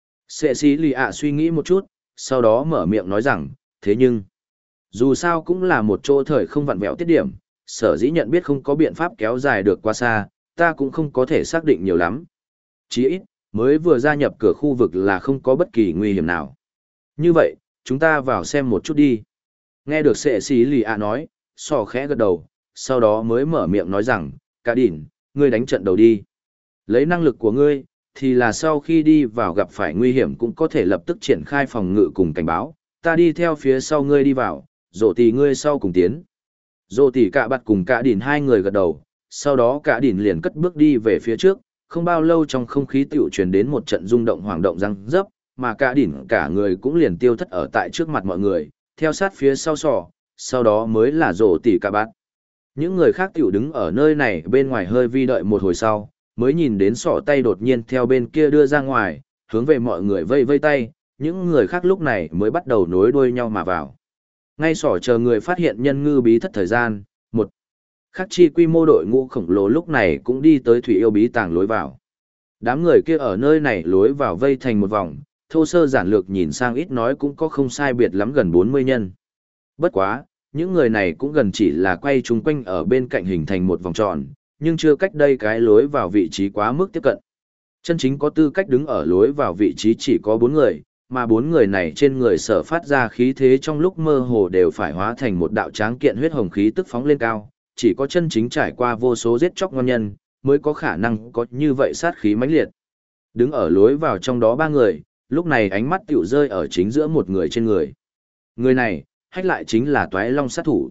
Cecilia suy nghĩ một chút, sau đó mở miệng nói rằng, thế nhưng, dù sao cũng là một chỗ thời không vặn vẹo tiết điểm, sở dĩ nhận biết không có biện pháp kéo dài được quá xa, ta cũng không có thể xác định nhiều lắm. Chỉ ít, mới vừa gia nhập cửa khu vực là không có bất kỳ nguy hiểm nào. Như vậy, chúng ta vào xem một chút đi. Nghe được Cecilia nói, sò khẽ gật đầu, sau đó mới mở miệng nói rằng, cả đỉn, ngươi đánh trận đầu đi. Lấy năng lực của ngươi, thì là sau khi đi vào gặp phải nguy hiểm cũng có thể lập tức triển khai phòng ngự cùng cảnh báo, ta đi theo phía sau ngươi đi vào, rổ tỷ ngươi sau cùng tiến. Rổ tỷ cả bạt cùng cả đỉn hai người gật đầu, sau đó cả đỉn liền cất bước đi về phía trước, không bao lâu trong không khí tiểu truyền đến một trận rung động hoảng động răng rấp, mà cả đỉn cả người cũng liền tiêu thất ở tại trước mặt mọi người, theo sát phía sau sò, sau đó mới là rổ tỷ cả bạt. Những người khác tiểu đứng ở nơi này bên ngoài hơi vi đợi một hồi sau, mới nhìn đến sọ tay đột nhiên theo bên kia đưa ra ngoài, hướng về mọi người vây vây tay, những người khác lúc này mới bắt đầu nối đuôi nhau mà vào. Ngay sỏ chờ người phát hiện nhân ngư bí thất thời gian, một khắc chi quy mô đội ngũ khổng lồ lúc này cũng đi tới thủy yêu bí tàng lối vào. Đám người kia ở nơi này lối vào vây thành một vòng, thô sơ giản lược nhìn sang ít nói cũng có không sai biệt lắm gần 40 nhân. Bất quá, những người này cũng gần chỉ là quay chung quanh ở bên cạnh hình thành một vòng tròn, nhưng chưa cách đây cái lối vào vị trí quá mức tiếp cận. Chân chính có tư cách đứng ở lối vào vị trí chỉ có 4 người, mà 4 người này trên người sở phát ra khí thế trong lúc mơ hồ đều phải hóa thành một đạo tráng kiện huyết hồng khí tức phóng lên cao, chỉ có chân chính trải qua vô số giết chóc ngon nhân, mới có khả năng có như vậy sát khí mãnh liệt. Đứng ở lối vào trong đó 3 người, lúc này ánh mắt tiểu rơi ở chính giữa một người trên người. Người này, hách lại chính là Toái Long sát thủ.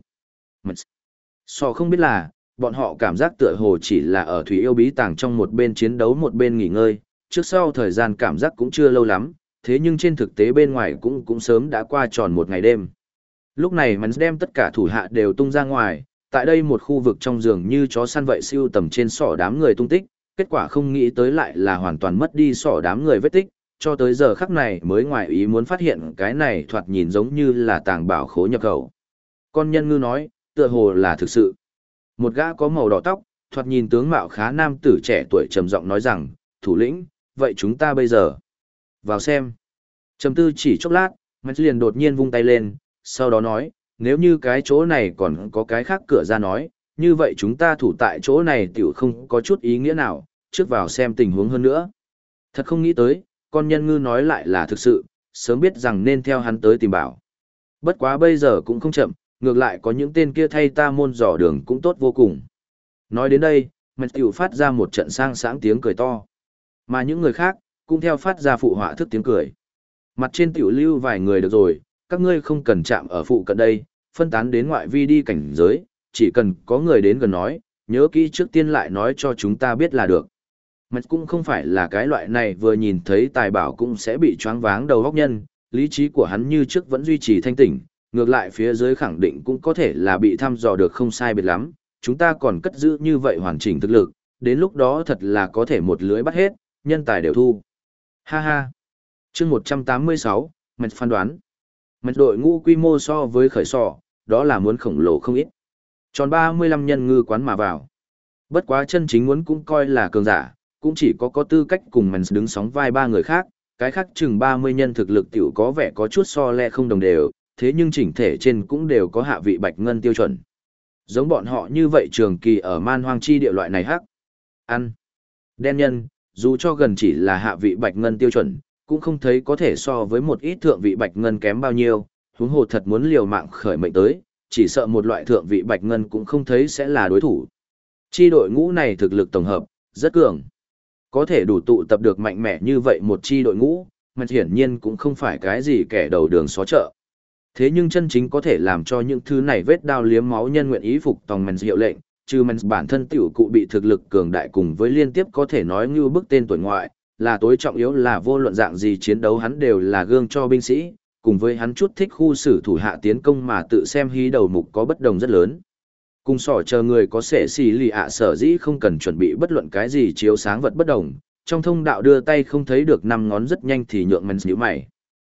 So không biết là, bọn họ cảm giác tựa hồ chỉ là ở thủy yêu bí tàng trong một bên chiến đấu một bên nghỉ ngơi, trước sau thời gian cảm giác cũng chưa lâu lắm, thế nhưng trên thực tế bên ngoài cũng sớm đã qua tròn một ngày đêm. Lúc này hắn đem tất cả thủ hạ đều tung ra ngoài, tại đây một khu vực trong giường như chó săn vậy siêu tầm trên sọ đám người tung tích, kết quả không nghĩ tới lại là hoàn toàn mất đi sọ đám người vết tích, cho tới giờ khắc này mới ngoài ý muốn phát hiện cái này thoạt nhìn giống như là tàng bảo khố nhập khẩu. Con nhân ngư nói, tựa hồ là thực sự. Một gã có màu đỏ tóc, thoạt nhìn tướng mạo khá nam tử trẻ tuổi trầm giọng nói rằng, thủ lĩnh, vậy chúng ta bây giờ vào xem. Trầm tư chỉ chốc lát, Mạch liền đột nhiên vung tay lên, sau đó nói, nếu như cái chỗ này còn có cái khác cửa ra nói, như vậy chúng ta thủ tại chỗ này tiểu không có chút ý nghĩa nào, trước vào xem tình huống hơn nữa. Thật không nghĩ tới, con nhân ngư nói lại là thực sự, sớm biết rằng nên theo hắn tới tìm bảo. Bất quá bây giờ cũng không chậm, ngược lại có những tên kia thay ta môn dò đường cũng tốt vô cùng. Nói đến đây, Mạch tiểu phát ra một trận sang sáng tiếng cười to. Mà những người khác, cũng theo phát ra phụ họa thức tiếng cười. Mặt trên tiểu lưu vài người được rồi, các ngươi không cần chạm ở phụ cận đây, phân tán đến ngoại vi đi cảnh giới, chỉ cần có người đến gần nói, nhớ kỹ trước tiên lại nói cho chúng ta biết là được. Mạch cũng không phải là cái loại này vừa nhìn thấy tài bảo cũng sẽ bị choáng váng đầu óc nhân, lý trí của hắn như trước vẫn duy trì thanh tỉnh, ngược lại phía dưới khẳng định cũng có thể là bị thăm dò được không sai biệt lắm, chúng ta còn cất giữ như vậy hoàn chỉnh thực lực, đến lúc đó thật là có thể một lưới bắt hết, nhân tài đều thu. Ha ha. Chương 186, Mạch phán đoán. Mạch đội ngũ quy mô so với khởi sọ, đó là muốn khổng lồ không ít. Tròn 35 nhân ngư quán mà vào. Bất quá chân chính muốn cũng coi là cường giả, cũng chỉ có tư cách cùng Mạch đứng sóng vai 3 người khác, cái khác chừng 30 nhân thực lực tiểu có vẻ có chút so le không đồng đều, thế nhưng chỉnh thể trên cũng đều có hạ vị bạch ngân tiêu chuẩn. Giống bọn họ như vậy trường kỳ ở man hoang chi địa loại này hắc. Ăn. Đen nhân, dù cho gần chỉ là hạ vị bạch ngân tiêu chuẩn, cũng không thấy có thể so với một ít thượng vị bạch ngân kém bao nhiêu, huống hồ thật muốn liều mạng khởi mệnh tới, chỉ sợ một loại thượng vị bạch ngân cũng không thấy sẽ là đối thủ. Chi đội ngũ này thực lực tổng hợp, rất cường. Có thể đủ tụ tập được mạnh mẽ như vậy một chi đội ngũ, mà hiển nhiên cũng không phải cái gì kẻ đầu đường xó chợ. Thế nhưng chân chính có thể làm cho những thứ này vết đao liếm máu nhân nguyện ý phục tòng Mens hiệu lệnh, trừ Mens bản thân tiểu cụ bị thực lực cường đại cùng với liên tiếp có thể nói như bức tên tuổi ngoại, là tối trọng yếu là vô luận dạng gì chiến đấu hắn đều là gương cho binh sĩ, cùng với hắn chút thích khu xử thủ hạ tiến công mà tự xem hí đầu mục có bất đồng rất lớn. Cùng sỏ chờ người có sẽ xì lì ạ sở dĩ không cần chuẩn bị bất luận cái gì chiếu sáng vật bất đồng, trong thông đạo đưa tay không thấy được 5 ngón rất nhanh thì nhượng Mens nhíu mày.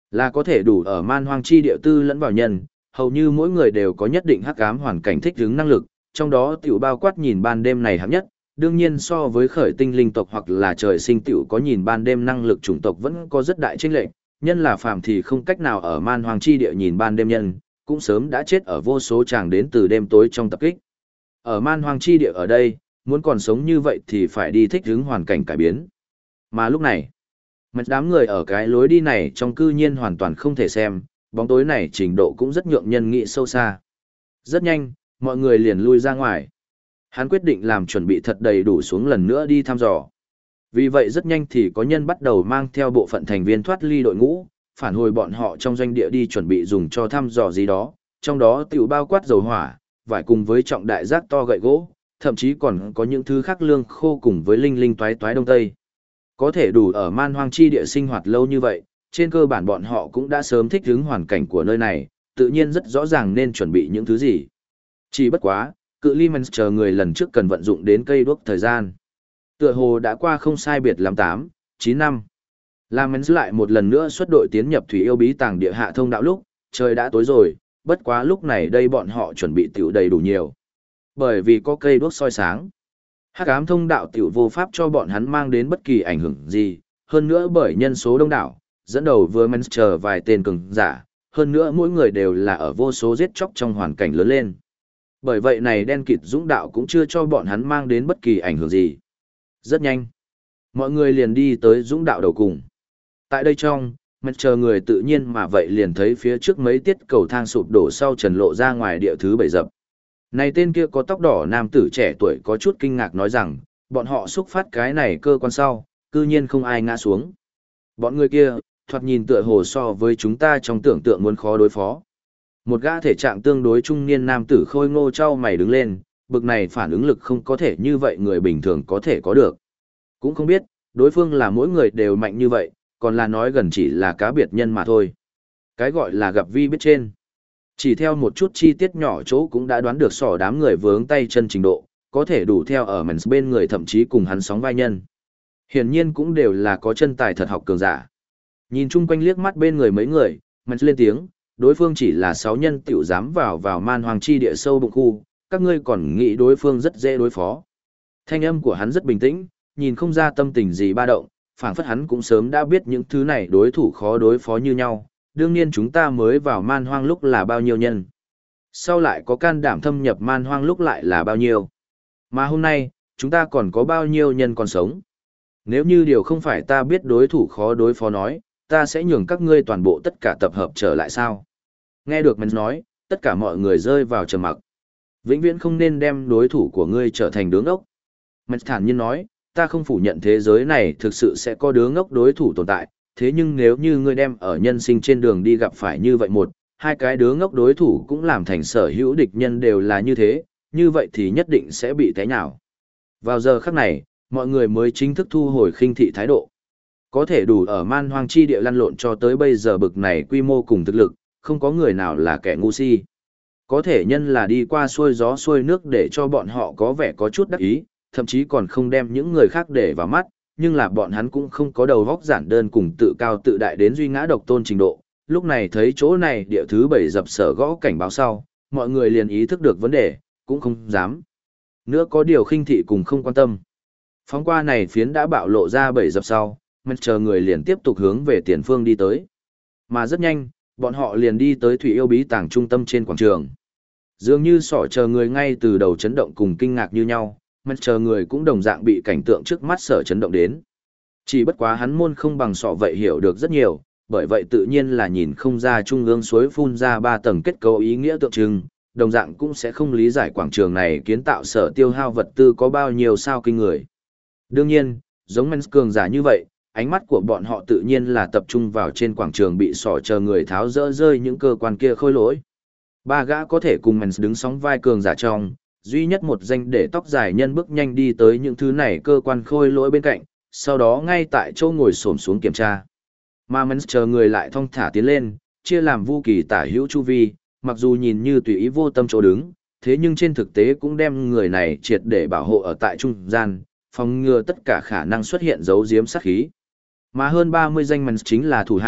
Là có thể đủ ở man hoang chi địa tư lẫn vào nhân, hầu như mỗi người đều có nhất định hắc ám hoàn cảnh thích ứng năng lực, trong đó tiểu bao quát nhìn ban đêm này hạng nhất, đương nhiên so với khởi tinh linh tộc hoặc là trời sinh tiểu có nhìn ban đêm năng lực chủng tộc vẫn có rất đại chênh lệch, nhân là phàm thì không cách nào ở man hoang chi địa nhìn ban đêm nhân, cũng sớm đã chết ở vô số chàng đến từ đêm tối trong tập kích. Ở man hoang chi địa ở đây, muốn còn sống như vậy thì phải đi thích ứng hoàn cảnh cải biến. Mà lúc này, một đám người ở cái lối đi này trong cư nhiên hoàn toàn không thể xem, bóng tối này trình độ cũng rất nhượng nhân nghĩ sâu xa. Rất nhanh, mọi người liền lui ra ngoài. Hắn quyết định làm chuẩn bị thật đầy đủ xuống lần nữa đi thăm dò. Vì vậy rất nhanh thì có nhân bắt đầu mang theo bộ phận thành viên thoát ly đội ngũ, phản hồi bọn họ trong doanh địa đi chuẩn bị dùng cho thăm dò gì đó, trong đó tiểu bao quát dầu hỏa, vải cùng với trọng đại rác to gậy gỗ, thậm chí còn có những thứ khác lương khô cùng với linh linh toái toái đông tây. Có thể đủ ở man hoang chi địa sinh hoạt lâu như vậy, trên cơ bản bọn họ cũng đã sớm thích ứng hoàn cảnh của nơi này, tự nhiên rất rõ ràng nên chuẩn bị những thứ gì. Chỉ bất quá, cự ly mình chờ người lần trước cần vận dụng đến cây đuốc thời gian. Tựa hồ đã qua không sai biệt lắm 8-9 năm. Làm mình lại một lần nữa xuất đội tiến nhập thủy yêu bí tàng địa hạ thông đạo lúc, trời đã tối rồi, bất quá lúc này đây bọn họ chuẩn bị tiểu đầy đủ nhiều. Bởi vì có cây đuốc soi sáng. Hắc ám thông đạo tiểu vô pháp cho bọn hắn mang đến bất kỳ ảnh hưởng gì, hơn nữa bởi nhân số đông đảo, dẫn đầu vừa mình chờ vài tên cường giả, hơn nữa mỗi người đều là ở vô số giết chóc trong hoàn cảnh lớn lên. Bởi vậy này đen kịt dũng đạo cũng chưa cho bọn hắn mang đến bất kỳ ảnh hưởng gì. Rất nhanh, mọi người liền đi tới dũng đạo đầu cùng. Tại đây trong, mình chờ người tự nhiên mà vậy liền thấy phía trước mấy tiết cầu thang sụp đổ sau trần lộ ra ngoài địa thứ 7 dập. Này tên kia có tóc đỏ nam tử trẻ tuổi có chút kinh ngạc nói rằng, bọn họ xúc phát cái này cơ quan sau, cư nhiên không ai ngã xuống. Bọn người kia, thoạt nhìn tựa hồ so với chúng ta trong tưởng tượng muốn khó đối phó. Một gã thể trạng tương đối trung niên nam tử khôi ngô trao mày đứng lên, bực này phản ứng lực không có thể như vậy người bình thường có thể có được. Cũng không biết, đối phương là mỗi người đều mạnh như vậy, còn là nói gần chỉ là cá biệt nhân mà thôi. Cái gọi là gặp vi biết trên. Chỉ theo một chút chi tiết nhỏ chỗ cũng đã đoán được sỏ đám người vướng tay chân trình độ, có thể đủ theo ở mảnh bên người thậm chí cùng hắn sóng vai nhân. Hiển nhiên cũng đều là có chân tài thật học cường giả. Nhìn chung quanh liếc mắt bên người mấy người, mảnh lên tiếng, đối phương chỉ là 6 nhân tiểu dám vào man hoàng chi địa sâu bụng khu, các ngươi còn nghĩ đối phương rất dễ đối phó. Thanh âm của hắn rất bình tĩnh, nhìn không ra tâm tình gì ba động, phảng phất hắn cũng sớm đã biết những thứ này đối thủ khó đối phó như nhau, đương nhiên chúng ta mới vào man hoang lúc là bao nhiêu nhân. Sau lại có can đảm thâm nhập man hoang lúc lại là bao nhiêu. Mà hôm nay, chúng ta còn có bao nhiêu nhân còn sống. Nếu như điều không phải ta biết đối thủ khó đối phó nói, ta sẽ nhường các ngươi toàn bộ tất cả tập hợp trở lại sao. Nghe được mình nói, tất cả mọi người rơi vào trầm mặc. Vĩnh viễn không nên đem đối thủ của ngươi trở thành đứa ngốc. Mình thản nhiên nói, ta không phủ nhận thế giới này thực sự sẽ có đứa ngốc đối thủ tồn tại, thế nhưng nếu như ngươi đem ở nhân sinh trên đường đi gặp phải như vậy một, hai cái đứa ngốc đối thủ cũng làm thành sở hữu địch nhân đều là như thế, như vậy thì nhất định sẽ bị té nhào. Vào giờ khắc này, mọi người mới chính thức thu hồi khinh thị thái độ. Có thể đủ ở man hoang chi địa lăn lộn cho tới bây giờ bực này quy mô cùng thực lực, không có người nào là kẻ ngu si. Có thể nhân là đi qua xuôi gió xuôi nước để cho bọn họ có vẻ có chút đắc ý, thậm chí còn không đem những người khác để vào mắt, nhưng là bọn hắn cũng không có đầu góc giản đơn cùng tự cao tự đại đến duy ngã độc tôn trình độ. Lúc này thấy chỗ này địa thứ 7 dập sở gõ cảnh báo sau, mọi người liền ý thức được vấn đề, cũng không dám. Nữa có điều khinh thị cùng không quan tâm. Phóng qua này phiến đã bạo lộ ra 7 dập sau, mình chờ người liền tiếp tục hướng về tiền phương đi tới. Mà rất nhanh, bọn họ liền đi tới thủy yêu bí tàng trung tâm trên quảng trường. Dường như sỏ chờ người ngay từ đầu chấn động cùng kinh ngạc như nhau, mình chờ người cũng đồng dạng bị cảnh tượng trước mắt sở chấn động đến. Chỉ bất quá hắn môn không bằng sọ vậy hiểu được rất nhiều, bởi vậy tự nhiên là nhìn không ra trung ương suối phun ra 3 tầng kết cấu ý nghĩa tượng trưng, đồng dạng cũng sẽ không lý giải quảng trường này kiến tạo sở tiêu hao vật tư có bao nhiêu sao kinh người. Đương nhiên, giống men cường giả như vậy, ánh mắt của bọn họ tự nhiên là tập trung vào trên quảng trường bị sỏ chờ người tháo dỡ rơi những cơ quan kia khôi lỗi. 3 gã có thể cùng men đứng sóng vai cường giả trong, duy nhất một danh để tóc dài nhân bước nhanh đi tới những thứ này cơ quan khôi lỗi bên cạnh, sau đó ngay tại chỗ ngồi xổm xuống kiểm tra. Mà men chờ người lại thong thả tiến lên, chia làm vu kỳ tả hữu chu vi, mặc dù nhìn như tùy ý vô tâm chỗ đứng, thế nhưng trên thực tế cũng đem người này triệt để bảo hộ ở tại trung gian, phòng ngừa tất cả khả năng xuất hiện dấu giếm sát khí. Mà hơn 30 danh men chính là thủ hạ,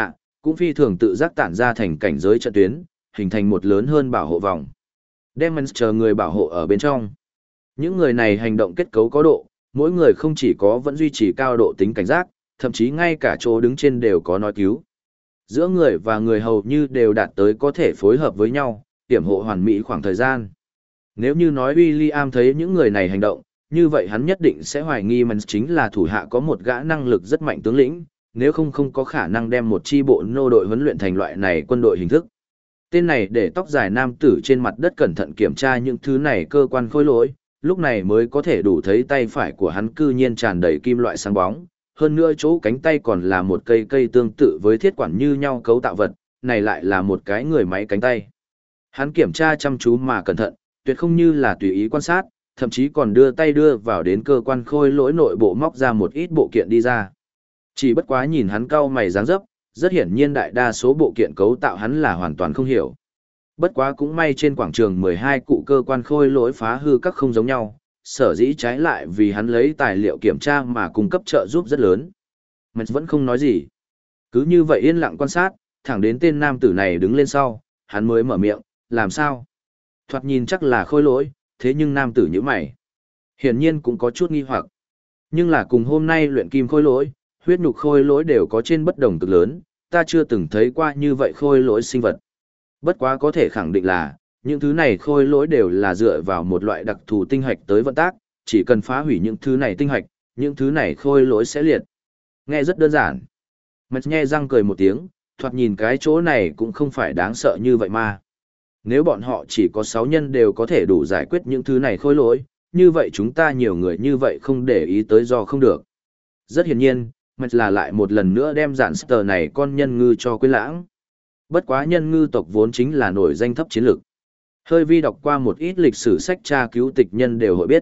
cũng phi thường tự giác tản ra thành cảnh giới trận tuyến, hình thành một lớn hơn bảo hộ vòng. Đem Mens chờ người bảo hộ ở bên trong. Những người này hành động kết cấu có độ, mỗi người không chỉ có vẫn duy trì cao độ tính cảnh giác, thậm chí ngay cả chỗ đứng trên đều có nói cứu. Giữa người và người hầu như đều đạt tới có thể phối hợp với nhau, hiểm hộ hoàn mỹ khoảng thời gian. Nếu như nói William thấy những người này hành động, như vậy hắn nhất định sẽ hoài nghi Mens chính là thủ hạ có một gã năng lực rất mạnh tướng lĩnh, nếu không có khả năng đem một chi bộ nô đội huấn luyện thành loại này quân đội hình thức. Tên này để tóc dài nam tử trên mặt đất cẩn thận kiểm tra những thứ này cơ quan khối lỗi, lúc này mới có thể đủ thấy tay phải của hắn cư nhiên tràn đầy kim loại sáng bóng, hơn nữa chỗ cánh tay còn là một cây tương tự với thiết quản như nhau cấu tạo vật, này lại là một cái người máy cánh tay. Hắn kiểm tra chăm chú mà cẩn thận, tuyệt không như là tùy ý quan sát, thậm chí còn đưa tay đưa vào đến cơ quan khôi lỗi nội bộ móc ra một ít bộ kiện đi ra. Chỉ bất quá nhìn hắn cau mày dáng dấp, rất hiển nhiên đại đa số bộ kiện cấu tạo hắn là hoàn toàn không hiểu. Bất quá cũng may trên quảng trường 12 cụ cơ quan khôi lỗi phá hư các không giống nhau, sở dĩ trái lại vì hắn lấy tài liệu kiểm tra mà cung cấp trợ giúp rất lớn. Mà vẫn không nói gì. Cứ như vậy yên lặng quan sát, thẳng đến tên nam tử này đứng lên sau, hắn mới mở miệng, làm sao? Thoạt nhìn chắc là khôi lỗi, thế nhưng nam tử như mày. Hiển nhiên cũng có chút nghi hoặc. Nhưng là cùng hôm nay luyện kim khôi lỗi, huyết nhục khôi lỗi đều có trên bất đồng cực lớn, ta chưa từng thấy qua như vậy khôi lỗi sinh vật. Bất quá có thể khẳng định là, những thứ này khôi lỗi đều là dựa vào một loại đặc thù tinh hạch tới vận tác, chỉ cần phá hủy những thứ này tinh hạch, những thứ này khôi lỗi sẽ liệt. Nghe rất đơn giản. Mạch nhe răng cười một tiếng, thoạt nhìn cái chỗ này cũng không phải đáng sợ như vậy mà. Nếu bọn họ chỉ có 6 nhân đều có thể đủ giải quyết những thứ này khôi lỗi, như vậy chúng ta nhiều người như vậy không để ý tới do không được. Rất hiển nhiên, Mạch là lại một lần nữa đem dạn sờ này con nhân ngư cho quên lãng. Bất quá nhân ngư tộc vốn chính là nổi danh thấp chiến lược. Hơi vi đọc qua một ít lịch sử sách tra cứu tịch nhân đều hội biết.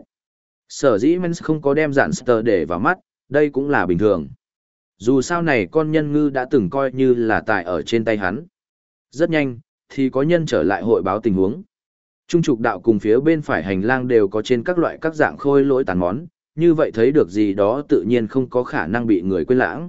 Sở dĩ Mens không có đem dạn sờ để vào mắt, đây cũng là bình thường. Dù sao này con nhân ngư đã từng coi như là tài ở trên tay hắn. Rất nhanh, thì có nhân trở lại hội báo tình huống. Trung trục đạo cùng phía bên phải hành lang đều có trên các loại các dạng khôi lỗi tàn món, như vậy thấy được gì đó tự nhiên không có khả năng bị người quên lãng.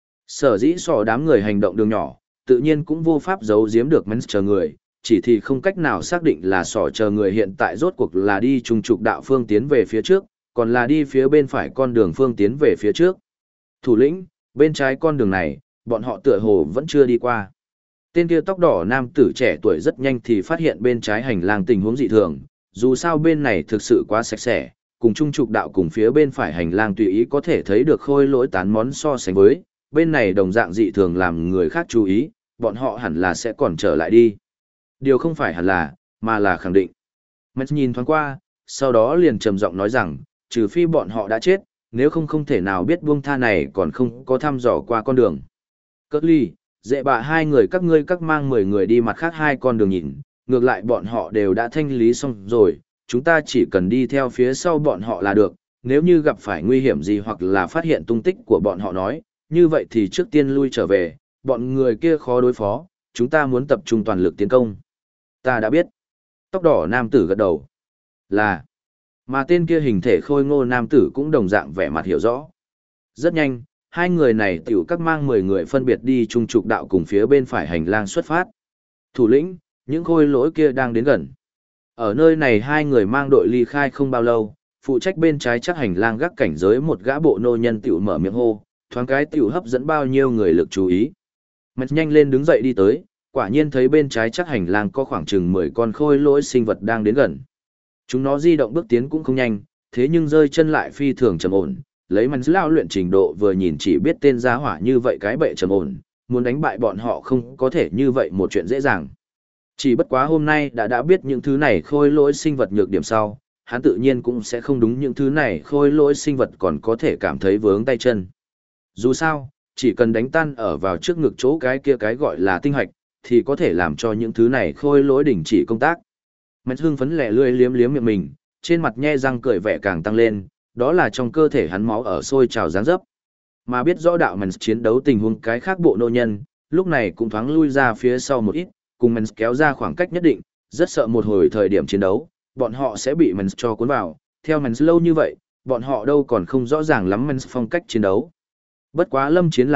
Sở dĩ sò đám người hành động đường nhỏ, tự nhiên cũng vô pháp giấu giếm được Mens chờ người, chỉ thì không cách nào xác định là sò chờ người hiện tại rốt cuộc là đi trung trục đạo phương tiến về phía trước, còn là đi phía bên phải con đường phương tiến về phía trước. Thủ lĩnh, bên trái con đường này, bọn họ tựa hồ vẫn chưa đi qua. Tên kia tóc đỏ nam tử trẻ tuổi rất nhanh thì phát hiện bên trái hành lang tình huống dị thường, dù sao bên này thực sự quá sạch sẽ, cùng trung trục đạo cùng phía bên phải hành lang tùy ý có thể thấy được khôi lỗi tán món so sánh với, bên này đồng dạng dị thường làm người khác chú ý, bọn họ hẳn là sẽ còn trở lại đi. Điều không phải hẳn là, mà là khẳng định. Mets nhìn thoáng qua, sau đó liền trầm giọng nói rằng, trừ phi bọn họ đã chết, nếu không thể nào biết buông tha này còn không có thăm dò qua con đường. Cất ly, dễ bạ hai người các ngươi các mang 10 người đi mặt khác hai con đường nhìn, ngược lại bọn họ đều đã thanh lý xong rồi, chúng ta chỉ cần đi theo phía sau bọn họ là được, nếu như gặp phải nguy hiểm gì hoặc là phát hiện tung tích của bọn họ nói, như vậy thì trước tiên lui trở về, bọn người kia khó đối phó, chúng ta muốn tập trung toàn lực tiến công. Ta đã biết. Tóc đỏ nam tử gật đầu. Là. Mà tên kia hình thể khôi ngô nam tử cũng đồng dạng vẻ mặt hiểu rõ. Rất nhanh, hai người này tiểu các mang 10 người phân biệt đi trung trục đạo cùng phía bên phải hành lang xuất phát. Thủ lĩnh, những khôi lỗi kia đang đến gần. Ở nơi này hai người mang đội ly khai không bao lâu, phụ trách bên trái chắc hành lang gác cảnh giới một gã bộ nô nhân tiểu mở miệng hô, thoáng cái tiểu hấp dẫn bao nhiêu người lực chú ý. Mạch nhanh lên đứng dậy đi tới, quả nhiên thấy bên trái chắc hành lang có khoảng chừng 10 con khôi lỗi sinh vật đang đến gần. Chúng nó di động bước tiến cũng không nhanh, thế nhưng rơi chân lại phi thường trầm ổn, lấy Mạch lao luyện trình độ vừa nhìn chỉ biết tên giá hỏa như vậy cái bệ trầm ổn, muốn đánh bại bọn họ không có thể như vậy một chuyện dễ dàng. Chỉ bất quá hôm nay đã biết những thứ này khôi lỗi sinh vật nhược điểm sau, hắn tự nhiên cũng sẽ không đúng những thứ này khôi lỗi sinh vật còn có thể cảm thấy vướng tay chân. Dù sao, chỉ cần đánh tan ở vào trước ngực chỗ cái kia cái gọi là tinh hạch, thì có thể làm cho những thứ này khôi lỗi đình chỉ công tác. Mạch hưng phấn lẻ lươi liếm liếm miệng mình, trên mặt nhe răng cười vẻ càng tăng lên, đó là trong cơ thể hắn máu ở sôi trào dáng dấp. Mà biết rõ đạo Mạch chiến đấu tình huống cái khác bộ nô nhân, lúc này cũng thoáng lui ra phía sau một ít, cùng Mạch kéo ra khoảng cách nhất định, rất sợ một hồi thời điểm chiến đấu, bọn họ sẽ bị Mạch cho cuốn vào, theo Mạch lâu như vậy, bọn họ đâu còn không rõ ràng lắm Mạch phong cách chiến đấu. Bất quá lâm chiến là lúc,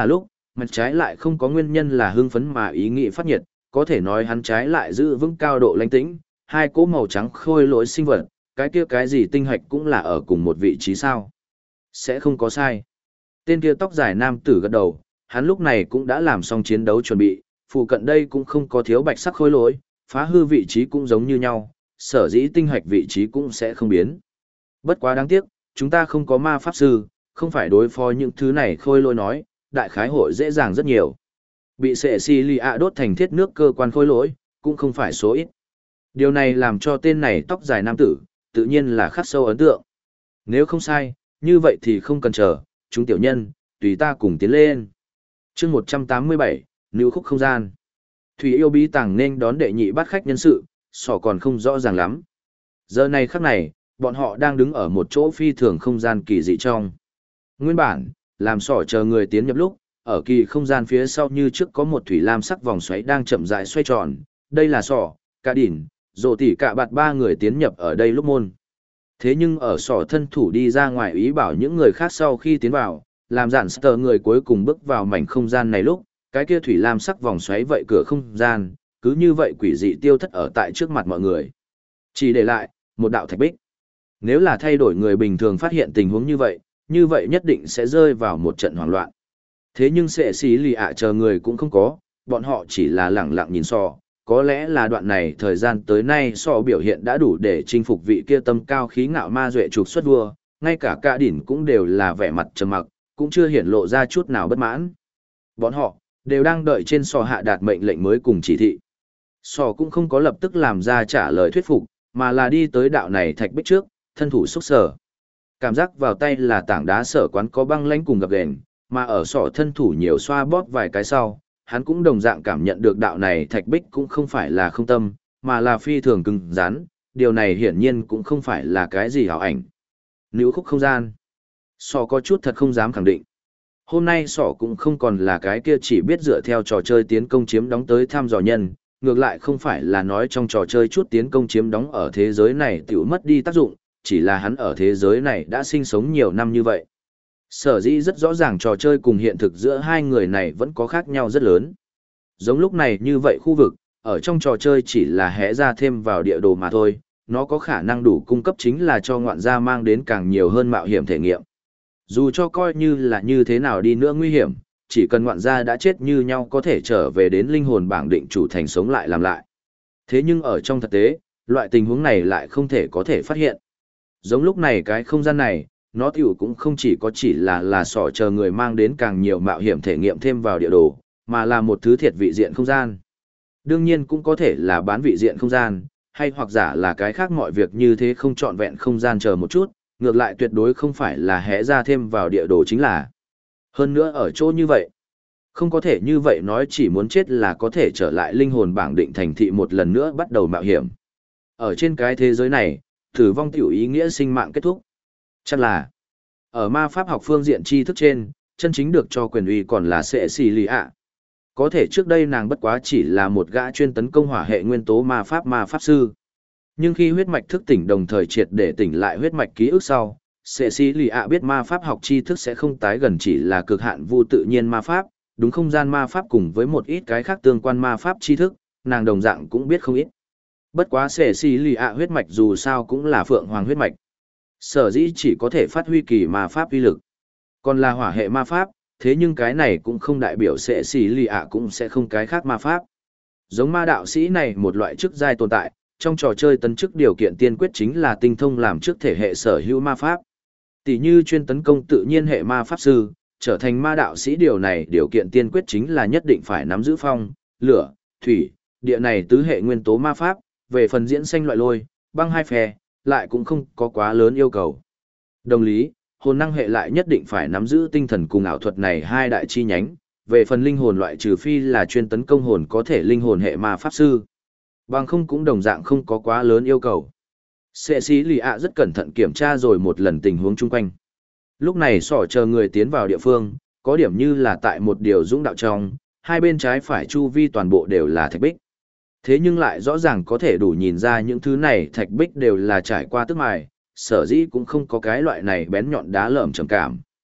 mặt trái lại không có nguyên nhân là hưng phấn mà ý nghĩ phát nhiệt, có thể nói hắn trái lại giữ vững cao độ lãnh tĩnh, hai cỗ màu trắng khôi lỗi sinh vật, cái kia cái gì tinh hạch cũng là ở cùng một vị trí sao. Sẽ không có sai. Tên kia tóc dài nam tử gật đầu, hắn lúc này cũng đã làm xong chiến đấu chuẩn bị, phụ cận đây cũng không có thiếu bạch sắc khôi lỗi, phá hư vị trí cũng giống như nhau, sở dĩ tinh hạch vị trí cũng sẽ không biến. Bất quá đáng tiếc, chúng ta không có ma pháp sư, không phải đối phó những thứ này khôi lỗi nói, đại khái hội dễ dàng rất nhiều. Bị sệ xì lì ạ đốt thành thiết nước cơ quan khôi lỗi, cũng không phải số ít. Điều này làm cho tên này tóc dài nam tử, tự nhiên là khắc sâu ấn tượng. Nếu không sai, như vậy thì không cần chờ, chúng tiểu nhân, tùy ta cùng tiến lên. chương 187, Nữ khúc không gian. Thủy yêu bí tàng nên đón đệ nhị bắt khách nhân sự, sỏ còn không rõ ràng lắm. Giờ này khắc này, bọn họ đang đứng ở một chỗ phi thường không gian kỳ dị trong. Nguyên bản, làm sỏ chờ người tiến nhập lúc, ở kỳ không gian phía sau như trước có một thủy lam sắc vòng xoáy đang chậm rãi xoay tròn. Đây là sỏ, cả đỉnh, rồ tỉ cả bạt ba người tiến nhập ở đây lúc môn. Thế nhưng ở sỏ thân thủ đi ra ngoài ý bảo những người khác sau khi tiến vào, làm giản sờ người cuối cùng bước vào mảnh không gian này lúc, cái kia thủy lam sắc vòng xoáy vậy cửa không gian, cứ như vậy quỷ dị tiêu thất ở tại trước mặt mọi người. Chỉ để lại, một đạo thạch bích. Nếu là thay đổi người bình thường phát hiện tình huống như vậy nhất định sẽ rơi vào một trận hoảng loạn. Thế nhưng sệ xí lì ạ chờ người cũng không có, bọn họ chỉ là lẳng lặng nhìn sò, có lẽ là đoạn này thời gian tới nay sò biểu hiện đã đủ để chinh phục vị kia tâm cao khí ngạo ma duệ trục xuất vua, ngay cả cả đỉnh cũng đều là vẻ mặt trầm mặc, cũng chưa hiển lộ ra chút nào bất mãn. Bọn họ đều đang đợi trên sò hạ đạt mệnh lệnh mới cùng chỉ thị. Sò cũng không có lập tức làm ra trả lời thuyết phục, mà là đi tới đạo này thạch bích trước, thân thủ xúc sở. Cảm giác vào tay là tảng đá sở quán có băng lãnh cùng gập ghềnh, mà ở sọ thân thủ nhiều xoa bóp vài cái sau, hắn cũng đồng dạng cảm nhận được đạo này thạch bích cũng không phải là không tâm, mà là phi thường cứng rắn, điều này hiển nhiên cũng không phải là cái gì ảo ảnh. Nữ khúc không gian. Sọ có chút thật không dám khẳng định. Hôm nay sọ cũng không còn là cái kia chỉ biết dựa theo trò chơi tiến công chiếm đóng tới thăm dò nhân, ngược lại không phải là nói trong trò chơi chút tiến công chiếm đóng ở thế giới này tiểu mất đi tác dụng, chỉ là hắn ở thế giới này đã sinh sống nhiều năm như vậy. Sở dĩ rất rõ ràng trò chơi cùng hiện thực giữa hai người này vẫn có khác nhau rất lớn. Giống lúc này như vậy khu vực, ở trong trò chơi chỉ là hẽ ra thêm vào địa đồ mà thôi, nó có khả năng đủ cung cấp chính là cho ngoạn gia mang đến càng nhiều hơn mạo hiểm thể nghiệm. Dù cho coi như là như thế nào đi nữa nguy hiểm, chỉ cần ngoạn gia đã chết như nhau có thể trở về đến linh hồn bảng định chủ thành sống lại làm lại. Thế nhưng ở trong thực tế, loại tình huống này lại không thể có thể phát hiện. Giống lúc này cái không gian này, nó tiểu cũng không chỉ là sỏ chờ người mang đến càng nhiều mạo hiểm thể nghiệm thêm vào địa đồ, mà là một thứ thiệt vị diện không gian. Đương nhiên cũng có thể là bán vị diện không gian, hay hoặc giả là cái khác mọi việc như thế không trọn vẹn không gian chờ một chút, ngược lại tuyệt đối không phải là hẽ ra thêm vào địa đồ chính là. Hơn nữa ở chỗ như vậy, không có thể như vậy nói chỉ muốn chết là có thể trở lại linh hồn bảng định thành thị một lần nữa bắt đầu mạo hiểm. Ở trên cái thế giới này, tử vong tiểu ý nghĩa sinh mạng kết thúc. Chắc là, ở ma pháp học phương diện tri thức trên, chân chính được cho quyền uy còn là sệ xì lì ạ. Có thể trước đây nàng bất quá chỉ là một gã chuyên tấn công hỏa hệ nguyên tố ma pháp sư. Nhưng khi huyết mạch thức tỉnh đồng thời triệt để tỉnh lại huyết mạch ký ức sau, sệ xì lì ạ biết ma pháp học tri thức sẽ không tái gần chỉ là cực hạn vu tự nhiên ma pháp, đúng không gian ma pháp cùng với một ít cái khác tương quan ma pháp tri thức, nàng đồng dạng cũng biết không ít. Bất quá sệ xì lì ạ huyết mạch dù sao cũng là phượng hoàng huyết mạch. Sở dĩ chỉ có thể phát huy kỳ ma pháp uy lực. Còn là hỏa hệ ma pháp, thế nhưng cái này cũng không đại biểu sệ xì lì ạ cũng sẽ không cái khác ma pháp. Giống ma đạo sĩ này một loại chức giai tồn tại, trong trò chơi tấn chức điều kiện tiên quyết chính là tinh thông làm trước thể hệ sở hữu ma pháp. Tỷ như chuyên tấn công tự nhiên hệ ma pháp sư, trở thành ma đạo sĩ điều này điều kiện tiên quyết chính là nhất định phải nắm giữ phong, lửa, thủy, địa này tứ hệ nguyên tố ma pháp, về phần diễn xanh loại lôi, băng hai phe, lại cũng không có quá lớn yêu cầu. Đồng lý, hồn năng hệ lại nhất định phải nắm giữ tinh thần cùng ảo thuật này hai đại chi nhánh, về phần linh hồn loại trừ phi là chuyên tấn công hồn có thể linh hồn hệ ma pháp sư. Bằng không cũng đồng dạng không có quá lớn yêu cầu. Sệ sĩ lì ạ rất cẩn thận kiểm tra rồi một lần tình huống chung quanh. Lúc này sỏ chờ người tiến vào địa phương, có điểm như là tại một điều dũng đạo trong, hai bên trái phải chu vi toàn bộ đều là thạch bích. Thế nhưng lại rõ ràng có thể đủ nhìn ra những thứ này thạch bích đều là trải qua tức mài, sở dĩ cũng không có cái loại này bén nhọn đá lởm trầm cảm.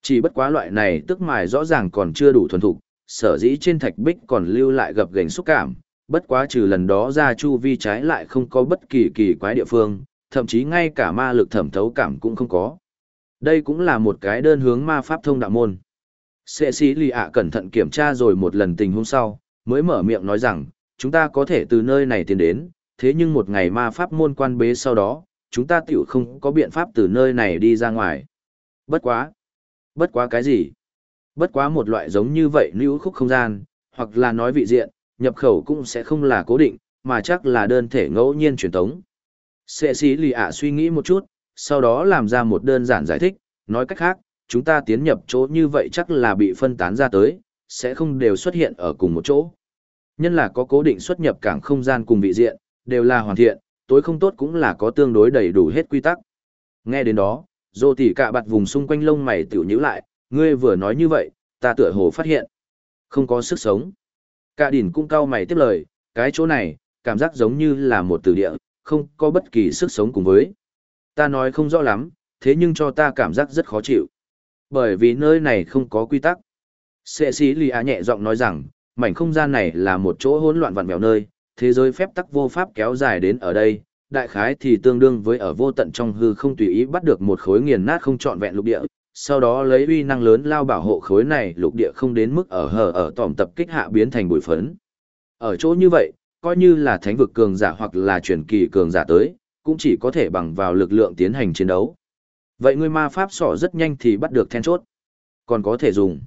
Chỉ bất quá loại này tức mài rõ ràng còn chưa đủ thuần thục, sở dĩ trên thạch bích còn lưu lại gập ghềnh xúc cảm, bất quá trừ lần đó ra chu vi trái lại không có bất kỳ kỳ quái địa phương, thậm chí ngay cả ma lực thẩm thấu cảm cũng không có. Đây cũng là một cái đơn hướng ma pháp thông đạo môn. Sệ sĩ lì ạ cẩn thận kiểm tra rồi một lần tình huống sau, mới mở miệng nói rằng, chúng ta có thể từ nơi này tiến đến, thế nhưng một ngày ma pháp môn quan bế sau đó, chúng ta tiểu không có biện pháp từ nơi này đi ra ngoài. Bất quá. Bất quá cái gì? Bất quá một loại giống như vậy lưu khúc không gian, hoặc là nói vị diện, nhập khẩu cũng sẽ không là cố định, mà chắc là đơn thể ngẫu nhiên truyền tống. Sệ sĩ lì ạ suy nghĩ một chút, sau đó làm ra một đơn giản giải thích, nói cách khác, chúng ta tiến nhập chỗ như vậy chắc là bị phân tán ra tới, sẽ không đều xuất hiện ở cùng một chỗ. Nhân là có cố định xuất nhập cảng không gian cùng vị diện, đều là hoàn thiện, tối không tốt cũng là có tương đối đầy đủ hết quy tắc. Nghe đến đó, Dô tỉ cả bạt vùng xung quanh lông mày tiểu nhíu lại, ngươi vừa nói như vậy, ta tựa hồ phát hiện. Không có sức sống. Cả đỉnh cũng cau mày tiếp lời, cái chỗ này, cảm giác giống như là một từ địa, không có bất kỳ sức sống cùng với. Ta nói không rõ lắm, thế nhưng cho ta cảm giác rất khó chịu. Bởi vì nơi này không có quy tắc. Sệ sĩ lì á nhẹ giọng nói rằng, mảnh không gian này là một chỗ hỗn loạn vặn vẹo nơi, thế giới phép tắc vô pháp kéo dài đến ở đây, đại khái thì tương đương với ở vô tận trong hư không tùy ý bắt được một khối nghiền nát không trọn vẹn lục địa, sau đó lấy uy năng lớn lao bảo hộ khối này lục địa không đến mức ở tỏm tập kích hạ biến thành bụi phấn. Ở chỗ như vậy, coi như là thánh vực cường giả hoặc là truyền kỳ cường giả tới, cũng chỉ có thể bằng vào lực lượng tiến hành chiến đấu. Vậy ngươi ma pháp sọ rất nhanh thì bắt được then chốt, còn có thể dùng.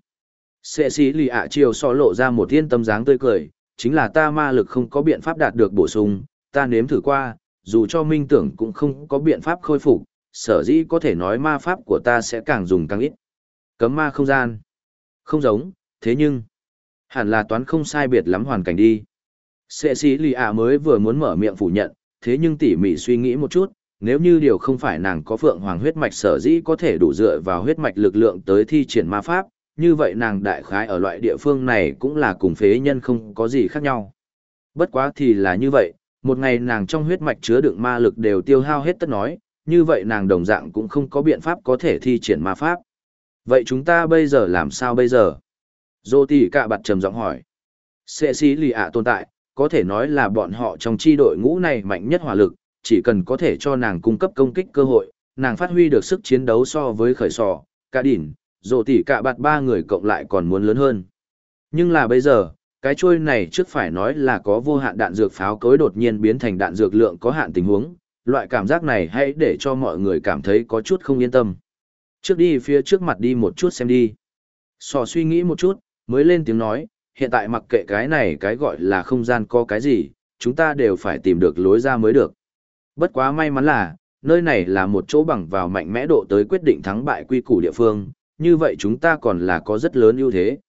Sệ sĩ lì ạ chiều sọ lộ ra một yên tâm dáng tươi cười, chính là ta ma lực không có biện pháp đạt được bổ sung, ta nếm thử qua, dù cho minh tưởng cũng không có biện pháp khôi phục, sở dĩ có thể nói ma pháp của ta sẽ càng dùng càng ít. Cấm ma không gian. Không giống, thế nhưng, hẳn là toán không sai biệt lắm hoàn cảnh đi. Sệ sĩ lì ạ mới vừa muốn mở miệng phủ nhận, thế nhưng tỉ mỉ suy nghĩ một chút, nếu như điều không phải nàng có phượng hoàng huyết mạch sở dĩ có thể đủ dựa vào huyết mạch lực lượng tới thi triển ma pháp, như vậy nàng đại khái ở loại địa phương này cũng là cùng phế nhân không có gì khác nhau. Bất quá thì là như vậy, một ngày nàng trong huyết mạch chứa đựng ma lực đều tiêu hao hết tất nói, như vậy nàng đồng dạng cũng không có biện pháp có thể thi triển ma pháp. Vậy chúng ta bây giờ làm sao bây giờ? Dô tỉ cả bạt trầm giọng hỏi. Sệ sĩ lì ạ tồn tại, có thể nói là bọn họ trong chi đội ngũ này mạnh nhất hỏa lực, chỉ cần có thể cho nàng cung cấp công kích cơ hội, nàng phát huy được sức chiến đấu so với khởi sò, cả đỉnh, dô tỉ cả bạt ba người cộng lại còn muốn lớn hơn. Nhưng là bây giờ, cái trôi này trước phải nói là có vô hạn đạn dược pháo cối đột nhiên biến thành đạn dược lượng có hạn tình huống, loại cảm giác này hãy để cho mọi người cảm thấy có chút không yên tâm. Trước đi phía trước mặt đi một chút xem đi. Sò suy nghĩ một chút, mới lên tiếng nói, hiện tại mặc kệ cái này cái gọi là không gian có cái gì, chúng ta đều phải tìm được lối ra mới được. Bất quá may mắn là, nơi này là một chỗ bằng vào mạnh mẽ độ tới quyết định thắng bại quy củ địa phương, như vậy chúng ta còn là có rất lớn ưu thế.